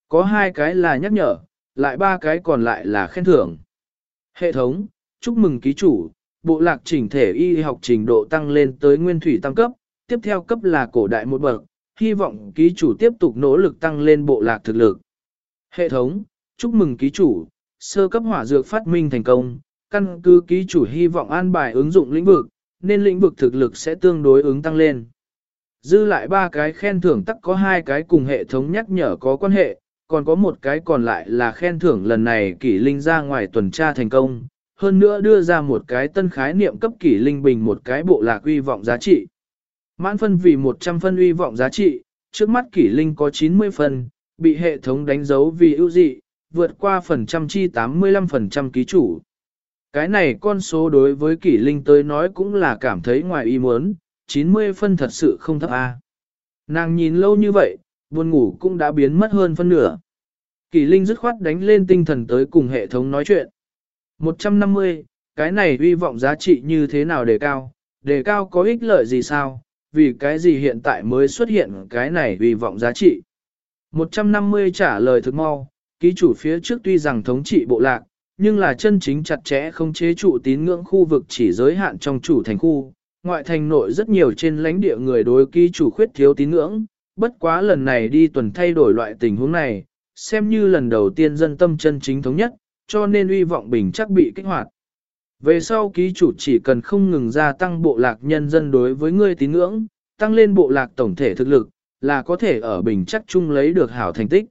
Có 2 cái là nhắc nhở, lại 3 cái còn lại là khen thưởng. Hệ thống, chúc mừng ký chủ, bộ lạc chỉnh thể y học trình độ tăng lên tới nguyên thủy tam cấp, tiếp theo cấp là cổ đại một bậc, hy vọng ký chủ tiếp tục nỗ lực tăng lên bộ lạc thực lực. Hệ thống, chúc mừng ký chủ, sơ cấp hỏa dược phát minh thành công, căn cứ ký chủ hy vọng an bài ứng dụng lĩnh vực, nên lĩnh vực thực lực sẽ tương đối ứng tăng lên. Dư lại 3 cái khen thưởng tắc có 2 cái cùng hệ thống nhắc nhở có quan hệ, còn có một cái còn lại là khen thưởng lần này kỷ linh ra ngoài tuần tra thành công, hơn nữa đưa ra một cái tân khái niệm cấp kỷ linh bình một cái bộ lạc uy vọng giá trị. Mãn phân vì 100 phân uy vọng giá trị, trước mắt kỷ linh có 90 phân, bị hệ thống đánh dấu vì ưu dị, vượt qua phần trăm chi 85% ký chủ. Cái này con số đối với kỷ linh tới nói cũng là cảm thấy ngoài ý muốn, 90 phân thật sự không thấp a. Nàng nhìn lâu như vậy, buồn ngủ cũng đã biến mất hơn phân nửa. Kỷ linh dứt khoát đánh lên tinh thần tới cùng hệ thống nói chuyện. 150, cái này uy vọng giá trị như thế nào đề cao có ích lợi gì sao, vì cái gì hiện tại mới xuất hiện cái này uy vọng giá trị. 150 trả lời thực mau, ký chủ phía trước tuy rằng thống trị bộ lạc, nhưng là chân chính chặt chẽ không chế trụ tín ngưỡng khu vực chỉ giới hạn trong chủ thành khu, ngoại thành nội rất nhiều trên lãnh địa người đối ký chủ khuyết thiếu tín ngưỡng, bất quá lần này đi tuần thay đổi loại tình huống này, xem như lần đầu tiên dân tâm chân chính thống nhất, cho nên uy vọng bình chắc bị kích hoạt. Về sau ký chủ chỉ cần không ngừng gia tăng bộ lạc nhân dân đối với ngươi tín ngưỡng, tăng lên bộ lạc tổng thể thực lực, là có thể ở bình chắc chung lấy được hảo thành tích.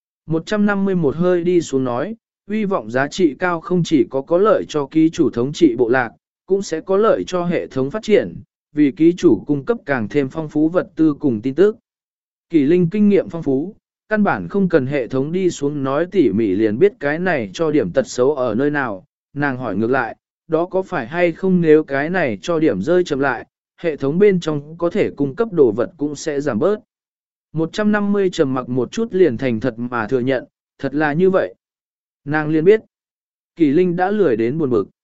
151 hơi đi xuống nói, uy vọng giá trị cao không chỉ có lợi cho ký chủ thống trị bộ lạc, cũng sẽ có lợi cho hệ thống phát triển, vì ký chủ cung cấp càng thêm phong phú vật tư cùng tin tức. Kỷ linh kinh nghiệm phong phú, căn bản không cần hệ thống đi xuống nói tỉ mỉ liền biết cái này cho điểm tật xấu ở nơi nào, nàng hỏi ngược lại, đó có phải hay không nếu cái này cho điểm rơi chậm lại, hệ thống bên trong có thể cung cấp đồ vật cũng sẽ giảm bớt. 150 trầm mặc một chút liền thành thật mà thừa nhận, thật là như vậy. Nàng liền biết, Kỷ linh đã lười đến buồn bực.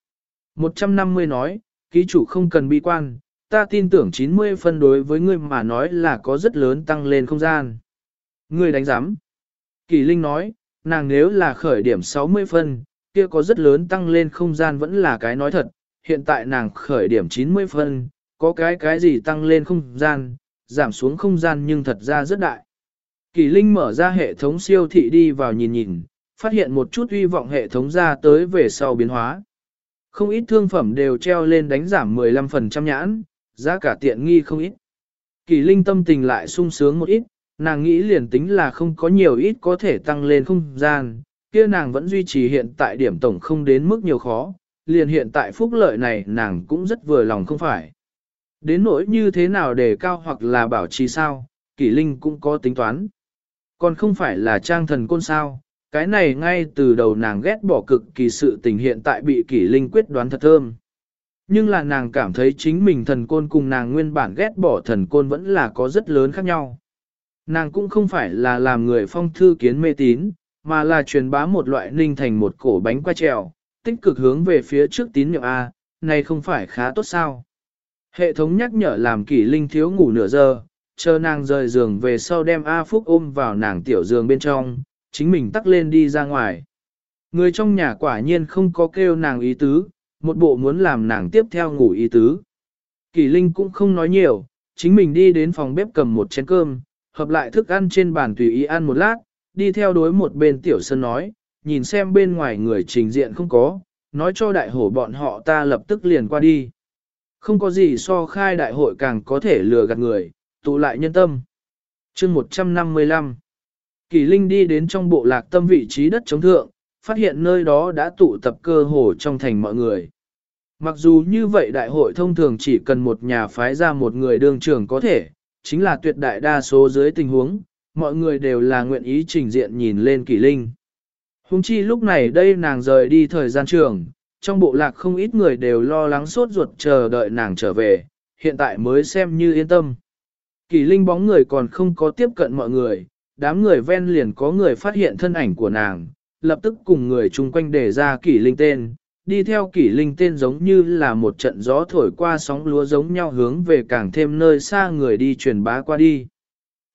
150 nói, ký chủ không cần bi quan, ta tin tưởng 90 phân đối với ngươi mà nói là có rất lớn tăng lên không gian. Ngươi đánh giám. Kỷ linh nói, nàng nếu là khởi điểm 60 phân, kia có rất lớn tăng lên không gian vẫn là cái nói thật, hiện tại nàng khởi điểm 90 phân, có cái gì tăng lên không gian, giảm xuống không gian nhưng thật ra rất đại. Kỷ linh mở ra hệ thống siêu thị đi vào nhìn, phát hiện một chút uy vọng hệ thống ra tới về sau biến hóa. Không ít thương phẩm đều treo lên đánh giảm 15% nhãn, giá cả tiện nghi không ít. Kỷ linh tâm tình lại sung sướng một ít, nàng nghĩ liền tính là không có nhiều ít có thể tăng lên không gian, kia nàng vẫn duy trì hiện tại điểm tổng không đến mức nhiều khó, liền hiện tại phúc lợi này nàng cũng rất vừa lòng không phải. Đến nỗi như thế nào để cao hoặc là bảo trì sao, Kỷ linh cũng có tính toán. Còn không phải là trang thần côn sao, cái này ngay từ đầu nàng ghét bỏ cực kỳ sự tình hiện tại bị Kỷ linh quyết đoán thật thơm. Nhưng là nàng cảm thấy chính mình thần côn cùng nàng nguyên bản ghét bỏ thần côn vẫn là có rất lớn khác nhau. Nàng cũng không phải là làm người phong thư kiến mê tín, mà là truyền bá một loại ninh thành một cổ bánh qua trèo, tích cực hướng về phía trước tín nhiệm A, này không phải khá tốt sao. Hệ thống nhắc nhở làm Kỷ linh thiếu ngủ nửa giờ, chờ nàng rời giường về sau đem A Phúc ôm vào nàng tiểu giường bên trong, chính mình tắc lên đi ra ngoài. Người trong nhà quả nhiên không có kêu nàng ý tứ, một bộ muốn làm nàng tiếp theo ngủ ý tứ. Kỷ linh cũng không nói nhiều, chính mình đi đến phòng bếp cầm một chén cơm, hợp lại thức ăn trên bàn tùy ý ăn một lát, đi theo đối một bên tiểu sơn nói, nhìn xem bên ngoài người trình diện không có, nói cho đại hổ bọn họ ta lập tức liền qua đi. Không có gì so khai đại hội càng có thể lừa gạt người, tụ lại nhân tâm. Chương 155 Kỷ linh đi đến trong bộ lạc tâm vị trí đất chống thượng, phát hiện nơi đó đã tụ tập cơ hồ trong thành mọi người. Mặc dù như vậy đại hội thông thường chỉ cần một nhà phái ra một người đương trưởng có thể, chính là tuyệt đại đa số dưới tình huống, mọi người đều là nguyện ý trình diện nhìn lên Kỷ linh. Huống chi lúc này đây nàng rời đi thời gian trường, trong bộ lạc không ít người đều lo lắng sốt ruột chờ đợi nàng trở về, hiện tại mới xem như yên tâm. Kỷ linh bóng người còn không có tiếp cận mọi người, đám người ven liền có người phát hiện thân ảnh của nàng, lập tức cùng người chung quanh đề ra Kỷ linh tên, đi theo Kỷ linh tên giống như là một trận gió thổi qua sóng lúa giống nhau hướng về càng thêm nơi xa người đi truyền bá qua đi.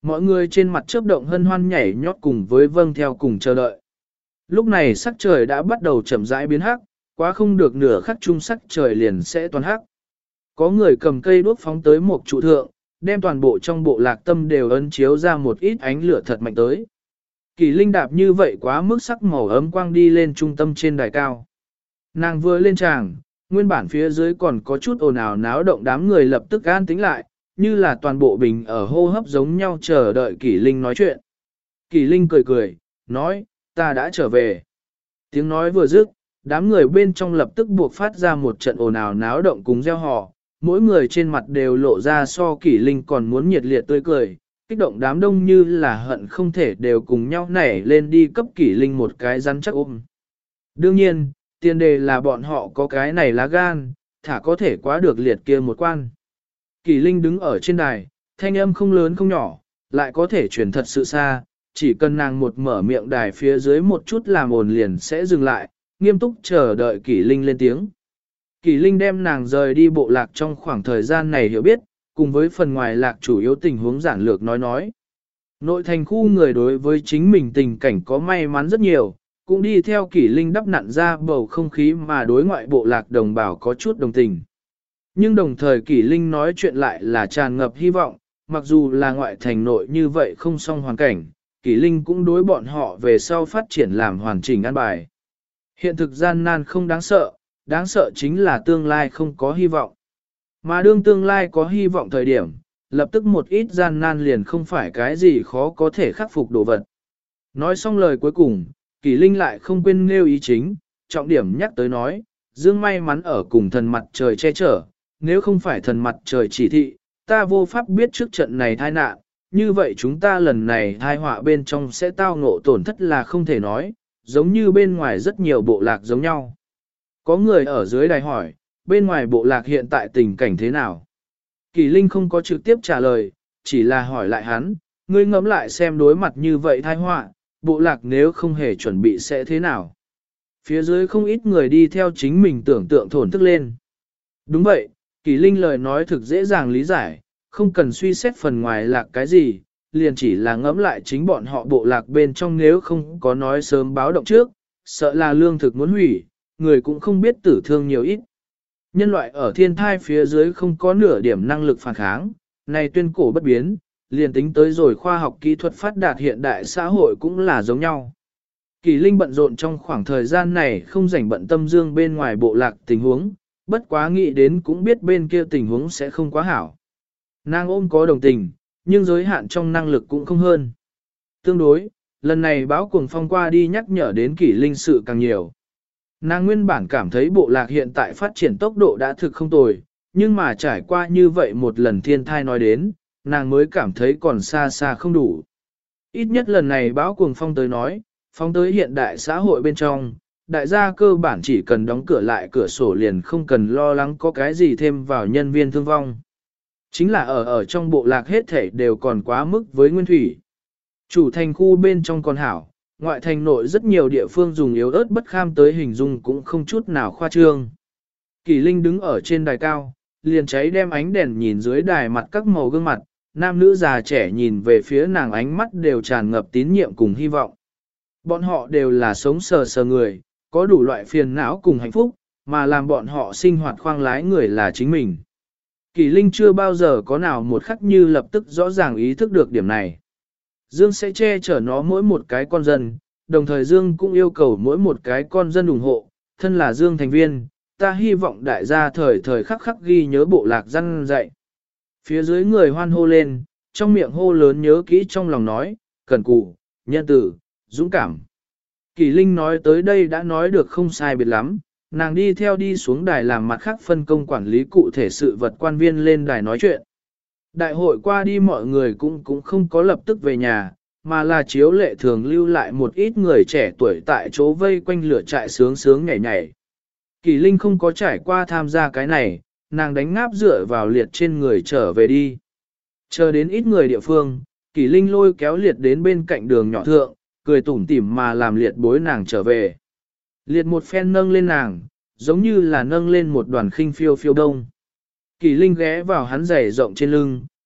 Mọi người trên mặt chớp động hân hoan nhảy nhót cùng với vâng theo cùng chờ đợi. Lúc này sắc trời đã bắt đầu chậm rãi biến hắc, quá không được nửa khắc chung sắc trời liền sẽ toàn hắc. Có người cầm cây đuốc phóng tới một trụ thượng, đem toàn bộ trong bộ lạc tâm đều ấn chiếu ra một ít ánh lửa thật mạnh tới. Kỳ Linh đạp như vậy quá mức sắc màu ấm quang đi lên trung tâm trên đài cao. Nàng vừa lên tràng, nguyên bản phía dưới còn có chút ồn ào náo động, đám người lập tức an tĩnh lại, như là toàn bộ bình ở hô hấp giống nhau chờ đợi Kỳ Linh nói chuyện. Kỳ Linh cười cười, nói, ta đã trở về. Tiếng nói vừa dứt, đám người bên trong lập tức buộc phát ra một trận ồn ào náo động cùng reo hò, mỗi người trên mặt đều lộ ra so Kỳ Linh còn muốn nhiệt liệt tươi cười, kích động đám đông như là hận không thể đều cùng nhau nảy lên đi cấp Kỳ Linh một cái rắn chắc ôm. Đương nhiên, tiền đề là bọn họ có cái này lá gan, thả có thể quá được liệt kia một quan. Kỳ Linh đứng ở trên đài, thanh âm không lớn không nhỏ, lại có thể truyền thật sự xa, chỉ cần nàng một mở miệng đài phía dưới một chút làm ồn liền sẽ dừng lại, nghiêm túc chờ đợi Kỳ Linh lên tiếng. Kỳ Linh đem nàng rời đi bộ lạc trong khoảng thời gian này hiểu biết, cùng với phần ngoài lạc chủ yếu tình huống giản lược nói. Nội thành khu người đối với chính mình tình cảnh có may mắn rất nhiều, cũng đi theo Kỳ Linh đắp nặn ra bầu không khí mà đối ngoại bộ lạc đồng bào có chút đồng tình. Nhưng đồng thời Kỳ Linh nói chuyện lại là tràn ngập hy vọng, mặc dù là ngoại thành nội như vậy không song hoàn cảnh, Kỳ Linh cũng đối bọn họ về sau phát triển làm hoàn chỉnh an bài. Hiện thực gian nan không đáng sợ chính là tương lai không có hy vọng. Mà đương tương lai có hy vọng thời điểm, lập tức một ít gian nan liền không phải cái gì khó có thể khắc phục đồ vật. Nói xong lời cuối cùng, Kỳ Linh lại không quên nêu ý chính, trọng điểm nhắc tới nói, Dương may mắn ở cùng thần mặt trời che chở, nếu không phải thần mặt trời chỉ thị, ta vô pháp biết trước trận này tai nạn, như vậy chúng ta lần này tai họa bên trong sẽ tao ngộ tổn thất là không thể nói, giống như bên ngoài rất nhiều bộ lạc giống nhau. Có người ở dưới đài hỏi, bên ngoài bộ lạc hiện tại tình cảnh thế nào? Kỳ Linh không có trực tiếp trả lời, chỉ là hỏi lại hắn, ngươi ngẫm lại xem đối mặt như vậy tai họa, bộ lạc nếu không hề chuẩn bị sẽ thế nào? Phía dưới không ít người đi theo chính mình tưởng tượng thổn thức lên. Đúng vậy, Kỳ Linh lời nói thực dễ dàng lý giải, không cần suy xét phần ngoài lạc cái gì, liền chỉ là ngẫm lại chính bọn họ bộ lạc bên trong nếu không có nói sớm báo động trước, sợ là lương thực muốn hủy, người cũng không biết tử thương nhiều ít. Nhân loại ở thiên thai phía dưới không có nửa điểm năng lực phản kháng, này tuyên cổ bất biến, liền tính tới rồi khoa học kỹ thuật phát đạt hiện đại xã hội cũng là giống nhau. Kỳ Linh bận rộn trong khoảng thời gian này không rảnh bận tâm dương bên ngoài bộ lạc tình huống, bất quá nghĩ đến cũng biết bên kia tình huống sẽ không quá hảo. Nàng ôm có đồng tình, nhưng giới hạn trong năng lực cũng không hơn. Tương đối, lần này báo cuồng phong qua đi nhắc nhở đến Kỳ Linh sự càng nhiều. Nàng nguyên bản cảm thấy bộ lạc hiện tại phát triển tốc độ đã thực không tồi, nhưng mà trải qua như vậy một lần thiên thai nói đến, nàng mới cảm thấy còn xa xa không đủ. Ít nhất lần này báo cuồng phong tới nói, phong tới hiện đại xã hội bên trong, đại gia cơ bản chỉ cần đóng cửa lại cửa sổ liền không cần lo lắng có cái gì thêm vào nhân viên thương vong. Chính là ở trong bộ lạc hết thể đều còn quá mức với nguyên thủy. Chủ thành khu bên trong còn hảo, ngoại thành nội rất nhiều địa phương dùng yếu ớt bất kham tới hình dung cũng không chút nào khoa trương. Kỳ Linh đứng ở trên đài cao, liền cháy đem ánh đèn nhìn dưới đài mặt các màu gương mặt, nam nữ già trẻ nhìn về phía nàng ánh mắt đều tràn ngập tín nhiệm cùng hy vọng. Bọn họ đều là sống sờ sờ người, có đủ loại phiền não cùng hạnh phúc, mà làm bọn họ sinh hoạt khoang lái người là chính mình. Kỳ Linh chưa bao giờ có nào một khắc như lập tức rõ ràng ý thức được điểm này. Dương sẽ che chở nó mỗi một cái con dân, đồng thời Dương cũng yêu cầu mỗi một cái con dân ủng hộ, thân là Dương thành viên, ta hy vọng đại gia thời thời khắc khắc ghi nhớ bộ lạc răn dạy. Phía dưới người hoan hô lên, trong miệng hô lớn nhớ kỹ trong lòng nói, cần cù, nhân tử, dũng cảm. Kỳ Linh nói tới đây đã nói được không sai biệt lắm, nàng đi theo đi xuống đài làm mặt khác phân công quản lý cụ thể sự vật quan viên lên đài nói chuyện. Đại hội qua đi mọi người cũng không có lập tức về nhà, mà là chiếu lệ thường lưu lại một ít người trẻ tuổi tại chỗ vây quanh lửa trại sướng sướng nhảy nhảy. Kỳ Linh không có trải qua tham gia cái này, nàng đánh ngáp dựa vào liệt trên người trở về đi. Chờ đến ít người địa phương, Kỳ Linh lôi kéo liệt đến bên cạnh đường nhỏ thượng, cười tủm tỉm mà làm liệt bối nàng trở về. Liệt một phen nâng lên nàng, giống như là nâng lên một đoàn khinh phiêu phiêu đông. Kỳ Linh ghé vào hắn giày rộng trên lưng,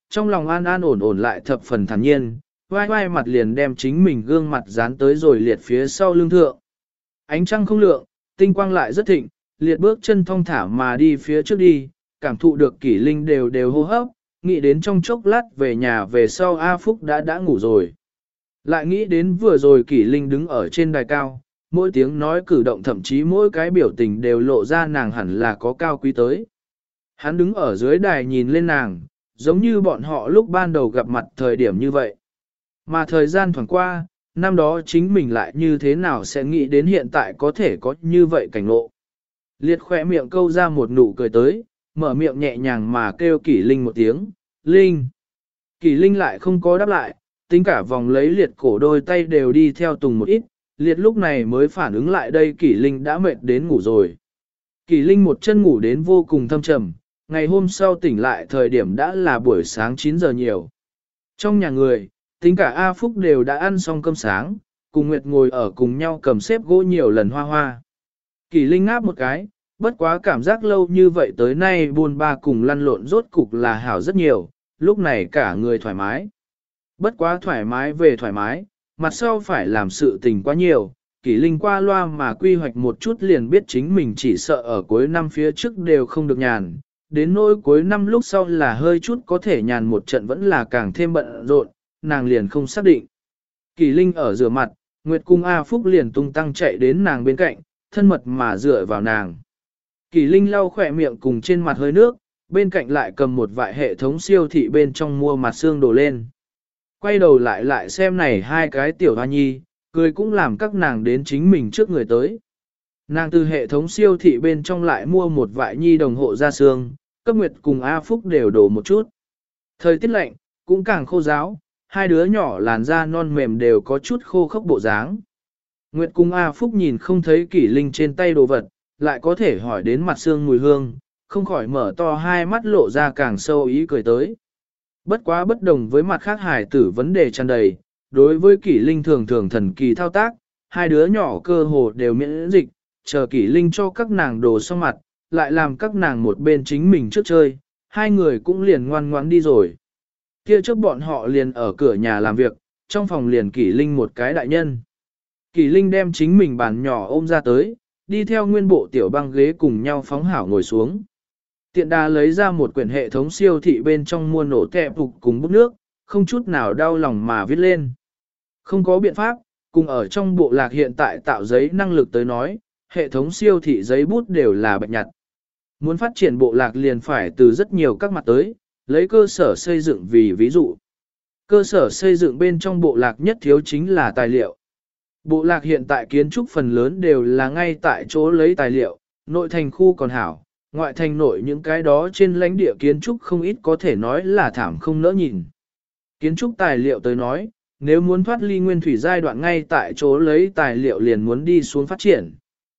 trong lòng an an ổn ổn lại thập phần thản nhiên, vai vai mặt liền đem chính mình gương mặt dán tới rồi liệt phía sau lưng thượng. Ánh trăng không lượng, tinh quang lại rất thịnh, liệt bước chân thong thả mà đi phía trước đi, cảm thụ được Kỷ Linh đều đều hô hấp, nghĩ đến trong chốc lát về nhà về sau A Phúc đã ngủ rồi. Lại nghĩ đến vừa rồi Kỷ Linh đứng ở trên đài cao, mỗi tiếng nói cử động thậm chí mỗi cái biểu tình đều lộ ra nàng hẳn là có cao quý tới. Hắn đứng ở dưới đài nhìn lên nàng, giống như bọn họ lúc ban đầu gặp mặt thời điểm như vậy. Mà thời gian thoảng qua, năm đó chính mình lại như thế nào sẽ nghĩ đến hiện tại có thể có như vậy cảnh ngộ. Liệt khỏe miệng câu ra một nụ cười tới, mở miệng nhẹ nhàng mà kêu Kỷ Linh một tiếng, Linh. Kỷ Linh lại không có đáp lại, tính cả vòng lấy liệt cổ đôi tay đều đi theo tùng một ít, liệt lúc này mới phản ứng lại đây Kỷ Linh đã mệt đến ngủ rồi. Kỷ Linh một chân ngủ đến vô cùng thâm trầm, ngày hôm sau tỉnh lại thời điểm đã là buổi sáng 9 giờ nhiều. Trong nhà người, tính cả A Phúc đều đã ăn xong cơm sáng, cùng Nguyệt ngồi ở cùng nhau cầm xếp gỗ nhiều lần hoa hoa. Kỷ Linh ngáp một cái, bất quá cảm giác lâu như vậy tới nay buồn ba cùng lăn lộn rốt cục là hảo rất nhiều, lúc này cả người thoải mái. Bất quá thoải mái về thoải mái, mặt sau phải làm sự tình quá nhiều, Kỷ Linh qua loa mà quy hoạch một chút liền biết chính mình chỉ sợ ở cuối năm phía trước đều không được nhàn, đến nỗi cuối năm lúc sau là hơi chút có thể nhàn một trận vẫn là càng thêm bận rộn, nàng liền không xác định. Kỷ Linh ở rửa mặt, Nguyệt cùng A Phúc liền tung tăng chạy đến nàng bên cạnh, thân mật mà dựa vào nàng. Kỷ Linh lau khỏe miệng cùng trên mặt hơi nước, bên cạnh lại cầm một vại hệ thống siêu thị bên trong mua mặt xương đổ lên. Quay đầu lại xem này hai cái tiểu hoa nhi, cười cũng làm các nàng đến chính mình trước người tới. Nàng từ hệ thống siêu thị bên trong lại mua một vại nhi đồng hộ da xương, cấp Nguyệt cùng A Phúc đều đổ một chút. Thời tiết lạnh, cũng càng khô ráo, hai đứa nhỏ làn da non mềm đều có chút khô khốc bộ dáng. Nguyệt cùng A Phúc nhìn không thấy Kỷ Linh trên tay đồ vật, lại có thể hỏi đến mặt xương mùi hương, không khỏi mở to hai mắt lộ ra càng sâu ý cười tới. Bất quá bất đồng với mặt khác hải tử vấn đề tràn đầy, đối với Kỷ Linh thường thường thần kỳ thao tác, hai đứa nhỏ cơ hồ đều miễn dịch, chờ Kỷ Linh cho các nàng đồ xong mặt, lại làm các nàng một bên chính mình trước chơi, hai người cũng liền ngoan ngoãn đi rồi. Kia trước bọn họ liền ở cửa nhà làm việc, trong phòng liền Kỷ Linh một cái đại nhân. Kỷ Linh đem chính mình bàn nhỏ ôm ra tới, đi theo nguyên bộ tiểu băng ghế cùng nhau phóng hảo ngồi xuống. Tiện đà lấy ra một quyển hệ thống siêu thị bên trong mua nổ kẹp phục cùng bút nước, không chút nào đau lòng mà viết lên. Không có biện pháp, cùng ở trong bộ lạc hiện tại tạo giấy năng lực tới nói, hệ thống siêu thị giấy bút đều là bạch nhặt. Muốn phát triển bộ lạc liền phải từ rất nhiều các mặt tới, lấy cơ sở xây dựng vì ví dụ. Cơ sở xây dựng bên trong bộ lạc nhất thiếu chính là tài liệu. Bộ lạc hiện tại kiến trúc phần lớn đều là ngay tại chỗ lấy tài liệu, nội thành khu còn hảo, ngoại thành nội những cái đó trên lãnh địa kiến trúc không ít có thể nói là thảm không nỡ nhìn. Kiến trúc tài liệu tới nói, nếu muốn thoát ly nguyên thủy giai đoạn ngay tại chỗ lấy tài liệu liền muốn đi xuống phát triển.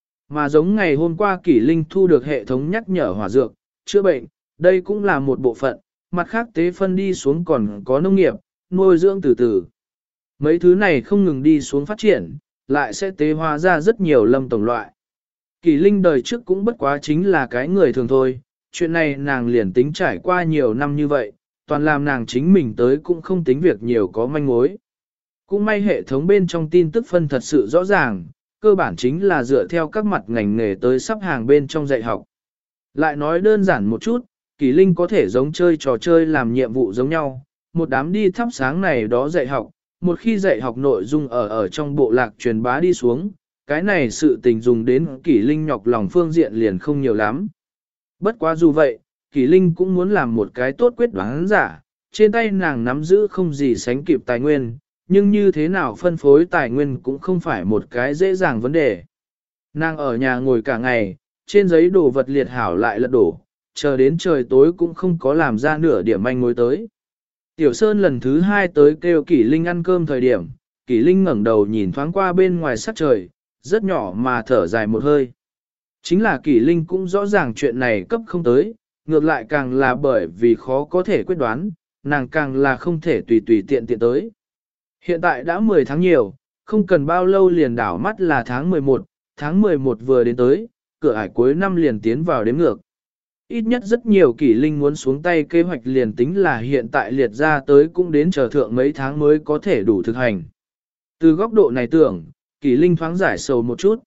Mà giống ngày hôm qua Kỷ Linh thu được hệ thống nhắc nhở hỏa dược, chữa bệnh, đây cũng là một bộ phận, mặt khác tế phân đi xuống còn có nông nghiệp, nuôi dưỡng từ từ. Mấy thứ này không ngừng đi xuống phát triển, lại sẽ tế hóa ra rất nhiều lâm tổng loại. Kỷ Linh đời trước cũng bất quá chính là cái người thường thôi, chuyện này nàng liền tính trải qua nhiều năm như vậy, toàn làm nàng chính mình tới cũng không tính việc nhiều có manh mối. Cũng may hệ thống bên trong tin tức phân thật sự rõ ràng, cơ bản chính là dựa theo các mặt ngành nghề tới sắp hàng bên trong dạy học. Lại nói đơn giản một chút, Kỷ Linh có thể giống chơi trò chơi làm nhiệm vụ giống nhau, một đám đi thắp sáng này đó dạy học, một khi dạy học nội dung ở trong bộ lạc truyền bá đi xuống, cái này sự tình dùng đến Kỷ Linh nhọc lòng phương diện liền không nhiều lắm. Bất quá dù vậy, Kỷ Linh cũng muốn làm một cái tốt quyết đoán giả, trên tay nàng nắm giữ không gì sánh kịp tài nguyên, nhưng như thế nào phân phối tài nguyên cũng không phải một cái dễ dàng vấn đề. Nàng ở nhà ngồi cả ngày, trên giấy đồ vật liệt hảo lại lật đổ, chờ đến trời tối cũng không có làm ra nửa điểm manh mối tới. Tiểu Sơn lần thứ 2 tới kêu Kỷ Linh ăn cơm thời điểm, Kỷ Linh ngẩng đầu nhìn thoáng qua bên ngoài sắc trời, rất nhỏ mà thở dài một hơi. Chính là Kỷ Linh cũng rõ ràng chuyện này cấp không tới, ngược lại càng là bởi vì khó có thể quyết đoán, nàng càng là không thể tùy tùy tiện tiện tới. Hiện tại đã 10 tháng nhiều, không cần bao lâu liền đảo mắt là tháng 11 vừa đến tới, cửa ải cuối năm liền tiến vào đếm ngược. Ít nhất rất nhiều kỷ linh muốn xuống tay kế hoạch liền tính là hiện tại liệt ra tới cũng đến chờ thượng mấy tháng mới có thể đủ thực hành. Từ góc độ này tưởng, kỷ linh thoáng giải sầu một chút.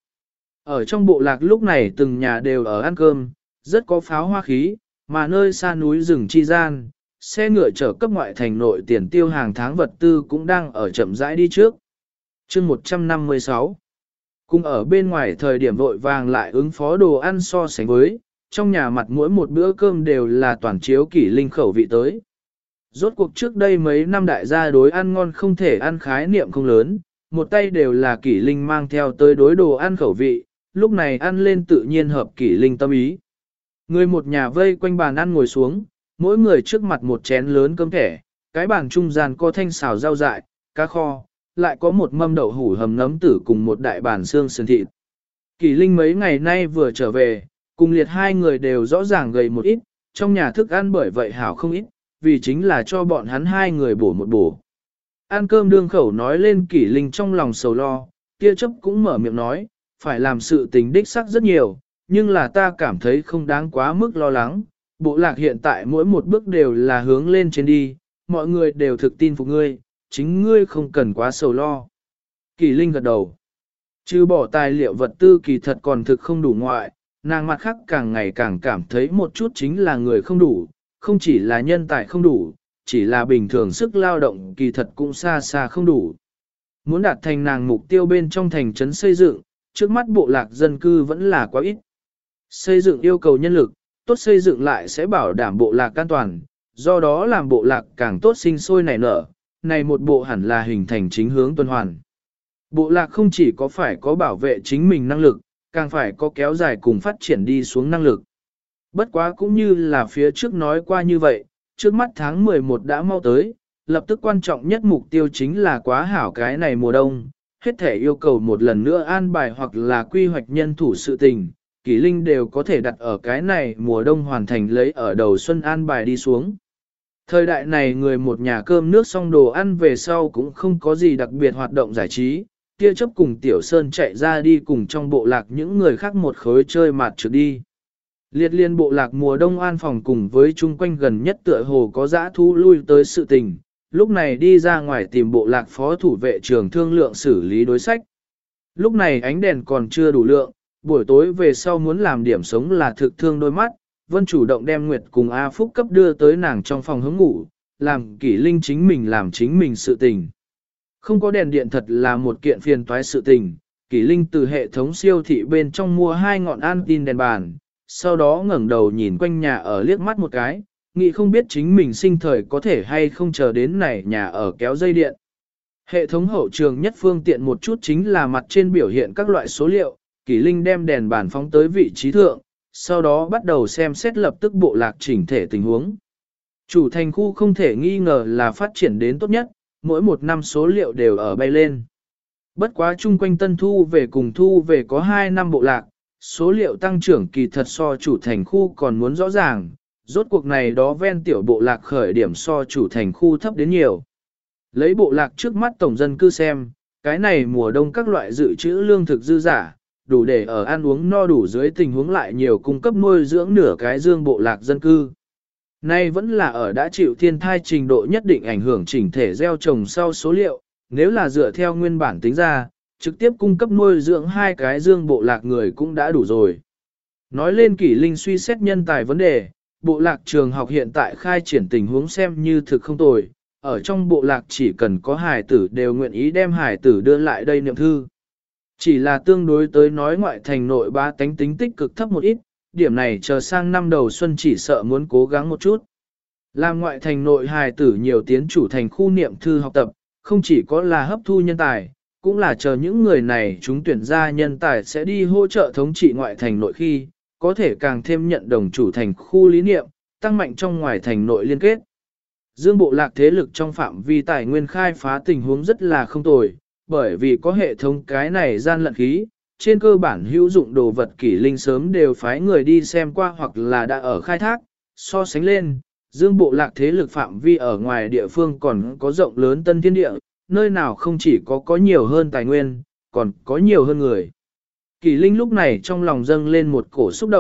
Ở trong bộ lạc lúc này từng nhà đều ở ăn cơm, rất có pháo hoa khí, mà nơi xa núi rừng chi gian, xe ngựa chở cấp ngoại thành nội tiền tiêu hàng tháng vật tư cũng đang ở chậm rãi đi trước. chương 156 cùng ở bên ngoài thời điểm vội vàng lại ứng phó đồ ăn so sánh với, trong nhà mặt mỗi một bữa cơm đều là toàn chiếu kỷ linh khẩu vị tới. Rốt cuộc trước đây mấy năm đại gia đối ăn ngon không thể ăn khái niệm không lớn, một tay đều là kỷ linh mang theo tới đối đồ ăn khẩu vị, lúc này ăn lên tự nhiên hợp kỷ linh tâm ý. Người một nhà vây quanh bàn ăn ngồi xuống, mỗi người trước mặt một chén lớn cơm thẻ, cái bàn trung gian có thanh xào rau dại, cá kho, lại có một mâm đậu hủ hầm nấm tử cùng một đại bàn xương sườn thịt. Kỷ linh mấy ngày nay vừa trở về, cùng liệt hai người đều rõ ràng gầy một ít, trong nhà thức ăn bởi vậy hảo không ít, vì chính là cho bọn hắn hai người bổ một bổ. Ăn cơm đương khẩu nói lên kỷ linh trong lòng sầu lo, tia chấp cũng mở miệng nói, phải làm sự tình đích sắc rất nhiều, nhưng là ta cảm thấy không đáng quá mức lo lắng, bộ lạc hiện tại mỗi một bước đều là hướng lên trên đi, mọi người đều thực tin phục ngươi, chính ngươi không cần quá sầu lo. Kỷ linh gật đầu. Trừ bỏ tài liệu vật tư kỳ thật còn thực không đủ ngoại, nàng mặt khác càng ngày càng cảm thấy một chút chính là người không đủ, không chỉ là nhân tài không đủ, chỉ là bình thường sức lao động kỳ thật cũng xa xa không đủ. Muốn đạt thành nàng mục tiêu bên trong thành trấn xây dựng, trước mắt bộ lạc dân cư vẫn là quá ít. Xây dựng yêu cầu nhân lực, tốt xây dựng lại sẽ bảo đảm bộ lạc an toàn, do đó làm bộ lạc càng tốt sinh sôi nảy nở, này một bộ hẳn là hình thành chính hướng tuần hoàn. Bộ lạc không chỉ có phải có bảo vệ chính mình năng lực, càng phải có kéo dài cùng phát triển đi xuống năng lực. Bất quá cũng như là phía trước nói qua như vậy, trước mắt tháng 11 đã mau tới, lập tức quan trọng nhất mục tiêu chính là quá hảo cái này mùa đông, hết thể yêu cầu một lần nữa an bài hoặc là quy hoạch nhân thủ sự tình, Kỷ Linh đều có thể đặt ở cái này mùa đông hoàn thành lấy ở đầu xuân an bài đi xuống. Thời đại này người một nhà cơm nước xong đồ ăn về sau cũng không có gì đặc biệt hoạt động giải trí, tia chấp cùng Tiểu Sơn chạy ra đi cùng trong bộ lạc những người khác một khối chơi mặt trượt đi. Liệt liên bộ lạc mùa đông an phòng cùng với chung quanh gần nhất tựa hồ có dã thú lui tới sự tình, lúc này đi ra ngoài tìm bộ lạc phó thủ vệ trường thương lượng xử lý đối sách. Lúc này ánh đèn còn chưa đủ lượng, buổi tối về sau muốn làm điểm sống là thực thương đôi mắt, Vân chủ động đem Nguyệt cùng A Phúc cấp đưa tới nàng trong phòng hướng ngủ, làm Kỷ Linh chính mình làm chính mình sự tình. Không có đèn điện thật là một kiện phiền toái sự tình, Kỷ Linh từ hệ thống siêu thị bên trong mua 2 ngọn an tin đèn bàn, sau đó ngẩng đầu nhìn quanh nhà ở liếc mắt một cái, nghĩ không biết chính mình sinh thời có thể hay không chờ đến này nhà ở kéo dây điện. Hệ thống hậu trường nhất phương tiện một chút chính là mặt trên biểu hiện các loại số liệu, Kỷ Linh đem đèn bàn phóng tới vị trí thượng, sau đó bắt đầu xem xét lập tức bộ lạc chỉnh thể tình huống. Chủ thành khu không thể nghi ngờ là phát triển đến tốt nhất, mỗi một năm số liệu đều ở bay lên. Bất quá chung quanh tân thu về cùng thu về có 2 năm bộ lạc, số liệu tăng trưởng kỳ thật so chủ thành khu còn muốn rõ ràng, rốt cuộc này đó ven tiểu bộ lạc khởi điểm so chủ thành khu thấp đến nhiều. Lấy bộ lạc trước mắt tổng dân cư xem, cái này mùa đông các loại dự trữ lương thực dư giả, đủ để ở ăn uống no đủ dưới tình huống lại nhiều cung cấp nuôi dưỡng nửa cái dương bộ lạc dân cư. Nay vẫn là ở đã chịu thiên thai trình độ nhất định ảnh hưởng chỉnh thể gieo trồng sau số liệu, nếu là dựa theo nguyên bản tính ra, trực tiếp cung cấp nuôi dưỡng 2 cái dương bộ lạc người cũng đã đủ rồi. Nói lên Kỷ Linh suy xét nhân tài vấn đề, bộ lạc trường học hiện tại khai triển tình huống xem như thực không tồi, ở trong bộ lạc chỉ cần có hài tử đều nguyện ý đem hài tử đưa lại đây niệm thư. Chỉ là tương đối tới nói ngoại thành nội ba tánh tính tích cực thấp một ít, điểm này chờ sang năm đầu xuân chỉ sợ muốn cố gắng một chút. Làm ngoại thành nội hài tử nhiều tiến chủ thành khu niệm thư học tập, không chỉ có là hấp thu nhân tài, cũng là chờ những người này chúng tuyển ra nhân tài sẽ đi hỗ trợ thống trị ngoại thành nội khi, có thể càng thêm nhận đồng chủ thành khu lý niệm, tăng mạnh trong ngoài thành nội liên kết. Dương bộ lạc thế lực trong phạm vi tài nguyên khai phá tình huống rất là không tồi, bởi vì có hệ thống cái này gian lận khí, trên cơ bản hữu dụng đồ vật Kỷ Linh sớm đều phái người đi xem qua hoặc là đã ở khai thác, so sánh lên, dương bộ lạc thế lực phạm vi ở ngoài địa phương còn có rộng lớn tân thiên địa, nơi nào không chỉ có nhiều hơn tài nguyên, còn có nhiều hơn người. Kỷ Linh lúc này trong lòng dâng lên một cổ xúc động,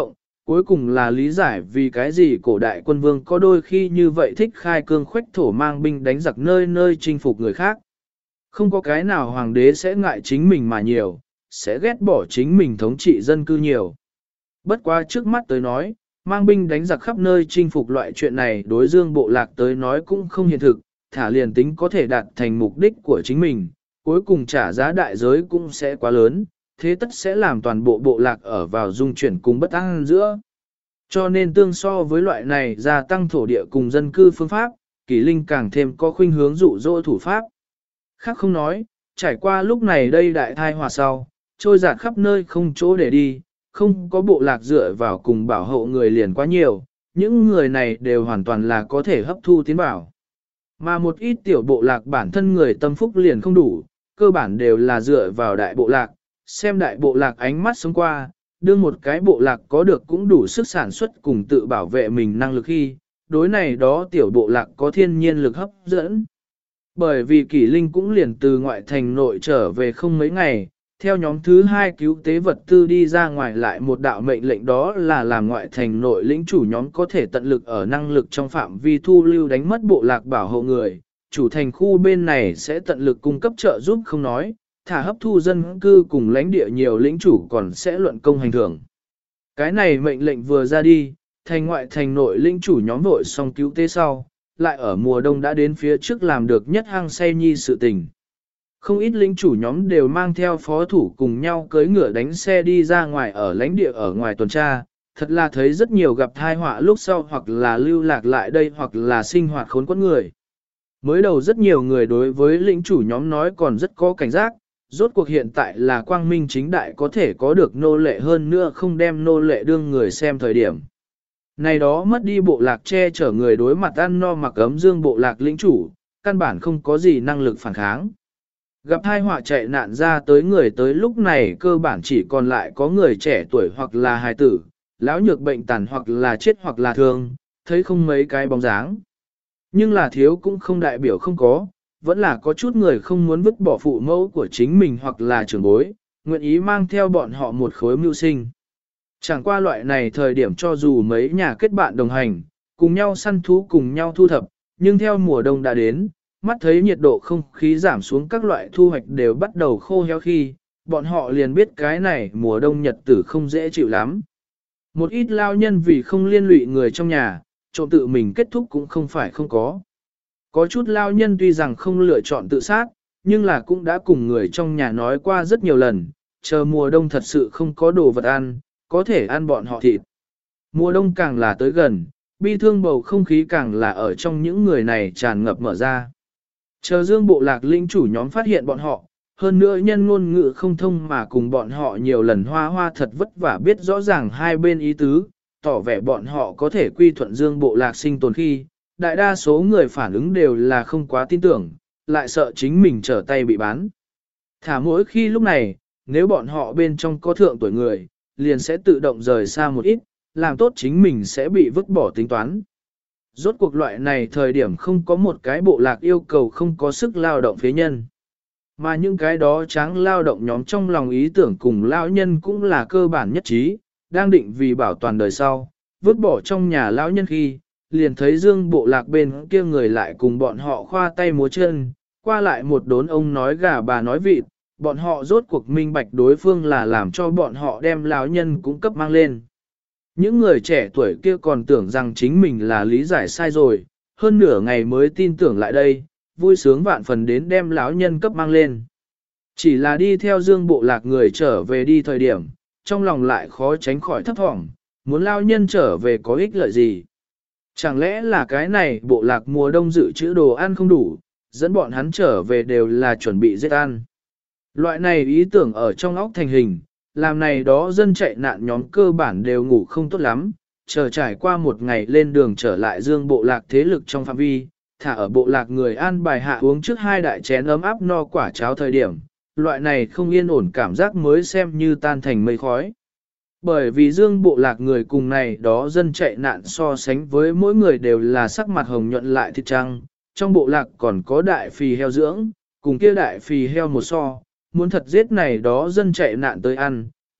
cuối cùng là lý giải vì cái gì cổ đại quân vương có đôi khi như vậy thích khai cương khuếch thổ mang binh đánh giặc nơi nơi chinh phục người khác. Không có cái nào hoàng đế sẽ ngại chính mình mà nhiều, sẽ ghét bỏ chính mình thống trị dân cư nhiều. Bất quá trước mắt tới nói, mang binh đánh giặc khắp nơi chinh phục loại chuyện này đối Dương Bộ Lạc tới nói cũng không hiện thực, thả liền tính có thể đạt thành mục đích của chính mình, cuối cùng trả giá đại giới cũng sẽ quá lớn, thế tất sẽ làm toàn bộ bộ lạc ở vào dung chuyển cùng bất an giữa. Cho nên tương so với loại này gia tăng thổ địa cùng dân cư phương pháp, Kỷ Linh càng thêm có khuynh hướng dụ dỗ thủ pháp. Khác không nói, trải qua lúc này đây đại thai hòa sau, trôi giạt khắp nơi không chỗ để đi, không có bộ lạc dựa vào cùng bảo hộ người liền quá nhiều, những người này đều hoàn toàn là có thể hấp thu tiến bảo. Mà một ít tiểu bộ lạc bản thân người tâm phúc liền không đủ, cơ bản đều là dựa vào đại bộ lạc, xem đại bộ lạc ánh mắt sống qua, đương một cái bộ lạc có được cũng đủ sức sản xuất cùng tự bảo vệ mình năng lực khi, đối này đó tiểu bộ lạc có thiên nhiên lực hấp dẫn. Bởi vì Kỷ Linh cũng liền từ ngoại thành nội trở về không mấy ngày, theo nhóm thứ 2 cứu tế vật tư đi ra ngoài lại một đạo mệnh lệnh đó là làm ngoại thành nội lĩnh chủ nhóm có thể tận lực ở năng lực trong phạm vi thu lưu đánh mất bộ lạc bảo hộ người, chủ thành khu bên này sẽ tận lực cung cấp trợ giúp không nói, thả hấp thu dân cư cùng lãnh địa nhiều lĩnh chủ còn sẽ luận công hành thưởng. Cái này mệnh lệnh vừa ra đi, thành ngoại thành nội lĩnh chủ nhóm vội xong cứu tế sau, lại ở mùa đông đã đến phía trước làm được nhất hăng say nhi sự tình. Không ít lĩnh chủ nhóm đều mang theo phó thủ cùng nhau cưỡi ngựa đánh xe đi ra ngoài ở lãnh địa ở ngoài tuần tra, thật là thấy rất nhiều gặp tai họa lúc sau hoặc là lưu lạc lại đây hoặc là sinh hoạt khốn quẫn người. Mới đầu rất nhiều người đối với lĩnh chủ nhóm nói còn rất có cảnh giác, rốt cuộc hiện tại là quang minh chính đại có thể có được nô lệ hơn nữa không đem nô lệ đương người xem thời điểm. Này đó mất đi bộ lạc che chở người đối mặt ăn no mặc ấm Dương bộ lạc lĩnh chủ, căn bản không có gì năng lực phản kháng. Gặp hai họa chạy nạn ra tới người tới lúc này cơ bản chỉ còn lại có người trẻ tuổi hoặc là hài tử, lão nhược bệnh tàn hoặc là chết hoặc là thương, thấy không mấy cái bóng dáng. Nhưng là thiếu cũng không đại biểu không có, vẫn là có chút người không muốn vứt bỏ phụ mẫu của chính mình hoặc là trưởng bối, nguyện ý mang theo bọn họ một khối mưu sinh. Chẳng qua loại này thời điểm cho dù mấy nhà kết bạn đồng hành, cùng nhau săn thú cùng nhau thu thập, nhưng theo mùa đông đã đến, mắt thấy nhiệt độ không khí giảm xuống các loại thu hoạch đều bắt đầu khô héo khi, bọn họ liền biết cái này mùa đông nhật tử không dễ chịu lắm. Một ít lao nhân vì không liên lụy người trong nhà, trộm tự mình kết thúc cũng không phải không có. Có chút lao nhân tuy rằng không lựa chọn tự sát, nhưng là cũng đã cùng người trong nhà nói qua rất nhiều lần, chờ mùa đông thật sự không có đồ vật ăn, có thể ăn bọn họ thịt. Mùa đông càng là tới gần, bi thương bầu không khí càng là ở trong những người này tràn ngập mở ra. Chờ Dương bộ lạc linh chủ nhóm phát hiện bọn họ, hơn nữa nhân ngôn ngữ không thông mà cùng bọn họ nhiều lần hoa thật vất vả biết rõ ràng hai bên ý tứ, tỏ vẻ bọn họ có thể quy thuận Dương bộ lạc sinh tồn khi, đại đa số người phản ứng đều là không quá tin tưởng, lại sợ chính mình trở tay bị bán. Thả mỗi khi lúc này, nếu bọn họ bên trong có thượng tuổi người, liền sẽ tự động rời xa một ít, làm tốt chính mình sẽ bị vứt bỏ tính toán. Rốt cuộc loại này thời điểm không có một cái bộ lạc yêu cầu không có sức lao động phế nhân. Mà những cái đó tráng lao động nhóm trong lòng ý tưởng cùng lão nhân cũng là cơ bản nhất trí, đang định vì bảo toàn đời sau, vứt bỏ trong nhà lão nhân khi, liền thấy Dương bộ lạc bên kia người lại cùng bọn họ khoa tay múa chân, qua lại một đốn ông nói gà bà nói vịt, bọn họ rốt cuộc minh bạch đối phương là làm cho bọn họ đem lão nhân cũng cấp mang lên. Những người trẻ tuổi kia còn tưởng rằng chính mình là lý giải sai rồi, hơn nửa ngày mới tin tưởng lại đây, vui sướng vạn phần đến đem lão nhân cấp mang lên. Chỉ là đi theo Dương bộ lạc người trở về đi thời điểm, trong lòng lại khó tránh khỏi thấp thỏm, muốn lão nhân trở về có ích lợi gì. Chẳng lẽ là cái này bộ lạc mùa đông dự trữ đồ ăn không đủ, dẫn bọn hắn trở về đều là chuẩn bị giết ăn. Loại này ý tưởng ở trong óc thành hình, làm này đó dân chạy nạn nhóm cơ bản đều ngủ không tốt lắm, chờ trải qua một ngày lên đường trở lại Dương bộ lạc thế lực trong phạm vi, thả ở bộ lạc người an bài hạ uống trước 2 đại chén ấm áp no quả cháo thời điểm, loại này không yên ổn cảm giác mới xem như tan thành mây khói. Bởi vì Dương bộ lạc người cùng này đó dân chạy nạn so sánh với mỗi người đều là sắc mặt hồng nhuận lại thịt trăng, trong bộ lạc còn có đại phì heo dưỡng, cùng kia đại phì heo một so, muốn thật giết này đó dân chạy nạn tới ăn,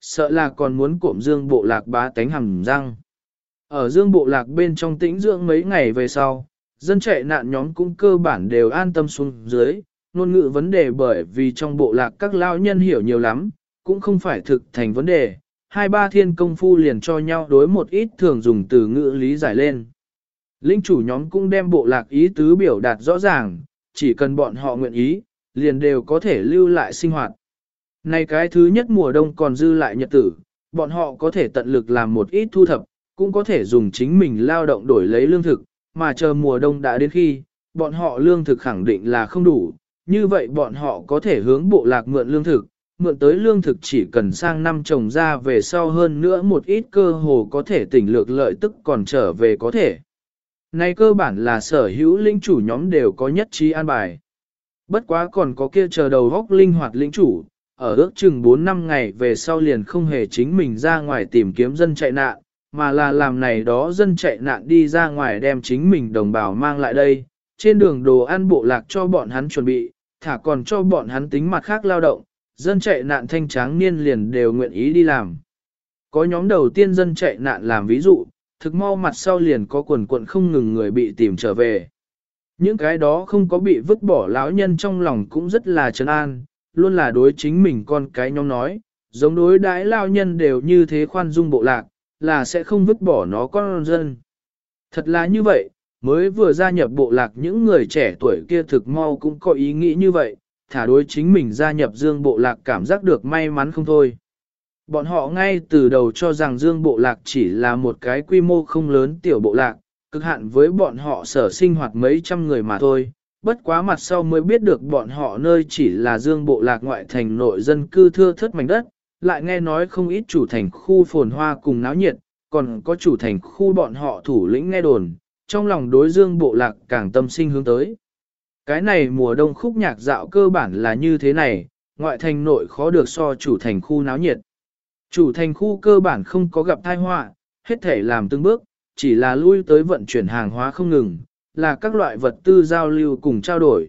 sợ là còn muốn cộm Dương Bộ Lạc bá tánh hầm răng. Ở Dương Bộ Lạc bên trong tĩnh dưỡng mấy ngày về sau, dân chạy nạn nhóm cũng cơ bản đều an tâm xuống dưới, ngôn ngữ vấn đề bởi vì trong bộ lạc các lão nhân hiểu nhiều lắm, cũng không phải thực thành vấn đề, hai ba thiên công phu liền cho nhau đối một ít thường dùng từ ngữ lý giải lên. Linh chủ nhóm cũng đem bộ lạc ý tứ biểu đạt rõ ràng, chỉ cần bọn họ nguyện ý, liền đều có thể lưu lại sinh hoạt. Này cái thứ nhất mùa đông còn dư lại nhật tử, bọn họ có thể tận lực làm một ít thu thập, cũng có thể dùng chính mình lao động đổi lấy lương thực, mà chờ mùa đông đã đến khi, bọn họ lương thực khẳng định là không đủ, như vậy bọn họ có thể hướng bộ lạc mượn lương thực, mượn tới lương thực chỉ cần sang năm trồng ra về sau hơn nữa một ít cơ hồ có thể tỉnh lược lợi tức còn trở về có thể. Này cơ bản là sở hữu linh chủ nhóm đều có nhất trí an bài. Bất quá còn có kia chờ đầu góc linh hoạt linh chủ, ở ước chừng 4 năm ngày về sau liền không hề chính mình ra ngoài tìm kiếm dân chạy nạn, mà là làm này đó dân chạy nạn đi ra ngoài đem chính mình đồng bào mang lại đây, trên đường đồ ăn bộ lạc cho bọn hắn chuẩn bị, thả còn cho bọn hắn tính mặt khác lao động, dân chạy nạn thanh tráng niên liền đều nguyện ý đi làm. Có nhóm đầu tiên dân chạy nạn làm ví dụ, thực mau mặt sau liền có quần quận không ngừng người bị tìm trở về. Những cái đó không có bị vứt bỏ lão nhân trong lòng cũng rất là trấn an, luôn là đối chính mình con cái nhóm nói, giống đối đãi lao nhân đều như thế khoan dung bộ lạc, là sẽ không vứt bỏ nó con dân. Thật là như vậy, mới vừa gia nhập bộ lạc những người trẻ tuổi kia thực mau cũng có ý nghĩ như vậy, thả đối chính mình gia nhập Dương bộ lạc cảm giác được may mắn không thôi. Bọn họ ngay từ đầu cho rằng Dương bộ lạc chỉ là một cái quy mô không lớn tiểu bộ lạc, cực hạn với bọn họ sở sinh hoạt mấy trăm người mà thôi. Bất quá mặt sau mới biết được bọn họ nơi chỉ là Dương bộ lạc ngoại thành nội dân cư thưa thớt mảnh đất, lại nghe nói không ít chủ thành khu phồn hoa cùng náo nhiệt, còn có chủ thành khu bọn họ thủ lĩnh nghe đồn, trong lòng đối Dương bộ lạc càng tâm sinh hướng tới. Cái này mùa đông khúc nhạc dạo cơ bản là như thế này, ngoại thành nội khó được so chủ thành khu náo nhiệt. Chủ thành khu cơ bản không có gặp tai họa, hết thể làm từng bước, chỉ là lui tới vận chuyển hàng hóa không ngừng, là các loại vật tư giao lưu cùng trao đổi.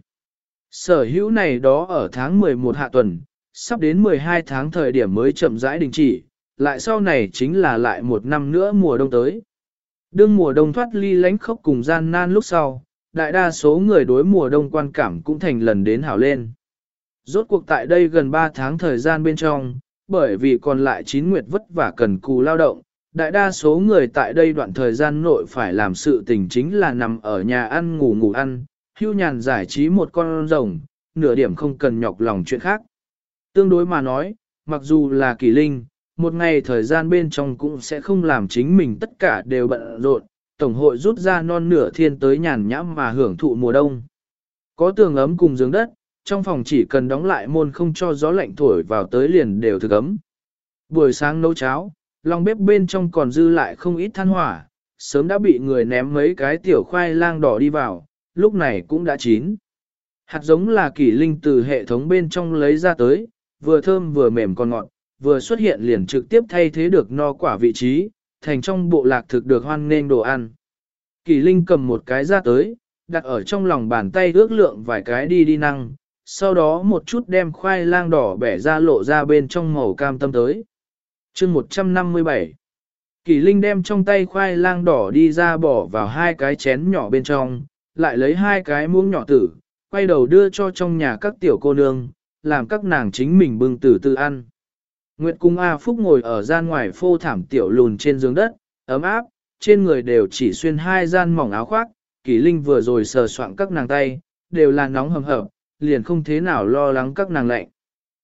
Sở hữu này đó ở tháng 11 hạ tuần, sắp đến 12 tháng thời điểm mới chậm rãi đình chỉ, lại sau này chính là lại một năm nữa mùa đông tới. Đương mùa đông thoát ly lánh khốc cùng gian nan lúc sau, đại đa số người đối mùa đông quan cảm cũng thành lần đến hảo lên. Rốt cuộc tại đây gần 3 tháng thời gian bên trong, bởi vì còn lại 9 nguyệt vất vả cần cù lao động, đại đa số người tại đây đoạn thời gian nội phải làm sự tình chính là nằm ở nhà ăn ngủ ăn, hưu nhàn giải trí một con rồng, nửa điểm không cần nhọc lòng chuyện khác. Tương đối mà nói, mặc dù là kỳ linh, một ngày thời gian bên trong cũng sẽ không làm chính mình tất cả đều bận rộn, tổng hội rút ra non nửa thiên tới nhàn nhãm mà hưởng thụ mùa đông. Có tường ấm cùng giường đất, trong phòng chỉ cần đóng lại môn không cho gió lạnh thổi vào tới liền đều thực ấm. Buổi sáng nấu cháo, lòng bếp bên trong còn dư lại không ít than hỏa, sớm đã bị người ném mấy cái tiểu khoai lang đỏ đi vào, lúc này cũng đã chín. Hạt giống là kỷ linh từ hệ thống bên trong lấy ra tới, vừa thơm vừa mềm còn ngọt, vừa xuất hiện liền trực tiếp thay thế được no quả vị trí, thành trong bộ lạc thực được hoan nghênh đồ ăn. Kỷ linh cầm một cái ra tới, đặt ở trong lòng bàn tay ước lượng vài cái đi năng, sau đó một chút đem khoai lang đỏ bẻ ra lộ ra bên trong màu cam tâm tới. Chương 157 Kỷ linh đem trong tay khoai lang đỏ đi ra bỏ vào hai cái chén nhỏ bên trong, lại lấy hai cái muỗng nhỏ tử, quay đầu đưa cho trong nhà các tiểu cô nương, làm các nàng chính mình bưng từ từ ăn. Nguyệt cùng A Phúc ngồi ở gian ngoài phô thảm tiểu lùn trên giường đất, ấm áp, trên người đều chỉ xuyên hai gian mỏng áo khoác, Kỷ linh vừa rồi sờ soạng các nàng tay, đều là nóng hầm hập, liền không thế nào lo lắng các nàng lạnh.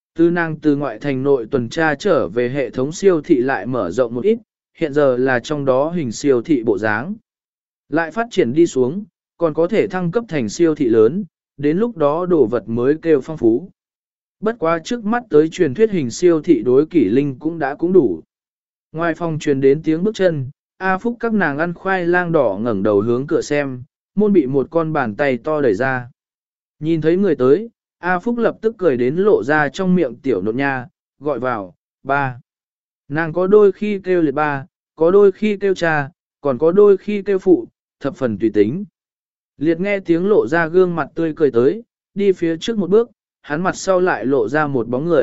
Từ ngoại thành nội tuần tra trở về hệ thống siêu thị lại mở rộng một ít, hiện giờ là trong đó hình siêu thị bộ dáng. Lại phát triển đi xuống, còn có thể thăng cấp thành siêu thị lớn, đến lúc đó đồ vật mới kêu phong phú. Bất quá trước mắt tới truyền thuyết hình siêu thị đối Kỷ linh cũng đủ. Ngoài phòng truyền đến tiếng bước chân, A Phúc các nàng ăn khoai lang đỏ ngẩng đầu hướng cửa xem, môn bị một con bàn tay to đẩy ra. Nhìn thấy người tới, A Phúc lập tức cười đến lộ ra trong miệng tiểu nộn nha, gọi vào, ba. Nàng có đôi khi kêu liệt ba, có đôi khi kêu cha, còn có đôi khi kêu phụ, thập phần tùy tính. Liệt nghe tiếng lộ ra gương mặt tươi cười tới, đi phía trước một bước, hắn mặt sau lại lộ ra một bóng người,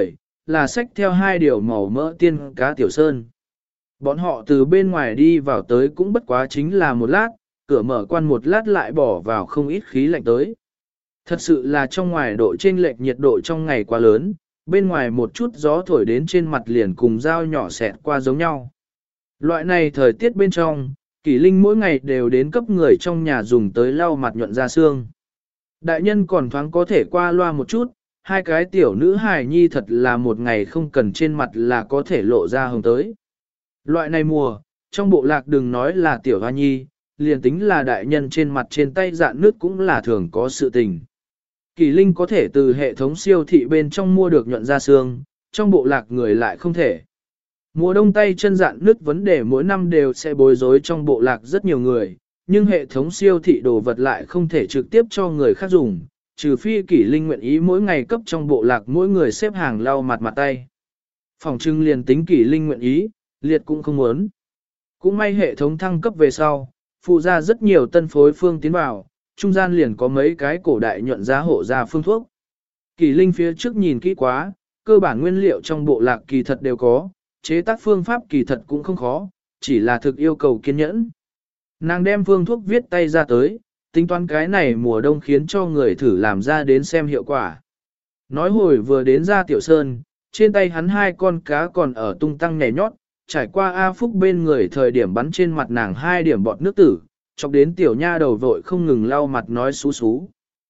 là xách theo 2 điều màu mỡ tiên cá tiểu sơn. Bọn họ từ bên ngoài đi vào tới cũng bất quá chính là một lát, cửa mở quan một lát lại bỏ vào không ít khí lạnh tới. Thật sự là trong ngoài độ chênh lệch nhiệt độ trong ngày quá lớn, bên ngoài một chút gió thổi đến trên mặt liền cùng dao nhỏ xẹt qua giống nhau. Loại này thời tiết bên trong, Kỷ Linh mỗi ngày đều đến cấp người trong nhà dùng tới lau mặt nhuận ra xương. Đại nhân còn thoáng có thể qua loa một chút, 2 cái tiểu nữ hài nhi thật là một ngày không cần trên mặt là có thể lộ ra hồng tới. Loại này mùa, trong bộ lạc đừng nói là tiểu hoa nhi, liền tính là đại nhân trên mặt trên tay dạn nước cũng là thường có sự tình. Kỷ Linh có thể từ hệ thống siêu thị bên trong mua được nhuận da xương, trong bộ lạc người lại không thể. Mùa đông tay chân dạn nứt vấn đề mỗi năm đều sẽ bối rối trong bộ lạc rất nhiều người, nhưng hệ thống siêu thị đồ vật lại không thể trực tiếp cho người khác dùng, trừ phi Kỷ Linh nguyện ý mỗi ngày cấp trong bộ lạc mỗi người xếp hàng lau mặt tay. Phòng trưng liền tính Kỷ Linh nguyện ý, liệt cũng không muốn. Cũng may hệ thống thăng cấp về sau, phụ ra rất nhiều tân phối phương tiến vào, trung gian liền có mấy cái cổ đại nhuận giá hộ ra phương thuốc. Kỷ Linh phía trước nhìn kỹ quá, cơ bản nguyên liệu trong bộ lạc kỳ thật đều có, chế tác phương pháp kỳ thật cũng không khó, chỉ là thực yêu cầu kiên nhẫn. Nàng đem phương thuốc viết tay ra tới, tính toán cái này mùa đông khiến cho người thử làm ra đến xem hiệu quả. Nói hồi vừa đến ra tiểu sơn, trên tay hắn 2 con cá còn ở tung tăng nhảy nhót, trải qua A Phúc bên người thời điểm bắn trên mặt nàng 2 điểm bọt nước tử, chọc đến tiểu nha đầu vội không ngừng lau mặt nói xú xú.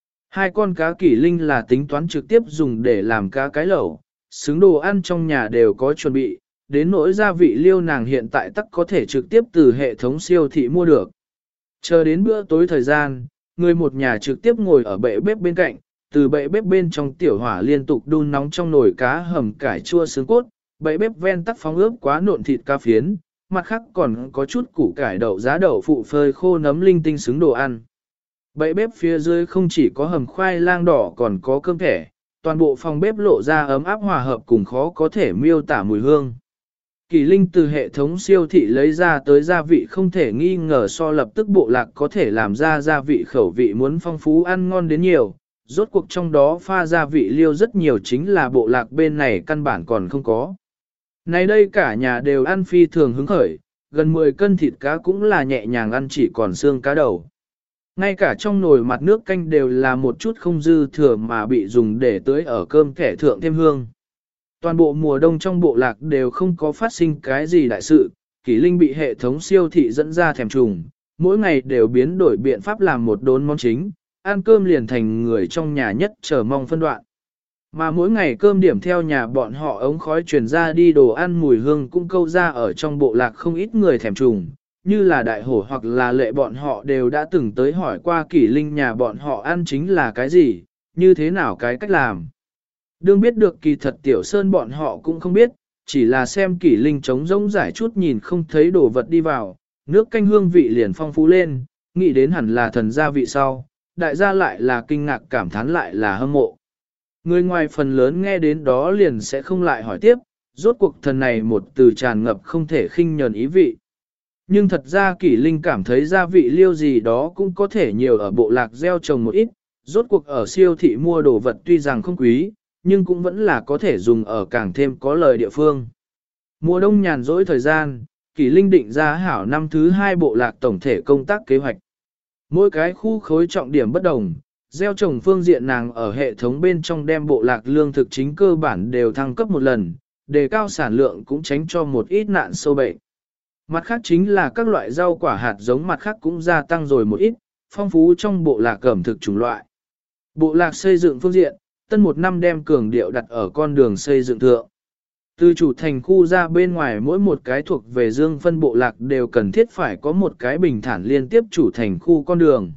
2 con cá Kỷ Linh là tính toán trực tiếp dùng để làm cá cái lẩu, xứng đồ ăn trong nhà đều có chuẩn bị, đến nỗi gia vị liêu nàng hiện tại tắc có thể trực tiếp từ hệ thống siêu thị mua được. Chờ đến bữa tối thời gian, người một nhà trực tiếp ngồi ở bệ bếp bên cạnh, từ bệ bếp bên trong tiểu hỏa liên tục đun nóng trong nồi cá hầm cải chua xương cốt, bệ bếp ven tắc phóng ướp quá nộn thịt cá phiến, mặt khác còn có chút củ cải đậu giá đậu phụ phơi khô nấm linh tinh xứng đồ ăn. Bệ bếp phía dưới không chỉ có hầm khoai lang đỏ còn có cơm thẻ, toàn bộ phòng bếp lộ ra ấm áp hòa hợp cùng khó có thể miêu tả mùi hương. Kỷ Linh từ hệ thống siêu thị lấy ra tới gia vị không thể nghi ngờ so lập tức bộ lạc có thể làm ra gia vị khẩu vị muốn phong phú ăn ngon đến nhiều, rốt cuộc trong đó pha gia vị liêu rất nhiều chính là bộ lạc bên này căn bản còn không có. Nay đây cả nhà đều ăn phi thường hứng khởi, gần 10 cân thịt cá cũng là nhẹ nhàng ăn chỉ còn xương cá đầu. Ngay cả trong nồi mặt nước canh đều là một chút không dư thừa mà bị dùng để tưới ở cơm kẻ thượng thêm hương. Toàn bộ mùa đông trong bộ lạc đều không có phát sinh cái gì đại sự, Kỷ Linh bị hệ thống siêu thị dẫn ra thèm trùng, mỗi ngày đều biến đổi biện pháp làm một đốn món chính, ăn cơm liền thành người trong nhà nhất chờ mong phân đoạn. Mà mỗi ngày cơm điểm theo nhà bọn họ ống khói truyền ra đi đồ ăn mùi hương cũng câu ra ở trong bộ lạc không ít người thèm trùng, như là đại hổ hoặc là lệ bọn họ đều đã từng tới hỏi qua Kỷ Linh nhà bọn họ ăn chính là cái gì, như thế nào cái cách làm. Đương biết được kỳ thật tiểu sơn bọn họ cũng không biết, chỉ là xem Kỷ Linh trống rỗng giải chút nhìn không thấy đồ vật đi vào, nước canh hương vị liền phong phú lên, nghĩ đến hẳn là thần gia vị sau, đại gia lại là kinh ngạc cảm thán lại là hâm mộ. Người ngoài phần lớn nghe đến đó liền sẽ không lại hỏi tiếp, rốt cuộc thần này một từ tràn ngập không thể khinh nhờn ý vị. Nhưng thật ra Kỷ Linh cảm thấy gia vị liêu gì đó cũng có thể nhiều ở bộ lạc gieo trồng một ít, rốt cuộc ở siêu thị mua đồ vật tuy rằng không quý, nhưng cũng vẫn là có thể dùng ở càng thêm có lời địa phương. Mùa đông nhàn rỗi thời gian, Kỷ Linh định ra hảo năm thứ 2 bộ lạc tổng thể công tác kế hoạch. Mỗi cái khu khối trọng điểm bất đồng, gieo trồng phương diện nàng ở hệ thống bên trong đem bộ lạc lương thực chính cơ bản đều thăng cấp một lần, đề cao sản lượng cũng tránh cho một ít nạn sâu bệnh. Mặt khác chính là các loại rau quả hạt giống mặt khác cũng gia tăng rồi một ít, phong phú trong bộ lạc ẩm thực chủng loại. Bộ lạc xây dựng phương diện, tân một năm đem cường điệu đặt ở con đường xây dựng thượng. Từ chủ thành khu ra bên ngoài mỗi một cái thuộc về dương phân bộ lạc đều cần thiết phải có một cái bình thản liên tiếp chủ thành khu con đường.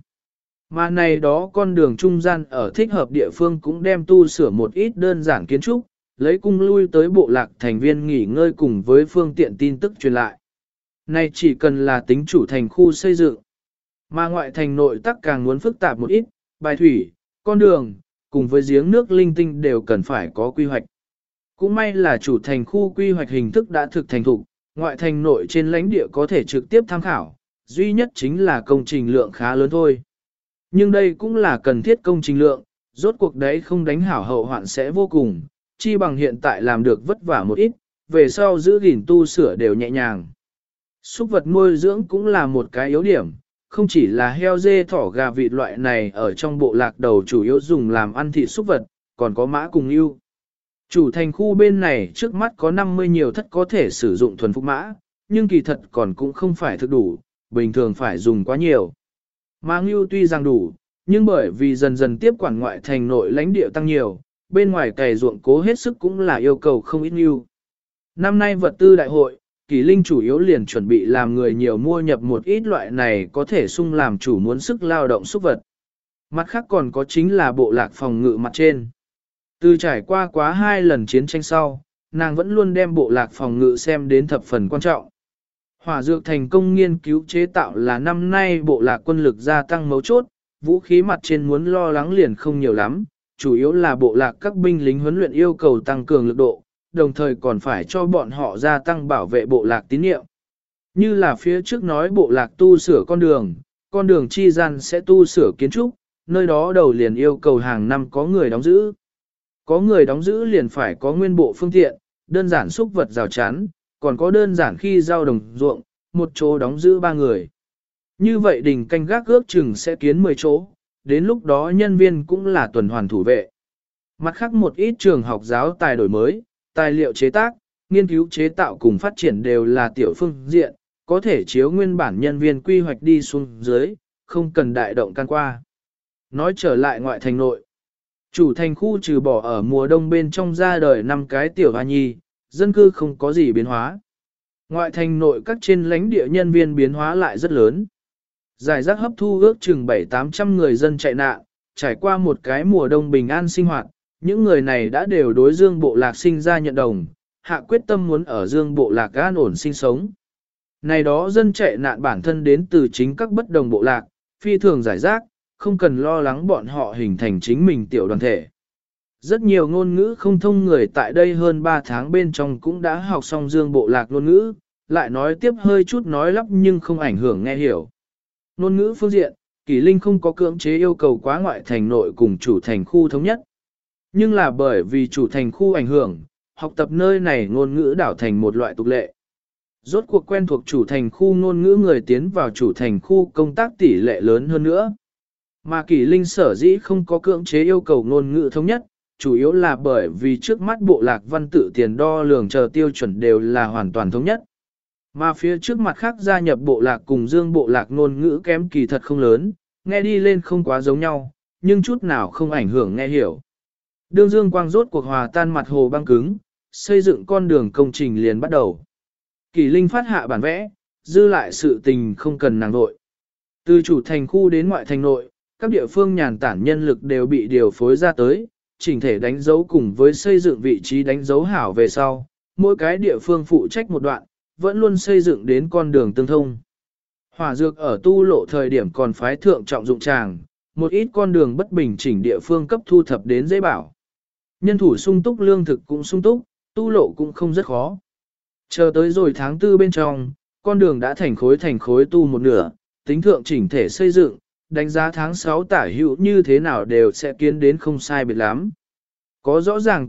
Mà này đó con đường trung gian ở thích hợp địa phương cũng đem tu sửa một ít đơn giản kiến trúc, lấy cung lui tới bộ lạc thành viên nghỉ ngơi cùng với phương tiện tin tức truyền lại. Này chỉ cần là tính chủ thành khu xây dựng, mà ngoại thành nội tắc càng muốn phức tạp một ít, bài thủy, con đường, cùng với giếng nước linh tinh đều cần phải có quy hoạch. Cũng may là chủ thành khu quy hoạch hình thức đã thực thành thục, ngoại thành nội trên lãnh địa có thể trực tiếp tham khảo, duy nhất chính là công trình lượng khá lớn thôi. Nhưng đây cũng là cần thiết công trình lượng, rốt cuộc đấy không đánh hảo hậu hoạn sẽ vô cùng, chi bằng hiện tại làm được vất vả một ít, về sau giữ gìn tu sửa đều nhẹ nhàng. Súc vật nuôi dưỡng cũng là một cái yếu điểm, không chỉ là heo dê thỏ gà vịt loại này ở trong bộ lạc đầu chủ yếu dùng làm ăn thịt súc vật, còn có mã cùng ưu. Chủ thành khu bên này trước mắt có 50 nhiều thất có thể sử dụng thuần phục mã, nhưng kỳ thật còn cũng không phải thực đủ, bình thường phải dùng quá nhiều. Mã ưu tuy rằng đủ, nhưng bởi vì dần dần tiếp quản ngoại thành nội lãnh địa tăng nhiều, bên ngoài cày ruộng cố hết sức cũng là yêu cầu không ít ưu. Năm nay vật tư đại hội, Kỳ Linh chủ yếu liền chuẩn bị làm người nhiều mua nhập một ít loại này có thể sung làm chủ muốn sức lao động súc vật. Mặt khác còn có chính là bộ lạc phòng ngự mặt trên. Từ trải qua quá 2 lần chiến tranh sau, nàng vẫn luôn đem bộ lạc phòng ngự xem đến thập phần quan trọng. Hỏa dược thành công nghiên cứu chế tạo là năm nay bộ lạc quân lực gia tăng mấu chốt, vũ khí mặt trên muốn lo lắng liền không nhiều lắm, chủ yếu là bộ lạc các binh lính huấn luyện yêu cầu tăng cường lực độ, đồng thời còn phải cho bọn họ gia tăng bảo vệ bộ lạc tín nhiệm. Như là phía trước nói bộ lạc tu sửa con đường chi gian sẽ tu sửa kiến trúc, nơi đó đầu liền yêu cầu hàng năm có người đóng giữ. Có người đóng giữ liền phải có nguyên bộ phương tiện, đơn giản xúc vật rào chắn, còn có đơn giản khi giao đồng ruộng, một chỗ đóng giữ 3 người. Như vậy đình canh gác ước chừng sẽ kiến 10 chỗ, đến lúc đó nhân viên cũng là tuần hoàn thủ vệ. Mặt khác một ít trường học giáo tài đổi mới, tài liệu chế tác, nghiên cứu chế tạo cùng phát triển đều là tiểu phương diện, có thể chiếu nguyên bản nhân viên quy hoạch đi xuống dưới, không cần đại động can qua. Nói trở lại ngoại thành nội, chủ thành khu trừ bỏ ở mùa đông bên trong ra đời 5 cái tiểu hoa nhi, dân cư không có gì biến hóa. Ngoại thành nội các trên lãnh địa nhân viên biến hóa lại rất lớn. Giải rác hấp thu ước chừng 700-800 người dân chạy nạn, trải qua một cái mùa đông bình an sinh hoạt, những người này đã đều đối Dương Bộ Lạc sinh ra nhận đồng, hạ quyết tâm muốn ở Dương Bộ Lạc an ổn sinh sống. Này đó dân chạy nạn bản thân đến từ chính các bất đồng bộ lạc, phi thường giải rác, không cần lo lắng bọn họ hình thành chính mình tiểu đoàn thể. Rất nhiều ngôn ngữ không thông người tại đây hơn 3 tháng bên trong cũng đã học xong Dương Bộ Lạc ngôn ngữ, lại nói tiếp hơi chút nói lắp nhưng không ảnh hưởng nghe hiểu. Ngôn ngữ phương diện, Kỳ Linh không có cưỡng chế yêu cầu quá ngoại thành nội cùng chủ thành khu thống nhất. Nhưng là bởi vì chủ thành khu ảnh hưởng, học tập nơi này ngôn ngữ đảo thành một loại tục lệ. Rốt cuộc quen thuộc chủ thành khu ngôn ngữ người tiến vào chủ thành khu công tác tỷ lệ lớn hơn nữa. Mà Kỳ Linh sở dĩ không có cưỡng chế yêu cầu ngôn ngữ thống nhất, chủ yếu là bởi vì trước mắt bộ lạc văn tự tiền đo lường chờ tiêu chuẩn đều là hoàn toàn thống nhất. Mà phía trước mặt khác gia nhập bộ lạc cùng Dương Bộ Lạc ngôn ngữ kém kỳ thật không lớn, nghe đi lên không quá giống nhau, nhưng chút nào không ảnh hưởng nghe hiểu. Đương Dương quang rốt cuộc hòa tan mặt hồ băng cứng, xây dựng con đường công trình liền bắt đầu. Kỳ Linh phát hạ bản vẽ, dư lại sự tình không cần nàng nội. Từ chủ thành khu đến ngoại thành nội, các địa phương nhàn tản nhân lực đều bị điều phối ra tới, chỉnh thể đánh dấu cùng với xây dựng vị trí đánh dấu hảo về sau, mỗi cái địa phương phụ trách một đoạn, vẫn luôn xây dựng đến con đường tương thông. Hỏa dược ở tu lộ thời điểm còn phái thượng trọng dụng tràng, một ít con đường bất bình chỉnh địa phương cấp thu thập đến dễ bảo. Nhân thủ sung túc lương thực cũng sung túc, tu lộ cũng không rất khó. Chờ tới rồi tháng 4 bên trong, con đường đã thành khối tu một nửa, tính thượng chỉnh thể xây dựng, đánh giá tháng 6 tả hữu như thế nào đều sẽ kiến đến không sai biệt lắm. Có rõ ràng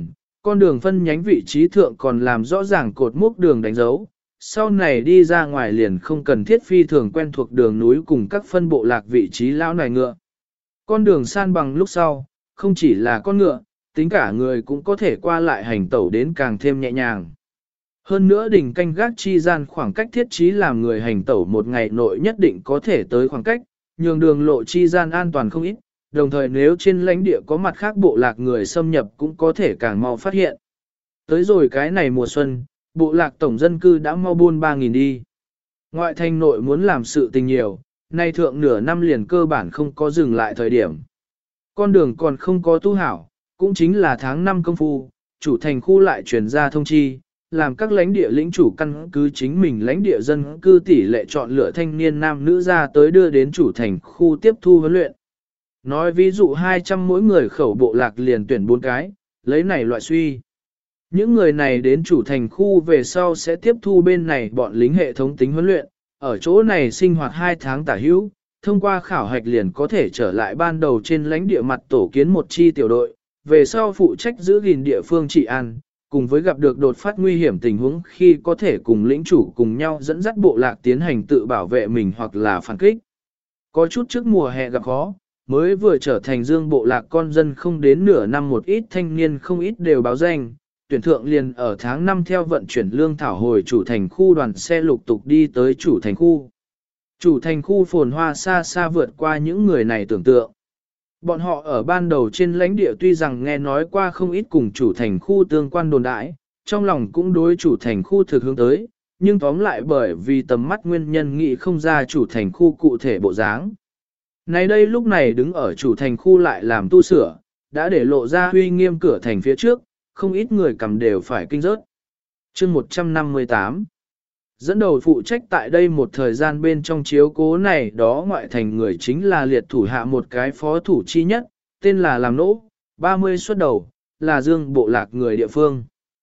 con đường phân nhánh vị trí thượng còn làm rõ ràng cột mốc đường đánh dấu, sau này đi ra ngoài liền không cần thiết phi thường quen thuộc đường núi cùng các phân bộ lạc vị trí lão nài ngựa. Con đường san bằng lúc sau, không chỉ là con ngựa, tính cả người cũng có thể qua lại hành tẩu đến càng thêm nhẹ nhàng. Hơn nữa đỉnh canh gác chi gian khoảng cách thiết trí làm người hành tẩu một ngày nội nhất định có thể tới khoảng cách, nhường đường lộ chi gian an toàn không ít, đồng thời nếu trên lãnh địa có mặt khác bộ lạc người xâm nhập cũng có thể càng mau phát hiện. Tới rồi cái này mùa xuân, bộ lạc tổng dân cư đã mau buôn 3.000 đi. Ngoại thành nội muốn làm sự tình nhiều, nay thượng nửa năm liền cơ bản không có dừng lại thời điểm. Con đường còn không có tu hảo, cũng chính là tháng 5 công phu, chủ thành khu lại truyền ra thông chi, làm các lãnh địa lĩnh chủ căn cứ chính mình lãnh địa dân cư tỷ lệ chọn lựa thanh niên nam nữ ra tới đưa đến chủ thành khu tiếp thu huấn luyện. Nói ví dụ 200 mỗi người khẩu bộ lạc liền tuyển 4 cái, lấy này loại suy. Những người này đến chủ thành khu về sau sẽ tiếp thu bên này bọn lính hệ thống tính huấn luyện, ở chỗ này sinh hoạt 2 tháng tả hữu, thông qua khảo hạch liền có thể trở lại ban đầu trên lãnh địa mặt tổ kiến một chi tiểu đội, về sau phụ trách giữ gìn địa phương trị an, cùng với gặp được đột phát nguy hiểm tình huống khi có thể cùng lĩnh chủ cùng nhau dẫn dắt bộ lạc tiến hành tự bảo vệ mình hoặc là phản kích. Có chút trước mùa hè gặp khó, mới vừa trở thành dương bộ lạc con dân không đến nửa năm, một ít thanh niên không ít đều báo danh, tuyển thượng liền ở tháng 5 theo vận chuyển lương thảo hồi chủ thành khu, đoàn xe lục tục đi tới chủ thành khu. Chủ thành khu phồn hoa xa xa vượt qua những người này tưởng tượng. Bọn họ ở ban đầu trên lãnh địa tuy rằng nghe nói qua không ít cùng chủ thành khu tương quan đồn đãi, trong lòng cũng đối chủ thành khu thực hướng tới, nhưng tóm lại bởi vì tầm mắt nguyên nhân nghĩ không ra chủ thành khu cụ thể bộ dáng. Này đây lúc này đứng ở chủ thành khu lại làm tu sửa, đã để lộ ra huy nghiêm cửa thành phía trước, không ít người cầm đều phải kinh rớt. Chương 158 dẫn đầu phụ trách tại đây một thời gian bên trong chiếu cố này đó ngoại thành người chính là liệt thủ hạ một cái phó thủ chi nhất, tên là làm Nỗ, 30 xuất đầu, là dương bộ lạc người địa phương.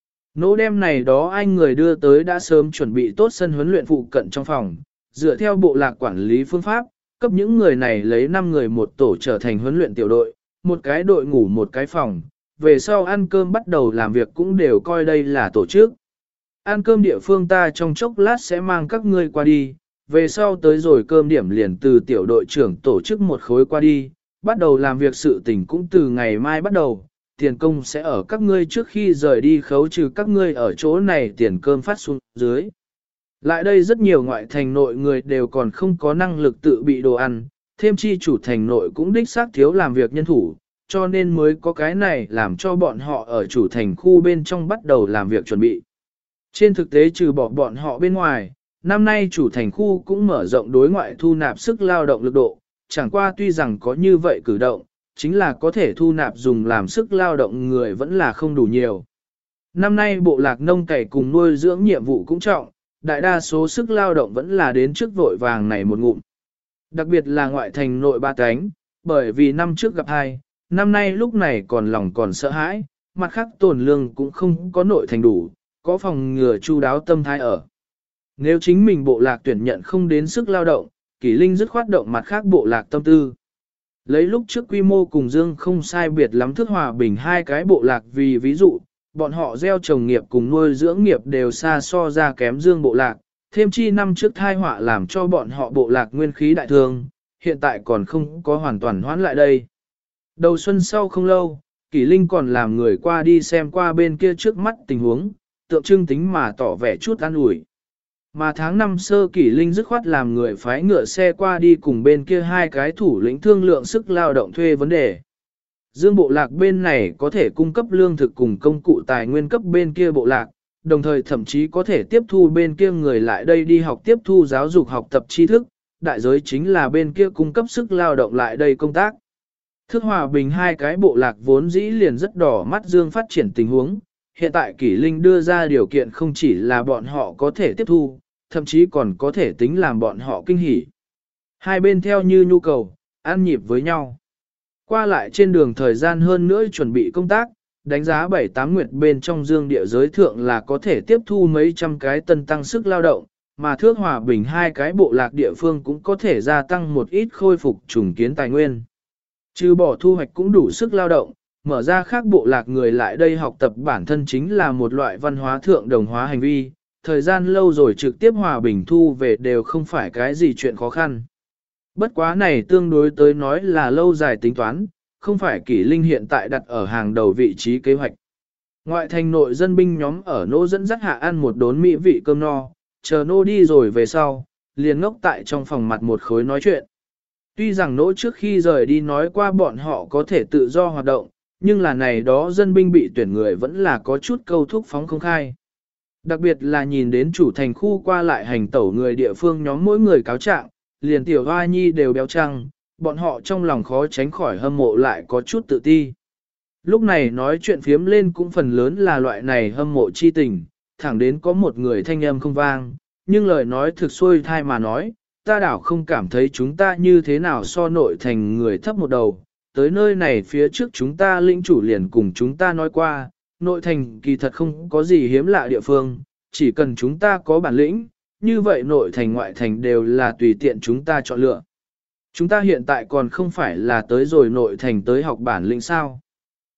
Nỗ đem này đó anh người đưa tới đã sớm chuẩn bị tốt sân huấn luyện phụ cận trong phòng, dựa theo bộ lạc quản lý phương pháp, cấp những người này lấy 5 người một tổ trở thành huấn luyện tiểu đội, một cái đội ngủ một cái phòng, về sau ăn cơm bắt đầu làm việc cũng đều coi đây là tổ chức. Ăn cơm địa phương ta trong chốc lát sẽ mang các ngươi qua đi, về sau tới rồi cơm điểm liền từ tiểu đội trưởng tổ chức một khối qua đi, bắt đầu làm việc sự tình cũng từ ngày mai bắt đầu, tiền công sẽ ở các ngươi trước khi rời đi khấu trừ các ngươi ở chỗ này tiền cơm phát xuống dưới. Lại đây rất nhiều ngoại thành nội người đều còn không có năng lực tự bị đồ ăn, thêm chi chủ thành nội cũng đích xác thiếu làm việc nhân thủ, cho nên mới có cái này làm cho bọn họ ở chủ thành khu bên trong bắt đầu làm việc chuẩn bị. Trên thực tế trừ bỏ bọn họ bên ngoài, năm nay chủ thành khu cũng mở rộng đối ngoại thu nạp sức lao động lực độ, chẳng qua tuy rằng có như vậy cử động, chính là có thể thu nạp dùng làm sức lao động người vẫn là không đủ nhiều. Năm nay bộ lạc nông cày cùng nuôi dưỡng nhiệm vụ cũng trọng, đại đa số sức lao động vẫn là đến trước vội vàng này một ngụm. Đặc biệt là ngoại thành nội ba cánh, bởi vì năm trước gặp hai, năm nay lúc này còn lòng còn sợ hãi, mặt khác tổn lương cũng không có nội thành đủ, có phòng ngừa chu đáo tâm thái ở. Nếu chính mình bộ lạc tuyển nhận không đến sức lao động, Kỷ Linh dứt khoát động mặt khác bộ lạc tâm tư. Lấy lúc trước quy mô cùng Dương không sai biệt lắm Thước Hòa Bình hai cái bộ lạc vì ví dụ, bọn họ gieo trồng nghiệp cùng nuôi dưỡng nghiệp đều xa so ra kém Dương bộ lạc, thêm chi năm trước thai họa làm cho bọn họ bộ lạc nguyên khí đại thương, hiện tại còn không có hoàn toàn hoãn lại đây. Đầu xuân sau không lâu, Kỷ Linh còn làm người qua đi xem qua bên kia trước mắt tình huống, tượng trưng tính mà tỏ vẻ chút an ủi. Mà tháng 5 sơ Kỷ Linh dứt khoát làm người phái ngựa xe qua đi cùng bên kia hai cái thủ lĩnh thương lượng sức lao động thuê vấn đề. Dương bộ lạc bên này có thể cung cấp lương thực cùng công cụ tài nguyên cấp bên kia bộ lạc, đồng thời thậm chí có thể tiếp thu bên kia người lại đây đi học tiếp thu giáo dục học tập tri thức, đại giới chính là bên kia cung cấp sức lao động lại đây công tác. Thước Hòa Bình hai cái bộ lạc vốn dĩ liền rất đỏ mắt Dương phát triển tình huống, hiện tại Kỷ Linh đưa ra điều kiện không chỉ là bọn họ có thể tiếp thu, thậm chí còn có thể tính làm bọn họ kinh hỉ. Hai bên theo như nhu cầu, ăn nhịp với nhau. Qua lại trên đường thời gian hơn nữa chuẩn bị công tác, đánh giá 7-8 nguyệt bên trong Dương địa giới thượng là có thể tiếp thu mấy trăm cái tân tăng sức lao động, mà Thước Hòa Bình hai cái bộ lạc địa phương cũng có thể gia tăng một ít khôi phục trùng kiến tài nguyên. Trừ bỏ thu hoạch cũng đủ sức lao động, mở ra khác bộ lạc người lại đây học tập bản thân chính là một loại văn hóa thượng đồng hóa hành vi, thời gian lâu rồi trực tiếp hòa bình thu về đều không phải cái gì chuyện khó khăn. Bất quá này tương đối tới nói là lâu dài tính toán, không phải Kỷ Linh hiện tại đặt ở hàng đầu vị trí kế hoạch. Ngoại thành nội dân binh nhóm ở nô dẫn dắt hạ ăn một đốn mỹ vị cơm no, chờ nô đi rồi về sau, liền ngốc tại trong phòng mặt một khối nói chuyện. Tuy rằng nỗ trước khi rời đi nói qua bọn họ có thể tự do hoạt động, nhưng là này đó dân binh bị tuyển người vẫn là có chút câu thúc phóng không khai. Đặc biệt là nhìn đến chủ thành khu qua lại hành tẩu người địa phương nhóm mỗi người cáo trạng, liền tiểu hoa nhi đều béo trăng, bọn họ trong lòng khó tránh khỏi hâm mộ lại có chút tự ti. Lúc này nói chuyện phiếm lên cũng phần lớn là loại này hâm mộ chi tình, thẳng đến có một người thanh âm không vang, nhưng lời nói thực xuôi thai mà nói, ta đảo không cảm thấy chúng ta như thế nào so nội thành người thấp một đầu, tới nơi này phía trước chúng ta lĩnh chủ liền cùng chúng ta nói qua, nội thành kỳ thật không có gì hiếm lạ địa phương, chỉ cần chúng ta có bản lĩnh, như vậy nội thành ngoại thành đều là tùy tiện chúng ta chọn lựa. Chúng ta hiện tại còn không phải là tới rồi nội thành tới học bản lĩnh sao.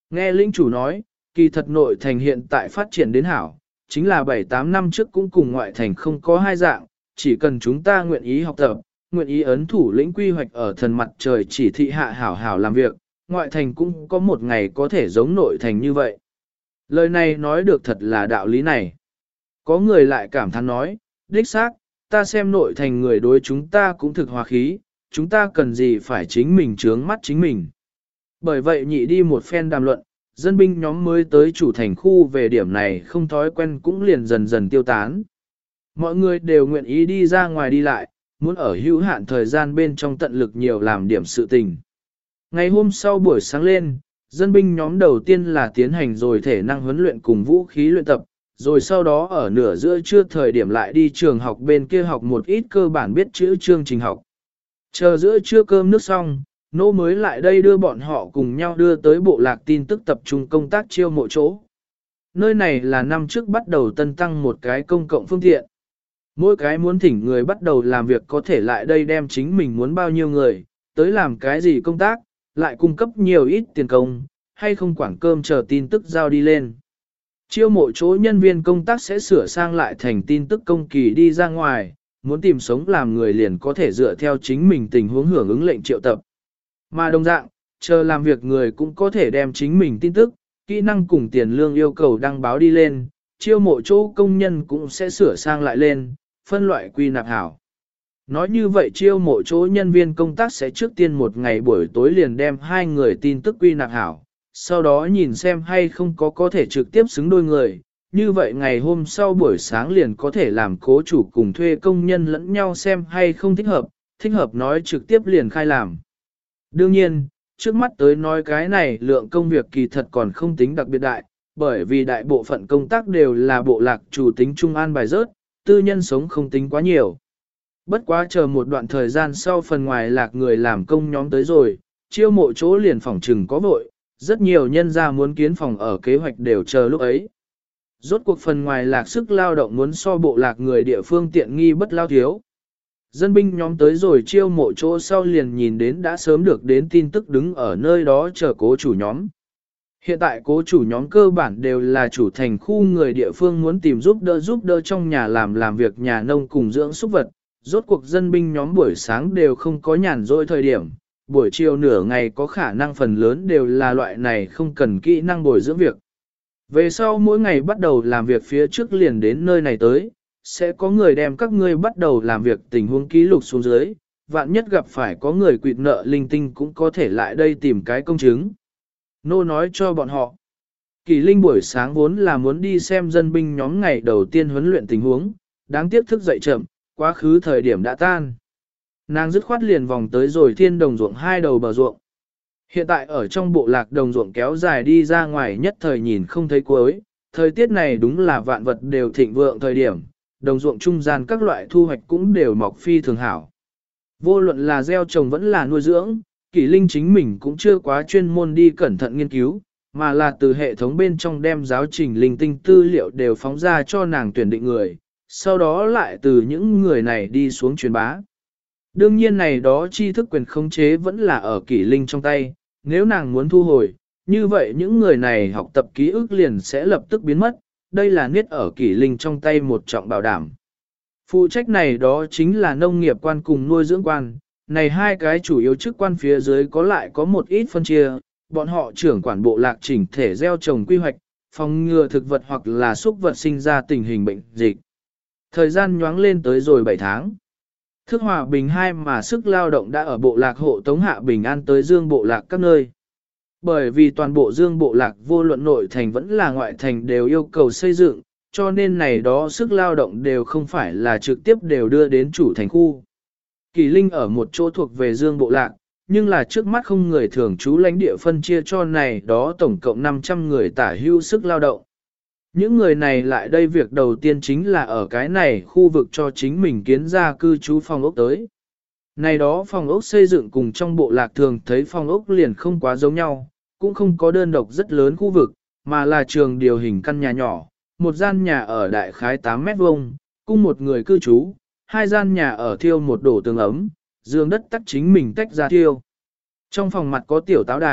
Nghe lĩnh chủ nói, kỳ thật nội thành hiện tại phát triển đến hảo, chính là 7-8 năm trước cũng cùng ngoại thành không có hai dạng, chỉ cần chúng ta nguyện ý học tập, nguyện ý ấn thủ lĩnh quy hoạch ở thần mặt trời chỉ thị hạ hảo hảo làm việc, ngoại thành cũng có một ngày có thể giống nội thành như vậy. Lời này nói được thật là đạo lý này. Có người lại cảm thán nói, đích xác, ta xem nội thành người đối chúng ta cũng thực hòa khí, chúng ta cần gì phải chính mình trướng mắt chính mình. Bởi vậy nhị đi một phen đàm luận, dân binh nhóm mới tới chủ thành khu về điểm này không thói quen cũng liền dần dần tiêu tán. Mọi người đều nguyện ý đi ra ngoài đi lại, muốn ở hữu hạn thời gian bên trong tận lực nhiều làm điểm sự tình. Ngày hôm sau buổi sáng lên, dân binh nhóm đầu tiên là tiến hành rồi thể năng huấn luyện cùng vũ khí luyện tập, rồi sau đó ở nửa giữa trưa thời điểm lại đi trường học bên kia học một ít cơ bản biết chữ chương trình học. Chờ giữa trưa cơm nước xong, nô mới lại đây đưa bọn họ cùng nhau đưa tới bộ lạc tin tức tập trung công tác chiêu mộ chỗ. Nơi này là năm trước bắt đầu tân tăng một cái công cộng phương tiện. Mỗi cái muốn thỉnh người bắt đầu làm việc có thể lại đây đem chính mình muốn bao nhiêu người, tới làm cái gì công tác, lại cung cấp nhiều ít tiền công, hay không quản cơm chờ tin tức giao đi lên. Chiêu mộ chỗ nhân viên công tác sẽ sửa sang lại thành tin tức công kỳ đi ra ngoài, muốn tìm sống làm người liền có thể dựa theo chính mình tình huống hưởng ứng lệnh triệu tập. Mà đồng dạng, chờ làm việc người cũng có thể đem chính mình tin tức, kỹ năng cùng tiền lương yêu cầu đăng báo đi lên, chiêu mộ chỗ công nhân cũng sẽ sửa sang lại lên, phân loại quy nạp hảo. Nói như vậy chiêu mộ chỗ nhân viên công tác sẽ trước tiên một ngày buổi tối liền đem 2 người tin tức quy nạp hảo, sau đó nhìn xem hay không có thể trực tiếp xứng đôi người. Như vậy ngày hôm sau buổi sáng liền có thể làm cố chủ cùng thuê công nhân lẫn nhau xem hay không thích hợp nói trực tiếp liền khai làm. Đương nhiên, trước mắt tới nói cái này lượng công việc kỳ thật còn không tính đặc biệt đại, bởi vì đại bộ phận công tác đều là bộ lạc chủ tính trung an bài rớt, tư nhân sống không tính quá nhiều. Bất quá chờ một đoạn thời gian sau phần ngoài lạc người làm công nhóm tới rồi, chiêu mộ chỗ liền phòng trừng có vội, rất nhiều nhân gia muốn kiến phòng ở kế hoạch đều chờ lúc ấy. Rốt cuộc phần ngoài lạc sức lao động muốn so bộ lạc người địa phương tiện nghi bất lao thiếu. Dân binh nhóm tới rồi chiêu mộ chỗ sau liền nhìn đến đã sớm được đến tin tức đứng ở nơi đó chờ cố chủ nhóm. Hiện tại cố chủ nhóm cơ bản đều là chủ thành khu người địa phương muốn tìm giúp đỡ trong nhà làm việc nhà nông cùng dưỡng súc vật. Rốt cuộc dân binh nhóm buổi sáng đều không có nhàn rỗi thời điểm, buổi chiều nửa ngày có khả năng phần lớn đều là loại này không cần kỹ năng bồi dưỡng việc. Về sau mỗi ngày bắt đầu làm việc phía trước liền đến nơi này tới, sẽ có người đem các ngươi bắt đầu làm việc tình huống ký lục xuống dưới, vạn nhất gặp phải có người quỵt nợ linh tinh cũng có thể lại đây tìm cái công chứng. Nô nói cho bọn họ, Kỳ Linh buổi sáng vốn là muốn đi xem dân binh nhóm ngày đầu tiên huấn luyện tình huống, đáng tiếc thức dậy chậm, quá khứ thời điểm đã tan. Nàng dứt khoát liền vòng tới rồi thiên đồng ruộng 2 đầu bờ ruộng. Hiện tại ở trong bộ lạc đồng ruộng kéo dài đi ra ngoài nhất thời nhìn không thấy cuối, thời tiết này đúng là vạn vật đều thịnh vượng thời điểm, đồng ruộng trung gian các loại thu hoạch cũng đều mọc phi thường hảo. Vô luận là gieo trồng vẫn là nuôi dưỡng, Kỷ Linh chính mình cũng chưa quá chuyên môn đi cẩn thận nghiên cứu, mà là từ hệ thống bên trong đem giáo trình linh tinh tư liệu đều phóng ra cho nàng tuyển định người, sau đó lại từ những người này đi xuống truyền bá. Đương nhiên này đó tri thức quyền khống chế vẫn là ở Kỷ Linh trong tay, nếu nàng muốn thu hồi, như vậy những người này học tập ký ức liền sẽ lập tức biến mất, đây là niết ở Kỷ Linh trong tay một trọng bảo đảm. Phụ trách này đó chính là nông nghiệp quan cùng nuôi dưỡng quan, này 2 cái chủ yếu chức quan phía dưới có lại có một ít phân chia, bọn họ trưởng quản bộ lạc chỉnh thể gieo trồng quy hoạch, phòng ngừa thực vật hoặc là súc vật sinh ra tình hình bệnh dịch. Thời gian nhoáng lên tới rồi 7 tháng. Thức hòa bình 2 mà sức lao động đã ở bộ lạc hộ tống hạ bình an tới dương bộ lạc các nơi. Bởi vì toàn bộ dương bộ lạc vô luận nội thành vẫn là ngoại thành đều yêu cầu xây dựng, cho nên này đó sức lao động đều không phải là trực tiếp đều đưa đến chủ thành khu. Kỳ Linh ở một chỗ thuộc về dương bộ lạc, nhưng là trước mắt không người thường trú lãnh địa phân chia cho này đó tổng cộng 500 người tả hưu sức lao động. Những người này lại đây việc đầu tiên chính là ở cái này khu vực cho chính mình kiến ra cư trú phòng ốc tới. Này đó phòng ốc xây dựng cùng trong bộ lạc thường thấy phòng ốc liền không quá giống nhau, cũng không có đơn độc rất lớn khu vực, mà là trường điều hình căn nhà nhỏ, một gian nhà ở đại khái 8 mét vuông, cung một người cư trú, 2 gian nhà ở thiêu một đổ tường ấm, giường đất tắt chính mình tách ra thiêu. Trong phòng mặt có tiểu táo đài,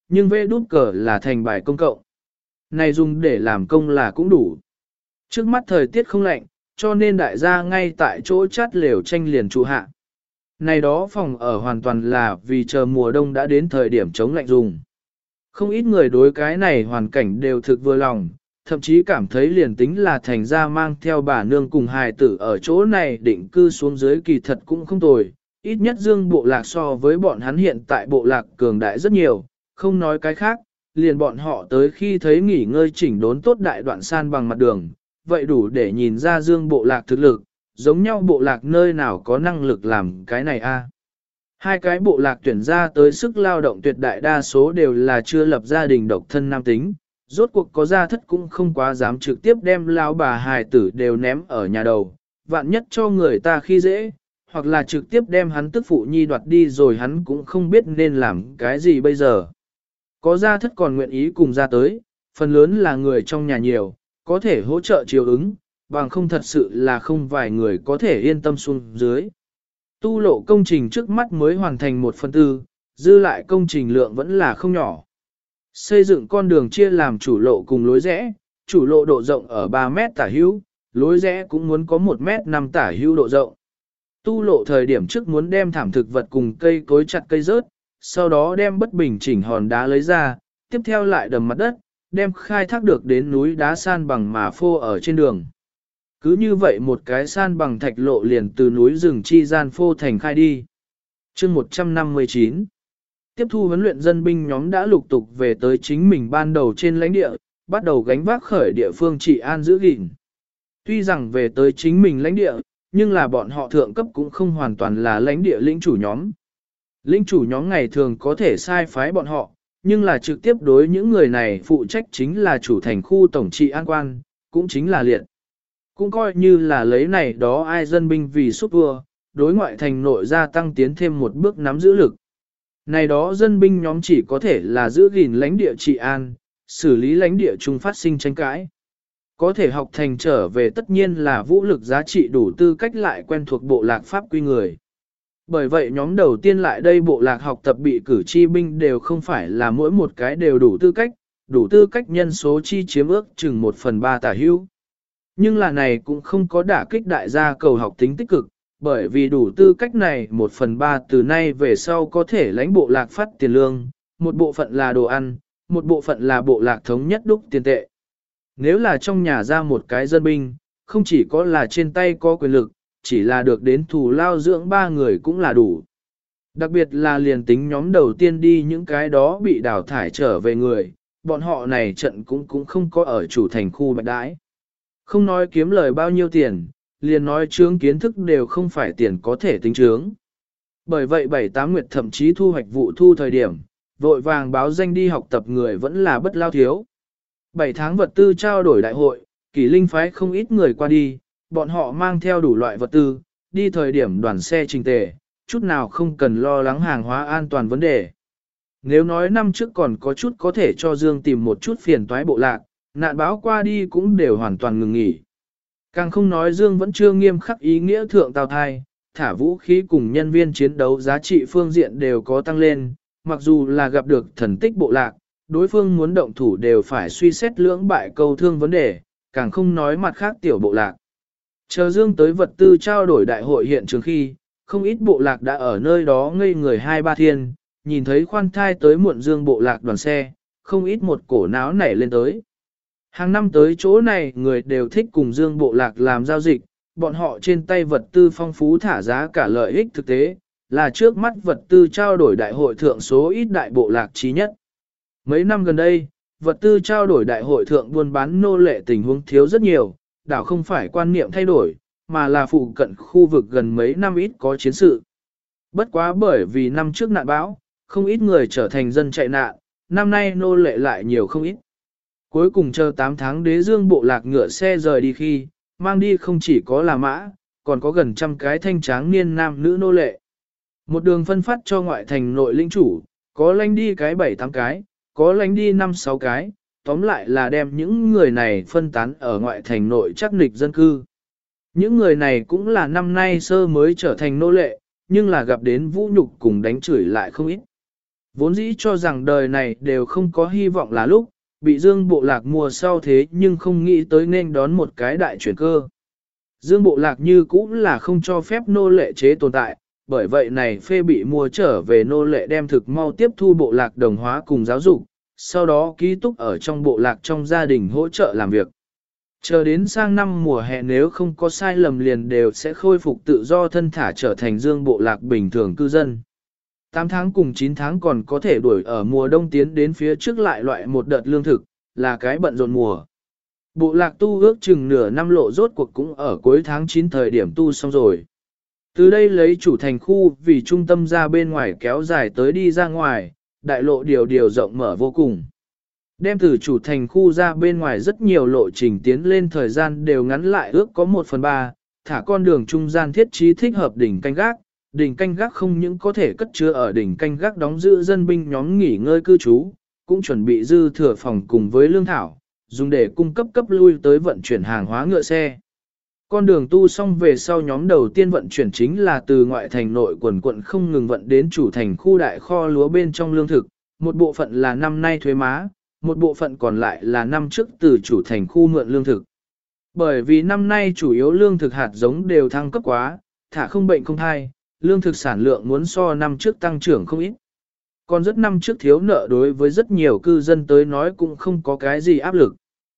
nhưng vê đút cờ là thành bài công cộng. Này dùng để làm công là cũng đủ. Trước mắt thời tiết không lạnh, cho nên đại gia ngay tại chỗ chát lều tranh liền trụ hạ. Này đó phòng ở hoàn toàn là vì chờ mùa đông đã đến thời điểm chống lạnh dùng. Không ít người đối cái này hoàn cảnh đều thực vừa lòng, thậm chí cảm thấy liền tính là thành ra mang theo bà nương cùng hài tử ở chỗ này định cư xuống dưới kỳ thật cũng không tồi. Ít nhất dương bộ lạc so với bọn hắn hiện tại bộ lạc cường đại rất nhiều, không nói cái khác, liền bọn họ tới khi thấy nghỉ ngơi chỉnh đốn tốt đại đoạn san bằng mặt đường, vậy đủ để nhìn ra dương bộ lạc thực lực, giống nhau bộ lạc nơi nào có năng lực làm cái này a? Hai cái bộ lạc tuyển ra tới sức lao động tuyệt đại đa số đều là chưa lập gia đình độc thân nam tính, rốt cuộc có gia thất cũng không quá dám trực tiếp đem lao bà hài tử đều ném ở nhà đầu, vạn nhất cho người ta khi dễ, hoặc là trực tiếp đem hắn tức phụ nhi đoạt đi rồi hắn cũng không biết nên làm cái gì bây giờ. Có gia thất còn nguyện ý cùng ra tới, phần lớn là người trong nhà nhiều, có thể hỗ trợ chiều ứng, bằng không thật sự là không vài người có thể yên tâm xuống dưới. Tu lộ công trình trước mắt mới hoàn thành 1/4, dư lại công trình lượng vẫn là không nhỏ. Xây dựng con đường chia làm chủ lộ cùng lối rẽ, chủ lộ độ rộng ở 3 mét tả hữu, lối rẽ cũng muốn có 1 mét 5 tả hữu độ rộng. Tu lộ thời điểm trước muốn đem thảm thực vật cùng cây cối chặt cây rớt, sau đó đem bất bình chỉnh hòn đá lấy ra, tiếp theo lại đầm mặt đất, đem khai thác được đến núi đá san bằng mà phô ở trên đường. Cứ như vậy một cái san bằng thạch lộ liền từ núi rừng chi gian phô thành khai đi. Chương 159 Tiếp thu huấn luyện dân binh nhóm đã lục tục về tới chính mình ban đầu trên lãnh địa, bắt đầu gánh vác khởi địa phương trị an giữ gìn. Tuy rằng về tới chính mình lãnh địa, nhưng là bọn họ thượng cấp cũng không hoàn toàn là lãnh địa lĩnh chủ nhóm. Lĩnh chủ nhóm ngày thường có thể sai phái bọn họ, nhưng là trực tiếp đối những người này phụ trách chính là chủ thành khu tổng trị an quan, cũng chính là liệt. Cũng coi như là lấy này đó ai dân binh vì xúc vua, đối ngoại thành nội gia tăng tiến thêm một bước nắm giữ lực. Này đó dân binh nhóm chỉ có thể là giữ gìn lãnh địa trị an, xử lý lãnh địa chung phát sinh tranh cãi. Có thể học thành trở về tất nhiên là vũ lực giá trị đủ tư cách lại quen thuộc bộ lạc pháp quy người. Bởi vậy nhóm đầu tiên lại đây bộ lạc học tập bị cử chi binh đều không phải là mỗi một cái đều đủ tư cách nhân số chi chiếm ước chừng 1/3 tả hữu. Nhưng là này cũng không có đả kích đại gia cầu học tính tích cực, bởi vì đủ tư cách này 1/3 từ nay về sau có thể lãnh bộ lạc phát tiền lương, một bộ phận là đồ ăn, một bộ phận là bộ lạc thống nhất đúc tiền tệ. Nếu là trong nhà ra một cái dân binh, không chỉ có là trên tay có quyền lực, chỉ là được đến thù lao dưỡng 3 người cũng là đủ. Đặc biệt là liền tính nhóm đầu tiên đi những cái đó bị đào thải trở về người, bọn họ này trận cũng không có ở chủ thành khu bạch đãi. Không nói kiếm lời bao nhiêu tiền, liền nói chướng kiến thức đều không phải tiền có thể tính chướng. Bởi vậy 7-8 nguyệt thậm chí thu hoạch vụ thu thời điểm, vội vàng báo danh đi học tập người vẫn là bất lao thiếu. 7 tháng vật tư trao đổi đại hội, Kỷ Linh phái không ít người qua đi, bọn họ mang theo đủ loại vật tư, đi thời điểm đoàn xe trình tề, chút nào không cần lo lắng hàng hóa an toàn vấn đề. Nếu nói năm trước còn có chút có thể cho Dương tìm một chút phiền toái bộ lạc, nạn báo qua đi cũng đều hoàn toàn ngừng nghỉ. Càng không nói Dương vẫn chưa nghiêm khắc ý nghĩa thượng tào thai, thả vũ khí cùng nhân viên chiến đấu giá trị phương diện đều có tăng lên, mặc dù là gặp được thần tích bộ lạc, đối phương muốn động thủ đều phải suy xét lưỡng bại câu thương vấn đề, càng không nói mặt khác tiểu bộ lạc. Chờ Dương tới vật tư trao đổi đại hội hiện trường khi, không ít bộ lạc đã ở nơi đó ngây người 2-3 thiên, nhìn thấy khoan thai tới muộn Dương bộ lạc đoàn xe, không ít một cổ náo nảy lên tới. Hàng năm tới chỗ này người đều thích cùng Dương bộ lạc làm giao dịch, bọn họ trên tay vật tư phong phú thả giá cả lợi ích thực tế, là trước mắt vật tư trao đổi đại hội thượng số ít đại bộ lạc trí nhất. Mấy năm gần đây, vật tư trao đổi đại hội thượng buôn bán nô lệ tình huống thiếu rất nhiều, đảo không phải quan niệm thay đổi, mà là phụ cận khu vực gần mấy năm ít có chiến sự. Bất quá bởi vì năm trước nạn bão, không ít người trở thành dân chạy nạn, năm nay nô lệ lại nhiều không ít. Cuối cùng chờ 8 tháng đế Dương bộ lạc ngựa xe rời đi khi, mang đi không chỉ có là mã, còn có gần trăm cái thanh tráng niên nam nữ nô lệ. Một đường phân phát cho ngoại thành nội lĩnh chủ, có lánh đi cái 7-8 cái, có lánh đi 5-6 cái, tóm lại là đem những người này phân tán ở ngoại thành nội chắc nịch dân cư. Những người này cũng là năm nay sơ mới trở thành nô lệ, nhưng là gặp đến vũ nhục cùng đánh chửi lại không ít. Vốn dĩ cho rằng đời này đều không có hy vọng là lúc, bị Dương Bộ Lạc mua sau thế nhưng không nghĩ tới nên đón một cái đại chuyển cơ. Dương Bộ Lạc như cũng là không cho phép nô lệ chế tồn tại, bởi vậy này phê bị mua trở về nô lệ đem thực mau tiếp thu Bộ Lạc đồng hóa cùng giáo dục, sau đó ký túc ở trong Bộ Lạc trong gia đình hỗ trợ làm việc. Chờ đến sang năm mùa hè nếu không có sai lầm liền đều sẽ khôi phục tự do thân thả trở thành Dương Bộ Lạc bình thường cư dân. 8 tháng cùng 9 tháng còn có thể đuổi ở mùa đông tiến đến phía trước lại loại một đợt lương thực, là cái bận rộn mùa. Bộ lạc tu ước chừng nửa năm lộ rốt cuộc cũng ở cuối tháng 9 thời điểm tu xong rồi. Từ đây lấy chủ thành khu vì trung tâm ra bên ngoài kéo dài tới đi ra ngoài, đại lộ điều rộng mở vô cùng. Đem từ chủ thành khu ra bên ngoài rất nhiều lộ trình tiến lên thời gian đều ngắn lại ước có 1/3, thả con đường trung gian thiết trí thích hợp đỉnh canh gác. Đỉnh canh gác không những có thể cất chứa ở đỉnh canh gác đóng giữ dân binh nhóm nghỉ ngơi cư trú, cũng chuẩn bị dư thừa phòng cùng với lương thảo, dùng để cung cấp cấp lui tới vận chuyển hàng hóa ngựa xe. Con đường tu xong về sau nhóm đầu tiên vận chuyển chính là từ ngoại thành nội quần quận không ngừng vận đến chủ thành khu đại kho lúa bên trong lương thực, một bộ phận là năm nay thuế má, một bộ phận còn lại là năm trước từ chủ thành khu mượn lương thực. Bởi vì năm nay chủ yếu lương thực hạt giống đều thăng cấp quá, thả không bệnh không thai, lương thực sản lượng muốn so năm trước tăng trưởng không ít. Còn rất năm trước thiếu nợ đối với rất nhiều cư dân tới nói cũng không có cái gì áp lực.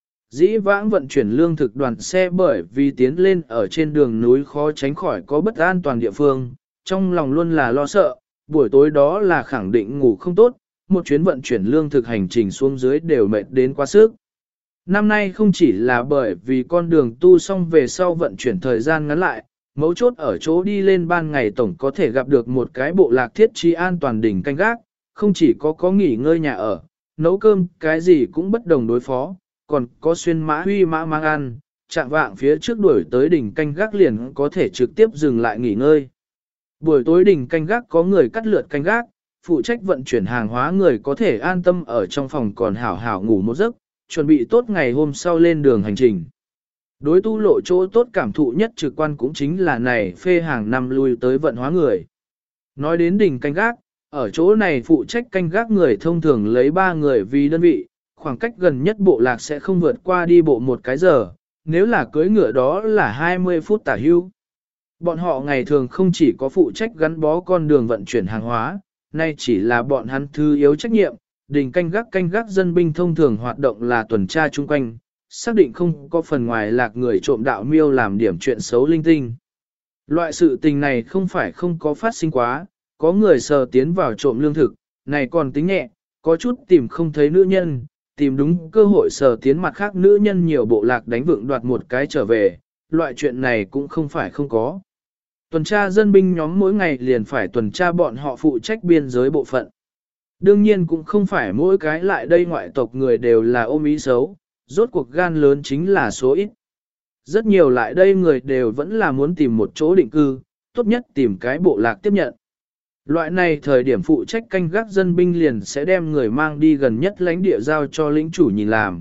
Dĩ vãng vận chuyển lương thực đoàn xe bởi vì tiến lên ở trên đường núi khó tránh khỏi có bất an toàn địa phương, trong lòng luôn là lo sợ, buổi tối đó là khẳng định ngủ không tốt, một chuyến vận chuyển lương thực hành trình xuống dưới đều mệt đến quá sức. Năm nay không chỉ là bởi vì con đường tu xong về sau vận chuyển thời gian ngắn lại, mấu chốt ở chỗ đi lên ban ngày tổng có thể gặp được một cái bộ lạc thiết trí an toàn đỉnh canh gác, không chỉ có nghỉ ngơi nhà ở, nấu cơm, cái gì cũng bất đồng đối phó, còn có xuyên mã huy mã mang ăn, chạm vạng phía trước đuổi tới đỉnh canh gác liền có thể trực tiếp dừng lại nghỉ ngơi. Buổi tối đỉnh canh gác có người cắt lượt canh gác, phụ trách vận chuyển hàng hóa người có thể an tâm ở trong phòng còn hảo hảo ngủ một giấc, chuẩn bị tốt ngày hôm sau lên đường hành trình. Đối tu lộ chỗ tốt cảm thụ nhất trực quan cũng chính là này phê hàng năm lui tới vận hóa người. Nói đến đỉnh canh gác, ở chỗ này phụ trách canh gác người thông thường lấy 3 người vì đơn vị, khoảng cách gần nhất bộ lạc sẽ không vượt qua đi bộ 1 cái giờ, nếu là cưỡi ngựa đó là 20 phút tả hưu. Bọn họ ngày thường không chỉ có phụ trách gắn bó con đường vận chuyển hàng hóa, nay chỉ là bọn hắn thứ yếu trách nhiệm, đỉnh canh gác dân binh thông thường hoạt động là tuần tra chung quanh, xác định không có phần ngoài lạc người trộm đạo miêu làm điểm chuyện xấu linh tinh. Loại sự tình này không phải không có phát sinh quá, có người sờ tiến vào trộm lương thực, này còn tính nhẹ, có chút tìm không thấy nữ nhân, tìm đúng cơ hội sờ tiến mặt khác nữ nhân nhiều bộ lạc đánh vượng đoạt một cái trở về, loại chuyện này cũng không phải không có. Tuần tra dân binh nhóm mỗi ngày liền phải tuần tra bọn họ phụ trách biên giới bộ phận. Đương nhiên cũng không phải mỗi cái lại đây ngoại tộc người đều là ôm ý xấu, rốt cuộc gan lớn chính là số ít. Rất nhiều lại đây người đều vẫn là muốn tìm một chỗ định cư, tốt nhất tìm cái bộ lạc tiếp nhận. Loại này thời điểm phụ trách canh gác dân binh liền sẽ đem người mang đi gần nhất lãnh địa giao cho lĩnh chủ nhìn làm.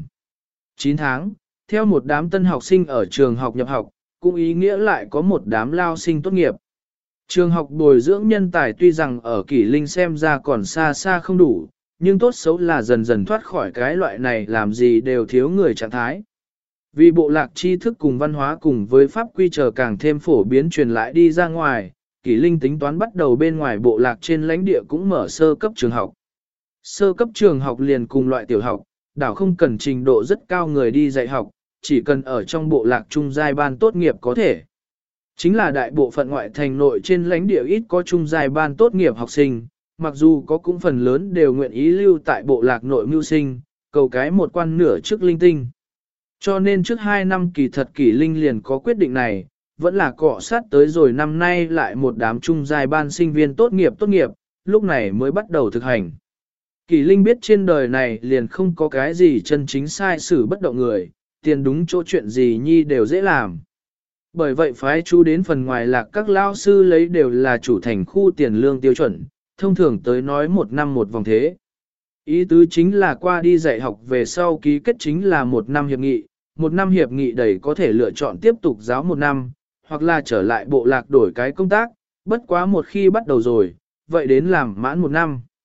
9 tháng, theo một đám tân học sinh ở trường học nhập học, cũng ý nghĩa lại có một đám lao sinh tốt nghiệp. Trường học bồi dưỡng nhân tài tuy rằng ở Kỷ Linh xem ra còn xa xa không đủ, nhưng tốt xấu là dần dần thoát khỏi cái loại này làm gì đều thiếu người trạng thái. Vì bộ lạc tri thức cùng văn hóa cùng với pháp quy trở càng thêm phổ biến truyền lại đi ra ngoài, Kỷ Linh tính toán bắt đầu bên ngoài bộ lạc trên lãnh địa cũng mở sơ cấp trường học. Sơ cấp trường học liền cùng loại tiểu học, đảo không cần trình độ rất cao người đi dạy học, chỉ cần ở trong bộ lạc trung giai ban tốt nghiệp có thể. Chính là đại bộ phận ngoại thành nội trên lãnh địa ít có trung giai ban tốt nghiệp học sinh, mặc dù có cũng phần lớn đều nguyện ý lưu tại bộ lạc nội mưu sinh, cầu cái một quan nửa trước linh tinh. Cho nên trước 2 năm kỳ thật Kỷ Linh liền có quyết định này, vẫn là cọ sát tới rồi năm nay lại một đám trung giai ban sinh viên tốt nghiệp, lúc này mới bắt đầu thực hành. Kỷ Linh biết trên đời này liền không có cái gì chân chính sai xử bất động người, tiền đúng chỗ chuyện gì nhi đều dễ làm. Bởi vậy phái chú đến phần ngoài lạc các lao sư lấy đều là chủ thành khu tiền lương tiêu chuẩn, thông thường tới nói 1 năm một vòng thế. Ý tứ chính là qua đi dạy học về sau ký kết chính là 1 năm hiệp nghị, 1 năm hiệp nghị đầy có thể lựa chọn tiếp tục giáo 1 năm, hoặc là trở lại bộ lạc đổi cái công tác, bất quá một khi bắt đầu rồi, vậy đến làm mãn 1 năm.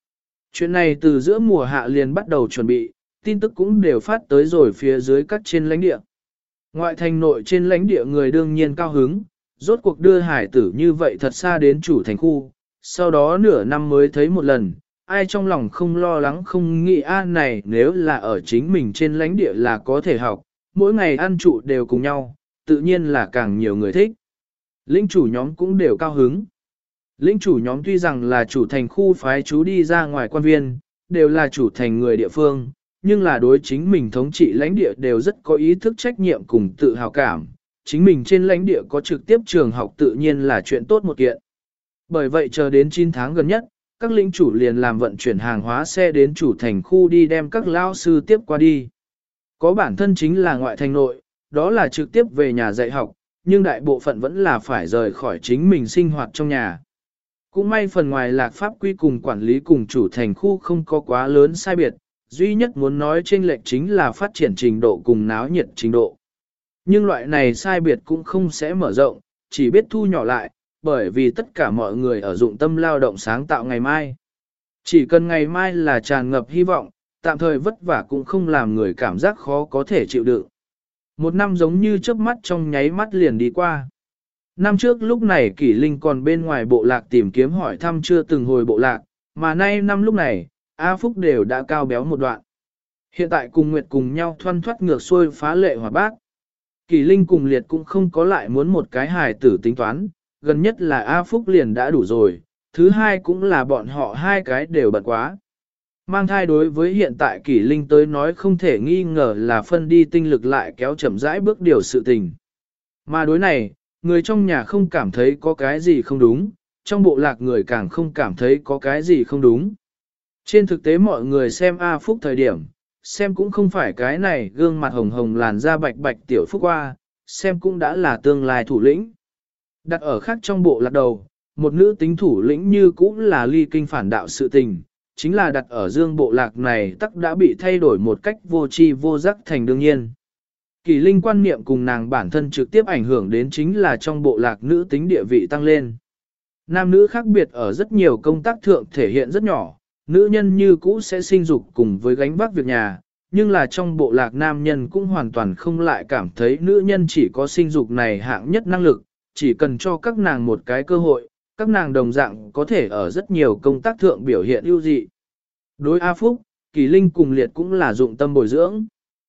Chuyện này từ giữa mùa hạ liền bắt đầu chuẩn bị, tin tức cũng đều phát tới rồi phía dưới các trên lãnh địa. Ngoại thành nội trên lãnh địa người đương nhiên cao hứng, rốt cuộc đưa hải tử như vậy thật xa đến chủ thành khu, sau đó nửa năm mới thấy một lần, ai trong lòng không lo lắng không nghĩ này nếu là ở chính mình trên lãnh địa là có thể học, mỗi ngày ăn trụ đều cùng nhau, tự nhiên là càng nhiều người thích. Lĩnh chủ nhóm cũng đều cao hứng. Lĩnh chủ nhóm tuy rằng là chủ thành khu phái chú đi ra ngoài quan viên, đều là chủ thành người địa phương, nhưng là đối chính mình thống trị lãnh địa đều rất có ý thức trách nhiệm cùng tự hào cảm. Chính mình trên lãnh địa có trực tiếp trường học tự nhiên là chuyện tốt một kiện. Bởi vậy chờ đến 9 tháng gần nhất, các lĩnh chủ liền làm vận chuyển hàng hóa xe đến chủ thành khu đi đem các lao sư tiếp qua đi. Có bản thân chính là ngoại thành nội, đó là trực tiếp về nhà dạy học, nhưng đại bộ phận vẫn là phải rời khỏi chính mình sinh hoạt trong nhà. Cũng may phần ngoài lạc pháp quy cùng quản lý cùng chủ thành khu không có quá lớn sai biệt, duy nhất muốn nói chênh lệch chính là phát triển trình độ cùng náo nhiệt trình độ. Nhưng loại này sai biệt cũng không sẽ mở rộng, chỉ biết thu nhỏ lại, bởi vì tất cả mọi người ở dụng tâm lao động sáng tạo ngày mai. Chỉ cần ngày mai là tràn ngập hy vọng, tạm thời vất vả cũng không làm người cảm giác khó có thể chịu đựng. Một năm giống như chớp mắt trong nháy mắt liền đi qua. Năm trước lúc này Kỷ Linh còn bên ngoài bộ lạc tìm kiếm hỏi thăm chưa từng hồi bộ lạc, mà nay năm lúc này, A Phúc đều đã cao béo một đoạn. Hiện tại cùng Nguyệt cùng nhau thoăn thoắt ngược xuôi phá lệ hòa bác. Kỷ Linh cùng Liệt cũng không có lại muốn một cái hài tử tính toán, gần nhất là A Phúc liền đã đủ rồi, thứ hai cũng là bọn họ hai cái đều bận quá. Mang thai đối với hiện tại Kỷ Linh tới nói không thể nghi ngờ là phân đi tinh lực lại kéo chậm rãi bước điều sự tình. Mà đối này, người trong nhà không cảm thấy có cái gì không đúng, trong bộ lạc người càng không cảm thấy có cái gì không đúng. Trên thực tế mọi người xem A Phúc thời điểm, xem cũng không phải cái này gương mặt hồng hồng làn da bạch bạch tiểu Phúc Hoa, xem cũng đã là tương lai thủ lĩnh. Đặt ở khác trong bộ lạc đầu, một nữ tính thủ lĩnh như cũng là ly kinh phản đạo sự tình, chính là đặt ở dương bộ lạc này tắc đã bị thay đổi một cách vô tri vô giác thành đương nhiên. Kỳ Linh quan niệm cùng nàng bản thân trực tiếp ảnh hưởng đến chính là trong bộ lạc nữ tính địa vị tăng lên. Nam nữ khác biệt ở rất nhiều công tác thượng thể hiện rất nhỏ, nữ nhân như cũ sẽ sinh dục cùng với gánh vác việc nhà, nhưng là trong bộ lạc nam nhân cũng hoàn toàn không lại cảm thấy nữ nhân chỉ có sinh dục này hạng nhất năng lực, chỉ cần cho các nàng một cái cơ hội, các nàng đồng dạng có thể ở rất nhiều công tác thượng biểu hiện ưu dị. Đối A Phúc, Kỳ Linh cùng Liệt cũng là dụng tâm bồi dưỡng.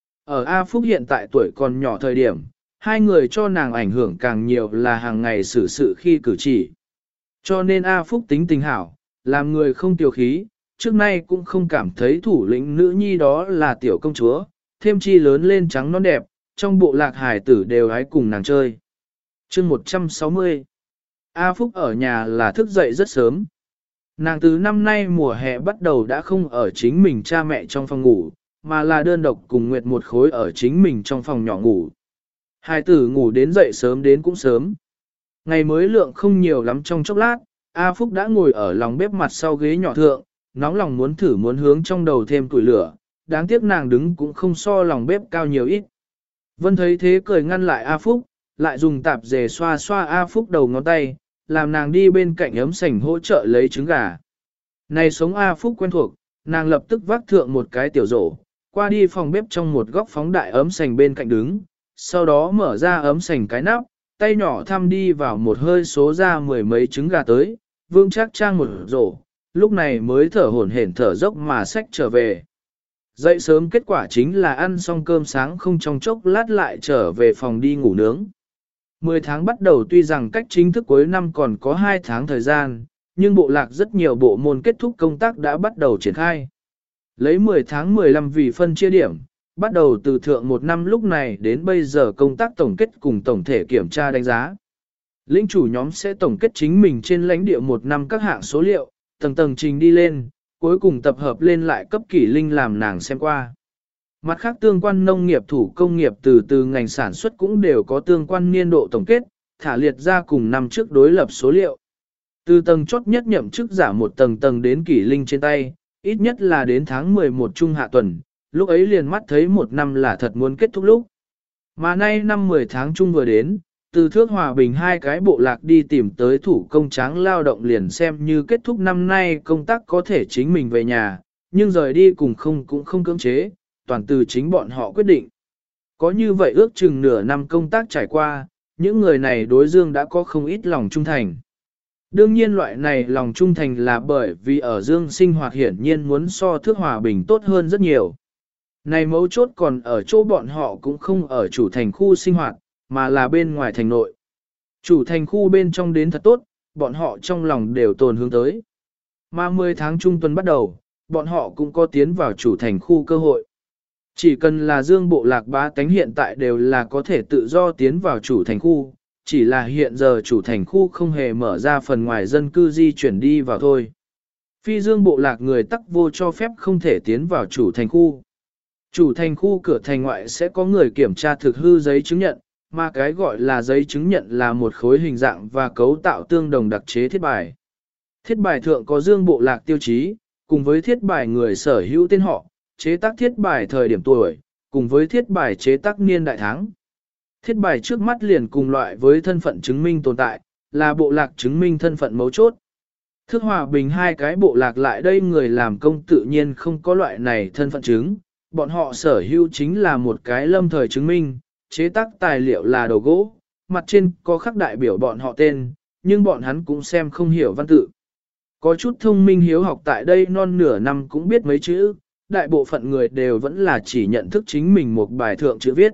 Ở A Phúc hiện tại tuổi còn nhỏ thời điểm, hai người cho nàng ảnh hưởng càng nhiều là hàng ngày xử sự khi cử chỉ. Cho nên A Phúc tính tình hảo, làm người không tiêu khí, trước nay cũng không cảm thấy thủ lĩnh nữ nhi đó là tiểu công chúa, thêm chi lớn lên trắng non đẹp, trong bộ lạc hải tử đều hái cùng nàng chơi. Chương 160 A Phúc ở nhà là thức dậy rất sớm. Nàng từ năm nay mùa hè bắt đầu đã không ở chính mình cha mẹ trong phòng ngủ, mà là đơn độc cùng Nguyệt một khối ở chính mình trong phòng nhỏ ngủ. Hai tử ngủ đến dậy sớm đến cũng sớm. Ngày mới lượng không nhiều lắm trong chốc lát, A Phúc đã ngồi ở lòng bếp mặt sau ghế nhỏ thượng, nóng lòng muốn thử muốn hướng trong đầu thêm củi lửa, đáng tiếc nàng đứng cũng không so lòng bếp cao nhiều ít. Vân thấy thế cười ngăn lại A Phúc, lại dùng tạp dề xoa xoa A Phúc đầu ngón tay, làm nàng đi bên cạnh ấm sành hỗ trợ lấy trứng gà. Này sống A Phúc quen thuộc, nàng lập tức vác thượng một cái tiểu rổ, qua đi phòng bếp trong một góc phóng đại ấm sành bên cạnh đứng, sau đó mở ra ấm sành cái nắp, tay nhỏ thăm đi vào một hơi số ra mười mấy trứng gà tới, vương chắc trang một rổ, lúc này mới thở hổn hển thở dốc mà xách trở về. Dậy sớm kết quả chính là ăn xong cơm sáng không trong chốc lát lại trở về phòng đi ngủ nướng. 10 tháng bắt đầu tuy rằng cách chính thức cuối năm còn có 2 tháng thời gian, nhưng bộ lạc rất nhiều bộ môn kết thúc công tác đã bắt đầu triển khai. Lấy 10 tháng 15 vì phân chia điểm, bắt đầu từ thượng một năm lúc này đến bây giờ công tác tổng kết cùng tổng thể kiểm tra đánh giá. Lĩnh chủ nhóm sẽ tổng kết chính mình trên lãnh địa một năm các hạng số liệu, tầng tầng trình đi lên, cuối cùng tập hợp lên lại cấp Kỷ Linh làm nàng xem qua. Mặt khác tương quan nông nghiệp thủ công nghiệp từ ngành sản xuất cũng đều có tương quan niên độ tổng kết, thả liệt ra cùng năm trước đối lập số liệu. Từ tầng chốt nhất nhậm chức giả một tầng tầng đến Kỷ Linh trên tay, ít nhất là đến tháng 11 trung hạ tuần, lúc ấy liền mắt thấy một năm là thật muốn kết thúc lúc. Mà nay năm 10 tháng trung vừa đến, từ Thước Hòa Bình hai cái bộ lạc đi tìm tới thủ công tráng lao động liền xem như kết thúc năm nay công tác có thể chính mình về nhà, nhưng rời đi cùng không cũng không cưỡng chế, toàn từ chính bọn họ quyết định. Có như vậy ước chừng nửa năm công tác trải qua, những người này đối Dương đã có không ít lòng trung thành. Đương nhiên loại này lòng trung thành là bởi vì ở Dương sinh hoạt hiển nhiên muốn so Thước Hòa Bình tốt hơn rất nhiều. Này mấu chốt còn ở chỗ bọn họ cũng không ở chủ thành khu sinh hoạt, mà là bên ngoài thành nội. Chủ thành khu bên trong đến thật tốt, bọn họ trong lòng đều tồn hướng tới. Mà 10 tháng trung tuần bắt đầu, bọn họ cũng có tiến vào chủ thành khu cơ hội. Chỉ cần là Dương bộ lạc bá tánh hiện tại đều là có thể tự do tiến vào chủ thành khu, chỉ là hiện giờ chủ thành khu không hề mở ra phần ngoài dân cư di chuyển đi vào thôi. Phi Dương bộ lạc người tắc vô cho phép không thể tiến vào chủ thành khu. Chủ thành khu cửa thành ngoại sẽ có người kiểm tra thực hư giấy chứng nhận, mà cái gọi là giấy chứng nhận là một khối hình dạng và cấu tạo tương đồng đặc chế thiết bài. Thiết bài thượng có Dương bộ lạc tiêu chí, cùng với thiết bài người sở hữu tên họ, chế tác thiết bài thời điểm tuổi, cùng với thiết bài chế tác niên đại tháng. Thiết bài trước mắt liền cùng loại với thân phận chứng minh tồn tại, là bộ lạc chứng minh thân phận mấu chốt. Thước Hòa Bình hai cái bộ lạc lại đây người làm công tự nhiên không có loại này thân phận chứng, bọn họ sở hữu chính là một cái lâm thời chứng minh, chế tác tài liệu là đồ gỗ, mặt trên có khắc đại biểu bọn họ tên, nhưng bọn hắn cũng xem không hiểu văn tự. Có chút thông minh hiếu học tại đây non nửa năm cũng biết mấy chữ, đại bộ phận người đều vẫn là chỉ nhận thức chính mình một bài thượng chữ viết.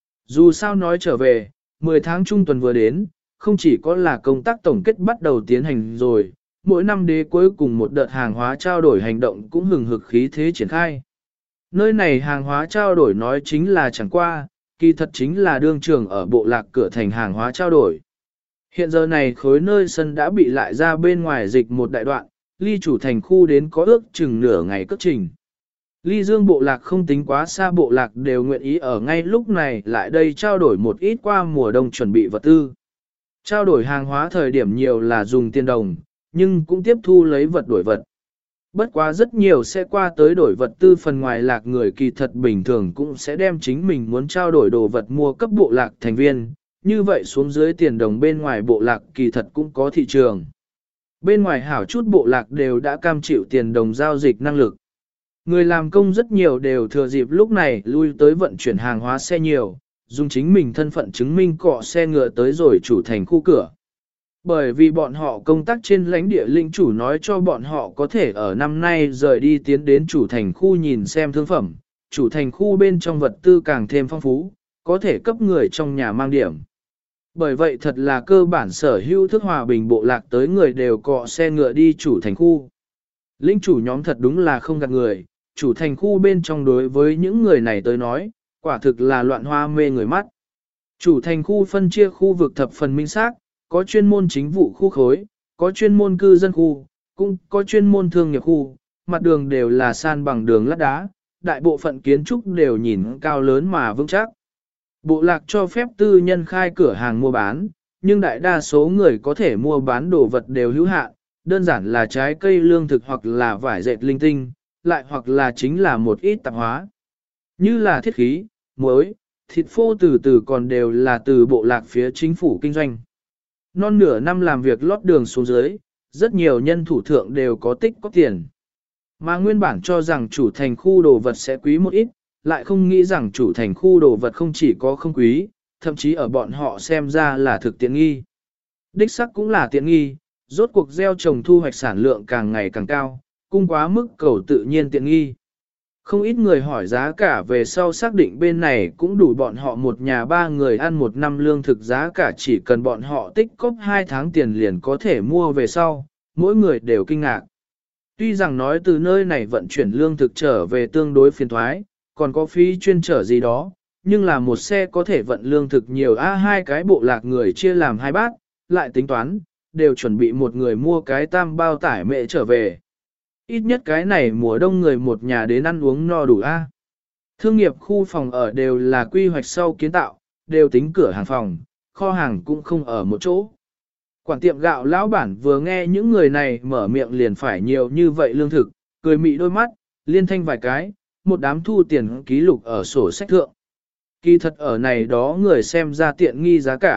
Dù sao nói trở về, 10 tháng trung tuần vừa đến, không chỉ có là công tác tổng kết bắt đầu tiến hành rồi, mỗi năm đế cuối cùng một đợt hàng hóa trao đổi hành động cũng hừng hực khí thế triển khai. Nơi này hàng hóa trao đổi nói chính là chẳng qua, kỳ thật chính là đương trường ở bộ lạc cửa thành hàng hóa trao đổi. Hiện giờ này khối nơi sân đã bị lại ra bên ngoài dịch một đại đoạn, ly chủ thành khu đến có ước chừng nửa ngày cất trình. Ly Dương bộ lạc không tính quá xa, bộ lạc đều nguyện ý ở ngay lúc này lại đây trao đổi một ít qua mùa đông chuẩn bị vật tư. Trao đổi hàng hóa thời điểm nhiều là dùng tiền đồng, nhưng cũng tiếp thu lấy vật đổi vật. Bất quá rất nhiều sẽ qua tới đổi vật tư phần ngoài lạc người kỳ thật bình thường cũng sẽ đem chính mình muốn trao đổi đồ vật mua cấp bộ lạc thành viên, như vậy xuống dưới tiền đồng bên ngoài bộ lạc kỳ thật cũng có thị trường. Bên ngoài hảo chút bộ lạc đều đã cam chịu tiền đồng giao dịch năng lực. Người làm công rất nhiều đều thừa dịp lúc này lui tới vận chuyển hàng hóa xe nhiều, dùng chính mình thân phận chứng minh cọ xe ngựa tới rồi chủ thành khu cửa. Bởi vì bọn họ công tác trên lãnh địa linh chủ nói cho bọn họ có thể ở năm nay rời đi tiến đến chủ thành khu nhìn xem thương phẩm, chủ thành khu bên trong vật tư càng thêm phong phú, có thể cấp người trong nhà mang điểm. Bởi vậy thật là cơ bản sở hữu Thước Hòa Bình bộ lạc tới người đều cọ xe ngựa đi chủ thành khu. Linh chủ nhóm thật đúng là không gạt người, chủ thành khu bên trong đối với những người này tới nói, quả thực là loạn hoa mê người mắt. Chủ thành khu phân chia khu vực thập phần minh xác, có chuyên môn chính vụ khu khối, có chuyên môn cư dân khu, cũng có chuyên môn thương nghiệp khu, mặt đường đều là san bằng đường lát đá, đại bộ phận kiến trúc đều nhìn cao lớn mà vững chắc. Bộ lạc cho phép tư nhân khai cửa hàng mua bán, nhưng đại đa số người có thể mua bán đồ vật đều hữu hạn, đơn giản là trái cây lương thực hoặc là vải dệt linh tinh, lại hoặc là chính là một ít tạp hóa. Như là thiết khí, muối, thịt phô từ từ còn đều là từ bộ lạc phía chính phủ kinh doanh. Non nửa năm làm việc lót đường xuống dưới, rất nhiều nhân thủ thượng đều có tích có tiền. Mà nguyên bản cho rằng chủ thành khu đồ vật sẽ quý một ít, lại không nghĩ rằng chủ thành khu đồ vật không chỉ có không quý, thậm chí ở bọn họ xem ra là thực tiện nghi. Đích sắc cũng là tiện nghi, rốt cuộc gieo trồng thu hoạch sản lượng càng ngày càng cao, cung quá mức cầu tự nhiên tiện nghi. Không ít người hỏi giá cả về sau xác định bên này cũng đủ bọn họ một nhà ba người ăn một năm lương thực, giá cả chỉ cần bọn họ tích cóp 2 tháng tiền liền có thể mua về sau, mỗi người đều kinh ngạc. Tuy rằng nói từ nơi này vận chuyển lương thực trở về tương đối phiền thoái, còn có phí chuyên trở gì đó, nhưng là một xe có thể vận lương thực nhiều hai cái bộ lạc người chia làm 2 bát, lại tính toán, đều chuẩn bị một người mua cái tam bao tải mẹ trở về. Ít nhất cái này mùa đông người một nhà đến ăn uống no đủ Thương nghiệp khu phòng ở đều là quy hoạch sau kiến tạo, đều tính cửa hàng phòng, kho hàng cũng không ở một chỗ. Quản tiệm gạo lão bản vừa nghe những người này mở miệng liền phải nhiều như vậy lương thực, cười mị đôi mắt, liên thanh vài cái, một đám thu tiền ký lục ở sổ sách thượng. Kỳ thật ở này đó người xem ra tiện nghi giá cả,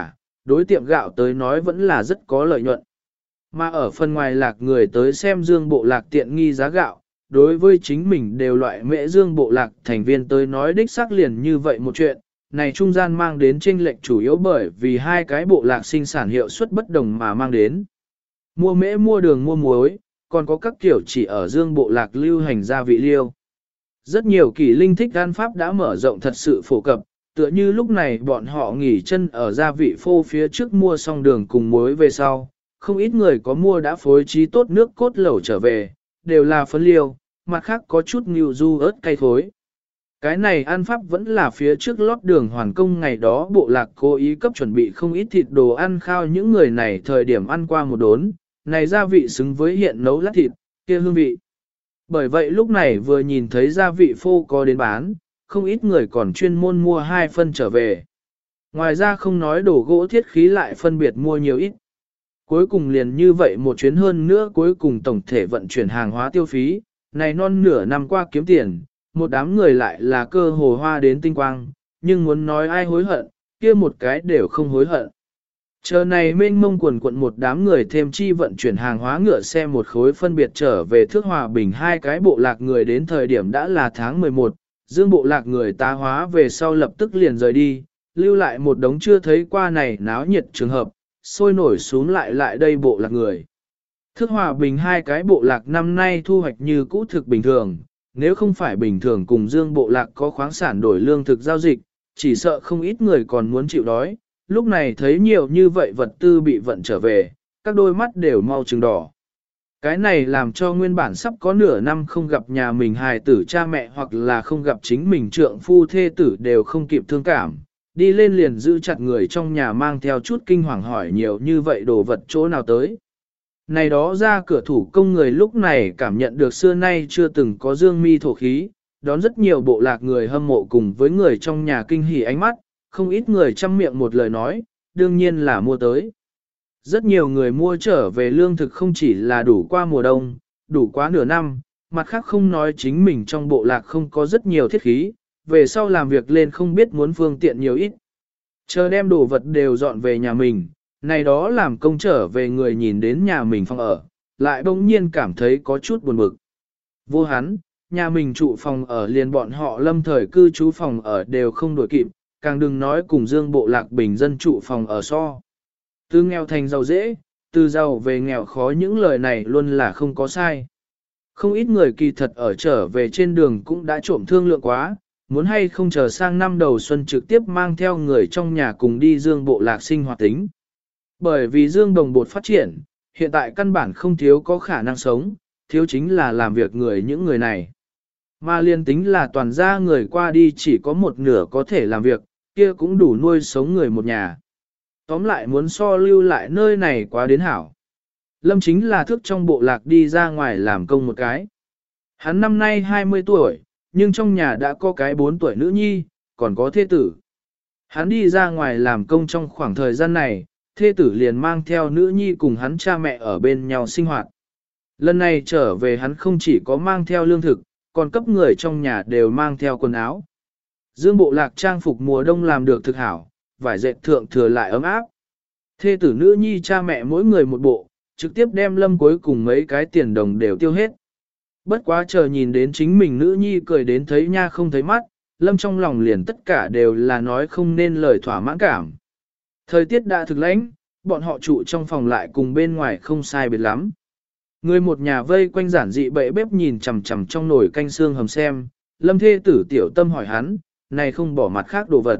đối tiệm gạo tới nói vẫn là rất có lợi nhuận. Mà ở phần ngoài lạc người tới xem dương bộ lạc tiện nghi giá gạo, đối với chính mình đều loại mễ dương bộ lạc thành viên tới nói đích xác liền như vậy một chuyện, này trung gian mang đến chênh lệch chủ yếu bởi vì hai cái bộ lạc sinh sản hiệu suất bất đồng mà mang đến. Mua mễ mua đường mua muối, còn có các kiểu chỉ ở dương bộ lạc lưu hành gia vị liêu. Rất nhiều kỳ linh thích ăn pháp đã mở rộng thật sự phổ cập, tựa như lúc này bọn họ nghỉ chân ở gia vị phô phía trước mua xong đường cùng muối về sau, không ít người có mua đã phối trí tốt nước cốt lẩu trở về, đều là phấn liêu, mặt khác có chút ngưu du ớt cay thối. Cái này ăn pháp vẫn là phía trước lót đường hoàn công ngày đó bộ lạc cố ý cấp chuẩn bị không ít thịt đồ ăn khao những người này thời điểm ăn qua một đốn, này gia vị xứng với hiện nấu lát thịt, kia hương vị. Bởi vậy lúc này vừa nhìn thấy gia vị phô có đến bán, không ít người còn chuyên môn mua 2 phân trở về. Ngoài ra không nói đồ gỗ thiết khí lại phân biệt mua nhiều ít. Cuối cùng liền như vậy một chuyến hơn nữa cuối cùng tổng thể vận chuyển hàng hóa tiêu phí, này non nửa năm qua kiếm tiền, một đám người lại là cơ hồ hoa đến tinh quang, nhưng muốn nói ai hối hận, kia một cái đều không hối hận. Chờ này mênh mông quần quận một đám người thêm chi vận chuyển hàng hóa ngựa xe một khối phân biệt trở về Thước Hòa Bình hai cái bộ lạc người đến thời điểm đã là tháng 11, dương bộ lạc người tá hóa về sau lập tức liền rời đi, lưu lại một đống chưa thấy qua này náo nhiệt trường hợp, sôi nổi xuống lại đây bộ lạc người. Thước Hòa Bình hai cái bộ lạc năm nay thu hoạch như cũ thực bình thường, nếu không phải bình thường cùng dương bộ lạc có khoáng sản đổi lương thực giao dịch, chỉ sợ không ít người còn muốn chịu đói, lúc này thấy nhiều như vậy vật tư bị vận trở về, các đôi mắt đều mau trừng đỏ. Cái này làm cho nguyên bản sắp có nửa năm không gặp nhà mình hài tử cha mẹ hoặc là không gặp chính mình trượng phu thê tử đều không kịp thương cảm, đi lên liền giữ chặt người trong nhà mang theo chút kinh hoàng hỏi nhiều như vậy đồ vật chỗ nào tới. Này đó ra cửa thủ công người lúc này cảm nhận được xưa nay chưa từng có dương mi thổ khí, đón rất nhiều bộ lạc người hâm mộ cùng với người trong nhà kinh hỉ ánh mắt, không ít người chăm miệng một lời nói, đương nhiên là mua tới. Rất nhiều người mua trở về lương thực không chỉ là đủ qua mùa đông, đủ quá nửa năm, mặt khác không nói chính mình trong bộ lạc không có rất nhiều thiết khí, về sau làm việc lên không biết muốn phương tiện nhiều ít. Chờ đem đồ vật đều dọn về nhà mình, này đó làm công trở về người nhìn đến nhà mình phòng ở, lại bỗng nhiên cảm thấy có chút buồn bực. Vô hắn, nhà mình trụ phòng ở liền bọn họ lâm thời cư trú phòng ở đều không đổi kịp, càng đừng nói cùng dương bộ lạc bình dân trụ phòng ở so. Từ nghèo thành giàu dễ, từ giàu về nghèo khó những lời này luôn là không có sai. Không ít người kỳ thật ở trở về trên đường cũng đã trộm thương lượng quá, muốn hay không chờ sang năm đầu xuân trực tiếp mang theo người trong nhà cùng đi dương bộ lạc sinh hoạt tính. Bởi vì dương đồng bột phát triển, hiện tại căn bản không thiếu có khả năng sống, thiếu chính là làm việc người những người này. Mà liên tính là toàn gia người qua đi chỉ có một nửa có thể làm việc, kia cũng đủ nuôi sống người một nhà. Tóm lại muốn so lưu lại nơi này quá đến hảo. Lâm chính là thức trong bộ lạc đi ra ngoài làm công một cái. Hắn năm nay 20 tuổi, nhưng trong nhà đã có cái 4 tuổi nữ nhi, còn có thê tử. Hắn đi ra ngoài làm công trong khoảng thời gian này, thê tử liền mang theo nữ nhi cùng hắn cha mẹ ở bên nhau sinh hoạt. Lần này trở về hắn không chỉ có mang theo lương thực, còn cấp người trong nhà đều mang theo quần áo. Dương bộ lạc trang phục mùa đông làm được thực hảo, vải dệt thượng thừa lại ấm áp. Thê tử nữ nhi cha mẹ mỗi người một bộ, trực tiếp đem Lâm cuối cùng mấy cái tiền đồng đều tiêu hết. Bất quá chờ nhìn đến chính mình nữ nhi cười đến thấy nha không thấy mắt, Lâm trong lòng liền tất cả đều là nói không nên lời thỏa mãn cảm. Thời tiết đã thực lãnh, bọn họ trụ trong phòng lại cùng bên ngoài không sai biệt lắm. Người một nhà vây quanh giản dị bệ bếp nhìn chằm chằm trong nồi canh xương hầm xem, Lâm thê tử tiểu tâm hỏi hắn, này không bỏ mặt khác đồ vật.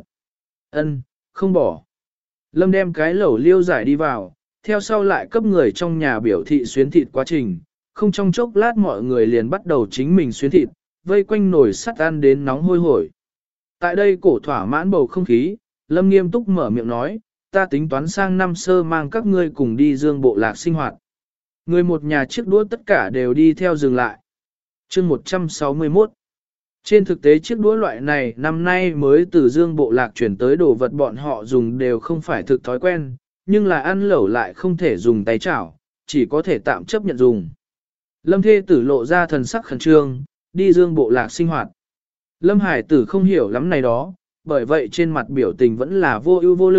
Ân, không bỏ. Lâm đem cái lẩu liêu giải đi vào, theo sau lại cấp người trong nhà biểu thị xuyến thịt quá trình, không trong chốc lát mọi người liền bắt đầu chính mình xuyến thịt, vây quanh nồi sắt ăn đến nóng hôi hổi. Tại đây cổ thỏa mãn bầu không khí, Lâm nghiêm túc mở miệng nói, ta tính toán sang năm sơ mang các ngươi cùng đi dương bộ lạc sinh hoạt. Người một nhà chiếc đũa tất cả đều đi theo dừng lại. Chương 161. Trên thực tế chiếc đũa loại này năm nay mới từ dương bộ lạc chuyển tới đồ vật bọn họ dùng đều không phải thực thói quen, nhưng là ăn lẩu lại không thể dùng tay chảo, chỉ có thể tạm chấp nhận dùng. Lâm thê tử lộ ra thần sắc khẩn trương, đi dương bộ lạc sinh hoạt. Lâm hải tử không hiểu lắm này đó, bởi vậy trên mặt biểu tình vẫn là vô ưu vô lự,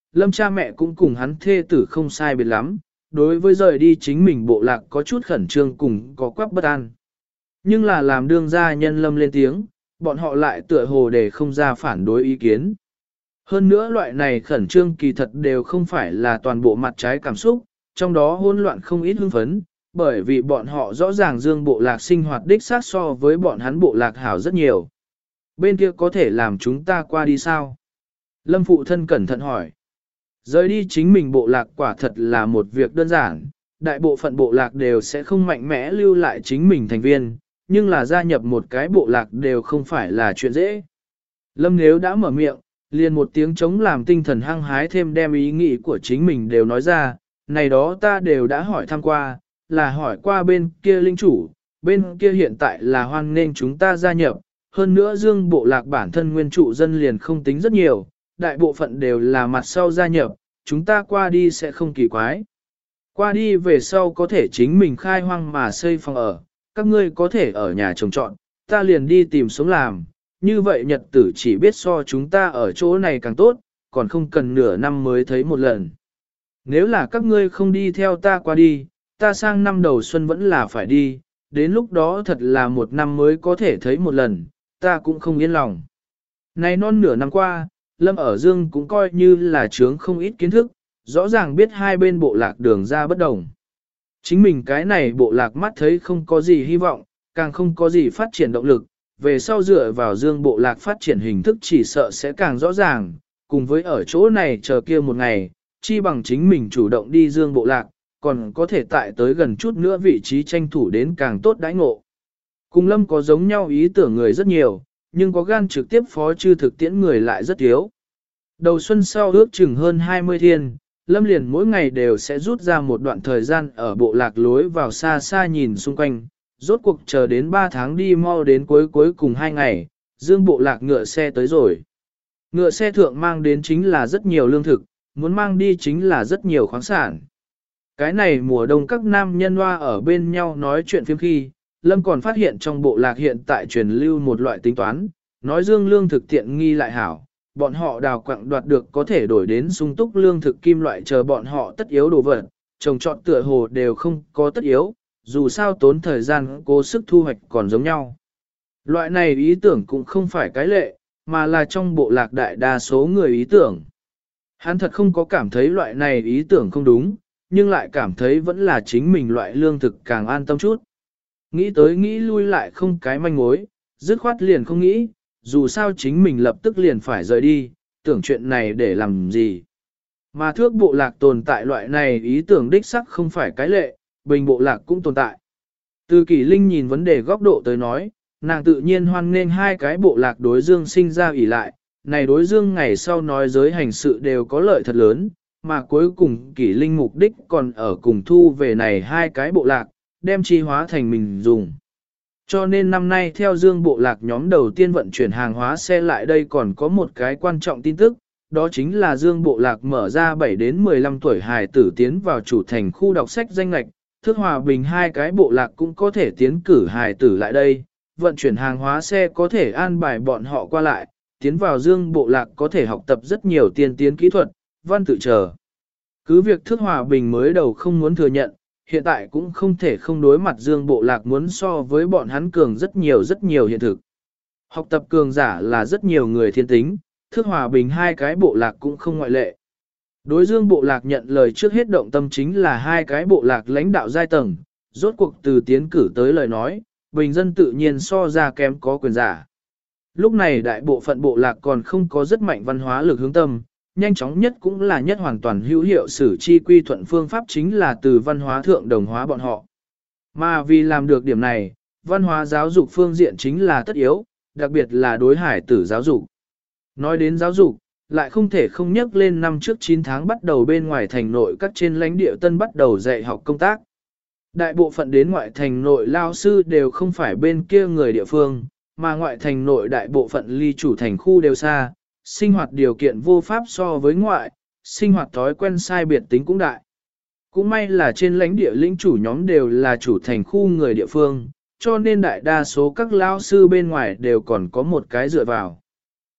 Lâm cha mẹ cũng cùng hắn thê tử không sai biệt lắm, đối với rời đi chính mình bộ lạc có chút khẩn trương cùng có quắc bất an. Nhưng là làm đương gia nhân Lâm lên tiếng, bọn họ lại tựa hồ để không ra phản đối ý kiến. Hơn nữa loại này khẩn trương kỳ thật đều không phải là toàn bộ mặt trái cảm xúc, trong đó hỗn loạn không ít hưng phấn, bởi vì bọn họ rõ ràng dương bộ lạc sinh hoạt đích xác so với bọn hắn bộ lạc hảo rất nhiều. Bên kia có thể làm chúng ta qua đi sao? Lâm phụ thân cẩn thận hỏi. Rời đi chính mình bộ lạc quả thật là một việc đơn giản, đại bộ phận bộ lạc đều sẽ không mạnh mẽ lưu lại chính mình thành viên, nhưng là gia nhập một cái bộ lạc đều không phải là chuyện dễ. Lâm nếu đã mở miệng, liền một tiếng chống làm tinh thần hăng hái thêm đem ý nghĩ của chính mình đều nói ra, này đó ta đều đã hỏi thăm qua, là hỏi qua bên kia linh chủ, bên kia hiện tại là hoan nên chúng ta gia nhập, hơn nữa dương bộ lạc bản thân nguyên trụ dân liền không tính rất nhiều, đại bộ phận đều là mặt sau gia nhập, chúng ta qua đi sẽ không kỳ quái. Qua đi về sau có thể chính mình khai hoang mà xây phòng ở, các ngươi có thể ở nhà trồng trọt, ta liền đi tìm sống làm, như vậy nhật tử chỉ biết so chúng ta ở chỗ này càng tốt, còn không cần nửa năm mới thấy một lần. Nếu là các ngươi không đi theo ta qua đi, ta sang năm đầu xuân vẫn là phải đi, đến lúc đó thật là một năm mới có thể thấy một lần, ta cũng không yên lòng. Này non nửa năm qua, Lâm ở Dương cũng coi như là chướng không ít kiến thức, rõ ràng biết hai bên bộ lạc đường ra bất đồng. Chính mình cái này bộ lạc mắt thấy không có gì hy vọng, càng không có gì phát triển động lực, về sau dựa vào Dương bộ lạc phát triển hình thức chỉ sợ sẽ càng rõ ràng, cùng với ở chỗ này chờ kia một ngày, chi bằng chính mình chủ động đi Dương bộ lạc, còn có thể tại tới gần chút nữa vị trí tranh thủ đến càng tốt đãi ngộ. Cùng Lâm có giống nhau ý tưởng người rất nhiều, nhưng có gan trực tiếp phó chư thực tiễn người lại rất thiếu. Đầu xuân sau ước chừng hơn 20 thiên, Lâm liền mỗi ngày đều sẽ rút ra một đoạn thời gian ở bộ lạc lối vào xa xa nhìn xung quanh, rốt cuộc chờ đến 3 tháng đi mau đến cuối cùng 2 ngày, Dương bộ lạc ngựa xe tới rồi. Ngựa xe thượng mang đến chính là rất nhiều lương thực, muốn mang đi chính là rất nhiều khoáng sản. Cái này mùa đông các nam nhân hoa ở bên nhau nói chuyện phiếm khi, Lâm còn phát hiện trong bộ lạc hiện tại truyền lưu một loại tính toán, nói Dương lương thực tiện nghi lại hảo, bọn họ đào quặng đoạt được có thể đổi đến sung túc lương thực kim loại chờ bọn họ tất yếu đồ vật, trồng trọt tựa hồ đều không có tất yếu, dù sao tốn thời gian cố sức thu hoạch còn giống nhau. Loại này ý tưởng cũng không phải cái lệ, mà là trong bộ lạc đại đa số người ý tưởng. Hắn thật không có cảm thấy loại này ý tưởng không đúng, nhưng lại cảm thấy vẫn là chính mình loại lương thực càng an tâm chút. Nghĩ tới nghĩ lui lại không cái manh mối, dứt khoát liền không nghĩ, dù sao chính mình lập tức liền phải rời đi, tưởng chuyện này để làm gì. Mà thước bộ lạc tồn tại loại này ý tưởng đích sắc không phải cái lệ, bình bộ lạc cũng tồn tại. Từ Kỷ Linh nhìn vấn đề góc độ tới nói, nàng tự nhiên hoan nghênh hai cái bộ lạc đối dương sinh ra ỷ lại, này đối dương ngày sau nói giới hành sự đều có lợi thật lớn, mà cuối cùng Kỷ Linh mục đích còn ở cùng thu về này hai cái bộ lạc, đem chi hóa thành mình dùng. Cho nên năm nay theo dương bộ lạc nhóm đầu tiên vận chuyển hàng hóa xe lại đây còn có một cái quan trọng tin tức, đó chính là dương bộ lạc mở ra 7 đến 15 tuổi hài tử tiến vào chủ thành khu đọc sách danh lạch, Thước Hòa Bình hai cái bộ lạc cũng có thể tiến cử hài tử lại đây, vận chuyển hàng hóa xe có thể an bài bọn họ qua lại, tiến vào dương bộ lạc có thể học tập rất nhiều tiên tiến kỹ thuật, văn tự chờ. Cứ việc Thước Hòa Bình mới đầu không muốn thừa nhận, hiện tại cũng không thể không đối mặt dương bộ lạc muốn so với bọn hắn cường rất nhiều hiện thực. Học tập cường giả là rất nhiều người thiên tính, Thước Hòa Bình hai cái bộ lạc cũng không ngoại lệ. Đối dương bộ lạc nhận lời trước hết động tâm chính là hai cái bộ lạc lãnh đạo giai tầng, rốt cuộc từ tiến cử tới lời nói, bình dân tự nhiên so ra kém có quyền giả. Lúc này đại bộ phận bộ lạc còn không có rất mạnh văn hóa lực hướng tâm, nhanh chóng nhất cũng là nhất hoàn toàn hữu hiệu xử chi quy thuận phương pháp chính là từ văn hóa thượng đồng hóa bọn họ. Mà vì làm được điểm này, văn hóa giáo dục phương diện chính là tất yếu, đặc biệt là đối hải tử giáo dục. Nói đến giáo dục, lại không thể không nhắc lên năm trước 9 tháng bắt đầu bên ngoài thành nội các trên lãnh địa tân bắt đầu dạy học công tác. Đại bộ phận đến ngoại thành nội lao sư đều không phải bên kia người địa phương, mà ngoại thành nội đại bộ phận ly chủ thành khu đều xa, sinh hoạt điều kiện vô pháp so với ngoại, sinh hoạt thói quen sai biệt tính cũng đại. Cũng may là trên lãnh địa lĩnh chủ nhóm đều là chủ thành khu người địa phương, cho nên đại đa số các lao sư bên ngoài đều còn có một cái dựa vào.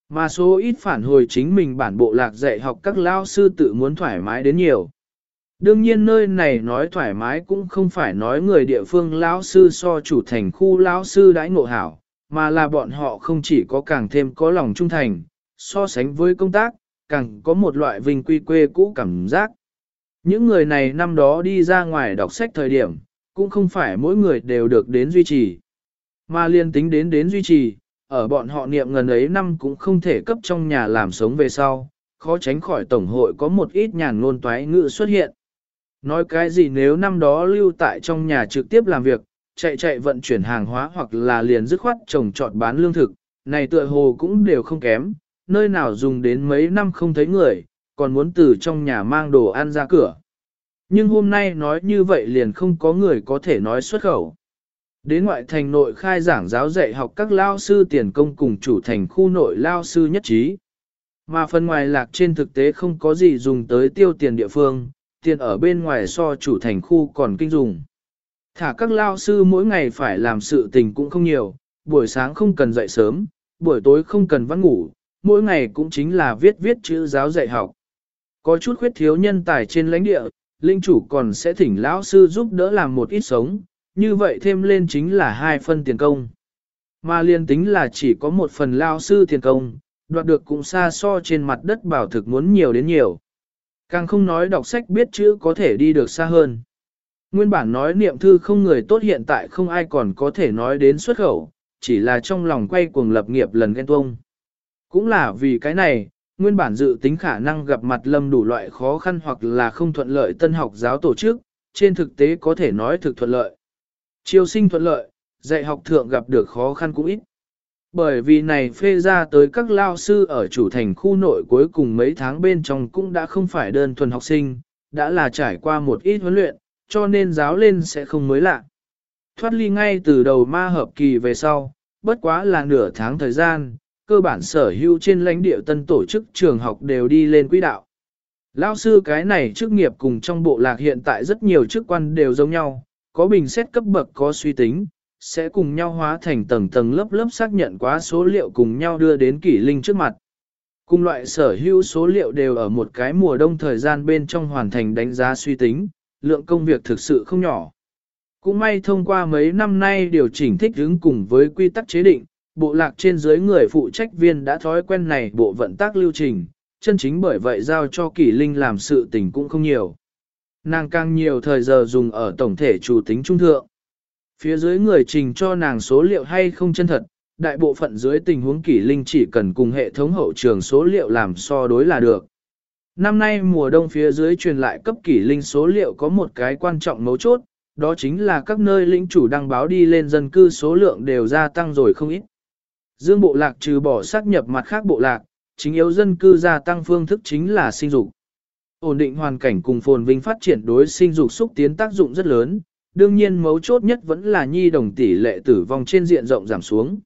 Mà số ít phản hồi chính mình bản bộ lạc dạy học các lao sư tự muốn thoải mái đến nhiều. Đương nhiên nơi này nói thoải mái cũng không phải nói người địa phương lão sư so chủ thành khu lão sư đãi ngộ hảo, mà là bọn họ không chỉ có càng thêm có lòng trung thành, so sánh với công tác, càng có một loại vinh quy quê cũ cảm giác. Những người này năm đó đi ra ngoài đọc sách thời điểm, cũng không phải mỗi người đều được đến duy trì, mà liên tính đến duy trì, ở bọn họ niệm ngần ấy năm cũng không thể cấp trong nhà làm sống về sau, khó tránh khỏi tổng hội có một ít nhàn ngôn toái ngữ xuất hiện. Nói cái gì nếu năm đó lưu tại trong nhà trực tiếp làm việc, chạy vận chuyển hàng hóa hoặc là liền dứt khoát trồng trọt bán lương thực, này tựa hồ cũng đều không kém, nơi nào dùng đến mấy năm không thấy người, còn muốn từ trong nhà mang đồ ăn ra cửa. Nhưng hôm nay nói như vậy liền không có người có thể nói xuất khẩu. Đến ngoại thành nội khai giảng giáo dạy học các lao sư tiền công cùng chủ thành khu nội lao sư nhất trí. Mà phần ngoài lạc trên thực tế không có gì dùng tới tiêu tiền địa phương, tiền ở bên ngoài so chủ thành khu còn kinh dùng. Thả các lao sư mỗi ngày phải làm sự tình cũng không nhiều, buổi sáng không cần dậy sớm, buổi tối không cần vắt ngủ, mỗi ngày cũng chính là viết chữ giáo dạy học. Có chút khuyết thiếu nhân tài trên lãnh địa, linh chủ còn sẽ thỉnh lão sư giúp đỡ làm một ít sống, như vậy thêm lên chính là 2 phần tiền công. Mà liên tính là chỉ có một phần lao sư tiền công, đoạt được cũng xa so trên mặt đất bảo thực muốn nhiều đến nhiều. Càng không nói đọc sách biết chữ có thể đi được xa hơn. Nguyên bản nói niệm thư không người tốt hiện tại không ai còn có thể nói đến xuất khẩu, chỉ là trong lòng quay cuồng lập nghiệp lần ghen tuông. Cũng là vì cái này, nguyên bản dự tính khả năng gặp mặt lâm đủ loại khó khăn hoặc là không thuận lợi tân học giáo tổ chức, trên thực tế có thể nói thực thuận lợi. Chiêu sinh thuận lợi, dạy học thượng gặp được khó khăn cũng ít. Bởi vì này phê ra tới các lao sư ở chủ thành khu nội cuối cùng mấy tháng bên trong cũng đã không phải đơn thuần học sinh, đã là trải qua một ít huấn luyện, cho nên giáo lên sẽ không mới lạ. Thoát ly ngay từ đầu ma hợp kỳ về sau, bất quá là nửa tháng thời gian, cơ bản sở hữu trên lãnh địa tân tổ chức trường học đều đi lên quỹ đạo. Lao sư cái này chức nghiệp cùng trong bộ lạc hiện tại rất nhiều chức quan đều giống nhau, có bình xét cấp bậc có suy tính, sẽ cùng nhau hóa thành tầng tầng lớp lớp xác nhận quá số liệu cùng nhau đưa đến kỷ linh trước mặt. Cùng loại sở hữu số liệu đều ở một cái mùa đông thời gian bên trong hoàn thành đánh giá suy tính, lượng công việc thực sự không nhỏ. Cũng may thông qua mấy năm nay điều chỉnh thích ứng cùng với quy tắc chế định, bộ lạc trên dưới người phụ trách viên đã thói quen này bộ vận tác lưu trình, chân chính bởi vậy giao cho kỷ linh làm sự tình cũng không nhiều. Nàng càng nhiều thời giờ dùng ở tổng thể chủ tính trung thượng. Phía dưới người trình cho nàng số liệu hay không chân thật, đại bộ phận dưới tình huống kỷ linh chỉ cần cùng hệ thống hậu trường số liệu làm so đối là được. Năm nay mùa đông phía dưới truyền lại cấp kỷ linh số liệu có một cái quan trọng mấu chốt, đó chính là các nơi lĩnh chủ đăng báo đi lên dân cư số lượng đều gia tăng rồi không ít. Dương bộ lạc trừ bỏ xác nhập mặt khác bộ lạc, chính yếu dân cư gia tăng phương thức chính là sinh dục. Ổn định hoàn cảnh cùng phồn vinh phát triển đối sinh dục xúc tiến tác dụng rất lớn, đương nhiên mấu chốt nhất vẫn là nhi đồng tỷ lệ tử vong trên diện rộng giảm xuống.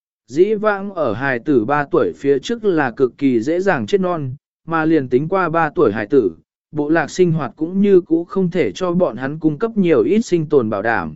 Dĩ vãng ở hài tử 3 tuổi phía trước là cực kỳ dễ dàng chết non, mà liền tính qua 3 tuổi hài tử, bộ lạc sinh hoạt cũng như cũ không thể cho bọn hắn cung cấp nhiều ít sinh tồn bảo đảm.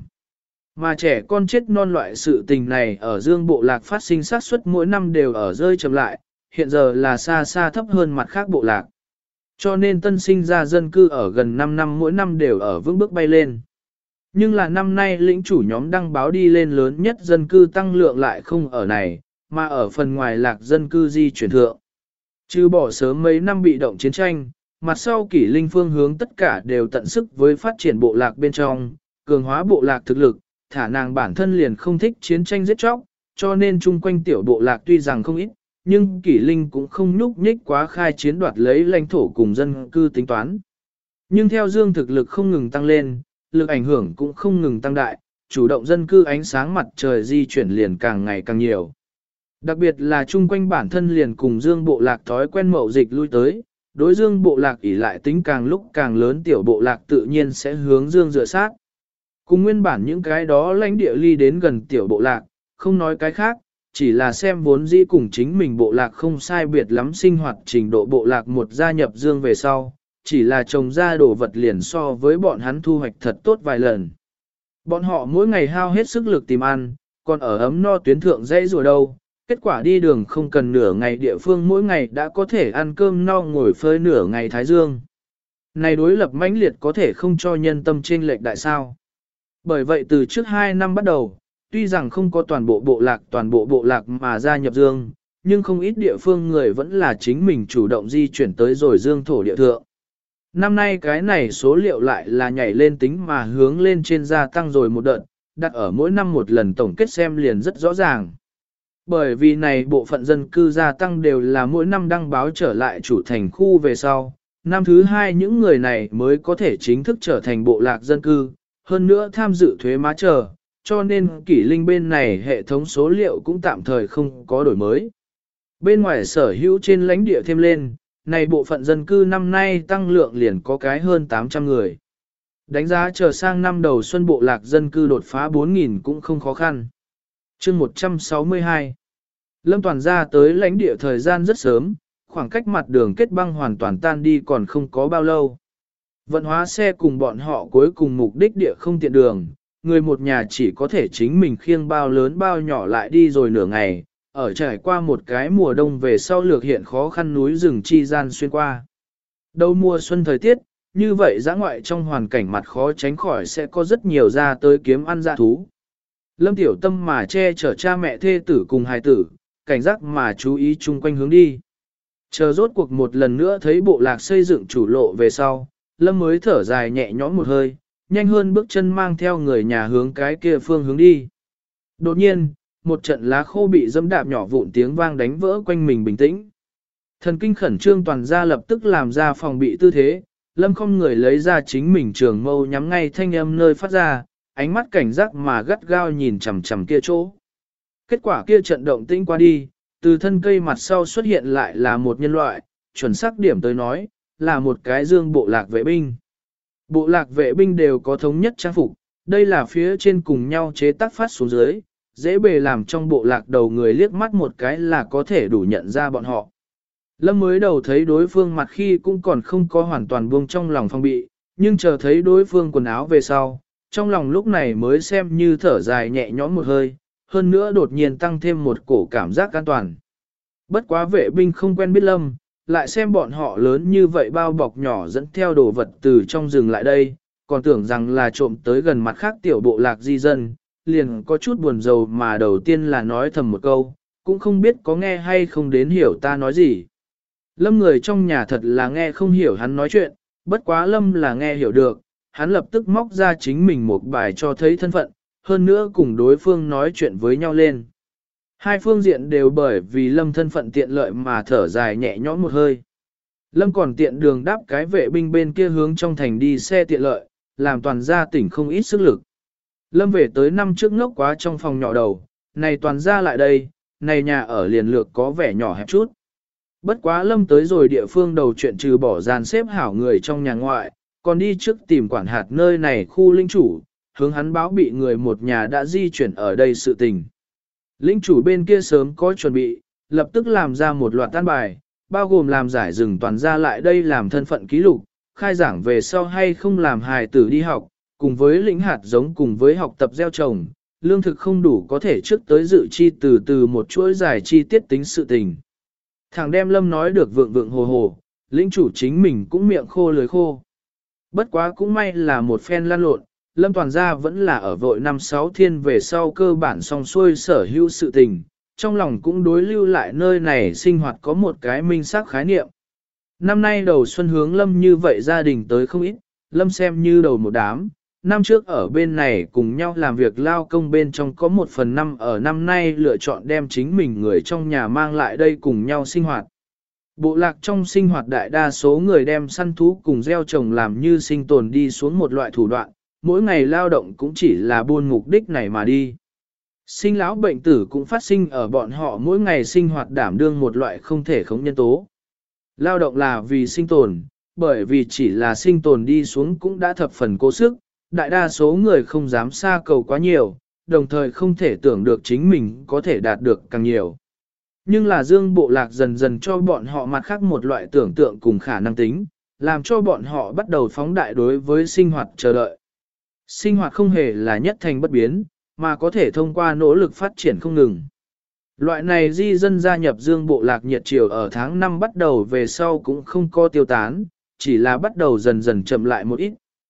Mà trẻ con chết non loại sự tình này ở dương bộ lạc phát sinh xác suất mỗi năm đều ở rơi chậm lại, hiện giờ là xa xa thấp hơn mặt khác bộ lạc. Cho nên tân sinh ra dân cư ở gần 5 năm mỗi năm đều ở vững bước bay lên. Nhưng là năm nay lĩnh chủ nhóm đăng báo đi lên lớn nhất dân cư tăng lượng lại không ở này, mà ở phần ngoài lạc dân cư di chuyển thượng. Trừ bỏ sớm mấy năm bị động chiến tranh, mặt sau kỷ linh phương hướng tất cả đều tận sức với phát triển bộ lạc bên trong, cường hóa bộ lạc thực lực, thả nàng bản thân liền không thích chiến tranh giết chóc, cho nên chung quanh tiểu bộ lạc tuy rằng không ít, nhưng kỷ linh cũng không nhúc nhích quá khai chiến đoạt lấy lãnh thổ cùng dân cư tính toán. Nhưng theo dương thực lực không ngừng tăng lên, lực ảnh hưởng cũng không ngừng tăng đại, chủ động dân cư ánh sáng mặt trời di chuyển liền càng ngày càng nhiều. Đặc biệt là chung quanh bản thân liền cùng dương bộ lạc thói quen mậu dịch lui tới, đối dương bộ lạc ỷ lại tính càng lúc càng lớn tiểu bộ lạc tự nhiên sẽ hướng dương dựa sát. Cùng nguyên bản những cái đó lãnh địa ly đến gần tiểu bộ lạc, không nói cái khác, chỉ là xem vốn dĩ cùng chính mình bộ lạc không sai biệt lắm sinh hoạt trình độ bộ lạc một gia nhập dương về sau, chỉ là trồng ra đồ vật liền so với bọn hắn thu hoạch thật tốt vài lần. Bọn họ mỗi ngày hao hết sức lực tìm ăn, còn ở ấm no tuyến thượng dãy rùa đâu, Kết quả đi đường không cần nửa ngày địa phương mỗi ngày đã có thể ăn cơm no ngồi phơi nửa ngày thái dương. Này đối lập mãnh liệt có thể không cho nhân tâm chênh lệch đại sao. Bởi vậy từ trước 2 năm bắt đầu, tuy rằng không có toàn bộ bộ lạc mà gia nhập dương, nhưng không ít địa phương người vẫn là chính mình chủ động di chuyển tới rồi dương thổ địa thượng. Năm nay cái này số liệu lại là nhảy lên tính mà hướng lên trên gia tăng rồi một đợt, đặt ở mỗi năm một lần tổng kết xem liền rất rõ ràng. Bởi vì này bộ phận dân cư gia tăng đều là mỗi năm đăng báo trở lại chủ thành khu về sau, năm thứ 2 những người này mới có thể chính thức trở thành bộ lạc dân cư, hơn nữa tham dự thuế má chờ, cho nên kỷ linh bên này hệ thống số liệu cũng tạm thời không có đổi mới. Bên ngoài sở hữu trên lãnh địa thêm lên, này bộ phận dân cư năm nay tăng lượng liền có cái hơn 800 người. Đánh giá chờ sang năm đầu xuân bộ lạc dân cư đột phá 4.000 cũng không khó khăn. Chương 162 Lâm Toàn ra tới lãnh địa thời gian rất sớm, khoảng cách mặt đường kết băng hoàn toàn tan đi còn không có bao lâu. Vận hóa xe cùng bọn họ cuối cùng mục đích địa không tiện đường, người một nhà chỉ có thể chính mình khiêng bao lớn bao nhỏ lại đi rồi nửa ngày, ở trải qua một cái mùa đông về sau lược hiện khó khăn núi rừng chi gian xuyên qua. Đầu mùa xuân thời tiết, như vậy dã ngoại trong hoàn cảnh mặt khó tránh khỏi sẽ có rất nhiều ra tới kiếm ăn dã thú. Lâm Tiểu Tâm mà che chở cha mẹ thê tử cùng hài tử, cảnh giác mà chú ý chung quanh hướng đi. Chờ rốt cuộc một lần nữa thấy bộ lạc xây dựng chủ lộ về sau, Lâm mới thở dài nhẹ nhõm một hơi, nhanh hơn bước chân mang theo người nhà hướng cái kia phương hướng đi. Đột nhiên, một trận lá khô bị dẫm đạp nhỏ vụn tiếng vang đánh vỡ quanh mình bình tĩnh. Thần kinh khẩn trương toàn ra lập tức làm ra phòng bị tư thế, Lâm không người lấy ra chính mình trường mâu nhắm ngay thanh âm nơi phát ra, ánh mắt cảnh giác mà gắt gao nhìn chằm chằm kia chỗ. Kết quả kia trận động tĩnh qua đi, từ thân cây mặt sau xuất hiện lại là một nhân loại, chuẩn xác điểm tới nói, là một cái dương bộ lạc vệ binh. Bộ lạc vệ binh đều có thống nhất trang phục, đây là phía trên cùng nhau chế tác phát xuống dưới, dễ bề làm trong bộ lạc đầu người liếc mắt một cái là có thể đủ nhận ra bọn họ. Lâm mới đầu thấy đối phương mặt khi cũng còn không có hoàn toàn buông trong lòng phong bị, nhưng chờ thấy đối phương quần áo về sau, trong lòng lúc này mới xem như thở dài nhẹ nhõm một hơi, hơn nữa đột nhiên tăng thêm một cổ cảm giác an toàn. Bất quá vệ binh không quen biết Lâm, lại xem bọn họ lớn như vậy bao bọc nhỏ dẫn theo đồ vật từ trong rừng lại đây, còn tưởng rằng là trộm tới gần mặt khác tiểu bộ lạc di dân, liền có chút buồn rầu mà đầu tiên là nói thầm một câu, cũng không biết có nghe hay không đến hiểu ta nói gì. Lâm người trong nhà thật là nghe không hiểu hắn nói chuyện, bất quá Lâm là nghe hiểu được, hắn lập tức móc ra chính mình một bài cho thấy thân phận, hơn nữa cùng đối phương nói chuyện với nhau lên. Hai phương diện đều bởi vì Lâm thân phận tiện lợi mà thở dài nhẹ nhõm một hơi. Lâm còn tiện đường đáp cái vệ binh bên kia hướng trong thành đi xe tiện lợi, làm toàn gia tỉnh không ít sức lực. Lâm về tới năm trước ngốc quá trong phòng nhỏ đầu, này toàn gia lại đây, này nhà ở liền lược có vẻ nhỏ hẹp chút. Bất quá Lâm tới rồi địa phương đầu chuyện trừ bỏ dàn xếp hảo người trong nhà ngoại, còn đi trước tìm quản hạt nơi này khu linh chủ, hướng hắn báo bị người một nhà đã di chuyển ở đây sự tình. Linh chủ bên kia sớm có chuẩn bị, lập tức làm ra một loạt tan bài, bao gồm làm giải rừng toàn ra lại đây làm thân phận ký lục, khai giảng về sau hay không làm hài tử đi học, cùng với lĩnh hạt giống cùng với học tập gieo trồng, lương thực không đủ có thể trước tới dự chi từ từ một chuỗi giải chi tiết tính sự tình. Thằng đem Lâm nói được vượng vượng hồ hồ, lĩnh chủ chính mình cũng miệng khô lưới khô. Bất quá cũng may là một phen lăn lộn, Lâm toàn gia vẫn là ở vội 5-6 thiên về sau cơ bản xong xuôi sở hữu sự tình, trong lòng cũng đối lưu lại nơi này sinh hoạt có một cái minh xác khái niệm. Năm nay đầu xuân hướng Lâm như vậy gia đình tới không ít, Lâm xem như đầu một đám, năm trước ở bên này cùng nhau làm việc lao công bên trong có 1/5 ở năm nay lựa chọn đem chính mình người trong nhà mang lại đây cùng nhau sinh hoạt. Bộ lạc trong sinh hoạt đại đa số người đem săn thú cùng gieo trồng làm như sinh tồn đi xuống một loại thủ đoạn, mỗi ngày lao động cũng chỉ là buôn mục đích này mà đi. Sinh lão bệnh tử cũng phát sinh ở bọn họ mỗi ngày sinh hoạt đảm đương một loại không thể khống nhân tố. Lao động là vì sinh tồn, bởi vì chỉ là sinh tồn đi xuống cũng đã thập phần cố sức, đại đa số người không dám xa cầu quá nhiều, đồng thời không thể tưởng được chính mình có thể đạt được càng nhiều. Nhưng là dương bộ lạc dần dần cho bọn họ mặt khác một loại tưởng tượng cùng khả năng tính, làm cho bọn họ bắt đầu phóng đại đối với sinh hoạt chờ đợi. Sinh hoạt không hề là nhất thành bất biến, mà có thể thông qua nỗ lực phát triển không ngừng. Loại này di dân gia nhập dương bộ lạc nhiệt triều ở tháng 5 bắt đầu về sau cũng không có tiêu tán, chỉ là bắt đầu dần dần chậm lại một ít.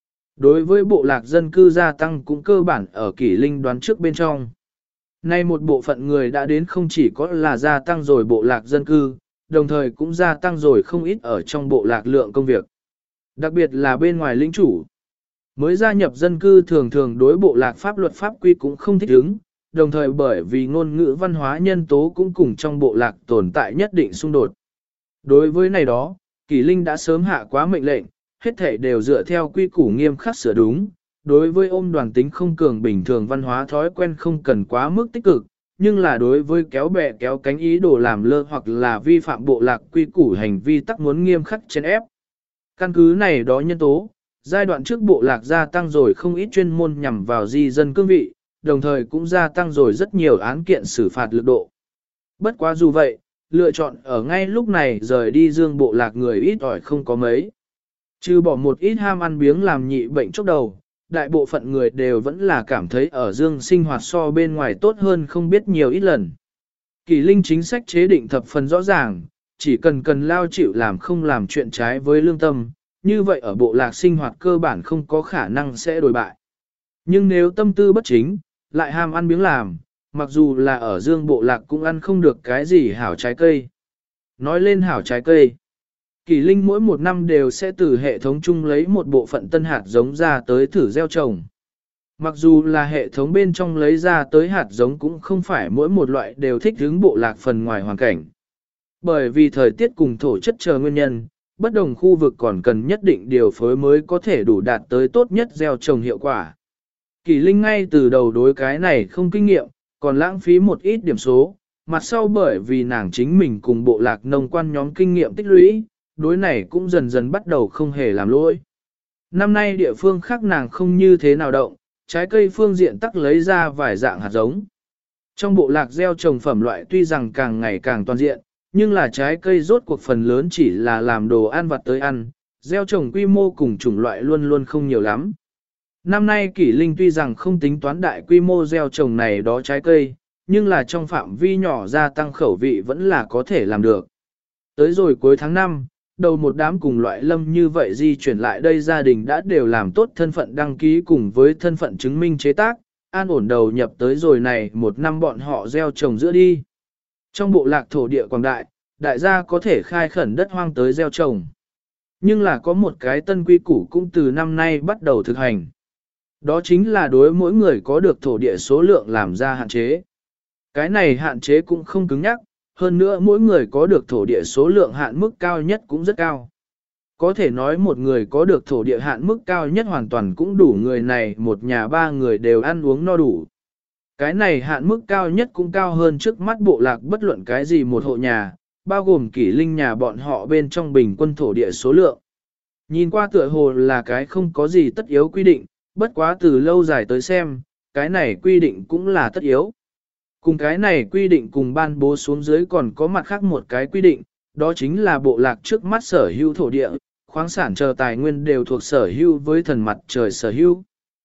Đối với bộ lạc dân cư gia tăng cũng cơ bản ở kỷ linh đoán trước bên trong. Nay một bộ phận người đã đến không chỉ có là gia tăng rồi bộ lạc dân cư, đồng thời cũng gia tăng rồi không ít ở trong bộ lạc lượng công việc. Đặc biệt là bên ngoài lĩnh chủ. Mới gia nhập dân cư thường thường đối bộ lạc pháp luật pháp quy cũng không thích ứng, đồng thời bởi vì ngôn ngữ văn hóa nhân tố cũng cùng trong bộ lạc tồn tại nhất định xung đột. Đối với này đó, Kỷ Linh đã sớm hạ quá mệnh lệnh, hết thể đều dựa theo quy củ nghiêm khắc sửa đúng. Đối với ôm đoàn tính không cường bình thường văn hóa thói quen không cần quá mức tích cực, nhưng là đối với kéo bè kéo cánh ý đồ làm lơ hoặc là vi phạm bộ lạc quy củ hành vi tắc muốn nghiêm khắc chèn ép. Căn cứ này đó nhân tố, giai đoạn trước bộ lạc gia tăng rồi không ít chuyên môn nhằm vào di dân cương vị, đồng thời cũng gia tăng rồi rất nhiều án kiện xử phạt lực độ. Bất quá dù vậy, lựa chọn ở ngay lúc này rời đi dương bộ lạc người ít ỏi không có mấy. Trừ bỏ một ít ham ăn biếng làm nhị bệnh chốc đầu, đại bộ phận người đều vẫn là cảm thấy ở dương sinh hoạt so bên ngoài tốt hơn không biết nhiều ít lần. Kỷ Linh chính sách chế định thập phần rõ ràng, chỉ cần lao chịu làm không làm chuyện trái với lương tâm, như vậy ở bộ lạc sinh hoạt cơ bản không có khả năng sẽ đổi bại. Nhưng nếu tâm tư bất chính, lại ham ăn biếng làm, mặc dù là ở dương bộ lạc cũng ăn không được cái gì hảo trái cây. Nói lên hảo trái cây, Kỷ Linh mỗi một năm đều sẽ từ hệ thống chung lấy một bộ phận tân hạt giống ra tới thử gieo trồng. Mặc dù là hệ thống bên trong lấy ra tới hạt giống cũng không phải mỗi một loại đều thích ứng bộ lạc phần ngoài hoàn cảnh. Bởi vì thời tiết cùng thổ chất chờ nguyên nhân, bất đồng khu vực còn cần nhất định điều phối mới có thể đủ đạt tới tốt nhất gieo trồng hiệu quả. Kỷ Linh ngay từ đầu đối cái này không kinh nghiệm, còn lãng phí một ít điểm số, mặt sau bởi vì nàng chính mình cùng bộ lạc nông quan nhóm kinh nghiệm tích lũy, đối này cũng dần dần bắt đầu không hề làm lỗi. Năm nay địa phương khác nàng không như thế nào động, trái cây phương diện tắc lấy ra vài dạng hạt giống. Trong bộ lạc gieo trồng phẩm loại tuy rằng càng ngày càng toàn diện, nhưng là trái cây rốt cuộc phần lớn chỉ là làm đồ ăn vặt tới ăn, gieo trồng quy mô cùng chủng loại luôn luôn không nhiều lắm. Năm nay Kỷ Linh tuy rằng không tính toán đại quy mô gieo trồng này đó trái cây, nhưng là trong phạm vi nhỏ gia tăng khẩu vị vẫn là có thể làm được. Tới rồi cuối tháng 5, đầu một đám cùng loại lâm như vậy di chuyển lại đây gia đình đã đều làm tốt thân phận đăng ký cùng với thân phận chứng minh chế tác, an ổn đầu nhập tới rồi này một năm bọn họ gieo trồng giữa đi. Trong bộ lạc thổ địa quảng đại, đại gia có thể khai khẩn đất hoang tới gieo trồng. Nhưng là có một cái tân quy củ cũng từ năm nay bắt đầu thực hành. Đó chính là đối mỗi người có được thổ địa số lượng làm ra hạn chế. Cái này hạn chế cũng không cứng nhắc, hơn nữa mỗi người có được thổ địa số lượng hạn mức cao nhất cũng rất cao. Có thể nói một người có được thổ địa hạn mức cao nhất hoàn toàn cũng đủ người này một nhà ba người đều ăn uống no đủ. Cái này hạn mức cao nhất cũng cao hơn trước mắt bộ lạc bất luận cái gì một hộ nhà, bao gồm Kỷ Linh nhà bọn họ bên trong bình quân thổ địa số lượng. Nhìn qua tựa hồ là cái không có gì tất yếu quy định, bất quá từ lâu dài tới xem, cái này quy định cũng là tất yếu. Cùng cái này quy định cùng ban bố xuống dưới còn có mặt khác một cái quy định, đó chính là bộ lạc trước mắt sở hữu thổ địa, khoáng sản chờ tài nguyên đều thuộc sở hữu với thần mặt trời sở hữu.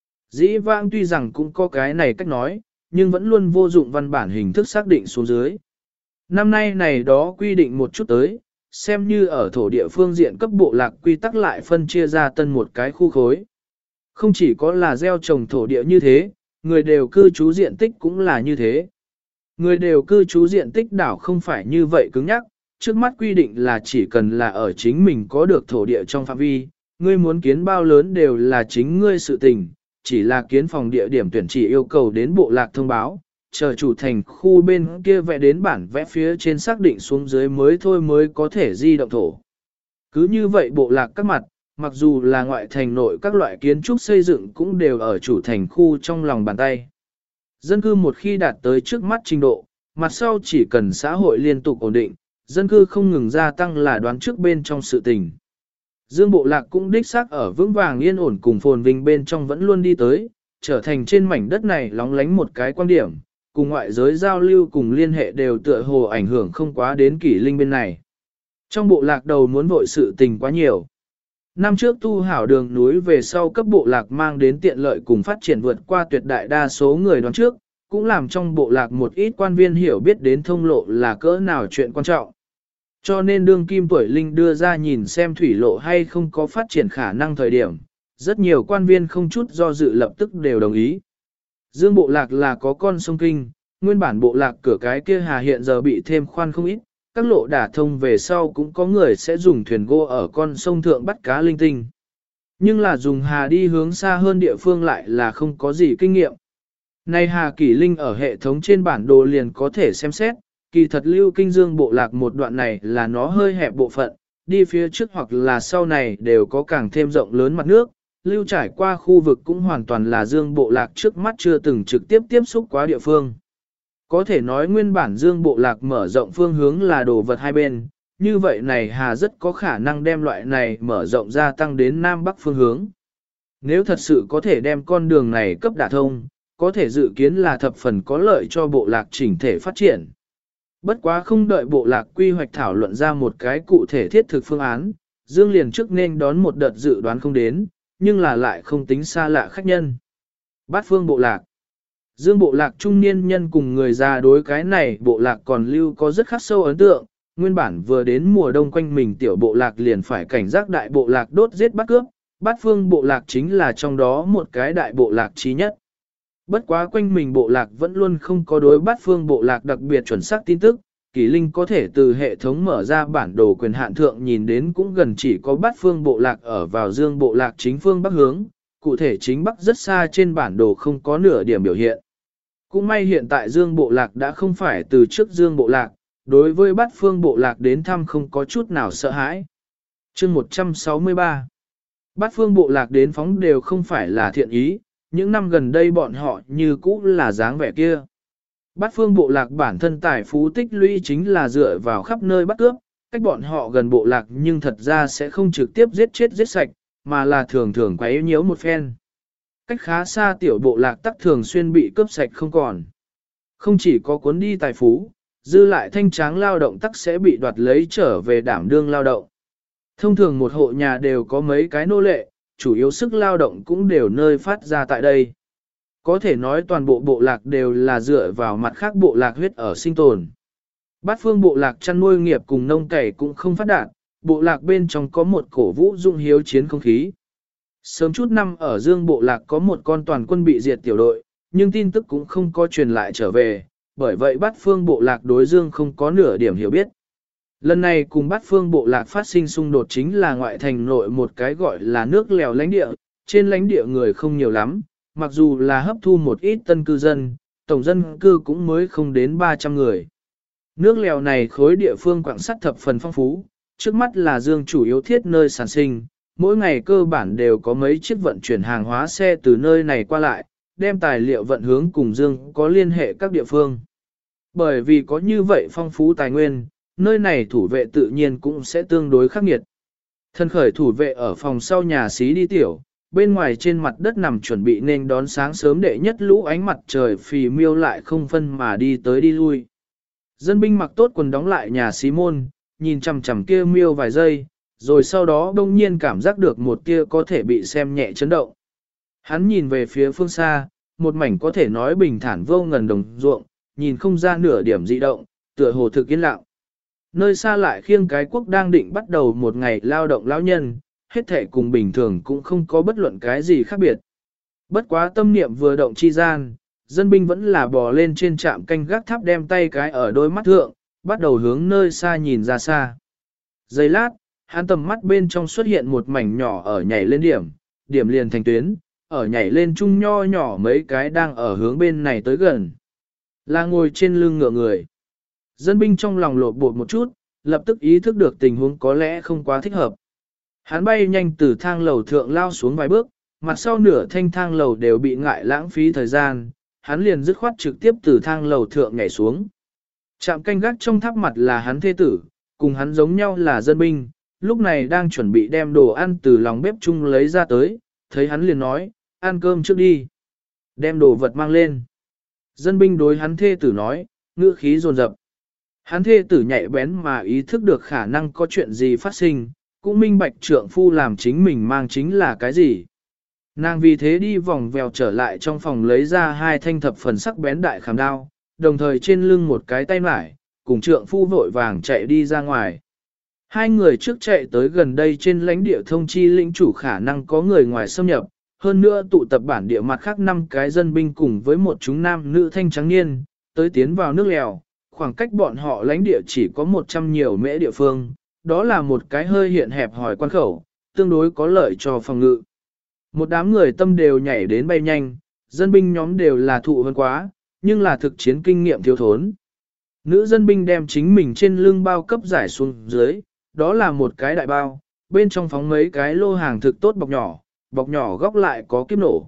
Dĩ vãng tuy rằng cũng có cái này cách nói, nhưng vẫn luôn vô dụng văn bản hình thức xác định xuống dưới. Năm nay này đó quy định một chút tới, xem như ở thổ địa phương diện cấp bộ lạc quy tắc lại phân chia ra tân một cái khu khối. Không chỉ có là gieo trồng thổ địa như thế, người đều cư trú diện tích cũng là như thế. Người đều cư trú diện tích đảo không phải như vậy cứng nhắc, trước mắt quy định là chỉ cần là ở chính mình có được thổ địa trong phạm vi, ngươi muốn kiến bao lớn đều là chính ngươi sự tình, chỉ là kiến phòng địa điểm tuyển chỉ yêu cầu đến bộ lạc thông báo, chờ chủ thành khu bên kia vẽ đến bản vẽ phía trên xác định xuống dưới mới thôi mới có thể di động thổ. Cứ như vậy bộ lạc các mặt, mặc dù là ngoại thành nội các loại kiến trúc xây dựng cũng đều ở chủ thành khu trong lòng bàn tay. Dân cư một khi đạt tới trước mắt trình độ, mặt sau chỉ cần xã hội liên tục ổn định, dân cư không ngừng gia tăng là đoán trước bên trong sự tình. Dương bộ lạc cũng đích xác ở vững vàng yên ổn cùng phồn vinh bên trong vẫn luôn đi tới, trở thành trên mảnh đất này lóng lánh một cái quan điểm, cùng ngoại giới giao lưu cùng liên hệ đều tựa hồ ảnh hưởng không quá đến Kỷ Linh bên này. Trong bộ lạc đầu muốn vội sự tình quá nhiều. Năm trước tu hảo đường núi về sau cấp bộ lạc mang đến tiện lợi cùng phát triển vượt qua tuyệt đại đa số người đoán trước, cũng làm trong bộ lạc một ít quan viên hiểu biết đến thông lộ là cỡ nào chuyện quan trọng. Cho nên đương Kim Tuổi Linh đưa ra nhìn xem thủy lộ hay không có phát triển khả năng thời điểm, rất nhiều quan viên không chút do dự lập tức đều đồng ý. Dương bộ lạc là có con sông Kinh, nguyên bản bộ lạc cửa cái kia hà hiện giờ bị thêm khoan không ít, các lộ đả thông về sau cũng có người sẽ dùng thuyền gỗ ở con sông thượng bắt cá linh tinh. Nhưng là dùng hà đi hướng xa hơn địa phương lại là không có gì kinh nghiệm. Nay hà kỷ linh ở hệ thống trên bản đồ liền có thể xem xét, kỳ thật lưu kinh dương bộ lạc một đoạn này là nó hơi hẹp bộ phận, đi phía trước hoặc là sau này đều có càng thêm rộng lớn mặt nước, lưu trải qua khu vực cũng hoàn toàn là dương bộ lạc trước mắt chưa từng trực tiếp tiếp xúc quá địa phương. Có thể nói nguyên bản dương bộ lạc mở rộng phương hướng là đồ vật hai bên, như vậy này hà rất có khả năng đem loại này mở rộng gia tăng đến Nam Bắc phương hướng. Nếu thật sự có thể đem con đường này cấp đả thông, có thể dự kiến là thập phần có lợi cho bộ lạc chỉnh thể phát triển. Bất quá không đợi bộ lạc quy hoạch thảo luận ra một cái cụ thể thiết thực phương án, Dương liền trước nên đón một đợt dự đoán không đến, nhưng là lại không tính xa lạ khách nhân. Bát phương bộ lạc. Dương bộ lạc trung niên nhân cùng người già đối cái này bộ lạc còn lưu có rất khắc sâu ấn tượng, nguyên bản vừa đến mùa đông quanh mình tiểu bộ lạc liền phải cảnh giác đại bộ lạc đốt giết bắt cướp, bát phương bộ lạc chính là trong đó một cái đại bộ lạc trí nhất. Bất quá quanh mình bộ lạc vẫn luôn không có đối bát phương bộ lạc đặc biệt chuẩn xác tin tức, Kỷ Linh có thể từ hệ thống mở ra bản đồ quyền hạn thượng nhìn đến cũng gần chỉ có bát phương bộ lạc ở vào dương bộ lạc chính phương bắc hướng, cụ thể chính bắc rất xa trên bản đồ không có nửa điểm biểu hiện. Cũng may hiện tại dương bộ lạc đã không phải từ trước dương bộ lạc, đối với bát phương bộ lạc đến thăm không có chút nào sợ hãi. Chương 163 Bát phương bộ lạc đến phóng đều không phải là thiện ý, những năm gần đây bọn họ như cũ là dáng vẻ kia. Bát phương bộ lạc bản thân tài phú tích lũy chính là dựa vào khắp nơi bắt cướp, cách bọn họ gần bộ lạc nhưng thật ra sẽ không trực tiếp giết chết giết sạch, mà là thường thường quấy nhiễu một phen. Cách khá xa tiểu bộ lạc tắc thường xuyên bị cướp sạch không còn. Không chỉ có cuốn đi tài phú, dư lại thanh tráng lao động tắc sẽ bị đoạt lấy trở về đảm đương lao động. Thông thường một hộ nhà đều có mấy cái nô lệ, chủ yếu sức lao động cũng đều nơi phát ra tại đây. Có thể nói toàn bộ bộ lạc đều là dựa vào mặt khác bộ lạc huyết ở sinh tồn. Bát phương bộ lạc chăn nuôi nghiệp cùng nông cày cũng không phát đạt, bộ lạc bên trong có một cổ vũ dụng hiếu chiến không khí. Sớm chút năm ở Dương bộ lạc có một con toàn quân bị diệt tiểu đội, nhưng tin tức cũng không có truyền lại trở về, bởi vậy Bát phương bộ lạc đối Dương không có nửa điểm hiểu biết. Lần này cùng Bát phương bộ lạc phát sinh xung đột chính là ngoại thành nội một cái gọi là nước lèo lãnh địa, trên lãnh địa người không nhiều lắm, mặc dù là hấp thu một ít tân cư dân, tổng dân cư cũng mới không đến 300 người. Nước lèo này khối địa phương quảng sắt thập phần phong phú, trước mắt là Dương chủ yếu thiết nơi sản sinh, mỗi ngày cơ bản đều có mấy chiếc vận chuyển hàng hóa xe từ nơi này qua lại, đem tài liệu vận hướng cùng Dương có liên hệ các địa phương. Bởi vì có như vậy phong phú tài nguyên, nơi này thủ vệ tự nhiên cũng sẽ tương đối khắc nghiệt. Thân khởi thủ vệ ở phòng sau nhà xí đi tiểu, bên ngoài trên mặt đất nằm chuẩn bị nên đón sáng sớm đệ nhất lũ ánh mặt trời phì miêu lại không phân mà đi tới đi lui. Dân binh mặc tốt quần đóng lại nhà xí môn, nhìn chằm chằm kia miêu vài giây, rồi sau đó đông nhiên cảm giác được một tia có thể bị xem nhẹ chấn động. Hắn nhìn về phía phương xa, một mảnh có thể nói bình thản vô ngần đồng ruộng, nhìn không ra nửa điểm dị động, tựa hồ thực yên lặng. Nơi xa lại khiêng cái quốc đang định bắt đầu một ngày lao động lão nhân, hết thể cùng bình thường cũng không có bất luận cái gì khác biệt. Bất quá tâm niệm vừa động chi gian, dân binh vẫn là bò lên trên trạm canh gác tháp đem tay cái ở đôi mắt thượng, bắt đầu hướng nơi xa nhìn ra xa. Giây lát, hắn tầm mắt bên trong xuất hiện một mảnh nhỏ ở nhảy lên điểm, điểm liền thành tuyến, ở nhảy lên chung nho nhỏ mấy cái đang ở hướng bên này tới gần. Là ngồi trên lưng ngựa người. Dân binh trong lòng lột bột một chút, lập tức ý thức được tình huống có lẽ không quá thích hợp. Hắn bay nhanh từ thang lầu thượng lao xuống vài bước, mặt sau nửa thanh thang lầu đều bị ngại lãng phí thời gian, hắn liền dứt khoát trực tiếp từ thang lầu thượng nhảy xuống. Trạm canh gác trong tháp mặt là hắn thê tử, cùng hắn giống nhau là dân binh, lúc này đang chuẩn bị đem đồ ăn từ lòng bếp chung lấy ra tới, thấy hắn liền nói, ăn cơm trước đi. Đem đồ vật mang lên. Dân binh đối hắn thê tử nói, ngữ khí dồn dập. Hắn thê tử nhạy bén mà ý thức được khả năng có chuyện gì phát sinh, cũng minh bạch trượng phu làm chính mình mang chính là cái gì. Nàng vì thế đi vòng vèo trở lại trong phòng lấy ra hai thanh thập phần sắc bén đại khảm đao, đồng thời trên lưng một cái tay mải, cùng trượng phu vội vàng chạy đi ra ngoài. Hai người trước chạy tới gần đây trên lãnh địa thông chi lĩnh chủ khả năng có người ngoài xâm nhập, hơn nữa tụ tập bản địa mặt khác 5 cái dân binh cùng với một chúng nam nữ thanh trắng niên, tới tiến vào nước lèo, khoảng cách bọn họ lãnh địa chỉ có 100 nhiều mễ địa phương, đó là một cái hơi hiện hẹp hỏi quan khẩu, tương đối có lợi cho phòng ngự. Một đám người tâm đều nhảy đến bay nhanh, dân binh nhóm đều là thụ hơn quá, nhưng là thực chiến kinh nghiệm thiếu thốn. Nữ dân binh đem chính mình trên lưng bao cấp giải xuống dưới, đó là một cái đại bao, bên trong phóng mấy cái lô hàng thực tốt bọc nhỏ góc lại có kiếp nổ.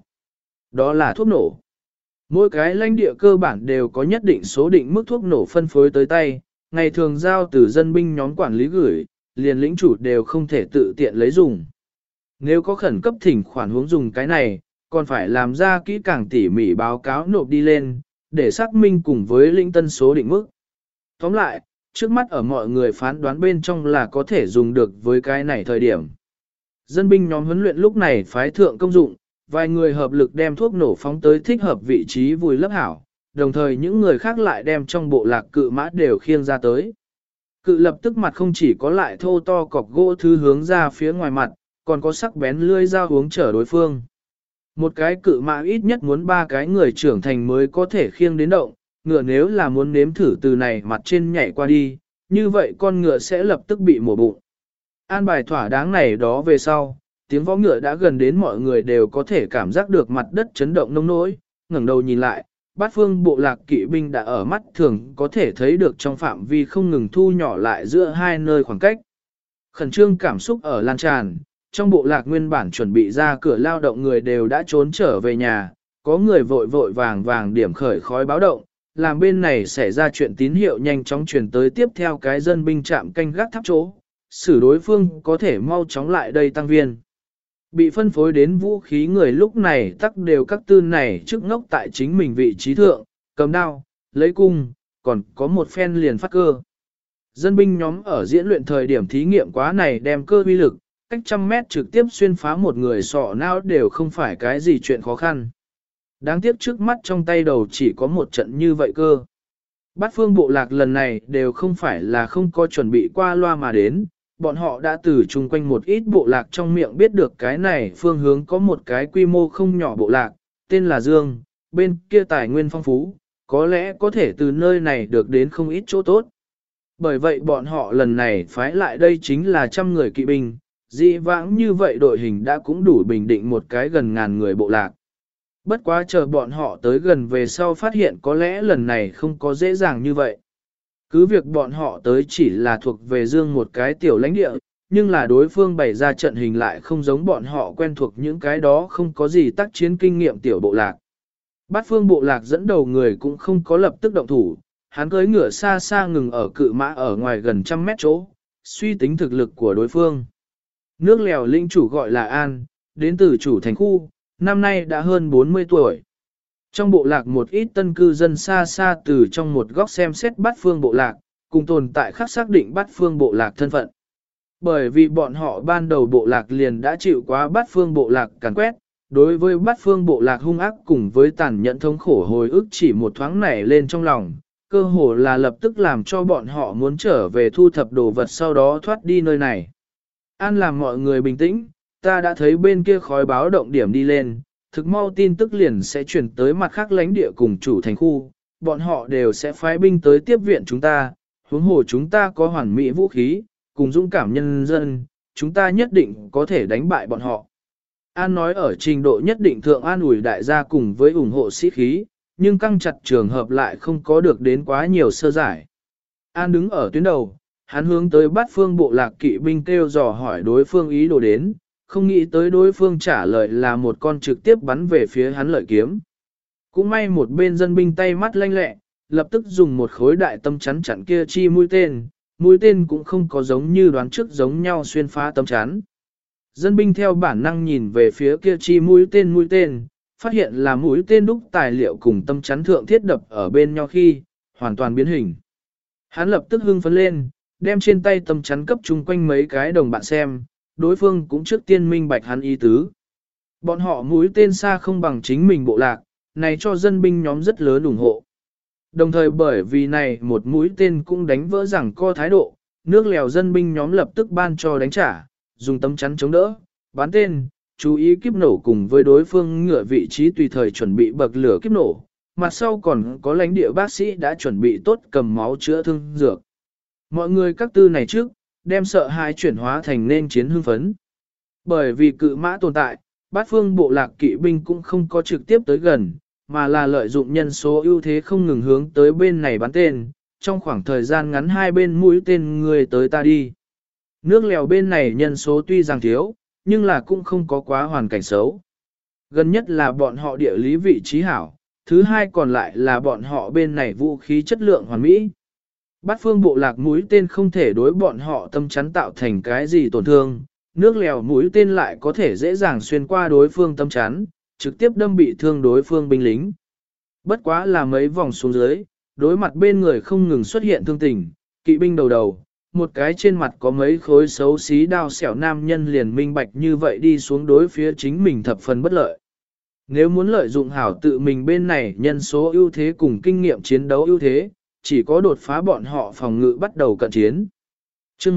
Đó là thuốc nổ. Mỗi cái lãnh địa cơ bản đều có nhất định số định mức thuốc nổ phân phối tới tay, ngày thường giao từ dân binh nhóm quản lý gửi, liền lĩnh chủ đều không thể tự tiện lấy dùng. Nếu có khẩn cấp thỉnh khoản hướng dùng cái này, còn phải làm ra kỹ càng tỉ mỉ báo cáo nộp đi lên, để xác minh cùng với lĩnh tân số định mức. Tóm lại, trước mắt ở mọi người phán đoán bên trong là có thể dùng được với cái này thời điểm. Dân binh nhóm huấn luyện lúc này phái thượng công dụng, vài người hợp lực đem thuốc nổ phóng tới thích hợp vị trí vùi lấp hảo, đồng thời những người khác lại đem trong bộ lạc cự mã đều khiêng ra tới. Cự lập tức mặt không chỉ có lại thô to cọc gỗ thứ hướng ra phía ngoài mặt, còn có sắc bén lưỡi dao hướng chở đối phương. Một cái cự mã ít nhất muốn 3 cái người trưởng thành mới có thể khiêng đến động, ngựa nếu là muốn nếm thử từ này mặt trên nhảy qua đi, như vậy con ngựa sẽ lập tức bị mổ bụng. An bài thỏa đáng này đó về sau, tiếng vó ngựa đã gần đến mọi người đều có thể cảm giác được mặt đất chấn động nông nỗi, ngẩng đầu nhìn lại, bát phương bộ lạc kỵ binh đã ở mắt thường có thể thấy được trong phạm vi không ngừng thu nhỏ lại giữa hai nơi khoảng cách. Khẩn trương cảm xúc ở lan tràn, trong bộ lạc nguyên bản chuẩn bị ra cửa lao động người đều đã trốn trở về nhà, có người vội vội vàng vàng điểm khởi khói báo động, làm bên này xảy ra chuyện tín hiệu nhanh chóng truyền tới tiếp theo cái dân binh chạm canh gác tháp chỗ, xử đối phương có thể mau chóng lại đây tăng viên. Bị phân phối đến vũ khí người lúc này tắc đều các tư này trước ngốc tại chính mình vị trí thượng, cầm đao, lấy cung, còn có một phen liền phát cơ. Dân binh nhóm ở diễn luyện thời điểm thí nghiệm quá này đem cơ uy lực, cách trăm mét trực tiếp xuyên phá một người sọ não đều không phải cái gì chuyện khó khăn. Đáng tiếc trước mắt trong tay đầu chỉ có một trận như vậy cơ. Bát phương bộ lạc lần này đều không phải là không có chuẩn bị qua loa mà đến, bọn họ đã từ chung quanh một ít bộ lạc trong miệng biết được cái này phương hướng có một cái quy mô không nhỏ bộ lạc, tên là Dương, bên kia tài nguyên phong phú, có lẽ có thể từ nơi này được đến không ít chỗ tốt. Bởi vậy bọn họ lần này phái lại đây chính là 100 người kỵ binh, dị vãng như vậy đội hình đã cũng đủ bình định một cái gần ngàn người bộ lạc. Bất quá chờ bọn họ tới gần về sau phát hiện có lẽ lần này không có dễ dàng như vậy. Cứ việc bọn họ tới chỉ là thuộc về Dương một cái tiểu lãnh địa, nhưng là đối phương bày ra trận hình lại không giống bọn họ quen thuộc những cái đó không có gì tác chiến kinh nghiệm tiểu bộ lạc. Bát phương bộ lạc dẫn đầu người cũng không có lập tức động thủ, hắn cưỡi ngựa xa xa ngừng ở cự mã ở ngoài gần 100 mét chỗ, suy tính thực lực của đối phương. Nước lèo linh chủ gọi là An, đến từ chủ thành khu, năm nay đã hơn 40 tuổi. Trong bộ lạc một ít tân cư dân xa xa từ trong một góc xem xét bát phương bộ lạc, cùng tồn tại khắc xác định bát phương bộ lạc thân phận. Bởi vì bọn họ ban đầu bộ lạc liền đã chịu quá bát phương bộ lạc càn quét, đối với bát phương bộ lạc hung ác cùng với tàn nhẫn thống khổ hồi ức chỉ một thoáng nảy lên trong lòng, cơ hồ là lập tức làm cho bọn họ muốn trở về thu thập đồ vật sau đó thoát đi nơi này. An làm mọi người bình tĩnh, ta đã thấy bên kia khói báo động điểm đi lên, thực mau tin tức liền sẽ chuyển tới mặt khác lãnh địa cùng chủ thành khu, bọn họ đều sẽ phái binh tới tiếp viện chúng ta, huống hồ chúng ta có hoàn mỹ vũ khí, cùng dũng cảm nhân dân, chúng ta nhất định có thể đánh bại bọn họ. An nói ở trình độ nhất định thượng an ủi đại gia cùng với ủng hộ sĩ khí, nhưng căng chặt trường hợp lại không có được đến quá nhiều sơ giải. An đứng ở tuyến đầu, hắn hướng tới bát phương bộ lạc kỵ binh kêu dò hỏi đối phương ý đồ đến, không nghĩ tới đối phương trả lời là một con trực tiếp bắn về phía hắn lợi kiếm. Cũng may một bên dân binh tay mắt lanh lẹ, lập tức dùng một khối đại tâm chắn chặn kia chi mũi tên cũng không có giống như đoán trước giống nhau xuyên phá tâm chắn. Dân binh theo bản năng nhìn về phía kia chi mũi tên, phát hiện là mũi tên đúc tài liệu cùng tâm chắn thượng thiết đập ở bên nhau khi, hoàn toàn biến hình. Hắn lập tức hưng phấn lên, đem trên tay tâm chắn cấp chung quanh mấy cái đồng bạn xem, đối phương cũng trước tiên minh bạch hắn ý tứ. Bọn họ mũi tên xa không bằng chính mình bộ lạc, này cho dân binh nhóm rất lớn ủng hộ. Đồng thời bởi vì này một mũi tên cũng đánh vỡ rằng co thái độ, nước lèo dân binh nhóm lập tức ban cho đánh trả, dùng tấm chắn chống đỡ, bán tên, chú ý kiếp nổ cùng với đối phương ngựa vị trí tùy thời chuẩn bị bậc lửa kiếp nổ, mặt sau còn có lãnh địa bác sĩ đã chuẩn bị tốt cầm máu chữa thương dược. Mọi người các tư này trước, đem sợ hãi chuyển hóa thành nên chiến hưng phấn. Bởi vì cự mã tồn tại, bát phương bộ lạc kỵ binh cũng không có trực tiếp tới gần, mà là lợi dụng nhân số ưu thế không ngừng hướng tới bên này bắn tên, trong khoảng thời gian ngắn hai bên mũi tên người tới ta đi. Nước lèo bên này nhân số tuy rằng thiếu, nhưng là cũng không có quá hoàn cảnh xấu. Gần nhất là bọn họ địa lý vị trí hảo, thứ hai còn lại là bọn họ bên này vũ khí chất lượng hoàn mỹ. Bát phương bộ lạc mũi tên không thể đối bọn họ tâm chắn tạo thành cái gì tổn thương, nước lèo mũi tên lại có thể dễ dàng xuyên qua đối phương tâm chắn, trực tiếp đâm bị thương đối phương binh lính. Bất quá là mấy vòng xuống dưới, đối mặt bên người không ngừng xuất hiện thương tình, kỵ binh đầu đầu, một cái trên mặt có mấy khối xấu xí đao xẻo nam nhân liền minh bạch như vậy đi xuống đối phía chính mình thập phần bất lợi. Nếu muốn lợi dụng hảo tự mình bên này nhân số ưu thế cùng kinh nghiệm chiến đấu ưu thế, chỉ có đột phá bọn họ phòng ngự bắt đầu cận chiến. Chương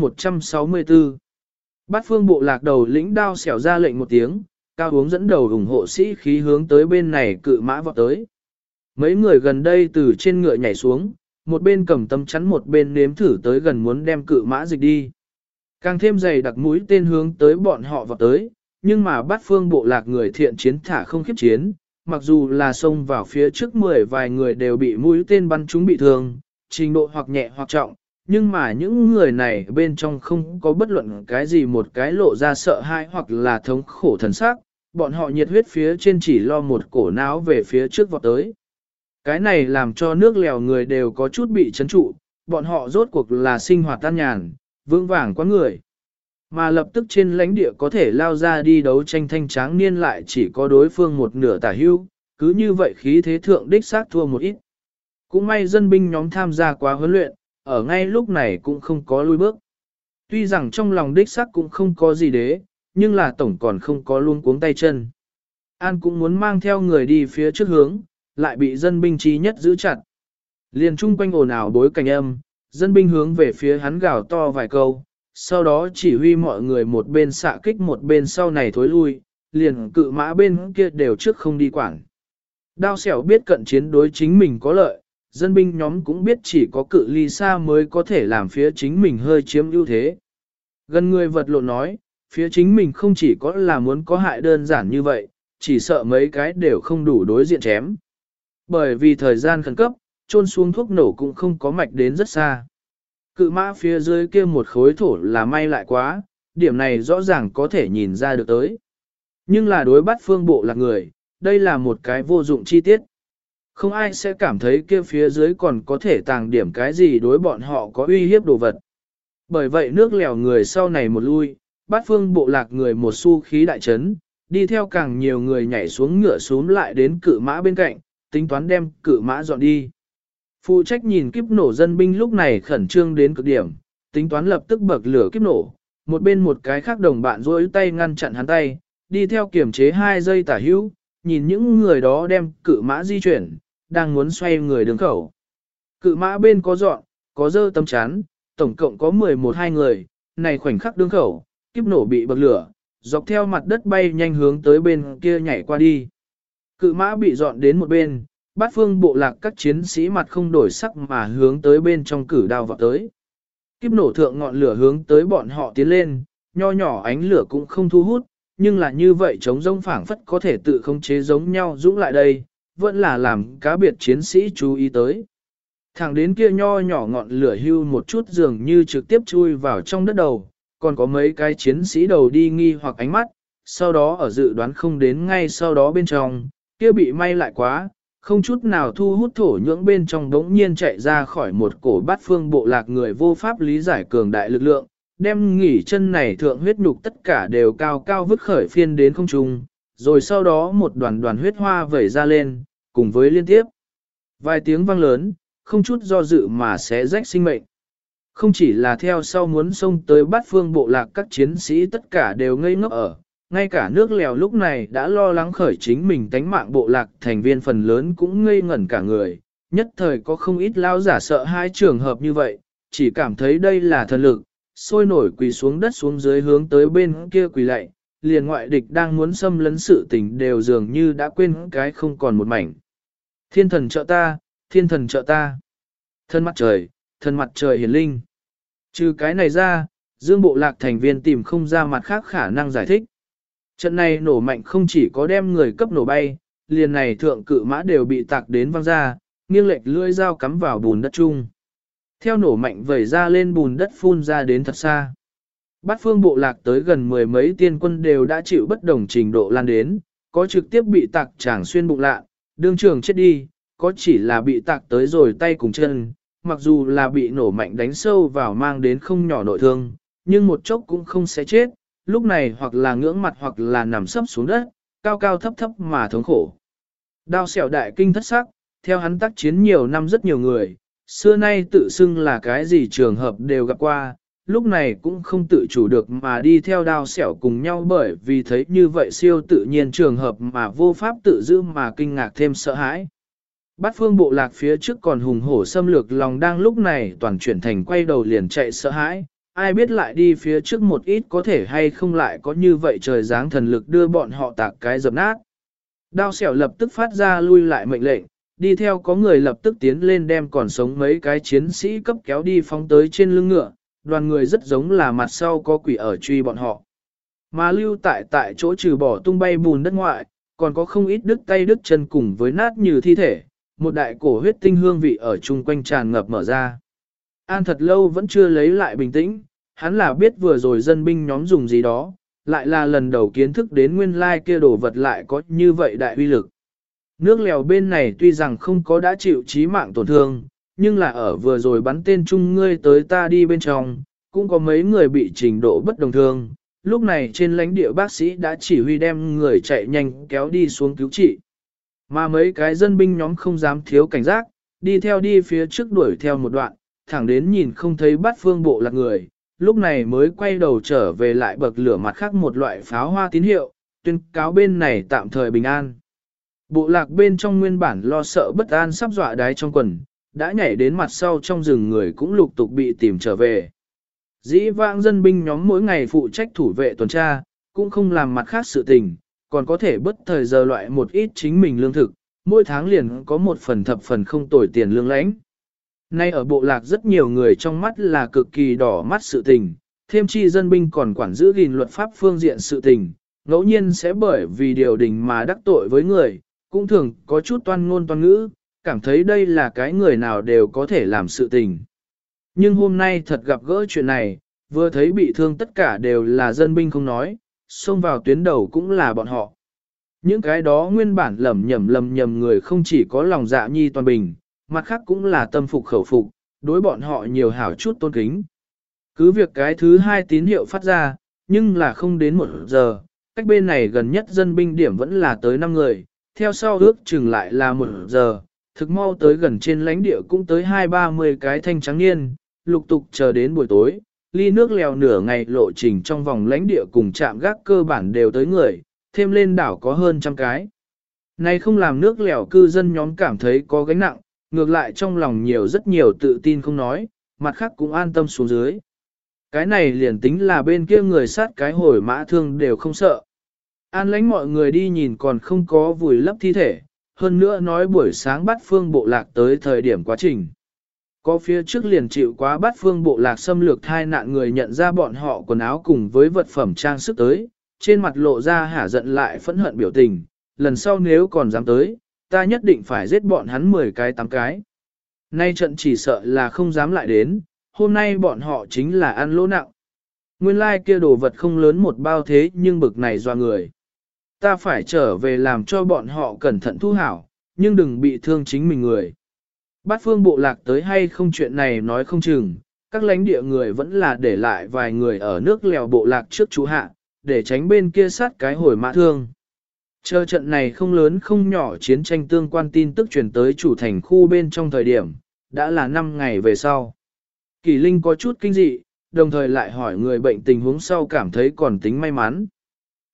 164 Bát phương bộ lạc đầu lĩnh đao xẻo ra lệnh một tiếng, cao hướng dẫn đầu ủng hộ sĩ khí hướng tới bên này cự mã vọt tới. Mấy người gần đây từ trên ngựa nhảy xuống, một bên cầm tấm chắn một bên nếm thử tới gần muốn đem cự mã dịch đi. Càng thêm dày đặc mũi tên hướng tới bọn họ vọt tới, nhưng mà bát phương bộ lạc người thiện chiến thả không khiếp chiến, mặc dù là xông vào phía trước 10 vài người đều bị mũi tên bắn trúng bị thương, trình độ hoặc nhẹ hoặc trọng, nhưng mà những người này bên trong không có bất luận cái gì một cái lộ ra sợ hãi hoặc là thống khổ thần sắc, bọn họ nhiệt huyết phía trên chỉ lo một cổ não về phía trước vọt tới. Cái này làm cho nước lèo người đều có chút bị chấn trụ, bọn họ rốt cuộc là sinh hoạt tan nhàn, vững vàng quá người. Mà lập tức trên lãnh địa có thể lao ra đi đấu tranh thanh tráng niên lại chỉ có đối phương một nửa tả hưu, cứ như vậy khí thế thượng đích sát thua một ít. Cũng may dân binh nhóm tham gia quá huấn luyện, ở ngay lúc này cũng không có lui bước. Tuy rằng trong lòng đích xác cũng không có gì đế, nhưng là tổng còn không có luôn cuống tay chân. An cũng muốn mang theo người đi phía trước hướng, lại bị dân binh trí nhất giữ chặt. Liền chung quanh ồn ào bối cảnh âm, dân binh hướng về phía hắn gào to vài câu, sau đó chỉ huy mọi người một bên xạ kích một bên sau này thối lui, liền cự mã bên kia đều trước không đi quảng. Đao xẻo biết cận chiến đối chính mình có lợi, dân binh nhóm cũng biết chỉ có cự ly xa mới có thể làm phía chính mình hơi chiếm ưu thế. Gần người vật lộn nói, phía chính mình không chỉ có là muốn có hại đơn giản như vậy, chỉ sợ mấy cái đều không đủ đối diện chém. Bởi vì thời gian khẩn cấp, trôn xuống thuốc nổ cũng không có mạch đến rất xa. Cự mã phía dưới kia một khối thổ là may lại quá, điểm này rõ ràng có thể nhìn ra được tới. Nhưng là đối bắt phương bộ là người, đây là một cái vô dụng chi tiết. Không ai sẽ cảm thấy kia phía dưới còn có thể tàng điểm cái gì đối bọn họ có uy hiếp đồ vật. Bởi vậy nước lèo người sau này một lui, bát phương bộ lạc người một xu khí đại chấn, đi theo càng nhiều người nhảy xuống ngựa xuống lại đến cự mã bên cạnh, tính toán đem cự mã dọn đi. Phụ trách nhìn kiếp nổ dân binh lúc này khẩn trương đến cực điểm, tính toán lập tức bậc lửa kiếp nổ, một bên một cái khác đồng bạn duỗi tay ngăn chặn hắn tay, đi theo kiểm chế 2 giây tả hữu, nhìn những người đó đem cự mã di chuyển, đang muốn xoay người đường khẩu. Cự mã bên có dọn, có dơ tấm chắn, tổng cộng có 11-2 người, này khoảnh khắc đường khẩu, kiếp nổ bị bậc lửa, dọc theo mặt đất bay nhanh hướng tới bên kia nhảy qua đi. Cự mã bị dọn đến một bên, bát phương bộ lạc các chiến sĩ mặt không đổi sắc mà hướng tới bên trong cử đao vào tới. Kiếp nổ thượng ngọn lửa hướng tới bọn họ tiến lên, nho nhỏ ánh lửa cũng không thu hút, nhưng là như vậy chống rông phảng phất có thể tự khống chế giống nhau dũng lại đây, vẫn là làm cá biệt chiến sĩ chú ý tới. Thẳng đến kia nho nhỏ ngọn lửa hưu một chút dường như trực tiếp chui vào trong đất đầu, còn có mấy cái chiến sĩ đầu đi nghi hoặc ánh mắt, sau đó ở dự đoán không đến ngay sau đó bên trong, kia bị may lại quá, không chút nào thu hút thổ nhưỡng bên trong đống nhiên chạy ra khỏi một cổ bát phương bộ lạc người vô pháp lý giải cường đại lực lượng, đem nghỉ chân này thượng huyết nhục tất cả đều cao cao vứt khởi phiên đến không trung, rồi sau đó một đoàn đoàn huyết hoa vẩy ra lên, cùng với liên tiếp. Vài tiếng vang lớn, không chút do dự mà sẽ rách sinh mệnh. Không chỉ là theo sau muốn xông tới bát phương bộ lạc các chiến sĩ tất cả đều ngây ngốc ở, ngay cả nước lèo lúc này đã lo lắng khởi chính mình tánh mạng bộ lạc thành viên phần lớn cũng ngây ngẩn cả người, nhất thời có không ít lao giả sợ hai trường hợp như vậy, chỉ cảm thấy đây là thần lực, sôi nổi quỳ xuống đất xuống dưới hướng tới bên kia quỳ lạy, liền ngoại địch đang muốn xâm lấn sự tình đều dường như đã quên cái không còn một mảnh. Thiên thần trợ ta, thiên thần trợ ta. Thân mặt trời hiển linh. Trừ cái này ra, dương bộ lạc thành viên tìm không ra mặt khác khả năng giải thích. Trận này nổ mạnh không chỉ có đem người cấp nổ bay, liền này thượng cự mã đều bị tạc đến văng ra, nghiêng lệch lưỡi dao cắm vào bùn đất chung. Theo nổ mạnh vẩy ra lên bùn đất phun ra đến thật xa. Bát phương bộ lạc tới gần mười mấy tiên quân đều đã chịu bất đồng trình độ lan đến, có trực tiếp bị tạc tràng xuyên bụng lạ, đương trường chết đi, có chỉ là bị tạc tới rồi tay cùng chân, mặc dù là bị nổ mạnh đánh sâu vào mang đến không nhỏ nội thương, nhưng một chốc cũng không sẽ chết, lúc này hoặc là ngưỡng mặt hoặc là nằm sấp xuống đất, cao cao thấp thấp mà thống khổ. Đao xẻo đại kinh thất sắc, theo hắn tác chiến nhiều năm rất nhiều người, xưa nay tự xưng là cái gì trường hợp đều gặp qua, lúc này cũng không tự chủ được mà đi theo đao xẻo cùng nhau bởi vì thấy như vậy siêu tự nhiên trường hợp mà vô pháp tự giữ mà kinh ngạc thêm sợ hãi. Bát phương bộ lạc phía trước còn hùng hổ xâm lược lòng đang lúc này toàn chuyển thành quay đầu liền chạy sợ hãi, ai biết lại đi phía trước một ít có thể hay không lại có như vậy trời giáng thần lực đưa bọn họ tạc cái dập nát. Đao xẻo lập tức phát ra lui lại mệnh lệnh, đi theo có người lập tức tiến lên đem còn sống mấy cái chiến sĩ cấp kéo đi phóng tới trên lưng ngựa, đoàn người rất giống là mặt sau có quỷ ở truy bọn họ. Mà lưu tại chỗ trừ bỏ tung bay bùn đất ngoại, còn có không ít đứt tay đứt chân cùng với nát như thi thể, một đại cổ huyết tinh hương vị ở chung quanh tràn ngập mở ra. An thật lâu vẫn chưa lấy lại bình tĩnh, hắn là biết vừa rồi dân binh nhóm dùng gì đó, lại là lần đầu kiến thức đến nguyên lai kia đồ vật lại có như vậy đại uy lực. Nước lèo bên này tuy rằng không có đã chịu chí mạng tổn thương, nhưng là ở vừa rồi bắn tên chung ngươi tới ta đi bên trong, cũng có mấy người bị trình độ bất đồng thương. Lúc này trên lãnh địa bác sĩ đã chỉ huy đem người chạy nhanh kéo đi xuống cứu trị. Mà mấy cái dân binh nhóm không dám thiếu cảnh giác, đi phía trước đuổi theo một đoạn, thẳng đến nhìn không thấy Bát phương bộ lạc người, lúc này mới quay đầu trở về lại bậc lửa mặt khác một loại pháo hoa tín hiệu, tuyên cáo bên này tạm thời bình an. Bộ lạc bên trong nguyên bản lo sợ bất an sắp dọa đáy trong quần, đã nhảy đến mặt sau trong rừng người cũng lục tục bị tìm trở về. Dĩ vãng dân binh nhóm mỗi ngày phụ trách thủ vệ tuần tra, cũng không làm mặt khác sự tình, còn có thể bất thời giờ loại một ít chính mình lương thực, mỗi tháng liền có một phần thập phần không tồi tiền lương lãnh. Nay ở bộ lạc rất nhiều người trong mắt là cực kỳ đỏ mắt sự tình, thêm chi dân binh còn quản giữ gìn luật pháp phương diện sự tình, ngẫu nhiên sẽ bởi vì điều đình mà đắc tội với người, cũng thường có chút toan ngôn toan ngữ, cảm thấy đây là cái người nào đều có thể làm sự tình. Nhưng hôm nay thật gặp gỡ chuyện này, vừa thấy bị thương tất cả đều là dân binh không nói, xông vào tuyến đầu cũng là bọn họ. Những cái đó nguyên bản lầm nhầm người không chỉ có lòng dạ nhi toàn bình, mặt khác cũng là tâm phục khẩu phục, đối bọn họ nhiều hảo chút tôn kính. Cứ việc cái thứ hai tín hiệu phát ra, nhưng là không đến 1 giờ, cách bên này gần nhất dân binh điểm vẫn là tới 5 người, theo sau ước chừng lại là 1 giờ, thực mau tới gần trên lãnh địa cũng tới 20-30 cái thanh trắng niên, lục tục chờ đến buổi tối, ly nước lèo nửa ngày lộ trình trong vòng lãnh địa cùng chạm gác cơ bản đều tới người, thêm lên đảo có hơn 100 cái. Này không làm nước lèo cư dân nhóm cảm thấy có gánh nặng, ngược lại trong lòng nhiều rất nhiều tự tin không nói, mặt khác cũng an tâm xuống dưới. Cái này liền tính là bên kia người sát cái hồi mã thương đều không sợ. An lãnh mọi người đi nhìn còn không có vùi lấp thi thể, hơn nữa nói buổi sáng Bát phương bộ lạc tới thời điểm quá trình. Có phía trước liền chịu quá Bát phương bộ lạc xâm lược thai nạn người nhận ra bọn họ quần áo cùng với vật phẩm trang sức tới, trên mặt lộ ra hả giận lại phẫn hận biểu tình, lần sau nếu còn dám tới, ta nhất định phải giết bọn hắn 10 cái 8 cái. Nay trận chỉ sợ là không dám lại đến, hôm nay bọn họ chính là ăn lỗ nặng. Nguyên lai kia đồ vật không lớn một bao thế nhưng bực này doa người. Ta phải trở về làm cho bọn họ cẩn thận thu hảo, nhưng đừng bị thương chính mình người. Bát phương bộ lạc tới hay không chuyện này nói không chừng, các lãnh địa người vẫn là để lại vài người ở nước lèo bộ lạc trước chú hạ, để tránh bên kia sát cái hồi mã thương. Chờ trận này không lớn không nhỏ chiến tranh tương quan tin tức truyền tới chủ thành khu bên trong thời điểm, đã là 5 ngày về sau. Kỳ Linh có chút kinh dị, đồng thời lại hỏi người bệnh tình huống sau cảm thấy còn tính may mắn.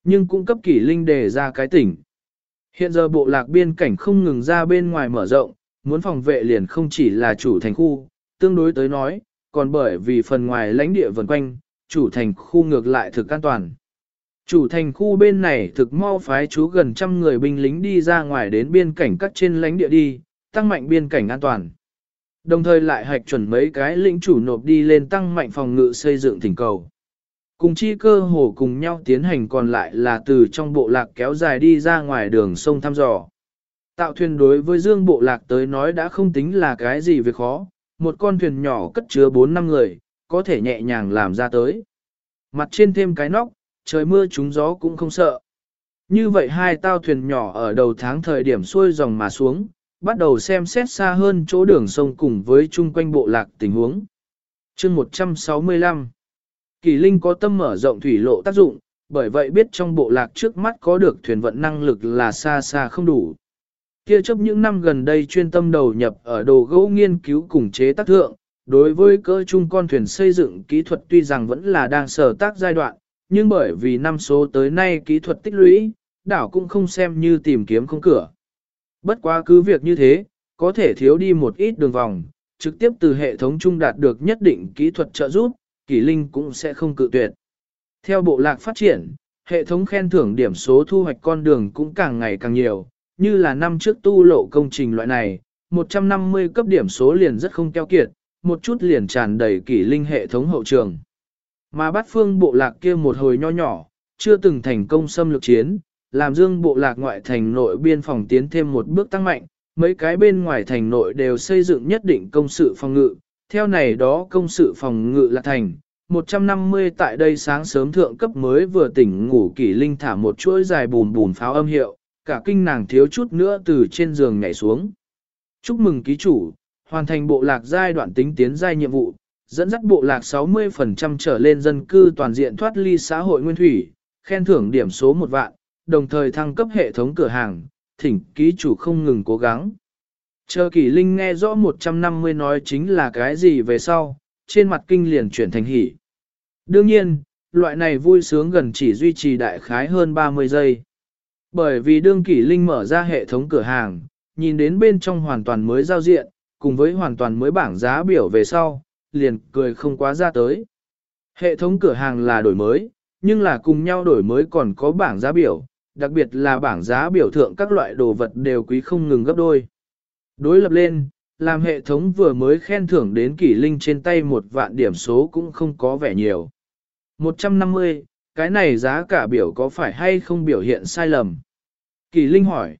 Nhưng cũng cấp Kỷ Linh đề ra cái tỉnh. Hiện giờ bộ lạc biên cảnh không ngừng ra bên ngoài mở rộng, muốn phòng vệ liền không chỉ là chủ thành khu, tương đối tới nói, còn bởi vì phần ngoài lãnh địa vần quanh, chủ thành khu ngược lại thực an toàn. Chủ thành khu bên này thực mau phái chú gần trăm người binh lính đi ra ngoài đến biên cảnh các trên lãnh địa đi, tăng mạnh biên cảnh an toàn. Đồng thời lại hạch chuẩn mấy cái lĩnh chủ nộp đi lên tăng mạnh phòng ngự xây dựng thỉnh cầu. Cùng chi cơ hồ cùng nhau tiến hành còn lại là từ trong bộ lạc kéo dài đi ra ngoài đường sông thăm dò. Tạo thuyền đối với dương bộ lạc tới nói đã không tính là cái gì việc khó, một con thuyền nhỏ cất chứa 4-5 người, có thể nhẹ nhàng làm ra tới. Mặt trên thêm cái nóc, trời mưa trúng gió cũng không sợ. Như vậy hai tao thuyền nhỏ ở đầu tháng thời điểm xuôi dòng mà xuống, bắt đầu xem xét xa hơn chỗ đường sông cùng với chung quanh bộ lạc tình huống. Chương 165 Kỳ Linh có tâm mở rộng thủy lộ tác dụng, bởi vậy biết trong bộ lạc trước mắt có được thuyền vận năng lực là xa xa không đủ. Kia chấp những năm gần đây chuyên tâm đầu nhập ở đồ gỗ nghiên cứu cùng chế tác thượng, đối với cỡ chung con thuyền xây dựng kỹ thuật tuy rằng vẫn là đang sở tác giai đoạn, nhưng bởi vì năm số tới nay kỹ thuật tích lũy, đảo cũng không xem như tìm kiếm không cửa. Bất quá cứ việc như thế, có thể thiếu đi một ít đường vòng, trực tiếp từ hệ thống chung đạt được nhất định kỹ thuật trợ giúp, Kỷ Linh cũng sẽ không cự tuyệt. Theo bộ lạc phát triển, hệ thống khen thưởng điểm số thu hoạch con đường cũng càng ngày càng nhiều, như là năm trước tu lộ công trình loại này, 150 cấp điểm số liền rất không keo kiệt, một chút liền tràn đầy Kỷ Linh hệ thống hậu trường. Mà Bát Phương bộ lạc kia một hồi nho nhỏ, chưa từng thành công xâm lược chiến, làm dương bộ lạc ngoại thành nội biên phòng tiến thêm một bước tăng mạnh, mấy cái bên ngoài thành nội đều xây dựng nhất định công sự phòng ngự, theo này đó công sự phòng ngự là thành. 150 tại đây sáng sớm thượng cấp mới vừa tỉnh ngủ Kỷ Linh thả một chuỗi dài bùn bùn pháo âm hiệu, cả kinh nàng thiếu chút nữa từ trên giường nhảy xuống. Chúc mừng ký chủ, hoàn thành bộ lạc giai đoạn tính tiến giai nhiệm vụ, dẫn dắt bộ lạc 60% trở lên dân cư toàn diện thoát ly xã hội nguyên thủy, khen thưởng điểm số 1 vạn, đồng thời thăng cấp hệ thống cửa hàng, thỉnh ký chủ không ngừng cố gắng. Chờ Kỷ Linh nghe rõ 150 nói chính là cái gì về sau, trên mặt kinh liền chuyển thành hỉ. Đương nhiên, loại này vui sướng gần chỉ duy trì đại khái hơn 30 giây. Bởi vì đương Kỷ Linh mở ra hệ thống cửa hàng, nhìn đến bên trong hoàn toàn mới giao diện, cùng với hoàn toàn mới bảng giá biểu về sau, liền cười không quá ra tới. Hệ thống cửa hàng là đổi mới, nhưng là cùng nhau đổi mới còn có bảng giá biểu, đặc biệt là bảng giá biểu thượng các loại đồ vật đều quý không ngừng gấp đôi. Đối lập lên, làm hệ thống vừa mới khen thưởng đến Kỷ Linh trên tay 1 vạn điểm số cũng không có vẻ nhiều. 150, cái này giá cả biểu có phải hay không biểu hiện sai lầm? Kỷ Linh hỏi.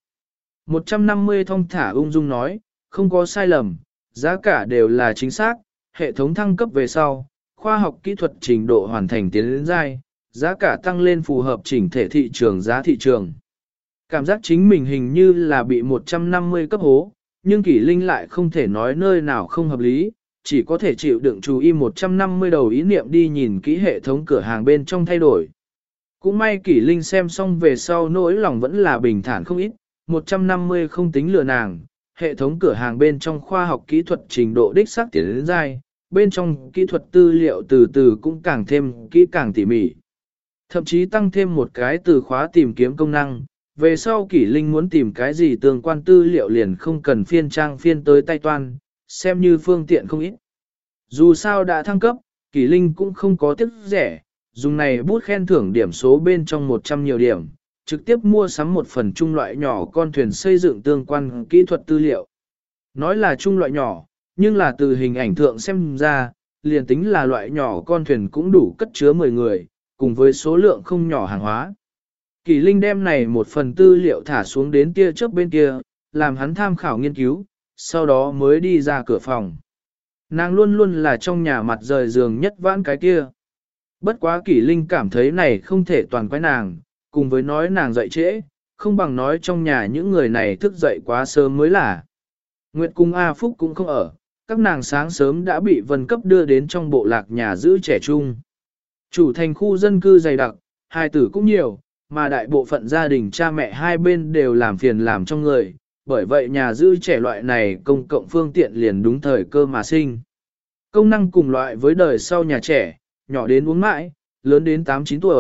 150 thong thả ung dung nói, không có sai lầm, giá cả đều là chính xác, hệ thống thăng cấp về sau, khoa học kỹ thuật trình độ hoàn thành tiến đến giai, giá cả tăng lên phù hợp chỉnh thể thị trường giá thị trường. Cảm giác chính mình hình như là bị 150 cấp hố, nhưng Kỷ Linh lại không thể nói nơi nào không hợp lý, chỉ có thể chịu đựng chú ý 150 đầu ý niệm đi nhìn kỹ hệ thống cửa hàng bên trong thay đổi. Cũng may Kỷ Linh xem xong về sau nỗi lòng vẫn là bình thản không ít, 150 không tính lừa nàng, hệ thống cửa hàng bên trong khoa học kỹ thuật trình độ đích xác tiến đến giai, bên trong kỹ thuật tư liệu từ từ cũng càng thêm kỹ càng tỉ mỉ. Thậm chí tăng thêm một cái từ khóa tìm kiếm công năng, về sau Kỷ Linh muốn tìm cái gì tương quan tư liệu liền không cần phiên trang phiên tới tay toan, xem như phương tiện không ít. Dù sao đã thăng cấp, Kỷ Linh cũng không có tiếc rẻ, dùng này bút khen thưởng điểm số bên trong 100 nhiều điểm, trực tiếp mua sắm một phần trung loại nhỏ con thuyền xây dựng tương quan kỹ thuật tư liệu. Nói là trung loại nhỏ, nhưng là từ hình ảnh thượng xem ra, liền tính là loại nhỏ con thuyền cũng đủ cất chứa 10 người, cùng với số lượng không nhỏ hàng hóa. Kỷ Linh đem này một phần tư liệu thả xuống đến tia chớp bên kia, làm hắn tham khảo nghiên cứu, sau đó mới đi ra cửa phòng. Nàng luôn luôn là trong nhà mặt rời giường nhất vãn cái kia. Bất quá Kỷ Linh cảm thấy này không thể toàn quái nàng, cùng với nói nàng dậy trễ, không bằng nói trong nhà những người này thức dậy quá sớm mới là. Nguyệt cùng A Phúc cũng không ở, các nàng sáng sớm đã bị Vân Cấp đưa đến trong bộ lạc nhà giữ trẻ trung. Chủ thành khu dân cư dày đặc, hài tử cũng nhiều, mà đại bộ phận gia đình cha mẹ hai bên đều làm phiền làm trong người, bởi vậy nhà giữ trẻ loại này công cộng phương tiện liền đúng thời cơ mà sinh. Công năng cùng loại với đời sau nhà trẻ, nhỏ đến uống mãi, lớn đến 8-9 tuổi,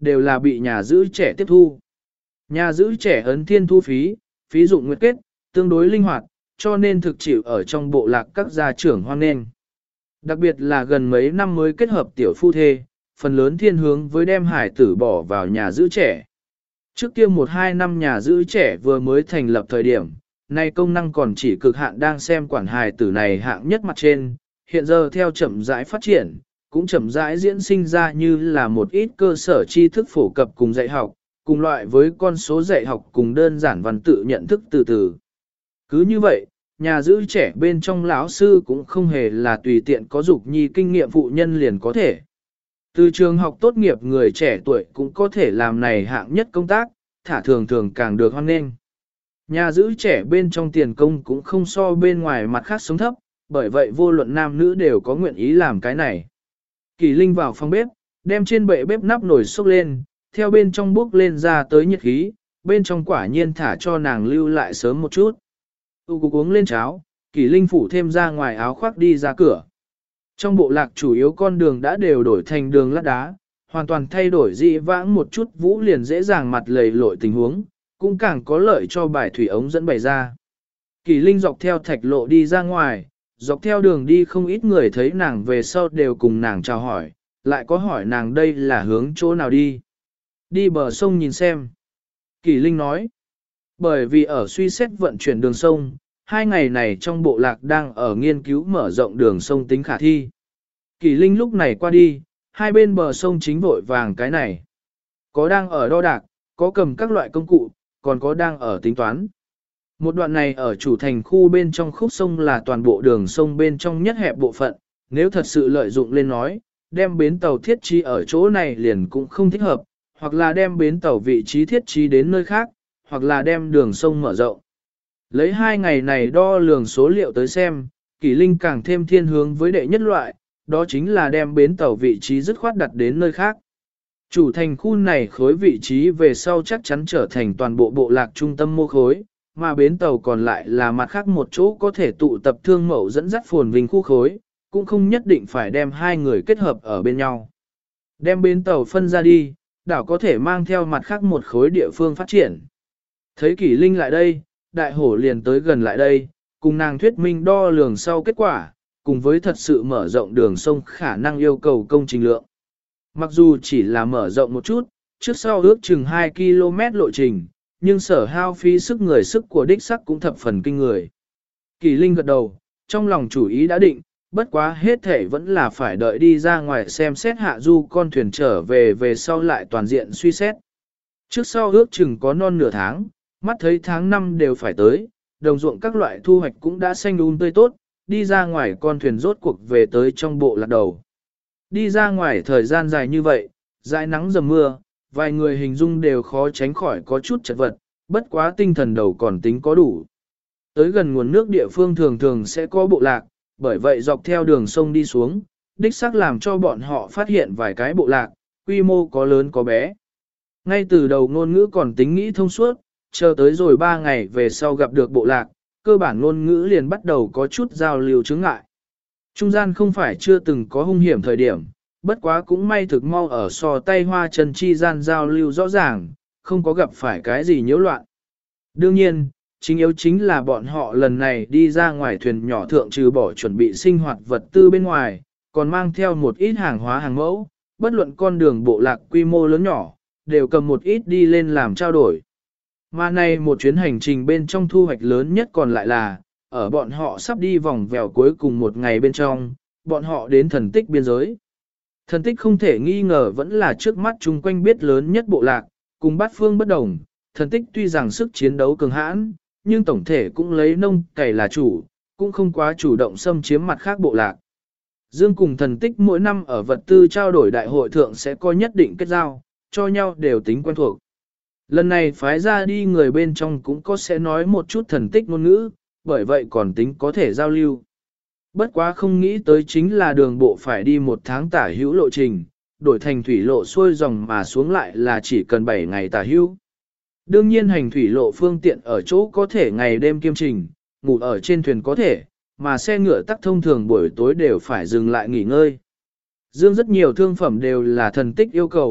đều là bị nhà giữ trẻ tiếp thu. Nhà giữ trẻ ấn thiên thu phí, phí dụng nguyệt kết, tương đối linh hoạt, cho nên thực chịu ở trong bộ lạc các gia trưởng hoan nghênh. Đặc biệt là gần mấy năm mới kết hợp tiểu phu thê, phần lớn thiên hướng với đem hải tử bỏ vào nhà giữ trẻ. Trước kia 1-2 năm nhà giữ trẻ vừa mới thành lập thời điểm, nay công năng còn chỉ cực hạn đang xem quản hài tử này hạng nhất mặt trên, hiện giờ theo chậm rãi phát triển, cũng chậm rãi diễn sinh ra như là một ít cơ sở tri thức phổ cập cùng dạy học, cùng loại với con số dạy học cùng đơn giản văn tự nhận thức từ từ. Cứ như vậy, nhà giữ trẻ bên trong lão sư cũng không hề là tùy tiện có dục nhi kinh nghiệm phụ nhân liền có thể. Từ trường học tốt nghiệp người trẻ tuổi cũng có thể làm này hạng nhất công tác, thả thường thường càng được hoan nghênh. Nhà giữ trẻ bên trong tiền công cũng không so bên ngoài mặt khác sống thấp, bởi vậy vô luận nam nữ đều có nguyện ý làm cái này. Kỳ Linh vào phòng bếp, đem trên bệ bếp nắp nồi xốc lên, theo bên trong bốc lên ra tới nhiệt khí, bên trong quả nhiên thả cho nàng lưu lại sớm một chút. Tu cục uống lên cháo, Kỳ Linh phủ thêm ra ngoài áo khoác đi ra cửa. Trong bộ lạc chủ yếu con đường đã đều đổi thành đường lát đá, hoàn toàn thay đổi dị vãng một chút vũ liền dễ dàng mặt lầy lội tình huống, cũng càng có lợi cho bài thủy ống dẫn bày ra. Kỳ Linh dọc theo thạch lộ đi ra ngoài, dọc theo đường đi không ít người thấy nàng về sau đều cùng nàng chào hỏi, lại có hỏi nàng đây là hướng chỗ nào đi. Đi bờ sông nhìn xem. Kỳ Linh nói, bởi vì ở suy xét vận chuyển đường sông, 2 ngày này trong bộ lạc đang ở nghiên cứu mở rộng đường sông tính khả thi. Kỳ Linh lúc này qua đi, hai bên bờ sông chính vội vàng cái này. Có đang ở đo đạc, có cầm các loại công cụ, còn có đang ở tính toán. Một đoạn này ở chủ thành khu bên trong khúc sông là toàn bộ đường sông bên trong nhất hẹp bộ phận, nếu thật sự lợi dụng lên nói, đem bến tàu thiết trí ở chỗ này liền cũng không thích hợp, hoặc là đem bến tàu vị trí thiết trí đến nơi khác, hoặc là đem đường sông mở rộng. Lấy 2 ngày này đo lường số liệu tới xem, Kỳ Linh càng thêm thiên hướng với đệ nhất loại, đó chính là đem bến tàu vị trí dứt khoát đặt đến nơi khác. Chủ thành khu này khối vị trí về sau chắc chắn trở thành toàn bộ bộ lạc trung tâm mô khối, mà bến tàu còn lại là mặt khác một chỗ có thể tụ tập thương mẫu dẫn dắt phồn vinh khu khối, cũng không nhất định phải đem hai người kết hợp ở bên nhau. Đem bến tàu phân ra đi, đảo có thể mang theo mặt khác một khối địa phương phát triển. Thấy Kỳ Linh lại đây, đại hổ liền tới gần lại đây, cùng nàng thuyết minh đo lường sau kết quả, cùng với thật sự mở rộng đường sông khả năng yêu cầu công trình lượng. Mặc dù chỉ là mở rộng một chút, trước sau ước chừng 2 km lộ trình, nhưng sở hao phí sức người sức của đích sắc cũng thập phần kinh người. Kỳ Linh gật đầu, trong lòng chủ ý đã định, bất quá hết thể vẫn là phải đợi đi ra ngoài xem xét hạ du con thuyền trở về sau lại toàn diện suy xét. Trước sau ước chừng có non nửa tháng, mắt thấy tháng 5 đều phải tới, đồng ruộng các loại thu hoạch cũng đã xanh tươi tốt, đi ra ngoài con thuyền rốt cuộc về tới trong bộ lạc đầu. Đi ra ngoài thời gian dài như vậy, dãi nắng dầm mưa, vài người hình dung đều khó tránh khỏi có chút chật vật, bất quá tinh thần đầu còn tính có đủ. Tới gần nguồn nước địa phương thường thường sẽ có bộ lạc, bởi vậy dọc theo đường sông đi xuống, đích xác làm cho bọn họ phát hiện vài cái bộ lạc, quy mô có lớn có bé. Ngay từ đầu ngôn ngữ còn tính nghĩ thông suốt, chờ tới rồi 3 ngày về sau gặp được bộ lạc, cơ bản ngôn ngữ liền bắt đầu có chút giao lưu chứng ngại. Trung gian không phải chưa từng có hung hiểm thời điểm, bất quá cũng may thực mau ở so tay hoa chân chi gian giao lưu rõ ràng, không có gặp phải cái gì nhiễu loạn. Đương nhiên, chính yếu chính là bọn họ lần này đi ra ngoài thuyền nhỏ thượng trừ bỏ chuẩn bị sinh hoạt vật tư bên ngoài, còn mang theo một ít hàng hóa hàng mẫu, bất luận con đường bộ lạc quy mô lớn nhỏ, đều cầm một ít đi lên làm trao đổi. Mà này một chuyến hành trình bên trong thu hoạch lớn nhất còn lại là, ở bọn họ sắp đi vòng vèo cuối cùng một ngày bên trong, bọn họ đến thần tích biên giới. Thần tích không thể nghi ngờ vẫn là trước mắt chung quanh biết lớn nhất bộ lạc, cùng bát phương bất đồng, thần tích tuy rằng sức chiến đấu cường hãn, nhưng tổng thể cũng lấy nông cày là chủ, cũng không quá chủ động xâm chiếm mặt khác bộ lạc. Dương cùng thần tích mỗi năm ở vật tư trao đổi đại hội thượng sẽ có nhất định kết giao, cho nhau đều tính quen thuộc. Lần này phái ra đi người bên trong cũng có sẽ nói một chút thần tích ngôn ngữ, bởi vậy còn tính có thể giao lưu. Bất quá không nghĩ tới chính là đường bộ phải đi 1 tháng tả hữu lộ trình, đổi thành thủy lộ xuôi dòng mà xuống lại là chỉ cần 7 ngày tả hữu. Đương nhiên hành thủy lộ phương tiện ở chỗ có thể ngày đêm kiêm trình, ngủ ở trên thuyền có thể, mà xe ngựa tắc thông thường buổi tối đều phải dừng lại nghỉ ngơi. Dương rất nhiều thương phẩm đều là thần tích yêu cầu,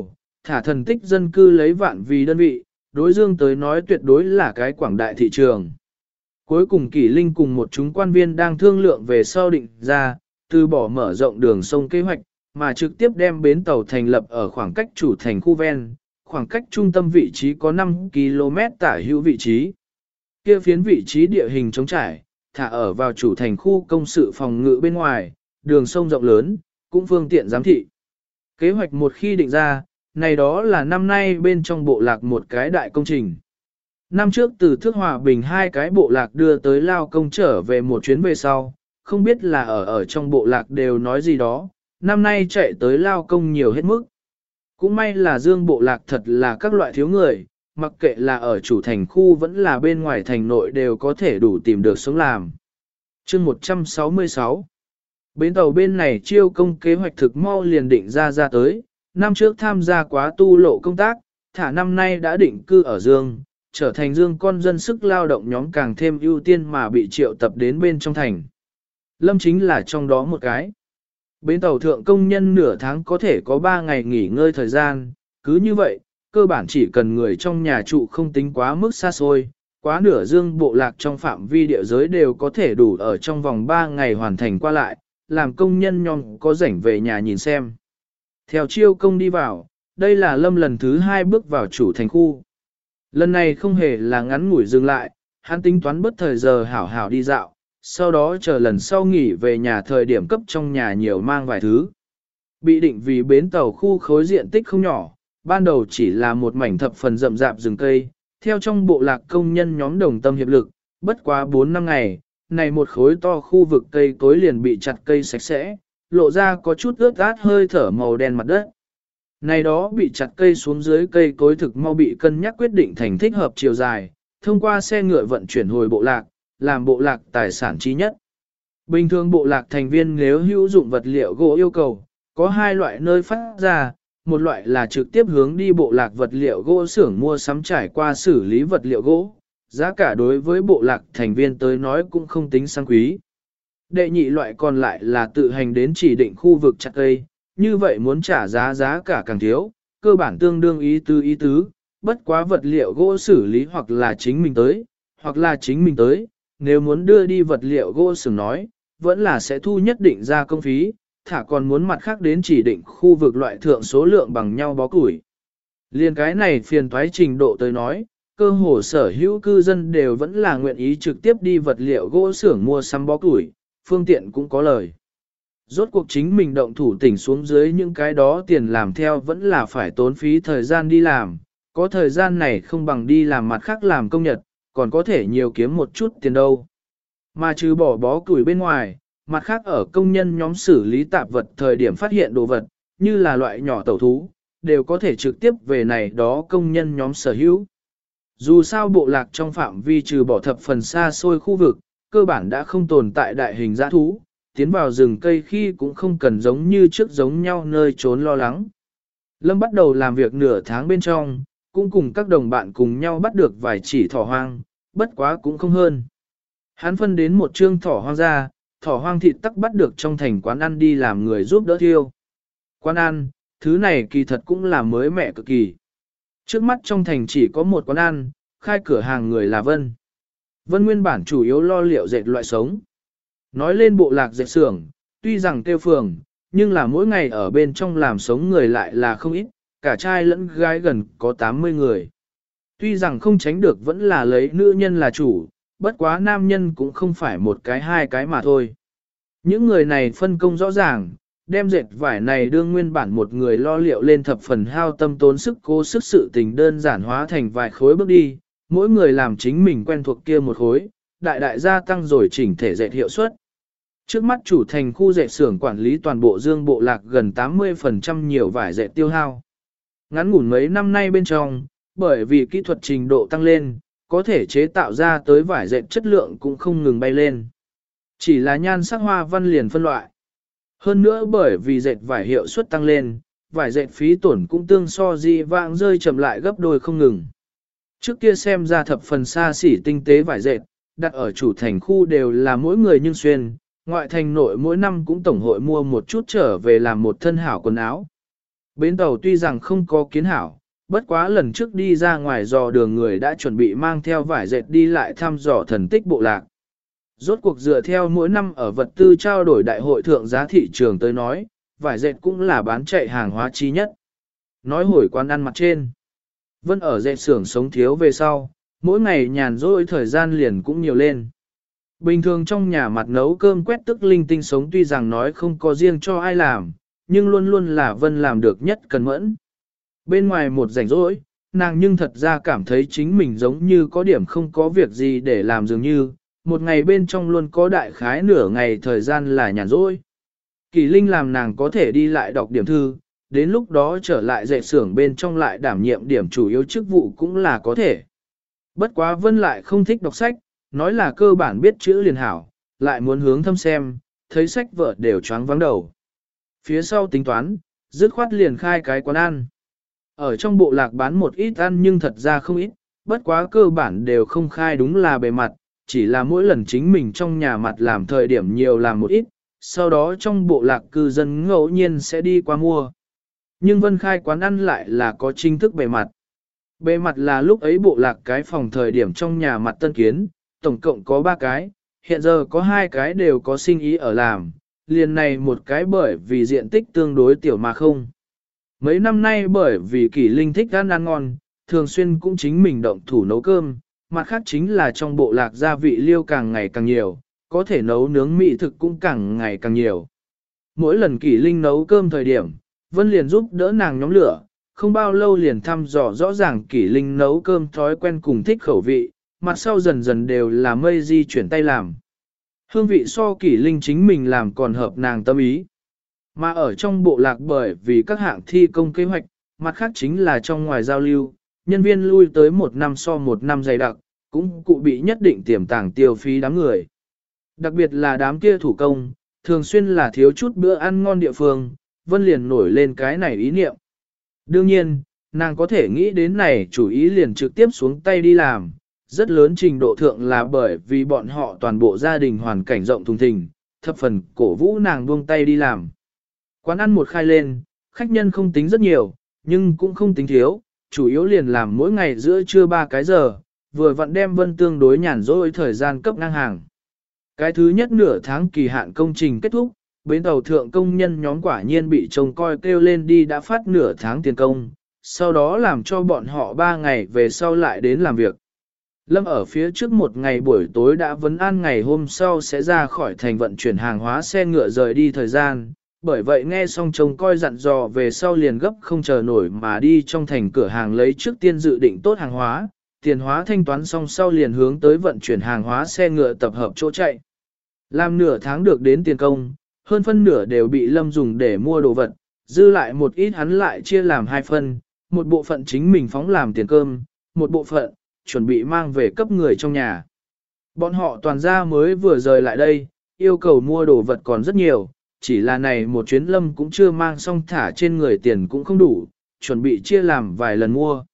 thả thần tích dân cư lấy vạn vì đơn vị, đối Dương tới nói tuyệt đối là cái quảng đại thị trường. Cuối cùng Kỷ Linh cùng một chúng quan viên đang thương lượng về sau định ra, từ bỏ mở rộng đường sông kế hoạch, mà trực tiếp đem bến tàu thành lập ở khoảng cách chủ thành khu ven, khoảng cách trung tâm vị trí có 5 km tả hữu vị trí. Kia phiến vị trí địa hình trống trải, thả ở vào chủ thành khu công sự phòng ngự bên ngoài, đường sông rộng lớn, cũng phương tiện giám thị. Kế hoạch một khi định ra, này đó là năm nay bên trong bộ lạc một cái đại công trình. Năm trước từ Thước Hòa Bình hai cái bộ lạc đưa tới Lao Công trở về một chuyến về sau, không biết là ở trong bộ lạc đều nói gì đó, năm nay chạy tới Lao Công nhiều hết mức. Cũng may là Dương bộ lạc thật là các loại thiếu người, mặc kệ là ở chủ thành khu vẫn là bên ngoài thành nội đều có thể đủ tìm được sống làm. Chương 166 Bến tàu bên này chiêu công kế hoạch thực mau liền định ra tới, năm trước tham gia quá tu lộ công tác, thả năm nay đã định cư ở Dương, trở thành Dương con dân sức lao động nhóm càng thêm ưu tiên mà bị triệu tập đến bên trong thành. Lâm chính là trong đó một cái. Bến tàu thượng công nhân nửa tháng có thể có 3 ngày nghỉ ngơi thời gian, cứ như vậy, cơ bản chỉ cần người trong nhà trụ không tính quá mức xa xôi, quá nửa Dương bộ lạc trong phạm vi địa giới đều có thể đủ ở trong vòng 3 ngày hoàn thành qua lại, làm công nhân nhóm có rảnh về nhà nhìn xem. Theo chiêu công đi vào, đây là Lâm lần thứ 2 bước vào chủ thành khu. Lần này không hề là ngắn ngủi dừng lại, hắn tính toán bất thời giờ hảo hảo đi dạo, sau đó chờ lần sau nghỉ về nhà thời điểm cấp trong nhà nhiều mang vài thứ. Bị định vì bến tàu khu khối diện tích không nhỏ, ban đầu chỉ là một mảnh thập phần rậm rạp rừng cây, theo trong bộ lạc công nhân nhóm đồng tâm hiệp lực, bất quá 4 năm ngày, này một khối to khu vực cây cối liền bị chặt cây sạch sẽ, lộ ra có chút ướt át hơi thở màu đen mặt đất. Này đó bị chặt cây xuống dưới cây cối thực mau bị cân nhắc quyết định thành thích hợp chiều dài, thông qua xe ngựa vận chuyển hồi bộ lạc, làm bộ lạc tài sản chí nhất. Bình thường bộ lạc thành viên nếu hữu dụng vật liệu gỗ yêu cầu, có hai loại nơi phát ra, một loại là trực tiếp hướng đi bộ lạc vật liệu gỗ xưởng mua sắm trải qua xử lý vật liệu gỗ, giá cả đối với bộ lạc thành viên tới nói cũng không tính sang quý. Đệ nhị loại còn lại là tự hành đến chỉ định khu vực chặt cây, như vậy muốn trả giá cả càng thiếu, cơ bản tương đương ý tứ, bất quá vật liệu gỗ xử lý hoặc là chính mình tới, nếu muốn đưa đi vật liệu gỗ xưởng nói, vẫn là sẽ thu nhất định ra công phí, thả còn muốn mặt khác đến chỉ định khu vực loại thượng số lượng bằng nhau bó củi. Liên cái này phiền toái trình độ tới nói, cơ hồ sở hữu cư dân đều vẫn là nguyện ý trực tiếp đi vật liệu gỗ xưởng mua sắm bó củi, phương tiện cũng có lời. Rốt cuộc chính mình động thủ tỉnh xuống dưới những cái đó tiền làm theo vẫn là phải tốn phí thời gian đi làm, có thời gian này không bằng đi làm mặt khác làm công nhật, còn có thể nhiều kiếm một chút tiền đâu. Mà trừ bỏ bó củi bên ngoài, mặt khác ở công nhân nhóm xử lý tạp vật thời điểm phát hiện đồ vật, như là loại nhỏ tẩu thú, đều có thể trực tiếp về này đó công nhân nhóm sở hữu. Dù sao bộ lạc trong phạm vi trừ bỏ thập phần xa xôi khu vực, cơ bản đã không tồn tại đại hình dã thú, tiến vào rừng cây khi cũng không cần giống như trước giống nhau nơi trốn lo lắng. Lâm bắt đầu làm việc nửa tháng bên trong, cũng cùng các đồng bạn cùng nhau bắt được vài chỉ thỏ hoang, bất quá cũng không hơn. Hắn phân đến một trương thỏ hoang ra, thỏ hoang thịt tắc bắt được trong thành quán ăn đi làm người giúp đỡ thiêu. Quán ăn, thứ này kỳ thật cũng là mới mẻ cực kỳ. Trước mắt trong thành chỉ có một quán ăn, khai cửa hàng người là Vân. Vân nguyên bản chủ yếu lo liệu dệt loại sống. Nói lên bộ lạc dệt xưởng, tuy rằng tiêu phường, nhưng là mỗi ngày ở bên trong làm sống người lại là không ít, cả trai lẫn gái gần có 80 người. Tuy rằng không tránh được vẫn là lấy nữ nhân là chủ, bất quá nam nhân cũng không phải một cái hai cái mà thôi. Những người này phân công rõ ràng, đem dệt vải này đương nguyên bản một người lo liệu lên thập phần hao tâm tốn sức cố sức sự tình đơn giản hóa thành vài khối bước đi, mỗi người làm chính mình quen thuộc kia một khối, đại gia tăng rồi chỉnh thể dệt hiệu suất. Trước mắt chủ thành khu dệt xưởng quản lý toàn bộ Dương bộ lạc gần 80% nhiều vải dệt tiêu hao. Ngắn ngủn mấy năm nay bên trong, bởi vì kỹ thuật trình độ tăng lên, có thể chế tạo ra tới vải dệt chất lượng cũng không ngừng bay lên. Chỉ là nhan sắc hoa văn liền phân loại. Hơn nữa bởi vì dệt vải hiệu suất tăng lên, vải dệt phí tổn cũng tương so di vãng rơi chậm lại gấp đôi không ngừng. Trước kia xem ra thập phần xa xỉ tinh tế vải dệt, đặt ở chủ thành khu đều là mỗi người nhưng xuyên, ngoại thành nội mỗi năm cũng tổng hội mua một chút trở về làm một thân hảo quần áo. Bến tàu tuy rằng không có kiến hảo, bất quá lần trước đi ra ngoài dò đường người đã chuẩn bị mang theo vải dệt đi lại thăm dò thần tích bộ lạc. Rốt cuộc dựa theo mỗi năm ở vật tư trao đổi đại hội thượng giá thị trường tới nói, vải dệt cũng là bán chạy hàng hóa chi nhất. Nói hồi quán ăn mặt trên. Vân ở dệt xưởng sống thiếu về sau, mỗi ngày nhàn rỗi thời gian liền cũng nhiều lên. Bình thường trong nhà mặt nấu cơm quét tức linh tinh sống tuy rằng nói không có riêng cho ai làm, nhưng luôn luôn là Vân làm được nhất cần mẫn. Bên ngoài một rảnh rỗi, nàng nhưng thật ra cảm thấy chính mình giống như có điểm không có việc gì để làm dường như, một ngày bên trong luôn có đại khái nửa ngày thời gian là nhàn rỗi. Kỳ Linh làm nàng có thể đi lại đọc điểm thư, đến lúc đó trở lại dạy xưởng bên trong lại đảm nhiệm điểm chủ yếu chức vụ cũng là có thể. Bất quá Vân lại không thích đọc sách, nói là cơ bản biết chữ liền hảo, lại muốn hướng thâm xem, thấy sách vợ đều choáng vắng đầu. Phía sau tính toán, dứt khoát liền khai cái quán ăn. Ở trong bộ lạc bán một ít ăn nhưng thật ra không ít, bất quá cơ bản đều không khai đúng là bề mặt, chỉ là mỗi lần chính mình trong nhà mặt làm thời điểm nhiều làm một ít, sau đó trong bộ lạc cư dân ngẫu nhiên sẽ đi qua mua. Nhưng Vân khai quán ăn lại là có chính thức bề mặt. Bề mặt là lúc ấy bộ lạc cái phòng thời điểm trong nhà mặt tân kiến, tổng cộng có 3 cái, hiện giờ có 2 cái đều có sinh ý ở làm, liền này một cái bởi vì diện tích tương đối tiểu mà không. Mấy năm nay bởi vì Kỷ Linh thích ăn ngon, thường xuyên cũng chính mình động thủ nấu cơm, mặt khác chính là trong bộ lạc gia vị liêu càng ngày càng nhiều, có thể nấu nướng mỹ thực cũng càng ngày càng nhiều. Mỗi lần Kỷ Linh nấu cơm thời điểm, Vân liền giúp đỡ nàng nhóm lửa, không bao lâu liền thăm dò rõ ràng Kỷ Linh nấu cơm thói quen cùng thích khẩu vị, mặt sau dần dần đều là mây di chuyển tay làm. Hương vị so Kỷ Linh chính mình làm còn hợp nàng tâm ý. Mà ở trong bộ lạc bởi vì các hạng thi công kế hoạch, mặt khác chính là trong ngoài giao lưu, nhân viên lui tới một năm so một năm dày đặc, cũng cụ bị nhất định tiềm tàng tiêu phí đám người. Đặc biệt là đám kia thủ công, thường xuyên là thiếu chút bữa ăn ngon địa phương, Vân liền nổi lên cái này ý niệm. Đương nhiên, nàng có thể nghĩ đến này chủ ý liền trực tiếp xuống tay đi làm, rất lớn trình độ thượng là bởi vì bọn họ toàn bộ gia đình hoàn cảnh rộng thùng thình, thập phần cổ vũ nàng buông tay đi làm. Quán ăn một khai lên, khách nhân không tính rất nhiều, nhưng cũng không tính thiếu, chủ yếu liền làm mỗi ngày giữa trưa 3 cái giờ, vừa vặn đem Vân tương đối nhàn rỗi thời gian cấp ngang hàng. Cái thứ nhất nửa tháng kỳ hạn công trình kết thúc, bến tàu thượng công nhân nhóm quả nhiên bị trông coi kêu lên đi đã phát nửa tháng tiền công, sau đó làm cho bọn họ 3 ngày về sau lại đến làm việc. Lâm ở phía trước một ngày buổi tối đã vấn an ngày hôm sau sẽ ra khỏi thành vận chuyển hàng hóa xe ngựa rời đi thời gian, bởi vậy nghe xong trông coi dặn dò về sau liền gấp không chờ nổi mà đi trong thành cửa hàng lấy trước tiên dự định tốt hàng hóa, tiền hóa thanh toán xong sau liền hướng tới vận chuyển hàng hóa xe ngựa tập hợp chỗ chạy. Làm nửa tháng được đến tiền công, hơn phân nửa đều bị Lâm dùng để mua đồ vật, dư lại một ít hắn lại chia làm 2 phần, một bộ phận chính mình phóng làm tiền cơm, một bộ phận chuẩn bị mang về cấp người trong nhà. Bọn họ toàn ra mới vừa rời lại đây, yêu cầu mua đồ vật còn rất nhiều, chỉ là này một chuyến Lâm cũng chưa mang xong thả trên người tiền cũng không đủ, chuẩn bị chia làm vài lần mua.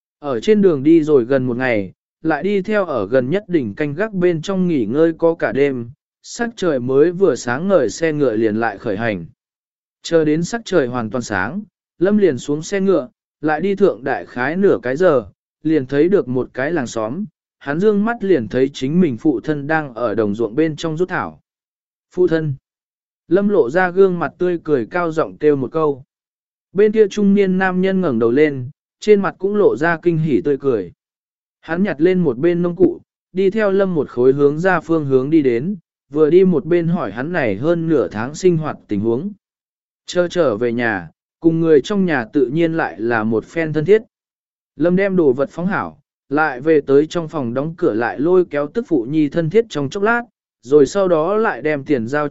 Ở trên đường đi rồi gần một ngày, lại đi theo ở gần nhất đỉnh canh gác bên trong nghỉ ngơi có cả đêm, sắc trời mới vừa sáng ngời xe ngựa liền lại khởi hành. Chờ đến sắc trời hoàn toàn sáng, Lâm liền xuống xe ngựa, lại đi thượng đại khái nửa cái giờ, liền thấy được một cái làng xóm, hắn dương mắt liền thấy chính mình phụ thân đang ở đồng ruộng bên trong rút thảo. Phụ thân! Lâm lộ ra gương mặt tươi cười cao giọng kêu một câu. Bên kia trung niên nam nhân ngẩng đầu lên, trên mặt cũng lộ ra kinh hỉ tươi cười. Hắn nhặt lên một bên nông cụ, đi theo Lâm một khối hướng ra phương hướng đi đến, vừa đi một bên hỏi hắn này hơn nửa tháng sinh hoạt tình huống. Trở về nhà, cùng người trong nhà tự nhiên lại là một phen thân thiết. Lâm đem đồ vật phóng hảo, lại về tới trong phòng đóng cửa lại lôi kéo tức phụ nhi thân thiết trong chốc lát, rồi sau đó lại đem tiền giao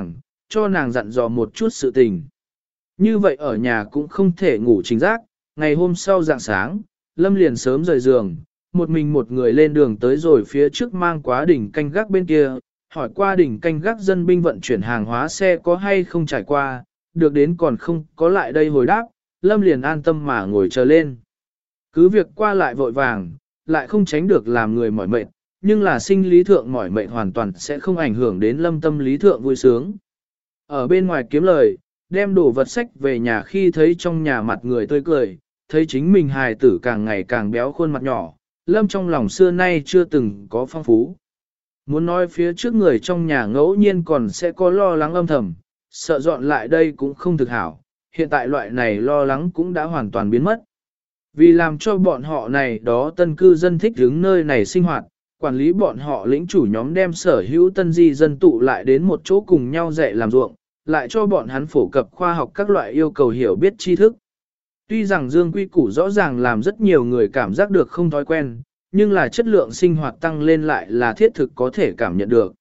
cho nàng dặn dò một chút sự tình. Như vậy ở nhà cũng không thể ngủ chính giác, ngày hôm sau rạng sáng, Lâm liền sớm rời giường, một mình một người lên đường tới rồi phía trước mang quá đỉnh canh gác bên kia, hỏi qua đỉnh canh gác dân binh vận chuyển hàng hóa xe có hay không trải qua, được đến còn không có lại đây hồi đáp, Lâm liền an tâm mà ngồi chờ lên. Cứ việc qua lại vội vàng, lại không tránh được làm người mỏi mệt, nhưng là sinh lý thượng mỏi mệt hoàn toàn sẽ không ảnh hưởng đến Lâm tâm lý thượng vui sướng. Ở bên ngoài kiếm lời, đem đồ vật sách về nhà khi thấy trong nhà mặt người tươi cười, thấy chính mình hài tử càng ngày càng béo khuôn mặt nhỏ, Lâm trong lòng xưa nay chưa từng có phong phú. Muốn nói phía trước người trong nhà ngẫu nhiên còn sẽ có lo lắng âm thầm, sợ dọn lại đây cũng không thực hảo, hiện tại loại này lo lắng cũng đã hoàn toàn biến mất. Vì làm cho bọn họ này đó tân cư dân thích đứng nơi này sinh hoạt, quản lý bọn họ lĩnh chủ nhóm đem sở hữu tân di dân tụ lại đến một chỗ cùng nhau dạy làm ruộng, lại cho bọn hắn phổ cập khoa học các loại yêu cầu hiểu biết tri thức. Tuy rằng Dương Quy Củ rõ ràng làm rất nhiều người cảm giác được không thói quen, nhưng là chất lượng sinh hoạt tăng lên lại là thiết thực có thể cảm nhận được.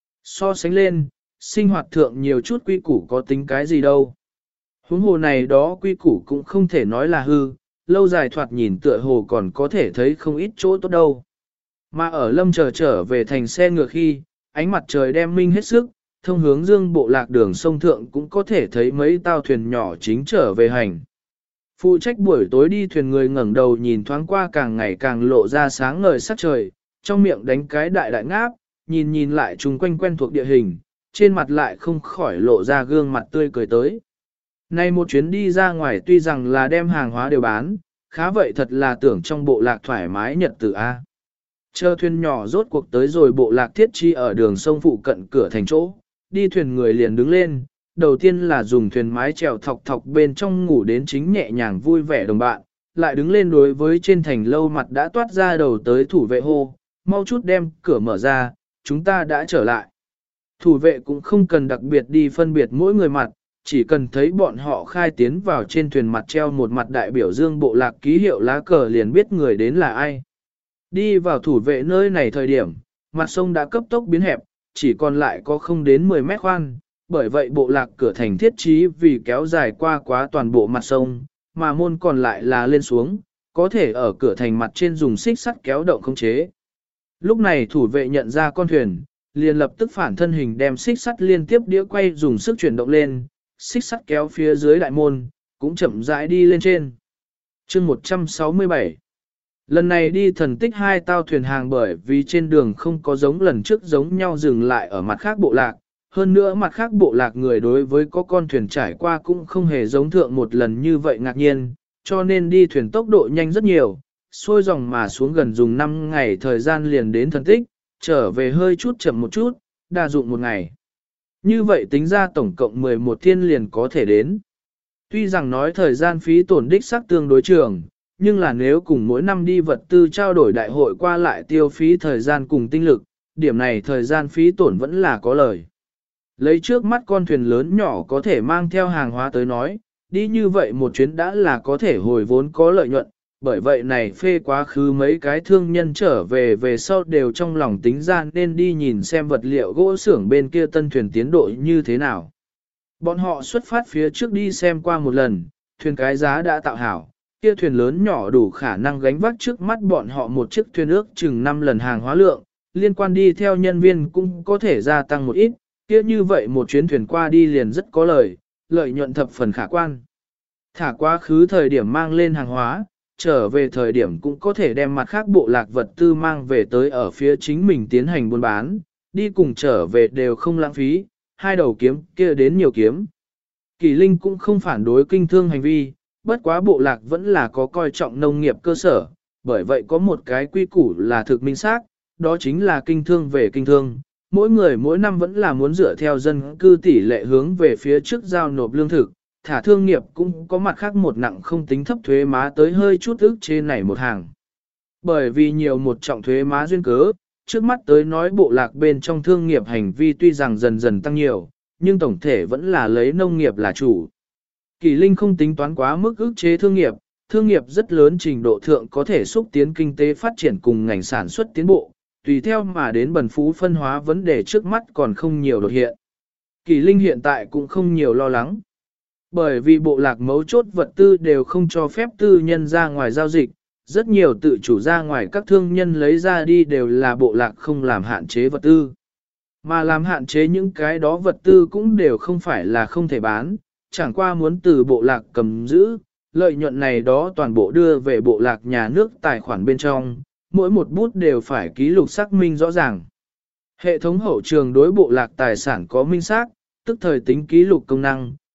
So sánh lên, sinh hoạt thượng nhiều chút quy củ có tính cái gì đâu. Huống hồ này đó quy củ cũng không thể nói là hư, lâu dài thoạt nhìn tựa hồ còn có thể thấy không ít chỗ tốt đâu. Mà ở Lâm trở về thành xe ngựa khi, ánh mặt trời đem minh hết sức, thông hướng Dương bộ lạc đường sông thượng cũng có thể thấy mấy tàu thuyền nhỏ chính trở về hành. Phụ trách buổi tối đi thuyền người ngẩng đầu nhìn thoáng qua càng ngày càng lộ ra sáng ngời sắc trời, trong miệng đánh cái đại đại ngáp, nhìn lại chung quanh quen thuộc địa hình, trên mặt lại không khỏi lộ ra gương mặt tươi cười tới. Nay một chuyến đi ra ngoài tuy rằng là đem hàng hóa đều bán, khá vậy thật là tưởng trong bộ lạc thoải mái nhật tử A. Chờ thuyền nhỏ rốt cuộc tới rồi bộ lạc thiết chi ở đường sông phụ cận cửa thành chỗ, đi thuyền người liền đứng lên, đầu tiên là dùng thuyền mái chèo thọc bên trong ngủ đến chính nhẹ nhàng vui vẻ đồng bạn, lại đứng lên đối với trên thành lâu mặt đã toát ra đầu tới thủ vệ hô, mau chút đem cửa mở ra, chúng ta đã trở lại. Thủ vệ cũng không cần đặc biệt đi phân biệt mỗi người mặt, chỉ cần thấy bọn họ khai tiến vào trên thuyền mặt treo một mặt đại biểu Dương bộ lạc ký hiệu lá cờ liền biết người đến là ai. Đi vào thủ vệ nơi này thời điểm, mặt sông đã cấp tốc biến hẹp, chỉ còn lại có không đến 10 mét khoan, bởi vậy bộ lạc cửa thành thiết trí vì kéo dài qua quá toàn bộ mặt sông, mà môn còn lại là lên xuống, có thể ở cửa thành mặt trên dùng xích sắt kéo động khống chế. Lúc này thủ vệ nhận ra con thuyền, liền lập tức phản thân hình đem xích sắt liên tiếp đĩa quay dùng sức chuyển động lên, xích sắt kéo phía dưới đại môn, cũng chậm rãi đi lên trên. Chương 167. Lần này đi thần tích 2 tàu thuyền hàng bởi vì trên đường không có giống lần trước giống nhau dừng lại ở mặt khác bộ lạc, hơn nữa mặt khác bộ lạc người đối với có con thuyền trải qua cũng không hề giống thượng một lần như vậy ngạc nhiên, cho nên đi thuyền tốc độ nhanh rất nhiều, xuôi dòng mà xuống gần dùng 5 ngày thời gian liền đến thần tích, trở về hơi chút chậm một chút, đa dụng một ngày. Như vậy tính ra tổng cộng 11 thiên liền có thể đến. Tuy rằng nói thời gian phí tổn đích xác tương đối trường, nhưng là nếu cùng mỗi năm đi vật tư trao đổi đại hội qua lại tiêu phí thời gian cùng tinh lực, điểm này thời gian phí tổn vẫn là có lời. Lấy trước mắt con thuyền lớn nhỏ có thể mang theo hàng hóa tới nói, đi như vậy một chuyến đã là có thể hồi vốn có lợi nhuận, bởi vậy này phê quá khứ mấy cái thương nhân trở về sau đều trong lòng tính ra nên đi nhìn xem vật liệu gỗ xưởng bên kia tân thuyền tiến độ như thế nào. Bọn họ xuất phát phía trước đi xem qua một lần, thuyền cái giá đã tạo hảo, kia thuyền lớn nhỏ đủ khả năng gánh vác trước mắt bọn họ một chiếc thuyền ước chừng 5 lần hàng hóa lượng, liên quan đi theo nhân viên cũng có thể gia tăng một ít, kia như vậy một chuyến thuyền qua đi liền rất có lợi nhuận thập phần khả quan. Thả quá khứ thời điểm mang lên hàng hóa, trở về thời điểm cũng có thể đem mặt khác bộ lạc vật tư mang về tới ở phía chính mình tiến hành buôn bán, đi cùng trở về đều không lãng phí, hai đầu kiếm kia đến nhiều kiếm. Kỳ Linh cũng không phản đối kinh thương hành vi, bất quá bộ lạc vẫn là có coi trọng nông nghiệp cơ sở, bởi vậy có một cái quy củ là thực minh xác, đó chính là kinh thương về kinh thương. Mỗi người mỗi năm vẫn là muốn dựa theo dân cư tỷ lệ hướng về phía trước giao nộp lương thực, thả thương nghiệp cũng có mặt khác một nặng không tính thấp thuế má tới hơi chút ức trên này một hàng. Bởi vì nhiều một trọng thuế má duyên cớ, trước mắt tới nói bộ lạc bên trong thương nghiệp hành vi tuy rằng dần dần tăng nhiều, nhưng tổng thể vẫn là lấy nông nghiệp là chủ. Kỳ Linh không tính toán quá mức ức chế thương nghiệp rất lớn trình độ thượng có thể xúc tiến kinh tế phát triển cùng ngành sản xuất tiến bộ, tùy theo mà đến bần phú phân hóa vấn đề trước mắt còn không nhiều đột hiện. Kỳ Linh hiện tại cũng không nhiều lo lắng. Bởi vì bộ lạc mấu chốt vật tư đều không cho phép tư nhân ra ngoài giao dịch, rất nhiều tự chủ ra ngoài các thương nhân lấy ra đi đều là bộ lạc không làm hạn chế vật tư. Mà làm hạn chế những cái đó vật tư cũng đều không phải là không thể bán, chẳng qua muốn từ bộ lạc cầm giữ, lợi nhuận này đó toàn bộ đưa về bộ lạc nhà nước tài khoản bên trong, mỗi một bút đều phải ký lục xác minh rõ ràng. Hệ thống hậu trường đối bộ lạc tài sản có minh xác, tức thời tính ký lục công năng,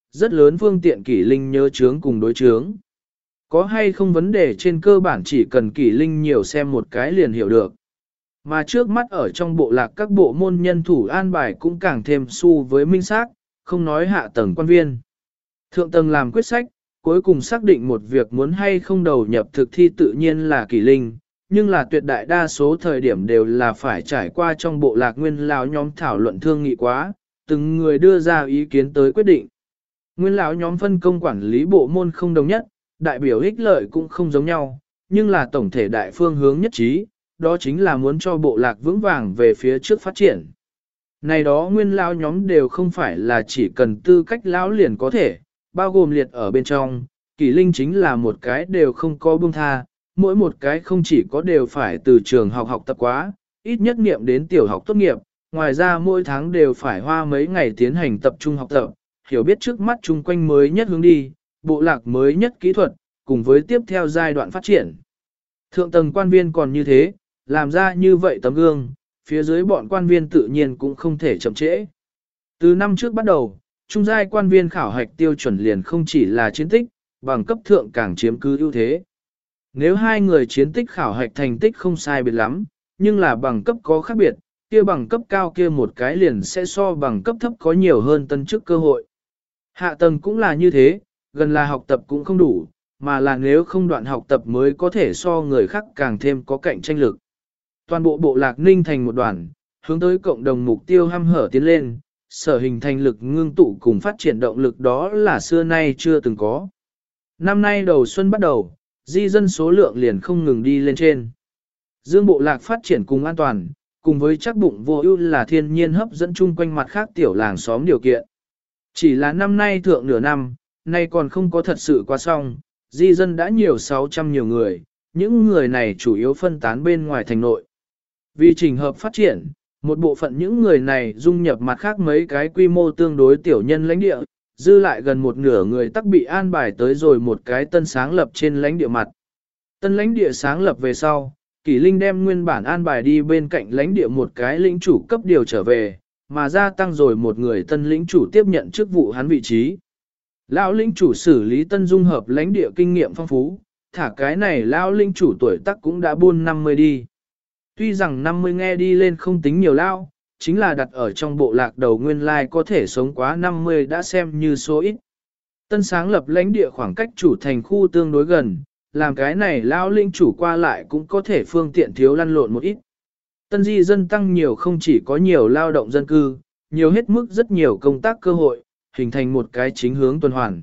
rất lớn phương tiện kỷ linh nhớ chướng cùng đối chướng. Có hay không vấn đề trên cơ bản chỉ cần kỷ linh nhiều xem một cái liền hiểu được. Mà trước mắt ở trong bộ lạc các bộ môn nhân thủ an bài cũng càng thêm su với minh xác, không nói hạ tầng quan viên. Thượng tầng làm quyết sách, cuối cùng xác định một việc muốn hay không đầu nhập thực thi tự nhiên là kỷ linh, nhưng là tuyệt đại đa số thời điểm đều là phải trải qua trong bộ lạc nguyên lão nhóm thảo luận thương nghị quá, từng người đưa ra ý kiến tới quyết định. Nguyên lão nhóm phân công quản lý bộ môn không đồng nhất, đại biểu ích lợi cũng không giống nhau, nhưng là tổng thể đại phương hướng nhất trí, đó chính là muốn cho bộ lạc vững vàng về phía trước phát triển. Này đó nguyên lão nhóm đều không phải là chỉ cần tư cách lão liền có thể, bao gồm liệt ở bên trong, kỷ linh chính là một cái đều không có buông tha, mỗi một cái không chỉ có đều phải từ trường học học tập quá, ít nhất niệm đến tiểu học tốt nghiệp, ngoài ra mỗi tháng đều phải hoa mấy ngày tiến hành tập trung học tập, hiểu biết trước mắt chung quanh mới nhất hướng đi, bộ lạc mới nhất kỹ thuật, cùng với tiếp theo giai đoạn phát triển. Thượng tầng quan viên còn như thế, làm ra như vậy tấm gương, phía dưới bọn quan viên tự nhiên cũng không thể chậm trễ. Từ năm trước bắt đầu, trung giai quan viên khảo hạch tiêu chuẩn liền không chỉ là chiến tích, bằng cấp thượng càng chiếm cứ ưu thế. Nếu hai người chiến tích khảo hạch thành tích không sai biệt lắm, nhưng là bằng cấp có khác biệt, kia bằng cấp cao kia một cái liền sẽ so bằng cấp thấp có nhiều hơn tân chức cơ hội. Hạ tầng cũng là như thế, gần là học tập cũng không đủ, mà là nếu không đoạn học tập mới có thể so người khác càng thêm có cạnh tranh lực. Toàn bộ bộ lạc ninh thành một đoàn, hướng tới cộng đồng mục tiêu hăm hở tiến lên, sở hình thành lực ngưng tụ cùng phát triển động lực đó là xưa nay chưa từng có. Năm nay đầu xuân bắt đầu, di dân số lượng liền không ngừng đi lên trên. Dương bộ lạc phát triển cùng an toàn, cùng với chắc bụng vô ưu là thiên nhiên hấp dẫn chung quanh mặt khác tiểu làng xóm điều kiện. Chỉ là năm nay thượng nửa năm, nay còn không có thật sự qua xong, di dân đã nhiều 600 nhiều người, những người này chủ yếu phân tán bên ngoài thành nội. Vì trình hợp phát triển, một bộ phận những người này dung nhập mặt khác mấy cái quy mô tương đối tiểu nhân lãnh địa, dư lại gần một nửa người tắc bị an bài tới rồi một cái tân sáng lập trên lãnh địa mặt. Tân lãnh địa sáng lập về sau, Kỷ Linh đem nguyên bản an bài đi bên cạnh lãnh địa một cái lĩnh chủ cấp điều trở về, mà gia tăng rồi một người tân lĩnh chủ tiếp nhận chức vụ hắn vị trí. Lão lĩnh chủ xử lý tân dung hợp lãnh địa kinh nghiệm phong phú, thả cái này lão lĩnh chủ tuổi tác cũng đã buôn 50 đi. Tuy rằng 50 nghe đi lên không tính nhiều lao, chính là đặt ở trong bộ lạc đầu nguyên lai có thể sống quá 50 đã xem như số ít. Tân sáng lập lãnh địa khoảng cách chủ thành khu tương đối gần, làm cái này lao linh chủ qua lại cũng có thể phương tiện thiếu lăn lộn một ít. Tân di dân tăng nhiều không chỉ có nhiều lao động dân cư, nhiều hết mức rất nhiều công tác cơ hội, hình thành một cái chính hướng tuần hoàn.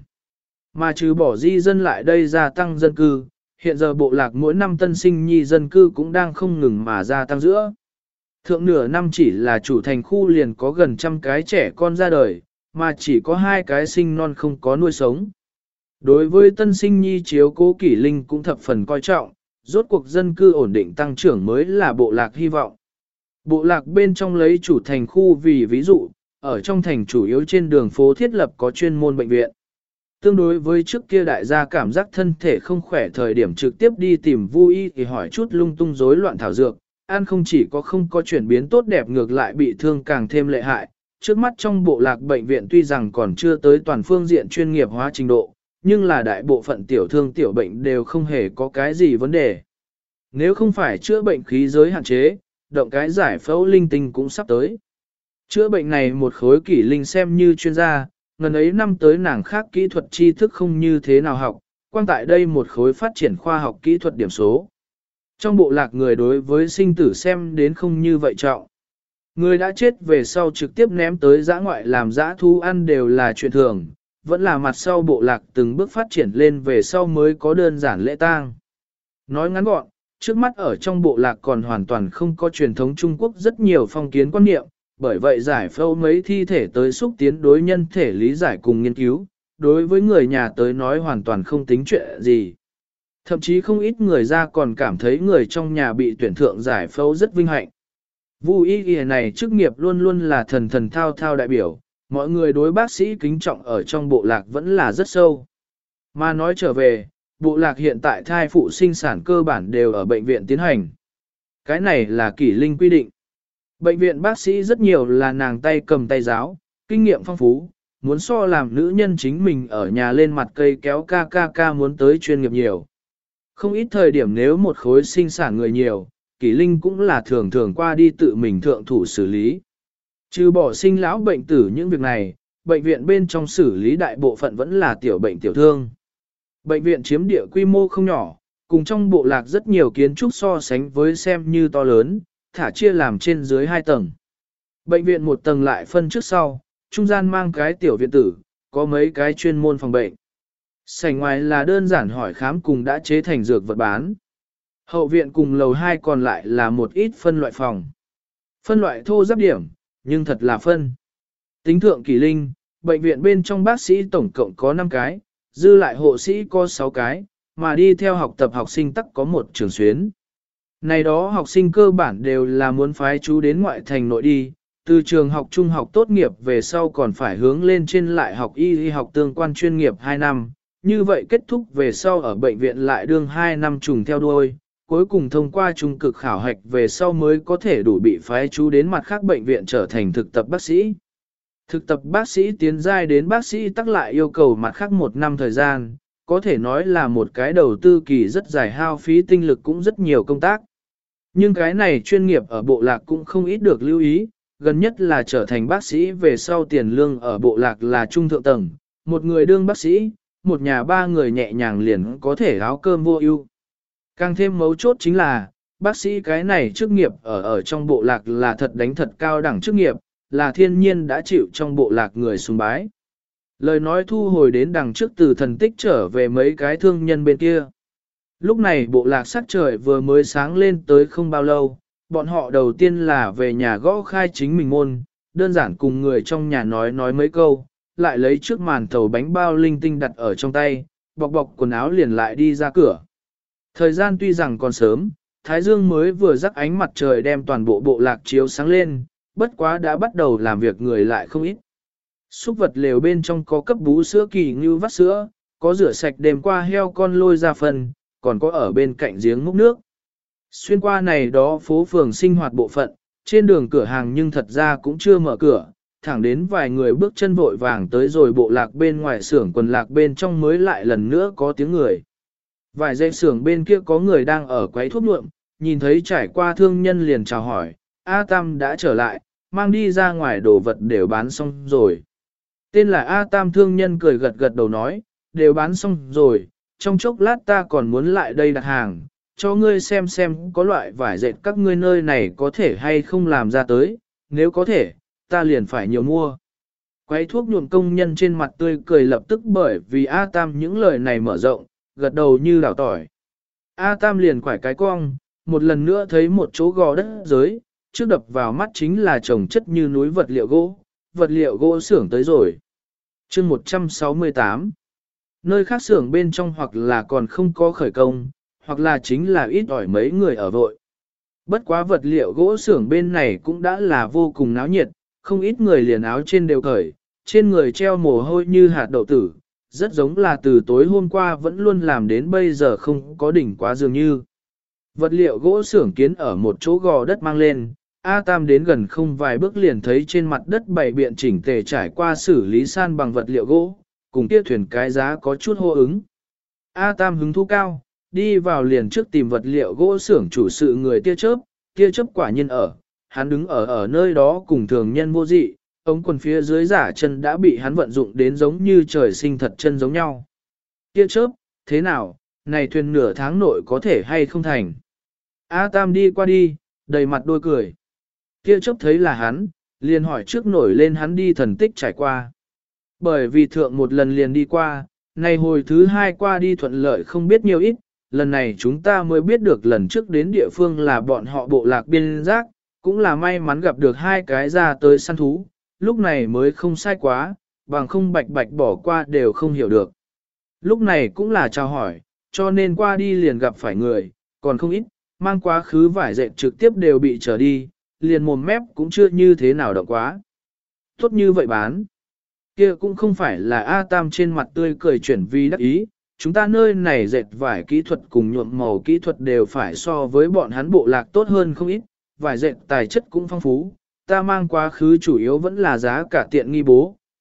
Mà trừ bỏ di dân lại đây gia tăng dân cư, hiện giờ bộ lạc mỗi năm tân sinh nhi dân cư cũng đang không ngừng mà gia tăng giữa. Thượng nửa năm chỉ là chủ thành khu liền có gần 100 cái trẻ con ra đời, mà chỉ có 2 cái sinh non không có nuôi sống. Đối với tân sinh nhi chiếu cố Kỷ Linh cũng thập phần coi trọng, rốt cuộc dân cư ổn định tăng trưởng mới là bộ lạc hy vọng. Bộ lạc bên trong lấy chủ thành khu vì ví dụ, ở trong thành chủ yếu trên đường phố thiết lập có chuyên môn bệnh viện. Tương đối với trước kia đại gia cảm giác thân thể không khỏe thời điểm trực tiếp đi tìm vui thì hỏi chút lung tung rối loạn thảo dược, ăn không chỉ có không có chuyển biến tốt đẹp ngược lại bị thương càng thêm lệ hại. Trước mắt trong bộ lạc bệnh viện tuy rằng còn chưa tới toàn phương diện chuyên nghiệp hóa trình độ, nhưng là đại bộ phận tiểu thương tiểu bệnh đều không hề có cái gì vấn đề. Nếu không phải chữa bệnh khí giới hạn chế, động cái giải phẫu linh tinh cũng sắp tới. Chữa bệnh này một khối Kỷ Linh xem như chuyên gia, ngần ấy năm tới nàng khác kỹ thuật tri thức không như thế nào học, quan tại đây một khối phát triển khoa học kỹ thuật điểm số. Trong bộ lạc người đối với sinh tử xem đến không như vậy trọng. Người đã chết về sau trực tiếp ném tới dã ngoại làm dã thú ăn đều là chuyện thường, vẫn là mặt sau bộ lạc từng bước phát triển lên về sau mới có đơn giản lễ tang. Nói ngắn gọn, trước mắt ở trong bộ lạc còn hoàn toàn không có truyền thống Trung Quốc rất nhiều phong kiến quan niệm, bởi vậy giải phẫu mấy thi thể tới xúc tiến đối nhân thể lý giải cùng nghiên cứu, đối với người nhà tới nói hoàn toàn không tính chuyện gì. Thậm chí không ít người ra còn cảm thấy người trong nhà bị tuyển thượng giải phẫu rất vinh hạnh. Vu y y này chức nghiệp luôn luôn là thần thần thao thao đại biểu, mọi người đối bác sĩ kính trọng ở trong bộ lạc vẫn là rất sâu. Mà nói trở về, bộ lạc hiện tại thai phụ sinh sản cơ bản đều ở bệnh viện tiến hành. Cái này là Kỷ Linh quy định. Bệnh viện bác sĩ rất nhiều là nàng tay cầm tay giáo, kinh nghiệm phong phú, muốn so làm nữ nhân chính mình ở nhà lên mặt cây kéo ca muốn tới chuyên nghiệp nhiều. Không ít thời điểm nếu một khối sinh sản người nhiều, Kỷ Linh cũng là thường thường qua đi tự mình thượng thủ xử lý. Trừ bỏ sinh lão bệnh tử những việc này, bệnh viện bên trong xử lý đại bộ phận vẫn là tiểu bệnh tiểu thương. Bệnh viện chiếm địa quy mô không nhỏ, cùng trong bộ lạc rất nhiều kiến trúc so sánh với xem như to lớn, thả chia làm trên dưới 2 tầng. Bệnh viện một tầng lại phân trước sau, trung gian mang cái tiểu viện tử, có mấy cái chuyên môn phòng bệnh. Sảnh ngoài là đơn giản hỏi khám cùng đã chế thành dược vật bán. Hậu viện cùng lầu 2 còn lại là một ít phân loại phòng. Phân loại thô giáp điểm, nhưng thật là phân. Tính thượng Kỷ Linh, bệnh viện bên trong bác sĩ tổng cộng có 5 cái, dư lại hộ sĩ có 6 cái, mà đi theo học tập học sinh tắc có một trường xuyến. Này đó học sinh cơ bản đều là muốn phái chú đến ngoại thành nội đi, từ trường học trung học tốt nghiệp về sau còn phải hướng lên trên lại học y học tương quan chuyên nghiệp 2 năm, như vậy kết thúc về sau ở bệnh viện lại đương 2 năm trùng theo đuôi, cuối cùng thông qua trung cực khảo hạch về sau mới có thể đủ bị phái chú đến mặt khác bệnh viện trở thành thực tập bác sĩ. Thực tập bác sĩ tiến giai đến bác sĩ tắc lại yêu cầu mặt khác 1 năm thời gian, có thể nói là một cái đầu tư kỳ rất dài hao phí tinh lực cũng rất nhiều công tác. Nhưng cái này chuyên nghiệp ở bộ lạc cũng không ít được lưu ý, gần nhất là trở thành bác sĩ về sau tiền lương ở bộ lạc là trung thượng tầng, một người đương bác sĩ, một nhà 3 người nhẹ nhàng liền có thể áo cơm vô ưu. Càng thêm mấu chốt chính là, bác sĩ cái này chức nghiệp ở trong bộ lạc là thật đánh thật cao đẳng chức nghiệp, là thiên nhiên đã chịu trong bộ lạc người sùng bái. Lời nói thu hồi đến đằng trước từ thần tích trở về mấy cái thương nhân bên kia. Lúc này bộ lạc sắc trời vừa mới sáng lên tới không bao lâu, bọn họ đầu tiên là về nhà gõ khai chính mình môn, đơn giản cùng người trong nhà nói mấy câu, lại lấy trước màn thầu bánh bao linh tinh đặt ở trong tay, bọc bọc quần áo liền lại đi ra cửa. Thời gian tuy rằng còn sớm, Thái Dương mới vừa rắc ánh mặt trời đem toàn bộ bộ lạc chiếu sáng lên, bất quá đã bắt đầu làm việc người lại không ít. Súc vật lều bên trong có cấp bú sữa kỳ ngưu vắt sữa, có rửa sạch đêm qua heo con lôi ra phần, còn có ở bên cạnh giếng múc nước. Xuyên qua này đó phố phường sinh hoạt bộ phận, trên đường cửa hàng nhưng thật ra cũng chưa mở cửa, thẳng đến vài người bước chân vội vàng tới rồi bộ lạc bên ngoài xưởng quần lạc bên trong mới lại lần nữa có tiếng người. Vài dãy xưởng bên kia có người đang ở quấy thuốc nhuộm, nhìn thấy trải qua thương nhân liền chào hỏi, A Tam đã trở lại, mang đi ra ngoài đồ vật đều bán xong rồi. Tên là A Tam thương nhân cười gật gật đầu nói, đều bán xong rồi, trong chốc lát ta còn muốn lại đây đặt hàng, cho ngươi xem có loại vải dệt các ngươi nơi này có thể hay không làm ra tới, nếu có thể, ta liền phải nhiều mua. Quấy thuốc nhuộm công nhân trên mặt tươi cười lập tức bởi vì A Tam những lời này mở rộng, gật đầu như đảo tỏi. A Tam liền quải cái cong, một lần nữa thấy một chỗ gò đất giới, trước đập vào mắt chính là trồng chất như núi vật liệu gỗ xưởng tới rồi. Chương 168. Nơi khác xưởng bên trong hoặc là còn không có khởi công, hoặc là chính là ít ỏi mấy người ở vội. Bất quá vật liệu gỗ xưởng bên này cũng đã là vô cùng náo nhiệt, không ít người liền áo trên đều cởi, trên người treo mồ hôi như hạt đậu tử, rất giống là từ tối hôm qua vẫn luôn làm đến bây giờ không có đỉnh quá dường như. Vật liệu gỗ xưởng kiến ở một chỗ gò đất mang lên, A Tam đến gần không vài bước liền thấy trên mặt đất bày biện chỉnh tề trải qua xử lý san bằng vật liệu gỗ, cùng kia thuyền cái giá có chút hô ứng. A Tam hứng thú cao, đi vào liền trước tìm vật liệu gỗ xưởng chủ sự người tia chớp quả nhiên ở, hắn đứng ở nơi đó cùng thường nhân vô dị, ống quần phía dưới giả chân đã bị hắn vận dụng đến giống như trời sinh thật chân giống nhau. Tia chớp, thế nào, này thuyền nửa tháng nội có thể hay không thành? A Tam đi qua đi, đầy mặt đôi cười. Tia chớp thấy là hắn, liền hỏi trước nổi lên hắn đi thần tích trải qua. Bởi vì thượng một lần liền đi qua, này hồi thứ 2 qua đi thuận lợi không biết nhiều ít, lần này chúng ta mới biết được lần trước đến địa phương là bọn họ bộ lạc biên giác, cũng là may mắn gặp được 2 cái ra tới săn thú, lúc này mới không sai quá, bằng không bạch bỏ qua đều không hiểu được. Lúc này cũng là chào hỏi, cho nên qua đi liền gặp phải người, còn không ít, mang quá khứ vải dệt trực tiếp đều bị trở đi, liền mồm mép cũng chưa như thế nào động quá. Tốt như vậy bán. Kia cũng không phải là A Tam trên mặt tươi cười chuyển vi đắc ý, chúng ta nơi này dệt vải kỹ thuật cùng nhuộm màu kỹ thuật đều phải so với bọn hắn bộ lạc tốt hơn không ít, vải dệt tài chất cũng phong phú, ta mang quá khứ chủ yếu vẫn là giá cả tiện nghi bố,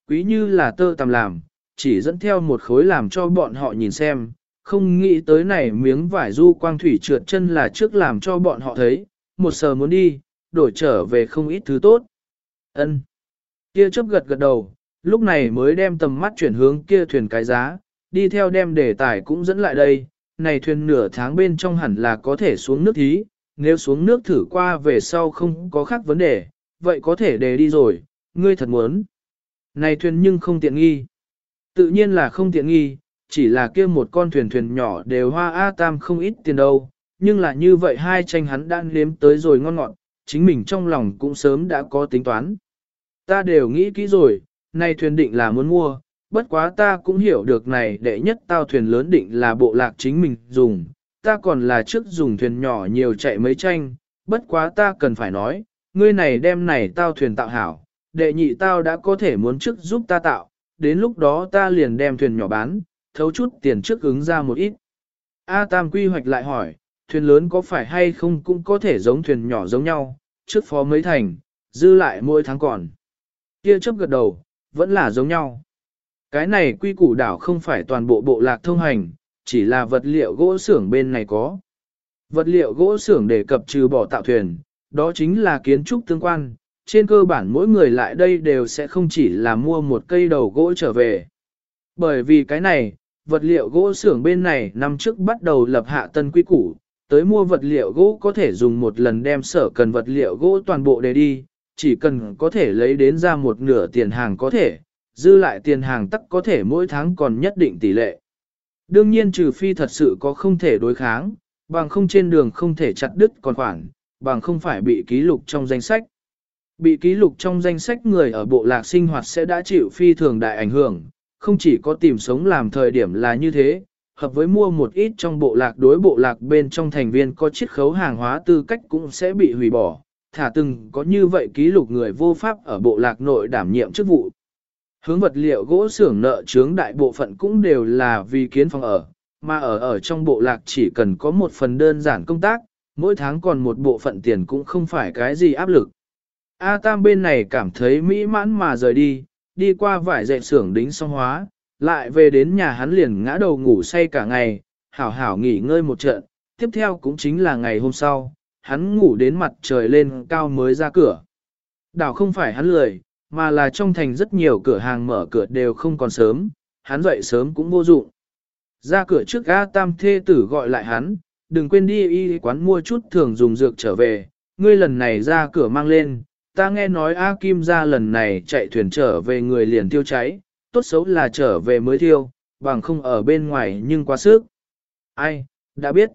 quý như là tơ tằm làm, chỉ dẫn theo một khối làm cho bọn họ nhìn xem, không nghĩ tới này miếng vải du quang thủy trượt chân là trước làm cho bọn họ thấy, một sờ muốn đi, đổi trở về không ít thứ tốt. Ân. Kia chớp gật gật đầu, lúc này mới đem tầm mắt chuyển hướng kia thuyền cái giá, đi theo đem đề tài cũng dẫn lại đây, này thuyền nửa tháng bên trong hẳn là có thể xuống nước thí, nếu xuống nước thử qua về sau không có khác vấn đề, vậy có thể để đi rồi, ngươi thật muốn. Này thuyền nhưng không tiện nghi. Tự nhiên là không tiện nghi, chỉ là kia một con thuyền nhỏ đều hoa A Tam không ít tiền đâu, nhưng là như vậy hai tranh hắn đã nếm tới rồi ngon ngọt, chính mình trong lòng cũng sớm đã có tính toán. Ta đều nghĩ kỹ rồi, này thuyền định là muốn mua, bất quá ta cũng hiểu được này đệ nhất tao thuyền lớn định là bộ lạc chính mình dùng, ta còn là trước dùng thuyền nhỏ nhiều chạy mấy tranh, bất quá ta cần phải nói, ngươi này đem này tao thuyền tạo hảo, đệ nhị tao đã có thể muốn trước giúp ta tạo, đến lúc đó ta liền đem thuyền nhỏ bán, thấu chút tiền trước ứng ra một ít. A Tam quy hoạch lại hỏi, thuyền lớn có phải hay không cũng có thể giống thuyền nhỏ giống nhau, trước phó mấy thành, dư lại mỗi tháng còn. Kia chấp gật đầu, vẫn là giống nhau. Cái này quy củ đảo không phải toàn bộ bộ lạc thông hành, chỉ là vật liệu gỗ xưởng bên này có. Vật liệu gỗ xưởng đề cập trừ bỏ tạo thuyền, đó chính là kiến trúc tương quan. Trên cơ bản mỗi người lại đây đều sẽ không chỉ là mua một cây đầu gỗ trở về. Bởi vì cái này, vật liệu gỗ xưởng bên này năm trước bắt đầu lập hạ tân quy củ, tới mua vật liệu gỗ có thể dùng một lần đem sở cần vật liệu gỗ toàn bộ để đi, chỉ cần có thể lấy đến ra một nửa tiền hàng có thể, dư lại tiền hàng tắc có thể mỗi tháng còn nhất định tỷ lệ. Đương nhiên trừ phi thật sự có không thể đối kháng, bằng không trên đường không thể chặt đứt còn khoản, bằng không phải bị ký lục trong danh sách. Bị ký lục trong danh sách người ở bộ lạc sinh hoạt sẽ đã chịu phi thường đại ảnh hưởng, không chỉ có tìm sống làm thời điểm là như thế, hợp với mua một ít trong bộ lạc đối bộ lạc bên trong thành viên có chiết khấu hàng hóa tư cách cũng sẽ bị hủy bỏ, thả từng có như vậy ký lục người vô pháp ở bộ lạc nội đảm nhiệm chức vụ. Hướng vật liệu gỗ xưởng nợ chướng đại bộ phận cũng đều là vì kiến phòng ở, mà ở trong bộ lạc chỉ cần có một phần đơn giản công tác, mỗi tháng còn một bộ phận tiền cũng không phải cái gì áp lực. A Tam bên này cảm thấy mỹ mãn mà rời đi, đi qua vải dệt xưởng đính xong hóa, lại về đến nhà hắn liền ngã đầu ngủ say cả ngày, hảo hảo nghỉ ngơi một trận, tiếp theo cũng chính là ngày hôm sau, hắn ngủ đến mặt trời lên cao mới ra cửa. Đảo không phải hắn lười, mà là trong thành rất nhiều cửa hàng mở cửa đều không còn sớm, hắn dậy sớm cũng vô dụng. Ra cửa trước A Tam thê tử gọi lại hắn, đừng quên đi y quán mua chút thường dùng dược trở về, ngươi lần này ra cửa mang lên, ta nghe nói A Kim ra lần này chạy thuyền trở về người liền tiêu cháy, tốt xấu là trở về mới tiêu, bằng không ở bên ngoài nhưng quá sức. Ai, đã biết.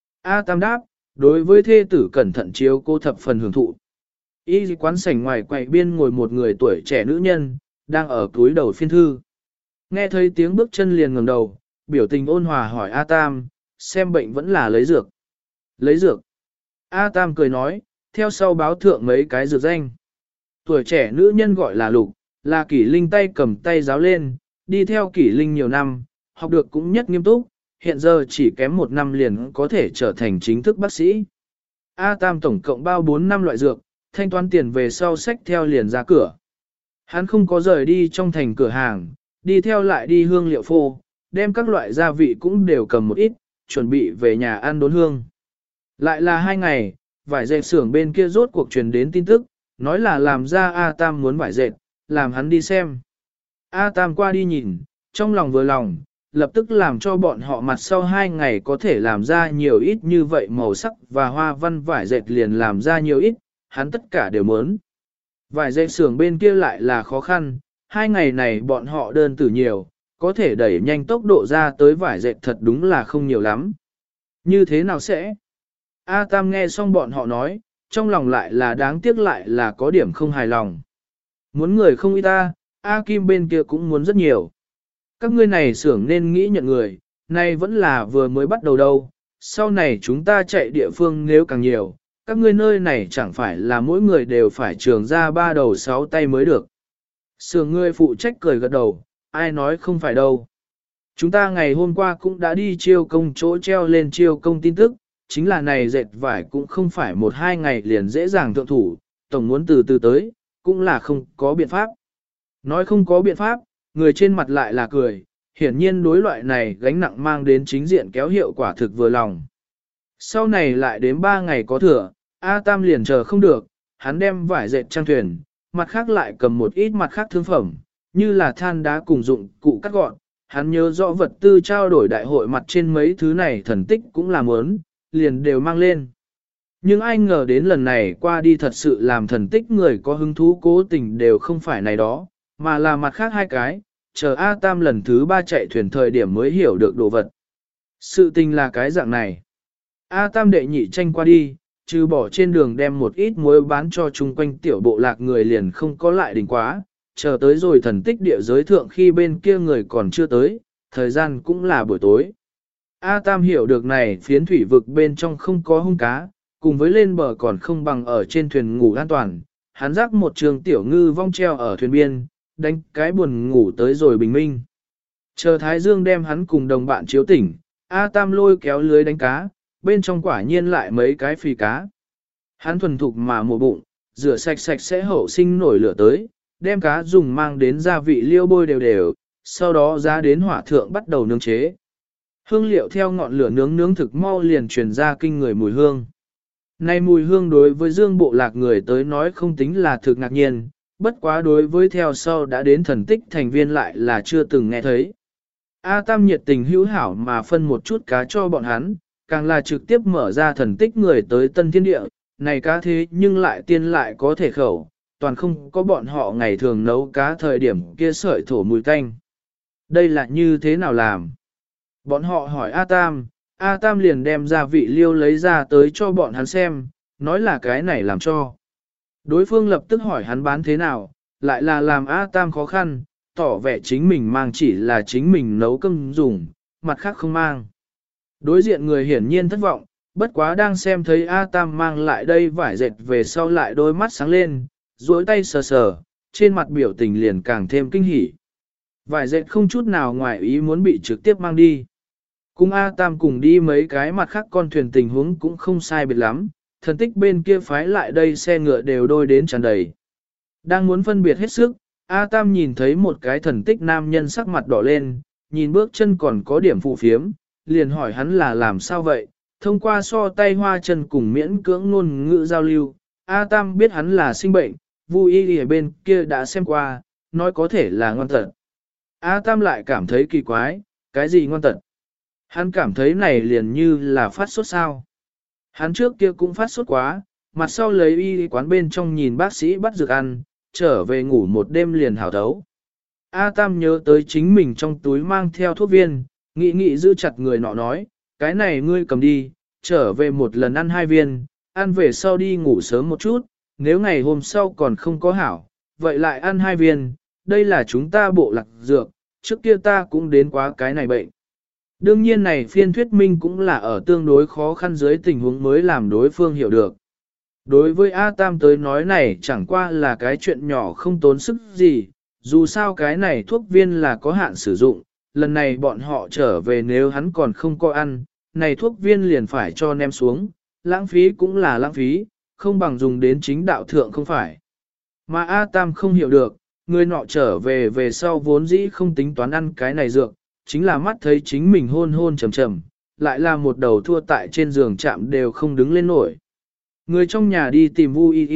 A Tam đáp, đối với thê tử cẩn thận chiếu cô thập phần hưởng thụ. Y quán sảnh ngoài quầy biên ngồi một người tuổi trẻ nữ nhân, đang ở túi đầu phiên thư. Nghe thấy tiếng bước chân liền ngẩng đầu, biểu tình ôn hòa hỏi A Tam, xem bệnh vẫn là lấy dược. Lấy dược. A Tam cười nói, theo sau báo thượng mấy cái dược danh. Tuổi trẻ nữ nhân gọi là Lục, là Kỷ Linh tay cầm tay giáo lên, đi theo Kỷ Linh nhiều năm, học được cũng nhất nghiêm túc, hiện giờ chỉ kém một năm liền có thể trở thành chính thức bác sĩ. A Tam tổng cộng bao 4 năm loại dược, thanh toán tiền về sau sách theo liền ra cửa. Hắn không có rời đi trong thành cửa hàng, đi theo lại đi hương liệu phô, đem các loại gia vị cũng đều cầm một ít, chuẩn bị về nhà ăn đốn hương. Lại là 2 ngày, vải dệt xưởng bên kia rốt cuộc truyền đến tin tức, nói là làm ra A Tam muốn vải dệt, làm hắn đi xem. A Tam qua đi nhìn, trong lòng vừa lòng, lập tức làm cho bọn họ mặt sau 2 ngày có thể làm ra nhiều ít như vậy màu sắc và hoa văn vải dệt liền làm ra nhiều ít, hắn tất cả đều muốn. Vải dệt xưởng bên kia lại là khó khăn, 2 ngày này bọn họ đơn tử nhiều, có thể đẩy nhanh tốc độ ra tới vải dệt thật đúng là không nhiều lắm. Như thế nào sẽ? A Tam nghe xong bọn họ nói, trong lòng lại là đáng tiếc lại là có điểm không hài lòng. Muốn người không ít ta, A Kim bên kia cũng muốn rất nhiều. Các ngươi này xưởng nên nghĩ nhận người, nay vẫn là vừa mới bắt đầu đâu, sau này chúng ta chạy địa phương nếu càng nhiều, các ngươi nơi này chẳng phải là mỗi người đều phải trường ra 3 đầu 6 tay mới được. Xưởng ngươi phụ trách cười gật đầu, ai nói không phải đâu. Chúng ta ngày hôm qua cũng đã đi chiêu công chỗ treo lên chiêu công tin tức, chính là này dệt vải cũng không phải 1-2 ngày liền dễ dàng thượng thủ, tổng muốn từ từ tới, cũng là không có biện pháp. Nói không có biện pháp, người trên mặt lại là cười, hiển nhiên đối loại này gánh nặng mang đến chính diện kéo hiệu quả thực vừa lòng. Sau này lại đến 3 ngày có thừa, A Tam liền chờ không được, hắn đem vải dệt trang thuyền, mặt khác lại cầm một ít mặt khác thương phẩm, như là than đá cùng dụng cụ cắt gọn. Hắn nhớ rõ vật tư trao đổi đại hội mặt trên mấy thứ này thần tích cũng làm ớn, liền đều mang lên. Nhưng ai ngờ đến lần này qua đi thật sự làm thần tích người có hứng thú cố tình đều không phải này đó, mà là mặt khác hai cái, chờ A Tam lần thứ 3 chạy thuyền thời điểm mới hiểu được đồ vật. Sự tình là cái dạng này. A Tam đệ nhị tranh qua đi, trừ bỏ trên đường đem một ít muối bán cho chung quanh tiểu bộ lạc người liền không có lại đỉnh quá, chờ tới rồi thần tích địa giới thượng khi bên kia người còn chưa tới, thời gian cũng là buổi tối. A Tam hiểu được này phiến thủy vực bên trong không có hung cá, cùng với lên bờ còn không bằng ở trên thuyền ngủ an toàn, hắn rắc một trường tiểu ngư vong treo ở thuyền biên, đánh cái buồn ngủ tới rồi bình minh. Chờ Thái Dương đem hắn cùng đồng bạn chiếu tỉnh, A Tam lôi kéo lưới đánh cá, bên trong quả nhiên lại mấy cái phì cá. Hắn thuần thục mà mổ bụng, rửa sạch sạch sẽ hậu sinh nổi lửa tới, đem cá dùng mang đến gia vị liêu bôi đều đều, sau đó giá đến hỏa thượng bắt đầu nướng chế. Hương liệu theo ngọn lửa nướng thực mau liền truyền ra kinh người mùi hương. Này mùi hương đối với dương bộ lạc người tới nói không tính là thực ngạc nhiên, bất quá đối với theo sau đã đến thần tích thành viên lại là chưa từng nghe thấy. A Tam nhiệt tình hữu hảo mà phân một chút cá cho bọn hắn, càng là trực tiếp mở ra thần tích người tới tân thiên địa, này cá thế nhưng lại tiên lại có thể khẩu, toàn không có bọn họ ngày thường nấu cá thời điểm kia sợi thổ mùi tanh. Đây là như thế nào làm? Bọn họ hỏi A Tam liền đem gia vị liêu lấy ra tới cho bọn hắn xem, nói là cái này làm cho. Đối phương lập tức hỏi hắn bán thế nào, lại là làm A Tam khó khăn, tỏ vẻ chính mình mang chỉ là chính mình nấu cơm dùng, mặt khác không mang. Đối diện người hiển nhiên thất vọng, bất quá đang xem thấy A Tam mang lại đây vải dệt về sau lại đôi mắt sáng lên, duỗi tay sờ sờ, trên mặt biểu tình liền càng thêm kinh hỉ. Vải dệt không chút nào ngoài ý muốn bị trực tiếp mang đi. Cùng A Tam cùng đi mấy cái mặt khác con thuyền tình huống cũng không sai biệt lắm, thần tích bên kia phái lại đây xe ngựa đều đôi đến tràn đầy. Đang muốn phân biệt hết sức, A Tam nhìn thấy một cái thần tích nam nhân sắc mặt đỏ lên, nhìn bước chân còn có điểm phụ phiếm, liền hỏi hắn là làm sao vậy, thông qua so tay hoa chân cùng miễn cưỡng ngôn ngữ giao lưu, A Tam biết hắn là sinh bệnh, Vu Y ở bên kia đã xem qua, nói có thể là ngoan tật. A Tam lại cảm thấy kỳ quái, cái gì ngoan tật? Hắn cảm thấy này liền như là phát sốt sao. Hắn trước kia cũng phát sốt quá, mặt sau lấy y quán bên trong nhìn bác sĩ bắt dược ăn, trở về ngủ một đêm liền hảo thấu. A Tam nhớ tới chính mình trong túi mang theo thuốc viên, nghĩ giữ chặt người nọ nói, cái này ngươi cầm đi, trở về một lần ăn 2 viên, ăn về sau đi ngủ sớm một chút, nếu ngày hôm sau còn không có hảo, vậy lại ăn 2 viên, đây là chúng ta bộ lạc dược, trước kia ta cũng đến quá cái này bệnh. Đương nhiên này phiên thuyết minh cũng là ở tương đối khó khăn dưới tình huống mới làm đối phương hiểu được. Đối với A Tam tới nói này chẳng qua là cái chuyện nhỏ không tốn sức gì, dù sao cái này thuốc viên là có hạn sử dụng, lần này bọn họ trở về nếu hắn còn không có ăn, này thuốc viên liền phải cho ném xuống, lãng phí cũng là lãng phí, không bằng dùng đến chính đạo thượng không phải. Mà A Tam không hiểu được, người nọ trở về sau vốn dĩ không tính toán ăn cái này dược, chính là mắt thấy chính mình hôn trầm trầm, lại là một đầu thua tại trên giường chạm đều không đứng lên nổi. Người trong nhà đi tìm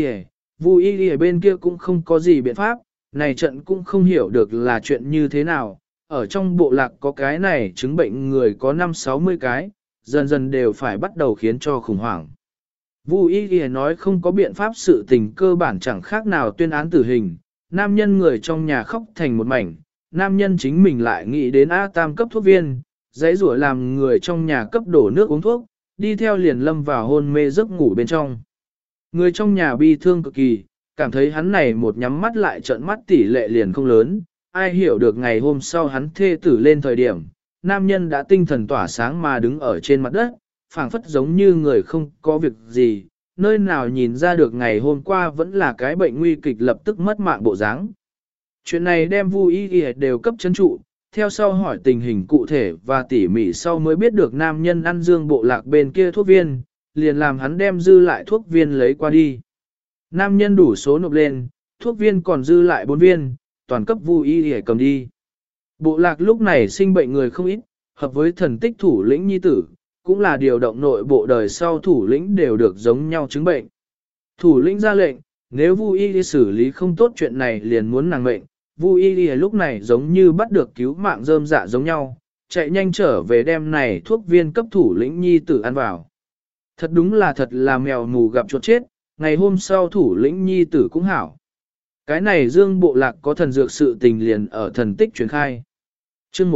Vu Y ở bên kia cũng không có gì biện pháp, này trận cũng không hiểu được là chuyện như thế nào, ở trong bộ lạc có cái này chứng bệnh người có 50-60 cái, dần dần đều phải bắt đầu khiến cho khủng hoảng. Vu Y nói không có biện pháp sự tình cơ bản chẳng khác nào tuyên án tử hình, nam nhân người trong nhà khóc thành một mảnh, nam nhân chính mình lại nghĩ đến A Tam cấp thuốc viên, giấy rủa làm người trong nhà cấp đổ nước uống thuốc, đi theo liền lâm vào hôn mê giấc ngủ bên trong. Người trong nhà bi thương cực kỳ, cảm thấy hắn này một nhắm mắt lại trợn mắt tỷ lệ liền không lớn, ai hiểu được ngày hôm sau hắn thê tử lên thời điểm, nam nhân đã tinh thần tỏa sáng mà đứng ở trên mặt đất, phảng phất giống như người không có việc gì, nơi nào nhìn ra được ngày hôm qua vẫn là cái bệnh nguy kịch lập tức mất mạng bộ dáng. Chuyện này đem Vu Y đều cấp chấn trụ, theo sau hỏi tình hình cụ thể và tỉ mỉ sau mới biết được nam nhân ăn dương bộ lạc bên kia thuốc viên, liền làm hắn đem dư lại thuốc viên lấy qua đi. Nam nhân đủ số nộp lên, thuốc viên còn dư lại 4 viên, toàn cấp Vu Y để cầm đi. Bộ lạc lúc này sinh bệnh người không ít, hợp với thần tích thủ lĩnh nhi tử, cũng là điều động nội bộ đời sau thủ lĩnh đều được giống nhau chứng bệnh. Thủ lĩnh ra lệnh, nếu Vu Y xử lý không tốt chuyện này liền muốn nàng mệnh, Vu Y lúc này giống như bắt được cứu mạng rơm dạ giống nhau, chạy nhanh trở về đem này thuốc viên cấp thủ lĩnh nhi tử ăn vào. Thật đúng là thật là mèo mù gặp chuột chết, ngày hôm sau thủ lĩnh nhi tử cũng hảo. Cái này Dương bộ lạc có thần dược sự tình liền ở thần tích truyền khai. Chương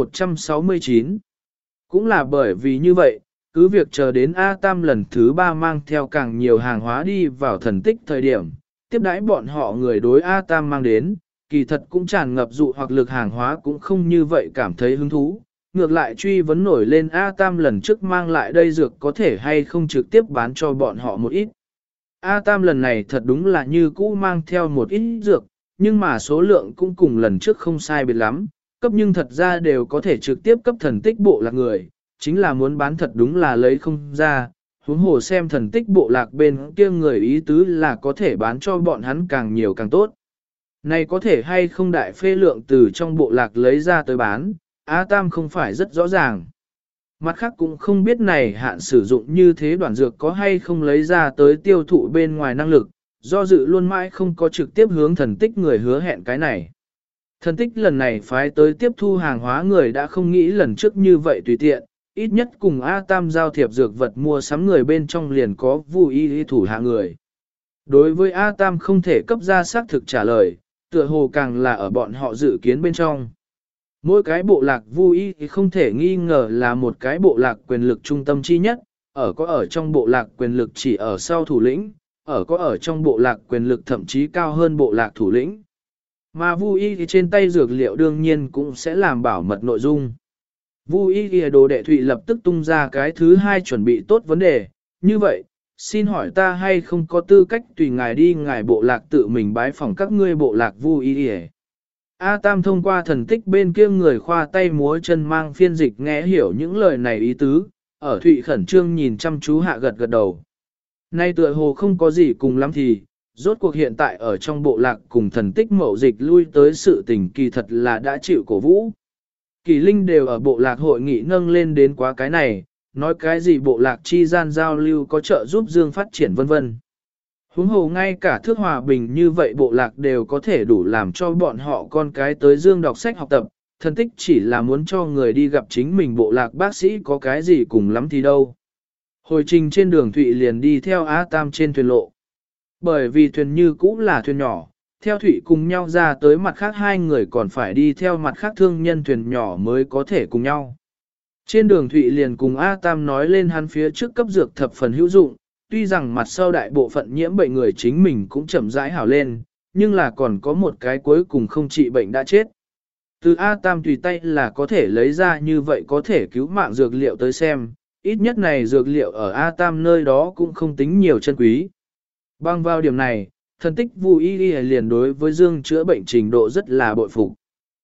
169 cũng là bởi vì như vậy, cứ việc chờ đến A Tam lần thứ 3 mang theo càng nhiều hàng hóa đi vào thần tích thời điểm, tiếp đãi bọn họ người đối A Tam mang đến, kỳ thật cũng tràn ngập dụ hoặc lực hàng hóa cũng không như vậy cảm thấy hứng thú. Ngược lại truy vấn nổi lên A Tam lần trước mang lại đây dược có thể hay không trực tiếp bán cho bọn họ một ít. A Tam lần này thật đúng là như cũ mang theo một ít dược, nhưng mà số lượng cũng cùng lần trước không sai biệt lắm, cấp nhưng thật ra đều có thể trực tiếp cấp thần tích bộ lạc người, chính là muốn bán thật đúng là lấy không ra, huống hồ xem thần tích bộ lạc bên kia người ý tứ là có thể bán cho bọn hắn càng nhiều càng tốt. Này có thể hay không đại phê lượng từ trong bộ lạc lấy ra tới bán, A Tam không phải rất rõ ràng. Mặt khác cũng không biết này hạn sử dụng như thế đoạn dược có hay không lấy ra tới tiêu thụ bên ngoài năng lực, do dự luôn mãi không có trực tiếp hướng thần tích người hứa hẹn cái này. Thần tích lần này phái tới tiếp thu hàng hóa người đã không nghĩ lần trước như vậy tùy tiện, ít nhất cùng A Tam giao thiệp dược vật mua sắm người bên trong liền có Vu Y thủ hạ người. Đối với A Tam không thể cấp ra xác thực trả lời, tựa hồ càng là ở bọn họ dự kiến bên trong. Mỗi cái bộ lạc Vu Y thì không thể nghi ngờ là một cái bộ lạc quyền lực trung tâm chi nhất, ở trong bộ lạc quyền lực chỉ ở sau thủ lĩnh, ở trong bộ lạc quyền lực thậm chí cao hơn bộ lạc thủ lĩnh. Mà Vu Y thì trên tay dược liệu đương nhiên cũng sẽ làm bảo mật nội dung. Vu Y thì đồ đệ Thụy lập tức tung ra cái thứ hai chuẩn bị tốt vấn đề, như vậy, xin hỏi ta hay không có tư cách tùy ngài đi ngài bộ lạc tự mình bái phỏng các ngươi bộ lạc Vu Y thì. A Tam thông qua thần tích bên kia người khoa tay múa chân mang phiên dịch nghe hiểu những lời này ý tứ, ở Thụy khẩn trương nhìn chăm chú hạ gật gật đầu. Nay tựa hồ không có gì cùng lắm thì, rốt cuộc hiện tại ở trong bộ lạc cùng thần tích mậu dịch lui tới sự tình kỳ thật là đã chịu cổ vũ. Kỳ linh đều ở bộ lạc hội nghị nâng lên đến quá cái này, nói cái gì bộ lạc chi gian giao lưu có trợ giúp Dương phát triển vân vân. Huống hồ ngay cả thước hòa bình như vậy bộ lạc đều có thể đủ làm cho bọn họ con cái tới Dương đọc sách học tập, thần tích chỉ là muốn cho người đi gặp chính mình bộ lạc bác sĩ có cái gì cùng lắm thì đâu. Hồi trình trên đường Thụy liền đi theo Á Tam trên thuyền lộ. Bởi vì thuyền như cũ là thuyền nhỏ, theo Thụy cùng nhau ra tới mặt khác hai người còn phải đi theo mặt khác thương nhân thuyền nhỏ mới có thể cùng nhau. Trên đường Thụy liền cùng A Tam nói lên hắn phía trước cấp dược thập phần hữu dụng, tuy rằng mặt sau đại bộ phận nhiễm bệnh người chính mình cũng chậm rãi hảo lên, nhưng là còn có một cái cuối cùng không trị bệnh đã chết. Từ A Tam tùy tay là có thể lấy ra như vậy có thể cứu mạng dược liệu tới xem, ít nhất này dược liệu ở A Tam nơi đó cũng không tính nhiều chân quý. Bằng vào điểm này, thần tích Vu Y liền đối với Dương chữa bệnh trình độ rất là bội phục.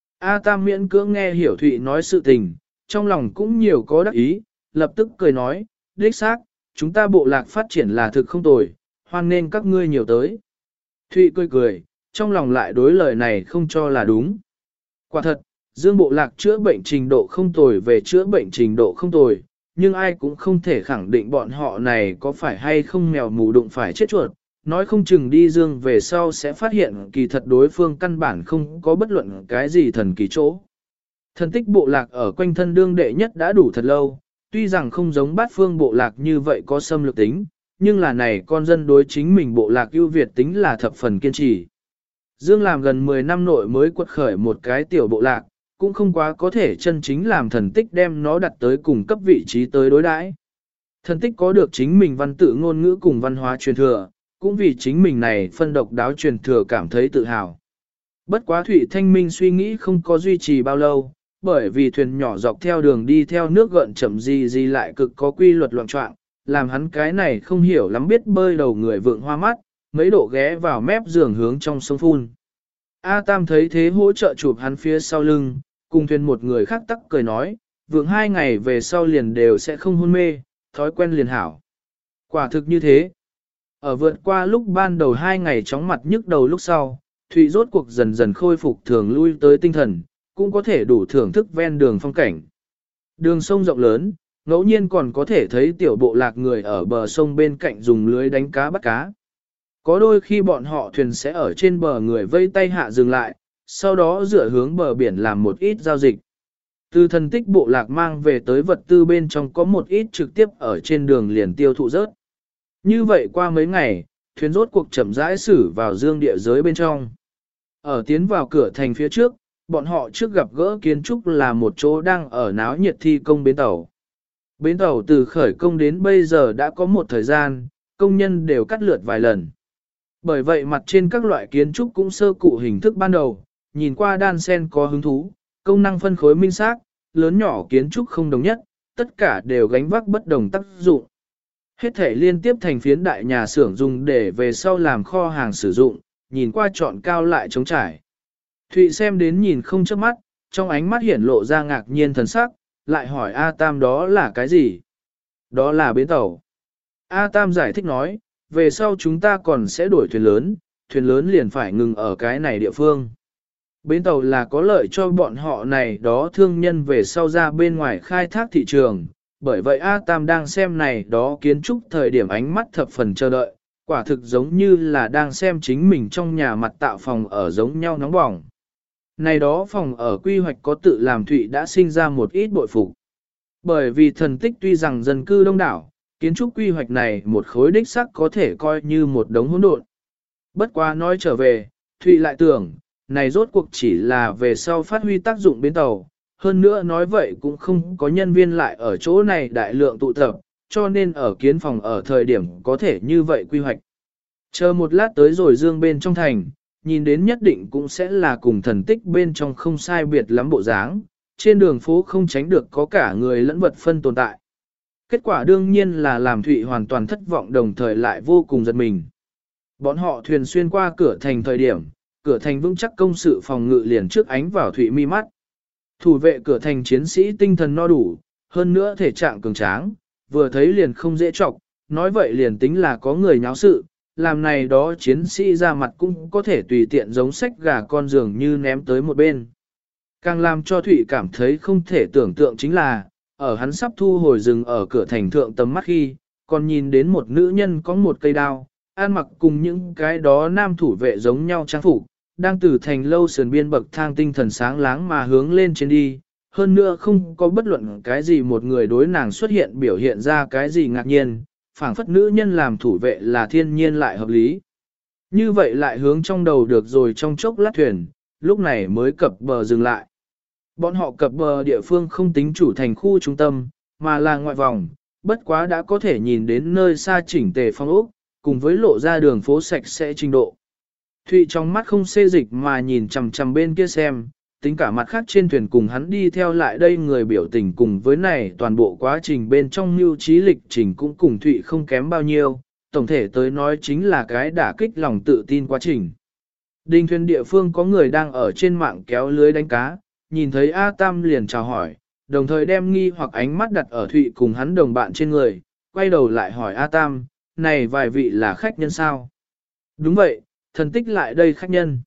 A Tam miễn cưỡng nghe hiểu Thụy nói sự tình, trong lòng cũng nhiều có đắc ý, lập tức cười nói, đích xác, chúng ta bộ lạc phát triển là thực không tồi, hoan nên các ngươi nhiều tới. Thụy cười cười, trong lòng lại đối lời này không cho là đúng. Quả thật, Dương bộ lạc chữa bệnh trình độ không tồi về chữa bệnh trình độ không tồi, nhưng ai cũng không thể khẳng định bọn họ này có phải hay không mèo mù đụng phải chết chuột, nói không chừng đi Dương về sau sẽ phát hiện kỳ thật đối phương căn bản không có bất luận cái gì thần kỳ chỗ. Thần tích bộ lạc ở quanh thân đương đệ nhất đã đủ thật lâu, tuy rằng không giống bát phương bộ lạc như vậy có xâm lược tính, nhưng là này con dân đối chính mình bộ lạc ưu việt tính là thập phần kiên trì. Dương làm gần 10 năm nội mới quật khởi một cái tiểu bộ lạc, cũng không quá có thể chân chính làm thần tích đem nó đặt tới cùng cấp vị trí tới đối đãi. Thần tích có được chính mình văn tự ngôn ngữ cùng văn hóa truyền thừa, cũng vì chính mình này phân độc đáo truyền thừa cảm thấy tự hào. Bất quá Thụy Thanh Minh suy nghĩ không có duy trì bao lâu, bởi vì thuyền nhỏ dọc theo đường đi theo nước gợn chậm gì lại cực có quy luật loạn trọng, làm hắn cái này không hiểu lắm biết bơi đầu người vượng hoa mắt, mấy độ ghé vào mép giường hướng trong sông phun. A Tam thấy thế hỗ trợ chụp hắn phía sau lưng, cùng thuyền một người khác tắc cười nói, vượng 2 ngày về sau liền đều sẽ không hôn mê, thói quen liền hảo. Quả thực như thế. Ở vượt qua lúc ban đầu 2 ngày chóng mặt nhức đầu lúc sau, Thụy rốt cuộc dần dần khôi phục thường lui tới tinh thần, cũng có thể đủ thưởng thức ven đường phong cảnh. Đường sông rộng lớn, ngẫu nhiên còn có thể thấy tiểu bộ lạc người ở bờ sông bên cạnh dùng lưới đánh cá bắt cá. Có đôi khi bọn họ thuyền sẽ ở trên bờ người vây tay hạ dừng lại, sau đó dựa hướng bờ biển làm một ít giao dịch. Từ thần tích bộ lạc mang về tới vật tư bên trong có một ít trực tiếp ở trên đường liền tiêu thụ rớt. Như vậy qua mấy ngày, thuyền rốt cuộc chậm rãi xử vào dương địa giới bên trong. Ở tiến vào cửa thành phía trước, bọn họ trước gặp gỡ kiến trúc là một chỗ đang ở náo nhiệt thi công bến tàu. Bến tàu từ khởi công đến bây giờ đã có một thời gian, công nhân đều cắt lượt vài lần. Bởi vậy mặt trên các loại kiến trúc cũng sơ cụ hình thức ban đầu, nhìn qua đan sen có hứng thú, công năng phân khối minh xác, lớn nhỏ kiến trúc không đồng nhất, tất cả đều gánh vác bất đồng tác dụng. Hết thể liên tiếp thành phiến đại nhà xưởng dùng để về sau làm kho hàng sử dụng, nhìn qua trọn cao lại trống trải. Thụy xem đến nhìn không chớp mắt, trong ánh mắt hiển lộ ra ngạc nhiên thần sắc, lại hỏi A Tam đó là cái gì? Đó là bến tàu. A Tam giải thích nói, về sau chúng ta còn sẽ đổi thuyền lớn liền phải ngừng ở cái này địa phương. Bến tàu là có lợi cho bọn họ này đó thương nhân về sau ra bên ngoài khai thác thị trường, bởi vậy A Tam đang xem này đó kiến trúc thời điểm ánh mắt thập phần chờ đợi, quả thực giống như là đang xem chính mình trong nhà mặt tạo phòng ở giống nhau nóng bỏng. Này đó phòng ở quy hoạch có tự làm Thụy đã sinh ra một ít bội phục. Bởi vì thần tích tuy rằng dân cư đông đảo, kiến trúc quy hoạch này một khối đích sắc có thể coi như một đống hỗn độn. Bất quá nói trở về, Thụy lại tưởng, này rốt cuộc chỉ là về sau phát huy tác dụng bến tàu, hơn nữa nói vậy cũng không có nhân viên lại ở chỗ này đại lượng tụ tập, cho nên ở kiến phòng ở thời điểm có thể như vậy quy hoạch. Chờ một lát tới rồi dương bên trong thành, nhìn đến nhất định cũng sẽ là cùng thần tích bên trong không sai biệt lắm bộ dáng, trên đường phố không tránh được có cả người lẫn vật phân tồn tại. Kết quả đương nhiên là làm Thụy hoàn toàn thất vọng đồng thời lại vô cùng giật mình. Bọn họ thuyền xuyên qua cửa thành thời điểm, cửa thành vững chắc công sự phòng ngự liền trước ánh vào Thụy mi mắt. Thủ vệ cửa thành chiến sĩ tinh thần no đủ, hơn nữa thể trạng cường tráng, vừa thấy liền không dễ chọc, nói vậy liền tính là có người nháo sự, làm này đó chiến sĩ ra mặt cũng có thể tùy tiện giống sách gà con giường như ném tới một bên. Càng làm cho Thụy cảm thấy không thể tưởng tượng chính là, ở hắn sắp thu hồi rừng ở cửa thành thượng tầm mắt khi, còn nhìn đến một nữ nhân có một cây đao, ăn mặc cùng những cái đó nam thủ vệ giống nhau trang phục, đang từ thành lâu sườn biên bậc thang tinh thần sáng láng mà hướng lên trên đi, hơn nữa không có bất luận cái gì một người đối nàng xuất hiện biểu hiện ra cái gì ngạc nhiên, phảng phất nữ nhân làm thủ vệ là thiên nhiên lại hợp lý. Như vậy lại hướng trong đầu được rồi trong chốc lát thuyền, lúc này mới cập bờ dừng lại. Bọn họ cập bờ địa phương không tính chủ thành khu trung tâm, mà là ngoại vòng, bất quá đã có thể nhìn đến nơi xa chỉnh tề phong ốc, cùng với lộ ra đường phố sạch sẽ trình độ. Thụy trong mắt không xê dịch mà nhìn chằm chằm bên kia xem, tính cả mặt khác trên thuyền cùng hắn đi theo lại đây người biểu tình cùng với này toàn bộ quá trình bên trong mưu trí lịch trình cũng cùng Thụy không kém bao nhiêu, tổng thể tới nói chính là cái đả kích lòng tự tin quá trình. Đình thuyền địa phương có người đang ở trên mạng kéo lưới đánh cá, nhìn thấy A Tam liền chào hỏi, đồng thời đem nghi hoặc ánh mắt đặt ở Thụy cùng hắn đồng bạn trên người, quay đầu lại hỏi A Tam, này vài vị là khách nhân sao? Đúng vậy, thần tích lại đây khách nhân.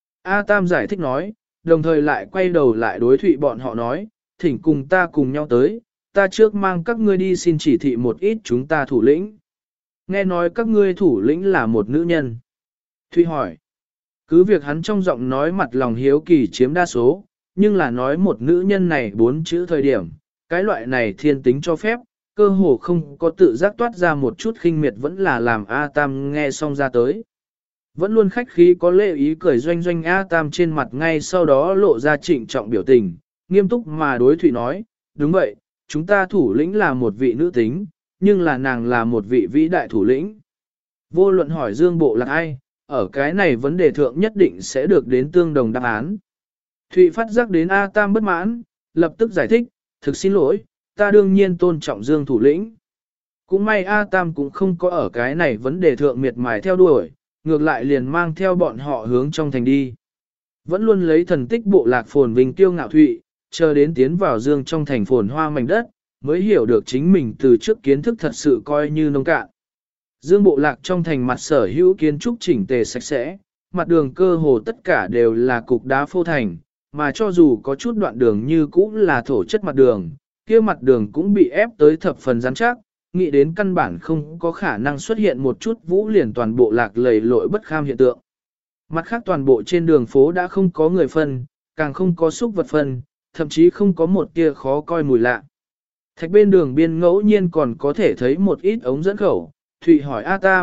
A Tam giải thích nói, đồng thời lại quay đầu lại đối Thụy bọn họ nói, thỉnh cùng ta cùng nhau tới, ta trước mang các ngươi đi xin chỉ thị một ít chúng ta thủ lĩnh. Nghe nói các ngươi thủ lĩnh là một nữ nhân. Thụy hỏi, cứ việc hắn trong giọng nói mặt lòng hiếu kỳ chiếm đa số, nhưng là nói một nữ nhân này 4 chữ thời điểm, cái loại này thiên tính cho phép, cơ hồ không có tự giác toát ra một chút khinh miệt vẫn là làm A Tam nghe xong ra tới. Vẫn luôn khách khí có lễ ý cười doanh doanh A Tam trên mặt ngay sau đó lộ ra trịnh trọng biểu tình, nghiêm túc mà đối Thụy nói, đúng vậy, chúng ta thủ lĩnh là một vị nữ tính, nhưng là nàng là một vị vĩ đại thủ lĩnh. Vô luận hỏi Dương Bộ là ai, ở cái này vấn đề thượng nhất định sẽ được đến tương đồng đáp án. Thụy phát giác đến A Tam bất mãn, lập tức giải thích, thực xin lỗi, ta đương nhiên tôn trọng Dương thủ lĩnh. Cũng may A Tam cũng không có ở cái này vấn đề thượng miệt mài theo đuổi, ngược lại liền mang theo bọn họ hướng trong thành đi. Vẫn luôn lấy thần tích bộ lạc phồn vinh tiêu ngạo Thụy, chờ đến tiến vào Dương trong thành phồn hoa mảnh đất, mới hiểu được chính mình từ trước kiến thức thật sự coi như nông cạn. Dương bộ lạc trong thành mặt sở hữu kiến trúc chỉnh tề sạch sẽ, mặt đường cơ hồ tất cả đều là cục đá phô thành, mà cho dù có chút đoạn đường như cũ là thổ chất mặt đường, kia mặt đường cũng bị ép tới thập phần rắn chắc, nghĩ đến căn bản không có khả năng xuất hiện một chút vũ liền toàn bộ lạc lầy lội bất kham hiện tượng. Mặt khác toàn bộ trên đường phố đã không có người phân, càng không có xúc vật phân, thậm chí không có một tia khó coi mùi lạ. Thạch bên đường biên ngẫu nhiên còn có thể thấy một ít ống dẫn khẩu, Thụy hỏi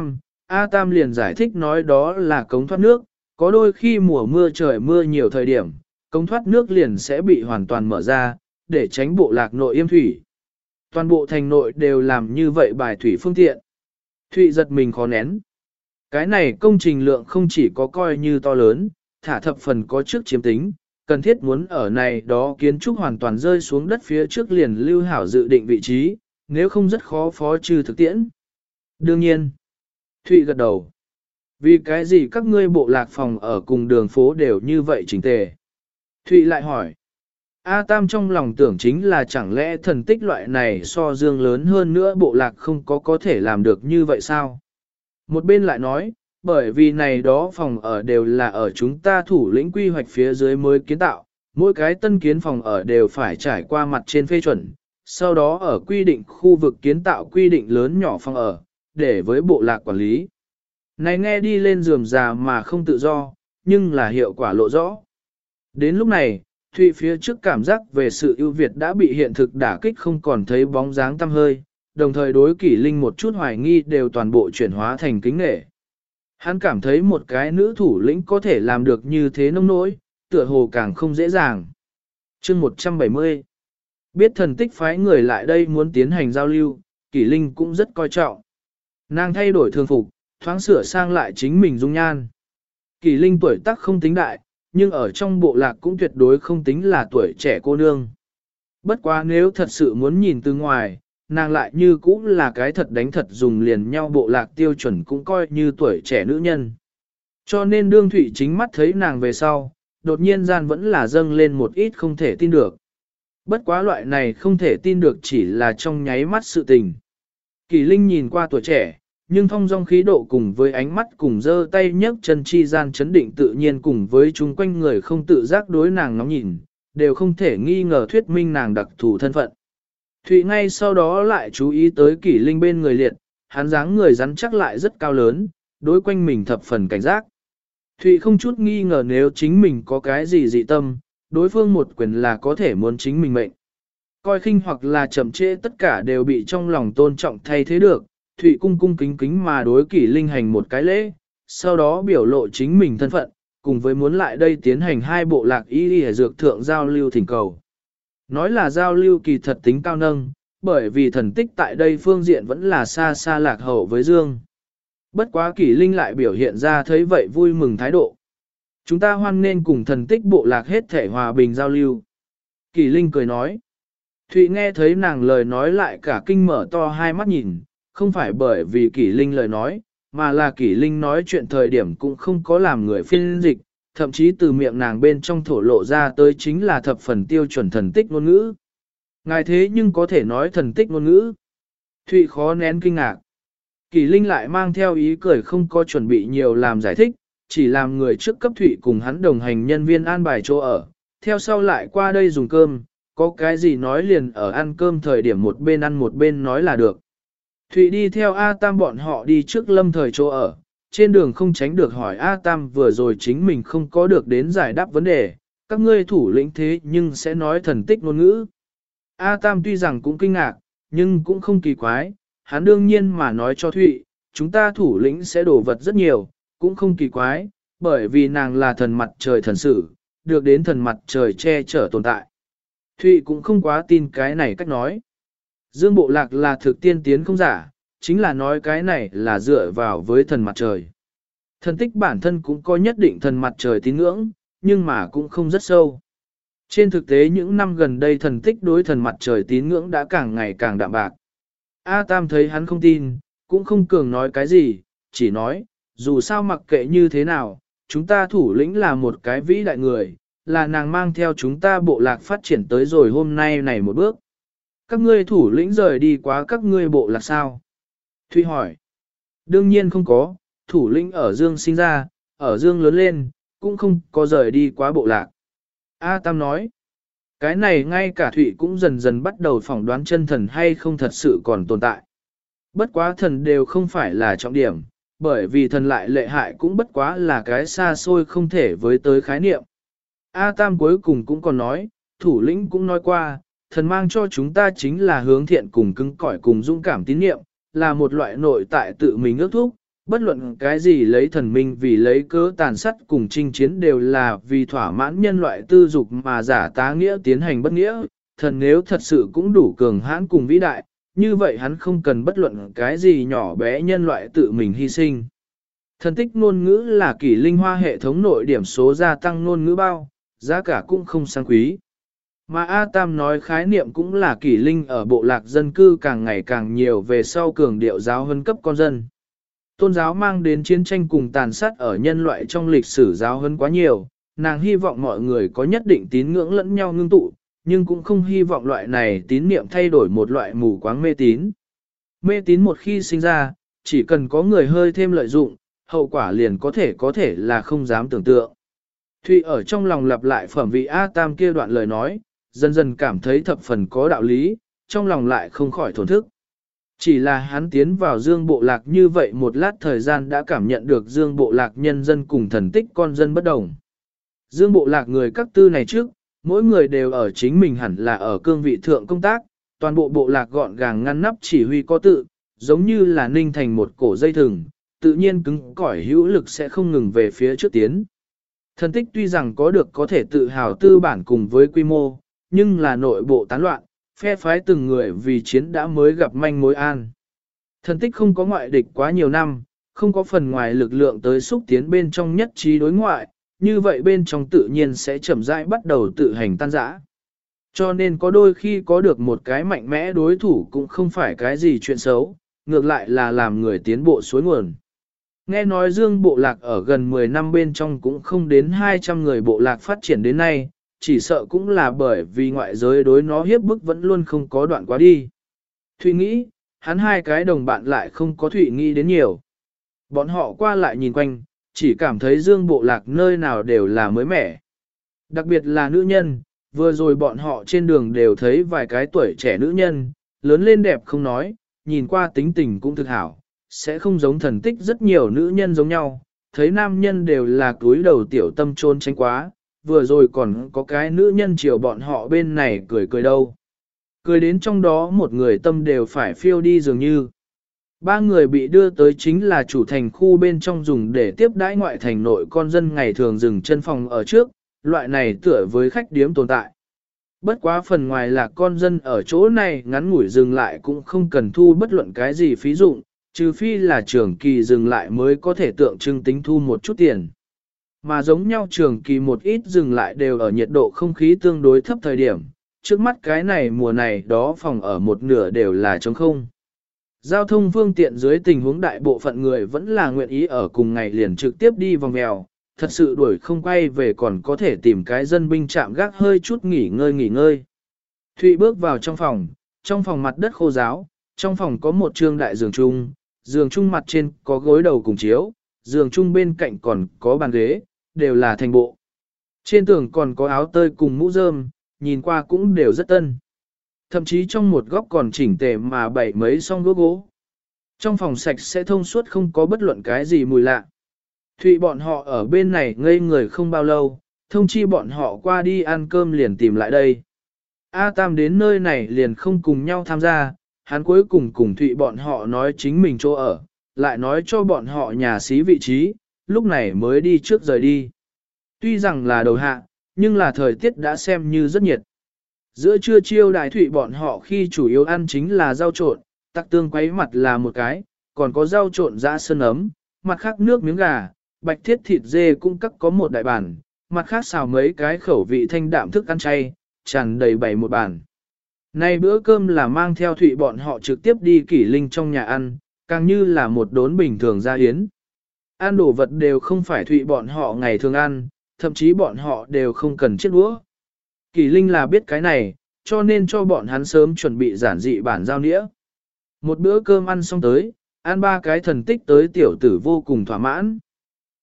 A Tam liền giải thích nói đó là cống thoát nước, có đôi khi mùa mưa trời mưa nhiều thời điểm, cống thoát nước liền sẽ bị hoàn toàn mở ra, để tránh bộ lạc nội yêm thủy. Toàn bộ thành nội đều làm như vậy bài thủy phương tiện. Thụy giật mình khó nén. Cái này công trình lượng không chỉ có coi như to lớn, thả thập phần có trước chiếm tính, cần thiết muốn ở này đó kiến trúc hoàn toàn rơi xuống đất phía trước liền lưu hảo dự định vị trí, nếu không rất khó phó trừ thực tiễn. Đương nhiên, Thụy gật đầu. Vì cái gì các ngươi bộ lạc phòng ở cùng đường phố đều như vậy chỉnh tề? Thụy lại hỏi. A Tam trong lòng tưởng chính là chẳng lẽ thần tích loại này so dương lớn hơn nữa bộ lạc không có thể làm được như vậy sao? Một bên lại nói, bởi vì này đó phòng ở đều là ở chúng ta thủ lĩnh quy hoạch phía dưới mới kiến tạo, mỗi cái tân kiến phòng ở đều phải trải qua mặt trên phê chuẩn, sau đó ở quy định khu vực kiến tạo quy định lớn nhỏ phòng ở, để với bộ lạc quản lý. Này nghe đi lên rườm rà mà không tự do, nhưng là hiệu quả lộ rõ. Đến lúc này, Thụy phía trước cảm giác về sự ưu việt đã bị hiện thực đả kích không còn thấy bóng dáng tăm hơi, đồng thời đối Kỷ Linh một chút hoài nghi đều toàn bộ chuyển hóa thành kính nể. Hắn cảm thấy một cái nữ thủ lĩnh có thể làm được như thế nông nỗi, tựa hồ càng không dễ dàng. Chương 170 Biết thần tích phái người lại đây muốn tiến hành giao lưu, Kỷ Linh cũng rất coi trọng. Nàng thay đổi thường phục, thoáng sửa sang lại chính mình dung nhan. Kỷ Linh tuổi tác không tính đại, nhưng ở trong bộ lạc cũng tuyệt đối không tính là tuổi trẻ cô nương. Bất quá nếu thật sự muốn nhìn từ ngoài, nàng lại như cũng là cái thật đánh thật dùng liền nhau bộ lạc tiêu chuẩn cũng coi như tuổi trẻ nữ nhân. Cho nên đương Thụy chính mắt thấy nàng về sau, đột nhiên gian vẫn là dâng lên một ít không thể tin được. Bất quá loại này không thể tin được chỉ là trong nháy mắt sự tình. Kỳ Linh nhìn qua tuổi trẻ, nhưng thông dong khí độ cùng với ánh mắt cùng giơ tay nhấc chân chi gian chấn định tự nhiên cùng với chung quanh người không tự giác đối nàng ngóng nhìn, đều không thể nghi ngờ thuyết minh nàng đặc thù thân phận. Thụy ngay sau đó lại chú ý tới Kỷ Linh bên người liệt, hắn dáng người rắn chắc lại rất cao lớn, đối quanh mình thập phần cảnh giác. Thụy không chút nghi ngờ nếu chính mình có cái gì dị tâm, đối phương một quyền là có thể muốn chính mình mệnh. Coi khinh hoặc là chậm trễ tất cả đều bị trong lòng tôn trọng thay thế được, Thụy cung cung kính kính mà đối Kỷ Linh hành một cái lễ, sau đó biểu lộ chính mình thân phận, cùng với muốn lại đây tiến hành hai bộ lạc y dược thượng giao lưu thỉnh cầu. Nói là giao lưu kỳ thật tính cao nâng, bởi vì thần tích tại đây phương diện vẫn là xa xa lạc hậu với Dương. Bất quá Kỷ Linh lại biểu hiện ra thấy vậy vui mừng thái độ. Chúng ta hoan nên cùng thần tích bộ lạc hết thể hòa bình giao lưu. Kỷ Linh cười nói. Thụy nghe thấy nàng lời nói lại cả kinh mở to hai mắt nhìn, không phải bởi vì Kỷ Linh lời nói, mà là Kỷ Linh nói chuyện thời điểm cũng không có làm người phiên dịch, thậm chí từ miệng nàng bên trong thổ lộ ra tới chính là thập phần tiêu chuẩn thần tích ngôn ngữ. Ngài thế nhưng có thể nói thần tích ngôn ngữ. Thụy khó nén kinh ngạc. Kỷ Linh lại mang theo ý cười không có chuẩn bị nhiều làm giải thích, chỉ làm người trước cấp Thụy cùng hắn đồng hành nhân viên an bài chỗ ở, theo sau lại qua đây dùng cơm, có cái gì nói liền ở ăn cơm thời điểm một bên ăn một bên nói là được. Thụy đi theo A Tam bọn họ đi trước lâm thời chỗ ở, trên đường không tránh được hỏi A Tam vừa rồi chính mình không có được đến giải đáp vấn đề, các ngươi thủ lĩnh thế nhưng sẽ nói thần tích ngôn ngữ. A Tam tuy rằng cũng kinh ngạc, nhưng cũng không kỳ quái, hắn đương nhiên mà nói cho Thụy, chúng ta thủ lĩnh sẽ đổ vật rất nhiều, cũng không kỳ quái, bởi vì nàng là thần mặt trời thần sử, được đến thần mặt trời che chở tồn tại. Thụy cũng không quá tin cái này cách nói. Dương Bộ Lạc là thực tiên tiến không giả, chính là nói cái này là dựa vào với thần mặt trời. Thần tích bản thân cũng có nhất định thần mặt trời tín ngưỡng, nhưng mà cũng không rất sâu. Trên thực tế những năm gần đây thần tích đối thần mặt trời tín ngưỡng đã càng ngày càng đạm bạc. A Tam thấy hắn không tin, cũng không cường nói cái gì, chỉ nói, dù sao mặc kệ như thế nào, chúng ta thủ lĩnh là một cái vĩ đại người, là nàng mang theo chúng ta bộ lạc phát triển tới rồi hôm nay này một bước. Các ngươi thủ lĩnh rời đi quá các ngươi bộ lạc sao? Thụy hỏi. Đương nhiên không có, thủ lĩnh ở Dương sinh ra, ở Dương lớn lên, cũng không có rời đi quá bộ lạc. A Tam nói, cái này ngay cả Thụy cũng dần dần bắt đầu phỏng đoán chân thần hay không thật sự còn tồn tại. Bất quá thần đều không phải là trọng điểm, bởi vì thần lại lệ hại cũng bất quá là cái xa xôi không thể với tới khái niệm. A Tam cuối cùng cũng còn nói, thủ lĩnh cũng nói qua, thần mang cho chúng ta chính là hướng thiện cùng cứng cỏi cùng dũng cảm tín niệm, là một loại nội tại tự mình ước thúc, bất luận cái gì lấy thần minh vì lấy cớ tàn sát cùng chinh chiến đều là vì thỏa mãn nhân loại tư dục mà giả tá nghĩa tiến hành bất nghĩa, thần nếu thật sự cũng đủ cường hãn cùng vĩ đại, như vậy hắn không cần bất luận cái gì nhỏ bé nhân loại tự mình hy sinh. Thần tích ngôn ngữ là kỷ linh hoa hệ thống nội điểm số gia tăng ngôn ngữ bao, giá cả cũng không sang quý. Mà A Tam nói khái niệm cũng là kỷ linh ở bộ lạc dân cư càng ngày càng nhiều về sau cường điệu giáo huấn cấp con dân. Tôn giáo mang đến chiến tranh cùng tàn sát ở nhân loại trong lịch sử giáo huấn quá nhiều, nàng hy vọng mọi người có nhất định tín ngưỡng lẫn nhau ngưng tụ, nhưng cũng không hy vọng loại này tín niệm thay đổi một loại mù quáng mê tín. Mê tín một khi sinh ra, chỉ cần có người hơi thêm lợi dụng, hậu quả liền có thể là không dám tưởng tượng. Thụy ở trong lòng lặp lại phẩm vị A Tam kia đoạn lời nói, dần dần cảm thấy thập phần có đạo lý, trong lòng lại không khỏi thổn thức. Chỉ là hắn tiến vào dương bộ lạc như vậy một lát thời gian đã cảm nhận được dương bộ lạc nhân dân cùng thần tích con dân bất đồng. Dương bộ lạc người các tư này trước, mỗi người đều ở chính mình hẳn là ở cương vị thượng công tác, toàn bộ bộ lạc gọn gàng ngăn nắp chỉ huy có tự, giống như là ninh thành một cổ dây thừng, tự nhiên cứng cỏi hữu lực sẽ không ngừng về phía trước tiến. Thần tích tuy rằng có được có thể tự hào tư bản cùng với quy mô, nhưng là nội bộ tán loạn, phe phái từng người vì chiến đã mới gặp manh mối an. Thần tích không có ngoại địch quá nhiều năm, không có phần ngoài lực lượng tới xúc tiến bên trong nhất trí đối ngoại, như vậy bên trong tự nhiên sẽ chậm rãi bắt đầu tự hành tan rã. Cho nên có đôi khi có được một cái mạnh mẽ đối thủ cũng không phải cái gì chuyện xấu, ngược lại là làm người tiến bộ suối nguồn. Nghe nói Dương bộ lạc ở gần 10 năm bên trong cũng không đến 200 người bộ lạc phát triển đến nay, chỉ sợ cũng là bởi vì ngoại giới đối nó hiếp bức vẫn luôn không có đoạn quá đi. Thụy nghĩ, hắn hai cái đồng bạn lại không có Thụy nghĩ đến nhiều. Bọn họ qua lại nhìn quanh, chỉ cảm thấy Dương bộ lạc nơi nào đều là mới mẻ. Đặc biệt là nữ nhân, vừa rồi bọn họ trên đường đều thấy vài cái tuổi trẻ nữ nhân, lớn lên đẹp không nói, nhìn qua tính tình cũng thực hảo, sẽ không giống thần tích rất nhiều nữ nhân giống nhau, thấy nam nhân đều là túi đầu tiểu tâm trôn tránh quá, vừa rồi còn có cái nữ nhân chiều bọn họ bên này cười cười đâu. Cười đến trong đó một người tâm đều phải phiêu đi dường như. Ba người bị đưa tới chính là chủ thành khu bên trong dùng để tiếp đãi ngoại thành nội con dân ngày thường dừng chân phòng ở trước, loại này tựa với khách điếm tồn tại. Bất quá phần ngoài là con dân ở chỗ này ngắn ngủi dừng lại cũng không cần thu bất luận cái gì phí dụng, trừ phi là trường kỳ dừng lại mới có thể tượng trưng tính thu một chút tiền. Mà giống nhau trường kỳ một ít dừng lại đều ở nhiệt độ không khí tương đối thấp thời điểm, trước mắt cái này mùa này đó phòng ở một nửa đều là trống không. Giao thông phương tiện dưới tình huống đại bộ phận người vẫn là nguyện ý ở cùng ngày liền trực tiếp đi vòng mèo, thật sự đuổi không quay về còn có thể tìm cái dân binh chạm gác hơi chút nghỉ ngơi. Thụy bước vào trong phòng mặt đất khô ráo, trong phòng có một trương đại giường chung mặt trên có gối đầu cùng chiếu, giường chung bên cạnh còn có bàn ghế, đều là thành bộ. Trên tường còn có áo tơi cùng mũ rơm, nhìn qua cũng đều rất tân. Thậm chí trong một góc còn chỉnh tề mà bày mấy song đũa gỗ. Trong phòng sạch sẽ thông suốt không có bất luận cái gì mùi lạ. Thụy bọn họ ở bên này ngây người không bao lâu, thông chi bọn họ qua đi ăn cơm liền tìm lại đây. A Tam đến nơi này liền không cùng nhau tham gia, hắn cuối cùng cùng Thụy bọn họ nói chính mình chỗ ở, lại nói cho bọn họ nhà xí vị trí, lúc này mới đi trước rời đi. Tuy rằng là đầu hạ, nhưng là thời tiết đã xem như rất nhiệt. Giữa trưa chiêu đại Thụy bọn họ khi chủ yếu ăn chính là rau trộn, tắc tương quấy mặt là một cái, còn có rau trộn dã sơn ấm, mặt khác nước miếng gà, bạch thiết thịt dê cũng cắt có một đại bản, mặt khác xào mấy cái khẩu vị thanh đạm thức ăn chay, tràn đầy bày một bàn. Nay bữa cơm là mang theo Thụy bọn họ trực tiếp đi Kỷ Linh trong nhà ăn, càng như là một đốn bình thường gia yến. Ăn đồ vật đều không phải Thụy bọn họ ngày thường ăn, thậm chí bọn họ đều không cần chiếc đũa. Kỷ Linh là biết cái này, cho nên cho bọn hắn sớm chuẩn bị giản dị bản giao nĩa. Một bữa cơm ăn xong tới, ăn ba cái thần tích tới tiểu tử vô cùng thỏa mãn.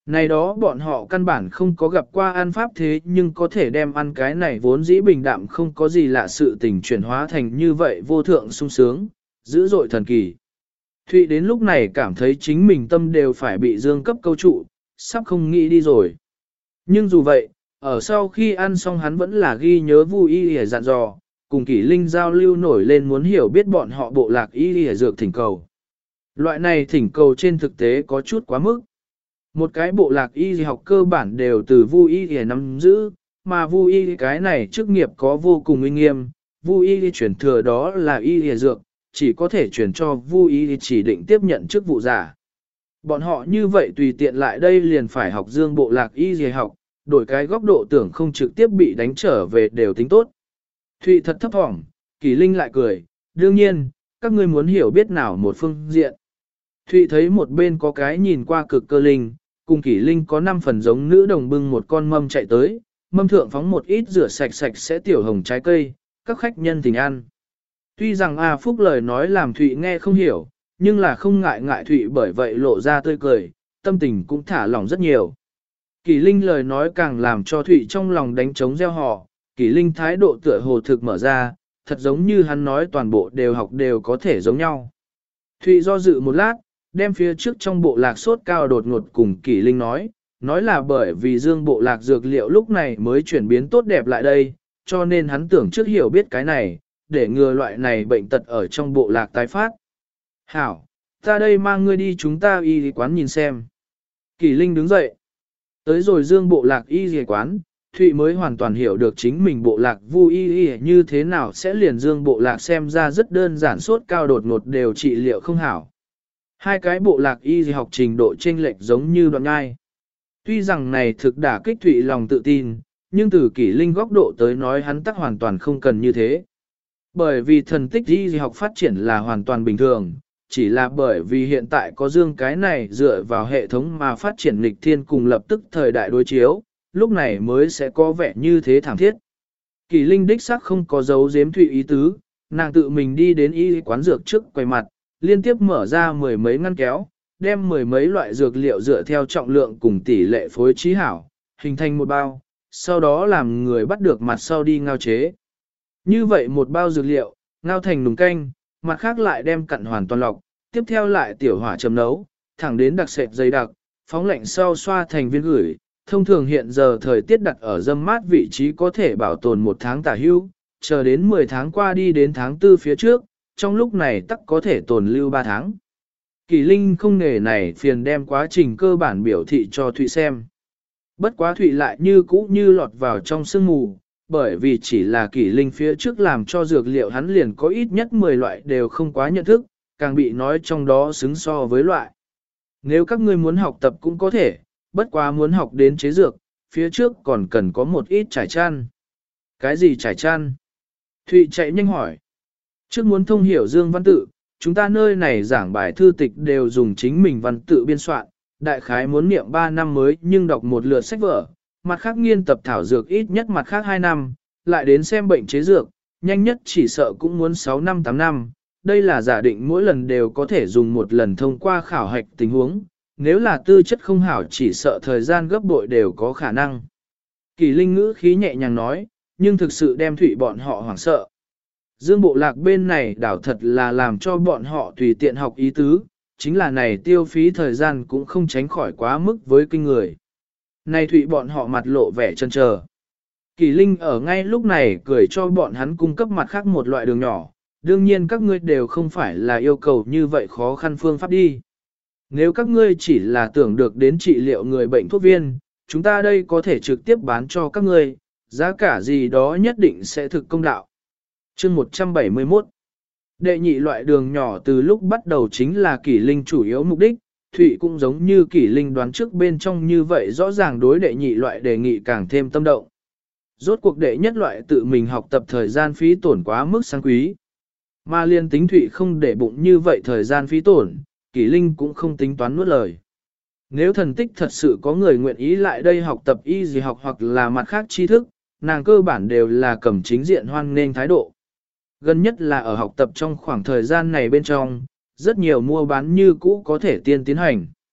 Này đó bọn họ căn bản không có gặp qua ăn pháp thế nhưng có thể đem ăn cái này vốn dĩ bình đạm không có gì lạ sự tình chuyển hóa thành như vậy vô thượng sung sướng, dữ dội thần kỳ. Thụy đến lúc này cảm thấy chính mình tâm đều phải bị dương cấp câu trụ, sắp không nghĩ đi rồi. Nhưng dù vậy, ở sau khi ăn xong hắn vẫn là ghi nhớ Vu Y để dặn dò, cùng Kỷ Linh giao lưu nổi lên muốn hiểu biết bọn họ bộ lạc Y để dược thỉnh cầu. Loại này thỉnh cầu trên thực tế có chút quá mức. Một cái bộ lạc y học cơ bản đều từ Vu Y để nắm giữ, mà Vu Y cái này chức nghiệp có vô cùng uy nghiêm, Vu Y chuyển thừa đó là y để dược, chỉ có thể chuyển cho Vu Y chỉ định tiếp nhận chức vụ giả. Bọn họ như vậy tùy tiện lại đây liền phải học dương bộ lạc y dì học, đổi cái góc độ tưởng không trực tiếp bị đánh trở về đều tính tốt. Thụy thật thấp thỏm, Kỳ Linh lại cười, đương nhiên, các ngươi muốn hiểu biết nào một phương diện. Thụy thấy một bên có cái nhìn qua cực cơ linh, cùng Kỳ Linh có 5 phần giống nữ đồng bưng một con mâm chạy tới, mâm thượng phóng một ít rửa sạch sạch sẽ tiểu hồng trái cây, các khách nhân thỉnh ăn. Tuy rằng A Phúc lời nói làm Thụy nghe không hiểu, nhưng là không ngại ngại Thụy bởi vậy lộ ra tươi cười, tâm tình cũng thả lỏng rất nhiều. Kỳ Linh lời nói càng làm cho Thụy trong lòng đánh trống gieo họ, Kỳ Linh thái độ tựa hồ thực mở ra, thật giống như hắn nói toàn bộ đều học đều có thể giống nhau. Thụy do dự một lát, đem phía trước trong bộ lạc sốt cao đột ngột cùng Kỳ Linh nói là bởi vì dương bộ lạc dược liệu lúc này mới chuyển biến tốt đẹp lại đây, cho nên hắn tưởng trước hiểu biết cái này, để ngừa loại này bệnh tật ở trong bộ lạc tái phát. Hảo, ta đây mang ngươi đi chúng ta y quán nhìn xem. Kỳ Linh đứng dậy. Tới rồi dương bộ lạc y quán, Thụy mới hoàn toàn hiểu được chính mình bộ lạc Vu Y như thế nào sẽ liền dương bộ lạc xem ra rất đơn giản sốt cao đột ngột đều trị liệu không hảo. Hai cái bộ lạc y học trình độ chênh lệch giống như đoạn ngai. Tuy rằng này thực đả kích Thụy lòng tự tin, nhưng từ Kỷ Linh góc độ tới nói hắn tắc hoàn toàn không cần như thế. Bởi vì thần tích y học phát triển là hoàn toàn bình thường, chỉ là bởi vì hiện tại có dương cái này dựa vào hệ thống mà phát triển nghịch thiên cùng lập tức thời đại đối chiếu, lúc này mới sẽ có vẻ như thế thảm thiết. Kỳ Linh đích xác không có dấu giếm Thụy ý tứ, nàng tự mình đi đến y quán dược trước quầy mặt, liên tiếp mở ra 10 mấy ngăn kéo, đem 10 mấy loại dược liệu dựa theo trọng lượng cùng tỷ lệ phối trí hảo, hình thành một bao, sau đó làm người bắt được mặt sau đi ngao chế. Như vậy một bao dược liệu, ngao thành nùng canh, mặt khác lại đem cặn hoàn toàn lọc, tiếp theo lại tiểu hỏa chấm nấu, thẳng đến đặc sệt dày đặc, phóng lạnh sau xoa thành viên gửi. Thông thường hiện giờ thời tiết đặt ở dâm mát vị trí có thể bảo tồn 1 tháng tả hưu, chờ đến 10 tháng qua đi đến tháng 4 phía trước, trong lúc này tắc có thể tồn lưu 3 tháng. Kỳ Linh không nề này phiền đem quá trình cơ bản biểu thị cho Thụy xem. Bất quá Thụy lại như cũ như lọt vào trong sương mù, bởi vì chỉ là Kỳ Linh phía trước làm cho dược liệu hắn liền có ít nhất 10 loại đều không quá nhận thức, càng bị nói trong đó xứng so với loại. Nếu các ngươi muốn học tập cũng có thể, bất quá muốn học đến chế dược, phía trước còn cần có một ít trải chăn. Cái gì trải chăn? Thụy chạy nhanh hỏi. Trước muốn thông hiểu dương văn tự, chúng ta nơi này giảng bài thư tịch đều dùng chính mình văn tự biên soạn, đại khái muốn niệm 3 năm mới nhưng đọc một lượt sách vở, mặt khác nghiên tập thảo dược ít nhất mặt khác 2 năm, lại đến xem bệnh chế dược, nhanh nhất chỉ sợ cũng muốn 6 năm 8 năm. Đây là giả định mỗi lần đều có thể dùng một lần thông qua khảo hạch tình huống, nếu là tư chất không hảo chỉ sợ thời gian gấp bội đều có khả năng. Kỳ Linh ngữ khí nhẹ nhàng nói, nhưng thực sự đem Thụy bọn họ hoảng sợ. Dương bộ lạc bên này đảo thật là làm cho bọn họ tùy tiện học ý tứ, chính là này tiêu phí thời gian cũng không tránh khỏi quá mức với kinh người. Này Thụy bọn họ mặt lộ vẻ chần chờ. Kỳ Linh ở ngay lúc này cười cho bọn hắn cung cấp mặt khác một loại đường nhỏ, đương nhiên các ngươi đều không phải là yêu cầu như vậy khó khăn phương pháp đi. Nếu các ngươi chỉ là tưởng được đến trị liệu người bệnh thuốc viên, chúng ta đây có thể trực tiếp bán cho các ngươi, giá cả gì đó nhất định sẽ thực công đạo. Chương 171 Đệ nhị loại đường nhỏ từ lúc bắt đầu chính là Kỷ Linh chủ yếu mục đích, Thụy cũng giống như Kỷ Linh đoán trước bên trong như vậy rõ ràng đối đệ nhị loại đề nghị càng thêm tâm động. Rốt cuộc đệ nhất loại tự mình học tập thời gian phí tổn quá mức sang quý. Mà liên tính Thụy không để bụng như vậy thời gian phí tổn, Kỷ Linh cũng không tính toán nuốt lời. Nếu thần tích thật sự có người nguyện ý lại đây học tập y gì học hoặc là mặt khác tri thức, nàng cơ bản đều là cầm chính diện hoan nghênh thái độ. Gần nhất là ở học tập trong khoảng thời gian này bên trong, rất nhiều mua bán như cũ có thể tiến hành.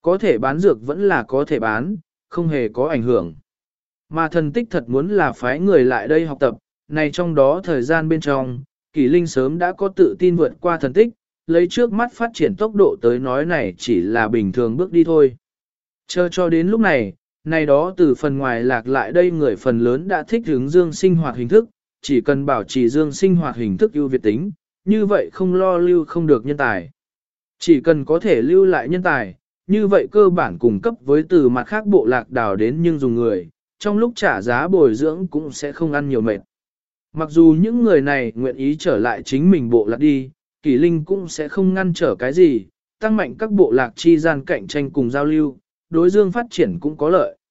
Có thể bán dược vẫn là có thể bán, không hề có ảnh hưởng. Mà thần tích thật muốn là phái người lại đây học tập, này trong đó thời gian bên trong, Kỷ Linh sớm đã có tự tin vượt qua thần tích, lấy trước mắt phát triển tốc độ tới nói này chỉ là bình thường bước đi thôi. Chờ cho đến lúc này, này đó từ phần ngoài lạc lại đây người phần lớn đã thích hướng dương sinh hoạt hình thức, chỉ cần bảo trì dương sinh hoạt hình thức ưu việt tính, như vậy không lo lưu không được nhân tài. Chỉ cần có thể lưu lại nhân tài, như vậy cơ bản cung cấp với từ mặt khác bộ lạc đào đến nhưng dùng người, trong lúc trả giá bồi dưỡng cũng sẽ không ăn nhiều mệt. Mặc dù những người này nguyện ý trở lại chính mình bộ lạc đi, Kỷ Linh cũng sẽ không ngăn trở cái gì, tăng mạnh các bộ lạc chi gian cạnh tranh cùng giao lưu, đối dương phát triển cũng có lợi.